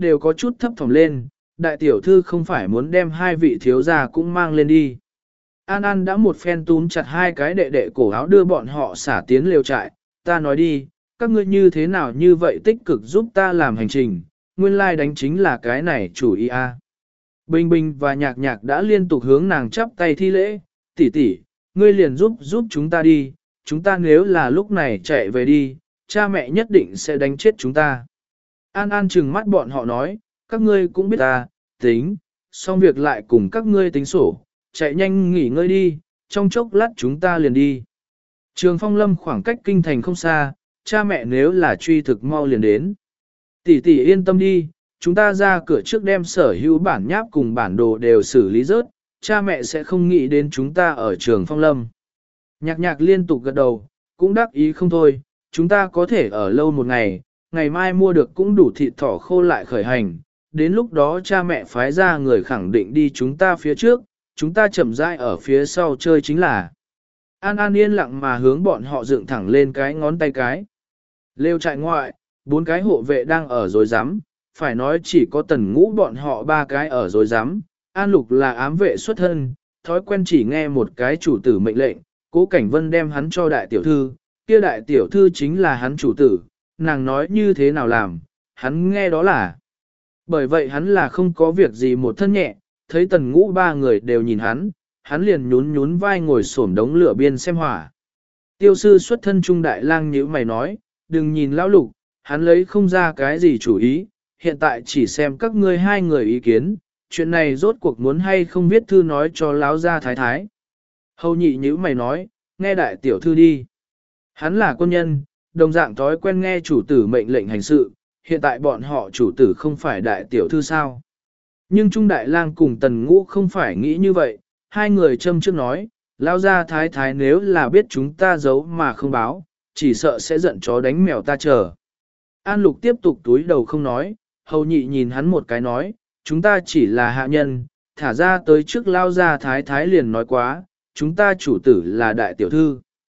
đều có chút thấp thỏm lên, đại tiểu thư không phải muốn đem hai vị thiếu gia cũng mang lên đi. An An đã một phen túm chặt hai cái đệ đệ cổ áo đưa bọn họ xả tiến lều trại, ta nói đi, các ngươi như thế nào như vậy tích cực giúp ta làm hành trình, nguyên lai đánh chính là cái này chủ ý a. Bình Bình và Nhạc Nhạc đã liên tục hướng nàng chắp tay thi lễ, tỷ tỷ, ngươi liền giúp chúng ta đi, chúng ta nếu là lúc này chạy về đi, cha mẹ nhất định sẽ đánh chết chúng ta. An An trừng mắt bọn họ nói, các ngươi cũng biết ta, tính, xong việc lại cùng các ngươi tính sổ, chạy nhanh nghỉ ngơi đi, trong chốc lát chúng ta liền đi. Trường Phong Lâm khoảng cách kinh thành không xa, cha mẹ nếu là truy thực mau liền đến. Tỷ tỷ yên tâm đi, chúng ta ra cửa trước đem sở hữu bản nháp cùng bản đồ đều xử lý rớt, cha mẹ sẽ không nghĩ đến chúng ta ở Trường Phong Lâm. Nhạc Nhạc liên tục gật đầu, cũng đắc ý không thôi, chúng ta có thể ở lâu một ngày, ngày mai mua được cũng đủ thịt thỏ khô lại khởi hành, đến lúc đó cha mẹ phái ra người khẳng định đi chúng ta phía trước, chúng ta chậm rãi ở phía sau chơi chính là. An An yên lặng mà hướng bọn họ dựng thẳng lên cái ngón tay cái. Lêu trại ngoại, 4 cái hộ vệ đang ở dối rắm phải nói chỉ có Tần Ngũ bọn họ 3 cái ở dối rắm An Lục là ám vệ xuất thân, thói quen chỉ nghe một cái chủ tử mệnh lệnh, Cố Cảnh Vân đem hắn cho đại tiểu thư, kia đại tiểu thư chính là hắn chủ tử, nàng nói như thế nào làm, hắn nghe đó là. Bởi vậy hắn là không có việc gì một thân nhẹ, thấy Tần Ngũ 3 người đều nhìn hắn liền nhún nhún vai ngồi xổm đống lửa biên xem hỏa. Tiêu sư xuất thân trung đại lang nhíu mày nói, đừng nhìn lão Lục, hắn lấy không ra cái gì chủ ý, hiện tại chỉ xem các ngươi 2 người ý kiến, chuyện này rốt cuộc muốn hay không viết thư nói cho lão gia thái thái. Hầu nhị nhíu mày nói, nghe đại tiểu thư đi. Hắn là quân nhân, đồng dạng thói quen nghe chủ tử mệnh lệnh hành sự, hiện tại bọn họ chủ tử không phải đại tiểu thư sao. Nhưng Trung Đại Lang cùng Tần Ngũ không phải nghĩ như vậy, 2 người châm trước nói, lão gia thái thái nếu là biết chúng ta giấu mà không báo, chỉ sợ sẽ giận chó đánh mèo ta chờ. An Lục tiếp tục túi đầu không nói, hầu nhị nhìn hắn một cái nói, chúng ta chỉ là hạ nhân, thả ra tới trước lao gia thái thái liền nói quá, chúng ta chủ tử là đại tiểu thư.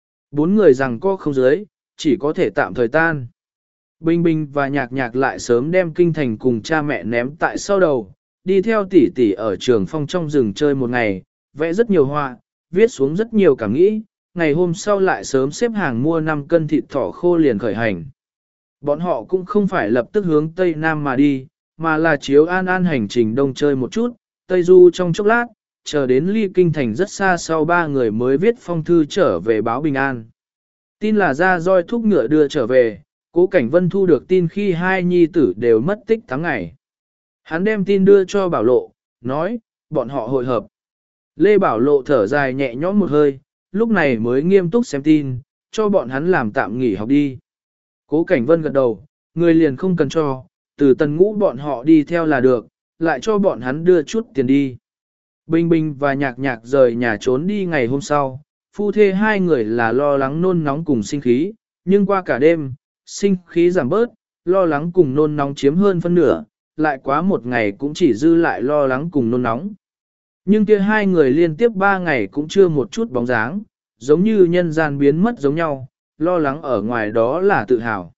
4 người rằng co không dưới, chỉ có thể tạm thời tan. Bình Bình và Nhạc Nhạc lại sớm đem kinh thành cùng cha mẹ ném tại sau đầu, đi theo tỷ tỷ ở Trường Phong trong rừng chơi một ngày, vẽ rất nhiều họa, viết xuống rất nhiều cảm nghĩ, ngày hôm sau lại sớm xếp hàng mua 5 cân thịt thỏ khô liền khởi hành. Bọn họ cũng không phải lập tức hướng Tây Nam mà đi, mà là chiếu An An hành trình đông chơi một chút, Tây Du trong chốc lát, chờ đến ly kinh thành rất xa sau 3 người mới viết phong thư trở về báo bình an. Tin là ra roi thúc ngựa đưa trở về, Cố Cảnh Vân thu được tin khi 2 nhi tử đều mất tích 8 ngày. Hắn đem tin đưa cho Bảo Lộ, nói, bọn họ hội hợp. Lê Bảo Lộ thở dài nhẹ nhõm một hơi, lúc này mới nghiêm túc xem tin, cho bọn hắn làm tạm nghỉ học đi. Cố Cảnh Vân gật đầu, người liền không cần cho, từ Tần Ngũ bọn họ đi theo là được, lại cho bọn hắn đưa chút tiền đi. Bình Bình và Nhạc Nhạc rời nhà trốn đi ngày hôm sau, phu thê 2 người là lo lắng nôn nóng cùng sinh khí, nhưng qua cả đêm, sinh khí giảm bớt, lo lắng cùng nôn nóng chiếm hơn phân nửa, lại quá một ngày cũng chỉ dư lại lo lắng cùng nôn nóng. Nhưng kia 2 người liên tiếp 3 ngày cũng chưa một chút bóng dáng, giống như nhân gian biến mất giống nhau, lo lắng ở ngoài đó là tự hào.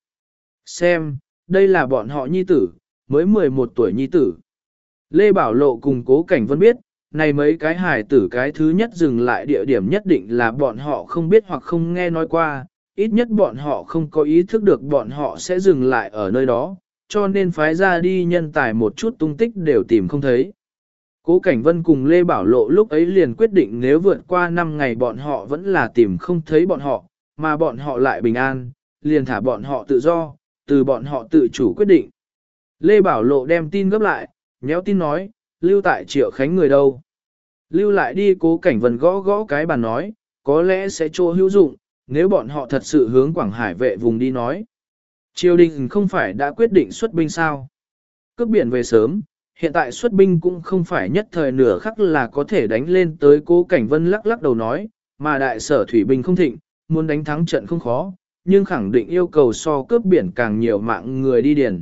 Xem, đây là bọn họ nhi tử, mới 11 tuổi nhi tử. Lê Bảo Lộ cùng Cố Cảnh Vân biết, này mấy cái hài tử cái thứ nhất dừng lại địa điểm nhất định là bọn họ không biết hoặc không nghe nói qua, ít nhất bọn họ không có ý thức được bọn họ sẽ dừng lại ở nơi đó, cho nên phái ra đi nhân tài một chút tung tích đều tìm không thấy. Cố Cảnh Vân cùng Lê Bảo Lộ lúc ấy liền quyết định nếu vượt qua 5 ngày bọn họ vẫn là tìm không thấy bọn họ, mà bọn họ lại bình an, liền thả bọn họ tự do, từ bọn họ tự chủ quyết định. Lê Bảo Lộ đem tin gấp lại, nhéo tin nói, lưu tại Triệu Khánh người đâu. Lưu lại đi. Cố Cảnh Vân gõ gõ cái bàn nói, có lẽ sẽ chỗ hữu dụng, nếu bọn họ thật sự hướng Quảng Hải vệ vùng đi nói. Triều đình không phải đã quyết định xuất binh sao? Cướp biển về sớm, hiện tại xuất binh cũng không phải nhất thời nửa khắc là có thể đánh lên tới. Cố Cảnh Vân lắc lắc đầu nói, mà đại sở thủy binh không thịnh, muốn đánh thắng trận không khó, nhưng khẳng định yêu cầu so cướp biển càng nhiều mạng người đi điền.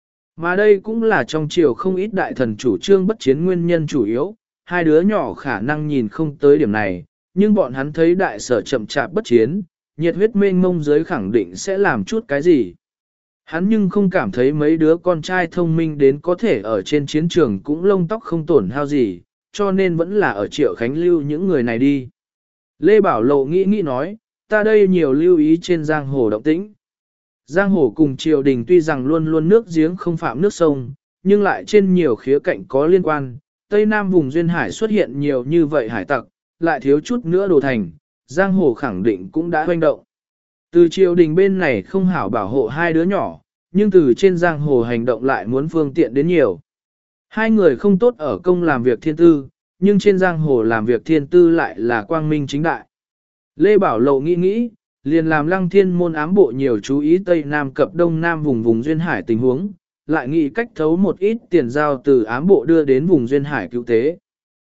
Mà đây cũng là trong triều không ít đại thần chủ trương bất chiến nguyên nhân chủ yếu, 2 đứa nhỏ khả năng nhìn không tới điểm này, nhưng bọn hắn thấy đại sở chậm chạp bất chiến, nhiệt huyết mênh mông dưới khẳng định sẽ làm chút cái gì. Hắn nhưng không cảm thấy mấy đứa con trai thông minh đến có thể ở trên chiến trường cũng lông tóc không tổn hao gì, cho nên vẫn là ở Triệu Khánh lưu những người này đi. Lê Bảo Lộ nghĩ nói, ta đây nhiều lưu ý trên giang hồ động tĩnh. Giang hồ cùng triều đình tuy rằng luôn luôn nước giếng không phạm nước sông, nhưng lại trên nhiều khía cạnh có liên quan. Tây Nam vùng duyên hải xuất hiện nhiều như vậy hải tặc, lại thiếu chút nữa đồ thành, giang hồ khẳng định cũng đã hoành động. Từ triều đình bên này không hảo bảo hộ hai đứa nhỏ, nhưng từ trên giang hồ hành động lại muốn phương tiện đến nhiều. Hai người không tốt ở công làm việc thiên tư, nhưng trên giang hồ làm việc thiên tư lại là quang minh chính đại. Lê Bảo Lộ nghĩ, liền làm Lăng Thiên môn ám bộ nhiều chú ý Tây Nam cập Đông Nam vùng duyên hải tình huống, lại nghĩ cách thấu một ít tiền giao từ ám bộ đưa đến vùng duyên hải cứu tế.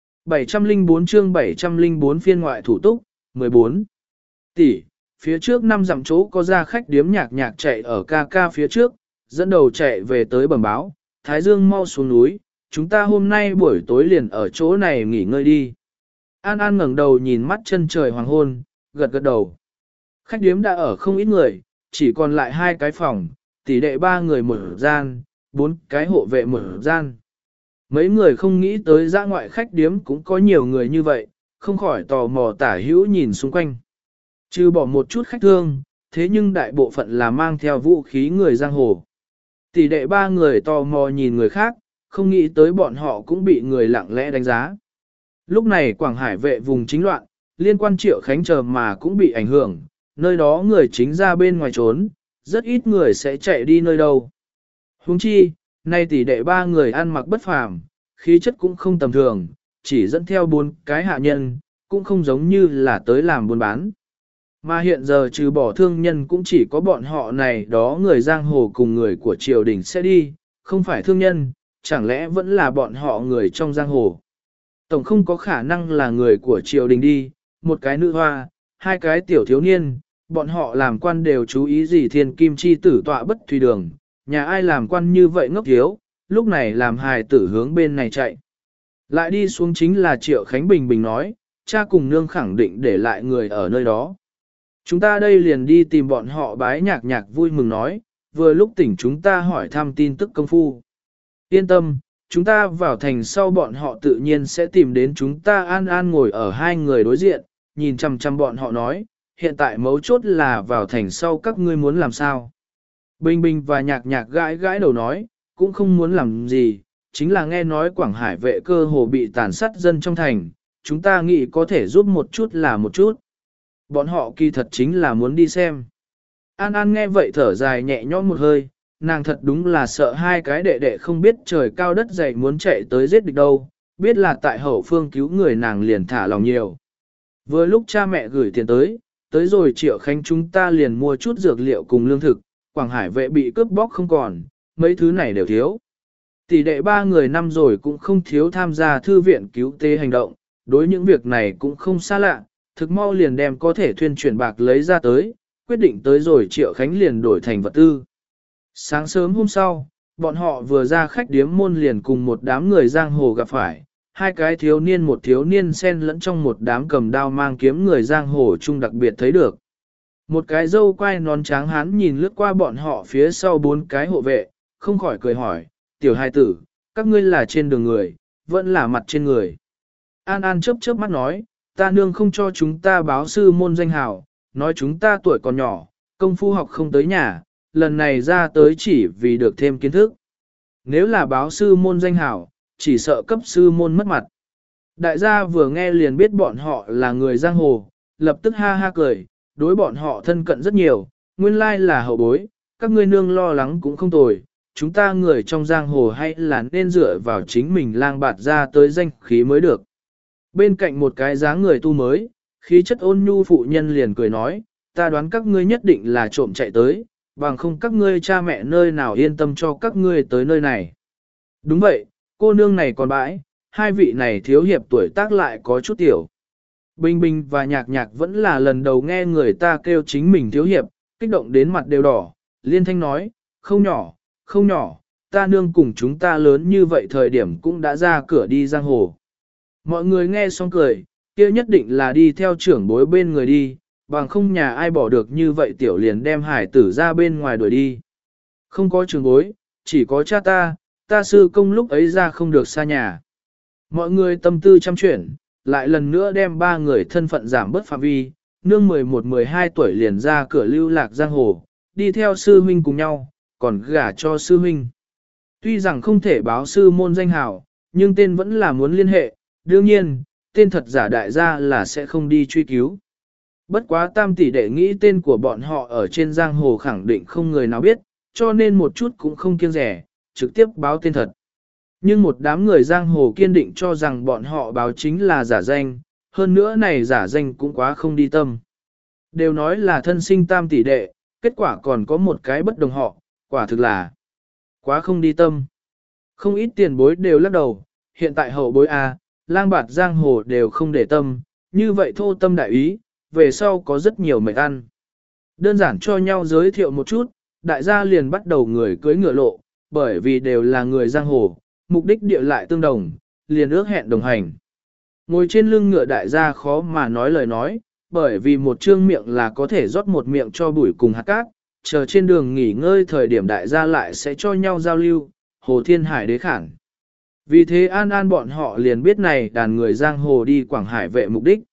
704 chương 704 phiên ngoại thủ túc, 14 tỷ, phía trước 5 dặm chỗ có ra khách điếm nhạc chạy ở ca phía trước, dẫn đầu chạy về tới bẩm báo, Thái Dương mau xuống núi, chúng ta hôm nay buổi tối liền ở chỗ này nghỉ ngơi đi. An An ngẩng đầu nhìn mắt chân trời hoàng hôn, gật đầu. Khách điếm đã ở không ít người, chỉ còn lại 2 cái phòng, tỷ đệ 3 người một gian, 4 cái hộ vệ một gian. Mấy người không nghĩ tới dã ngoại khách điếm cũng có nhiều người như vậy, không khỏi tò mò tả hữu nhìn xung quanh. Trừ bỏ một chút khách thương, thế nhưng đại bộ phận là mang theo vũ khí người giang hồ. Tỷ đệ 3 người tò mò nhìn người khác, không nghĩ tới bọn họ cũng bị người lặng lẽ đánh giá. Lúc này Quảng Hải vệ vùng chính loạn, liên quan Triệu Khánh chờ mà cũng bị ảnh hưởng, nơi đó người chính ra bên ngoài trốn, rất ít người sẽ chạy đi nơi đâu. Huống chi, nay tỷ đệ 3 người ăn mặc bất phàm, khí chất cũng không tầm thường, chỉ dẫn theo 4 cái hạ nhân, cũng không giống như là tới làm buôn bán. Mà hiện giờ trừ bỏ thương nhân cũng chỉ có bọn họ này đó người giang hồ cùng người của triều đình sẽ đi, không phải thương nhân, chẳng lẽ vẫn là bọn họ người trong giang hồ. Tổng không có khả năng là người của triều đình đi, một cái nữ hoa, 2 cái tiểu thiếu niên, bọn họ làm quan đều chú ý gì thiên kim chi tử tọa bất thủy đường, nhà ai làm quan như vậy ngốc thiếu, lúc này làm hài tử hướng bên này chạy. Lại đi xuống chính là Triệu Khánh Bình nói, cha cùng nương khẳng định để lại người ở nơi đó. Chúng ta đây liền đi tìm bọn họ bái nhạc vui mừng nói, vừa lúc tỉnh chúng ta hỏi thăm tin tức công phu. Yên tâm, chúng ta vào thành sau bọn họ tự nhiên sẽ tìm đến chúng ta an an ngồi ở 2 người đối diện, nhìn chăm chăm bọn họ nói, hiện tại mấu chốt là vào thành sau các ngươi muốn làm sao. Bình và nhạc gãi đầu nói, cũng không muốn làm gì, chính là nghe nói Quảng Hải vệ cơ hồ bị tàn sát dân trong thành, chúng ta nghĩ có thể giúp một chút là một chút. Bọn họ kỳ thật chính là muốn đi xem. An An nghe vậy thở dài nhẹ nhõm một hơi, nàng thật đúng là sợ 2 cái đệ đệ không biết trời cao đất dày muốn chạy tới giết địch đâu, biết là tại hậu phương cứu người nàng liền thả lòng nhiều. Vừa lúc cha mẹ gửi tiền tới rồi Triệu Khánh chúng ta liền mua chút dược liệu cùng lương thực, Quảng Hải vệ bị cướp bóc không còn, mấy thứ này đều thiếu. Tỷ đệ 3 người năm rồi cũng không thiếu tham gia thư viện cứu tế hành động, đối những việc này cũng không xa lạ, thực mau liền đem có thể thuyên chuyển bạc lấy ra tới, quyết định tới rồi Triệu Khánh liền đổi thành vật tư. Sáng sớm hôm sau, bọn họ vừa ra khách điếm môn liền cùng một đám người giang hồ gặp phải, 2 cái thiếu niên một thiếu niên xen lẫn trong một đám cầm đao mang kiếm người giang hồ chung đặc biệt thấy được. Một cái dâu quai nón tráng hán nhìn lướt qua bọn họ phía sau 4 cái hộ vệ, không khỏi cười hỏi, tiểu hài tử, các ngươi là trên đường người, vẫn là mặt trên người. An An chớp mắt nói, ta nương không cho chúng ta báo sư môn danh hào, nói chúng ta tuổi còn nhỏ, công phu học không tới nhà, lần này ra tới chỉ vì được thêm kiến thức. Nếu là báo sư môn danh hào, chỉ sợ cấp sư môn mất mặt. Đại gia vừa nghe liền biết bọn họ là người giang hồ, lập tức ha ha cười, đối bọn họ thân cận rất nhiều, nguyên lai là hậu bối, các ngươi nương lo lắng cũng không tồi, chúng ta người trong giang hồ hay là nên dựa vào chính mình lang bạt ra tới danh khí mới được. Bên cạnh một cái dáng người tu mới, khí chất ôn nhu phụ nhân liền cười nói, ta đoán các ngươi nhất định là trộm chạy tới, bằng không các ngươi cha mẹ nơi nào yên tâm cho các ngươi tới nơi này. Đúng vậy, cô nương này còn bãi, 2 vị này thiếu hiệp tuổi tác lại có chút tiểu. Bình và nhạc vẫn là lần đầu nghe người ta kêu chính mình thiếu hiệp, kích động đến mặt đều đỏ, liên thanh nói, không nhỏ, ta nương cùng chúng ta lớn như vậy thời điểm cũng đã ra cửa đi giang hồ. Mọi người nghe xong cười, kia nhất định là đi theo trưởng bối bên người đi, bằng không nhà ai bỏ được như vậy tiểu liền đem hải tử ra bên ngoài đuổi đi. Không có trường bối, chỉ có cha ta sư công lúc ấy ra không được xa nhà. Mọi người tâm tư chăm chuyển, lại lần nữa đem ba người thân phận giảm bớt phạm vi, nương 11-12 tuổi liền ra cửa lưu lạc giang hồ, đi theo sư huynh cùng nhau, còn gả cho sư huynh. Tuy rằng không thể báo sư môn danh hào, nhưng tên vẫn là muốn liên hệ, đương nhiên, tên thật giả đại gia là sẽ không đi truy cứu. Bất quá tam tỷ đệ nghĩ tên của bọn họ ở trên giang hồ khẳng định không người nào biết, cho nên một chút cũng không kiêng rẻ, trực tiếp báo tên thật. Nhưng một đám người giang hồ kiên định cho rằng bọn họ báo chính là giả danh, hơn nữa này giả danh cũng quá không đi tâm. Đều nói là thân sinh tam tỷ đệ, kết quả còn có một cái bất đồng họ, quả thực là quá không đi tâm. Không ít tiền bối đều lắc đầu, hiện tại hậu bối A, lang bạt giang hồ đều không để tâm, như vậy thô tâm đại ý, về sau có rất nhiều mệt ăn. Đơn giản cho nhau giới thiệu một chút, đại gia liền bắt đầu người cưới ngựa lộ, bởi vì đều là người giang hồ, mục đích địa lại tương đồng, liền ước hẹn đồng hành. Ngồi trên lưng ngựa đại gia khó mà nói lời nói, bởi vì một trương miệng là có thể rót một miệng cho bụi cùng hạt cát, chờ trên đường nghỉ ngơi thời điểm đại gia lại sẽ cho nhau giao lưu, hồ thiên hải đế khản. Vì thế an an bọn họ liền biết này đàn người giang hồ đi Quảng Hải vệ mục đích.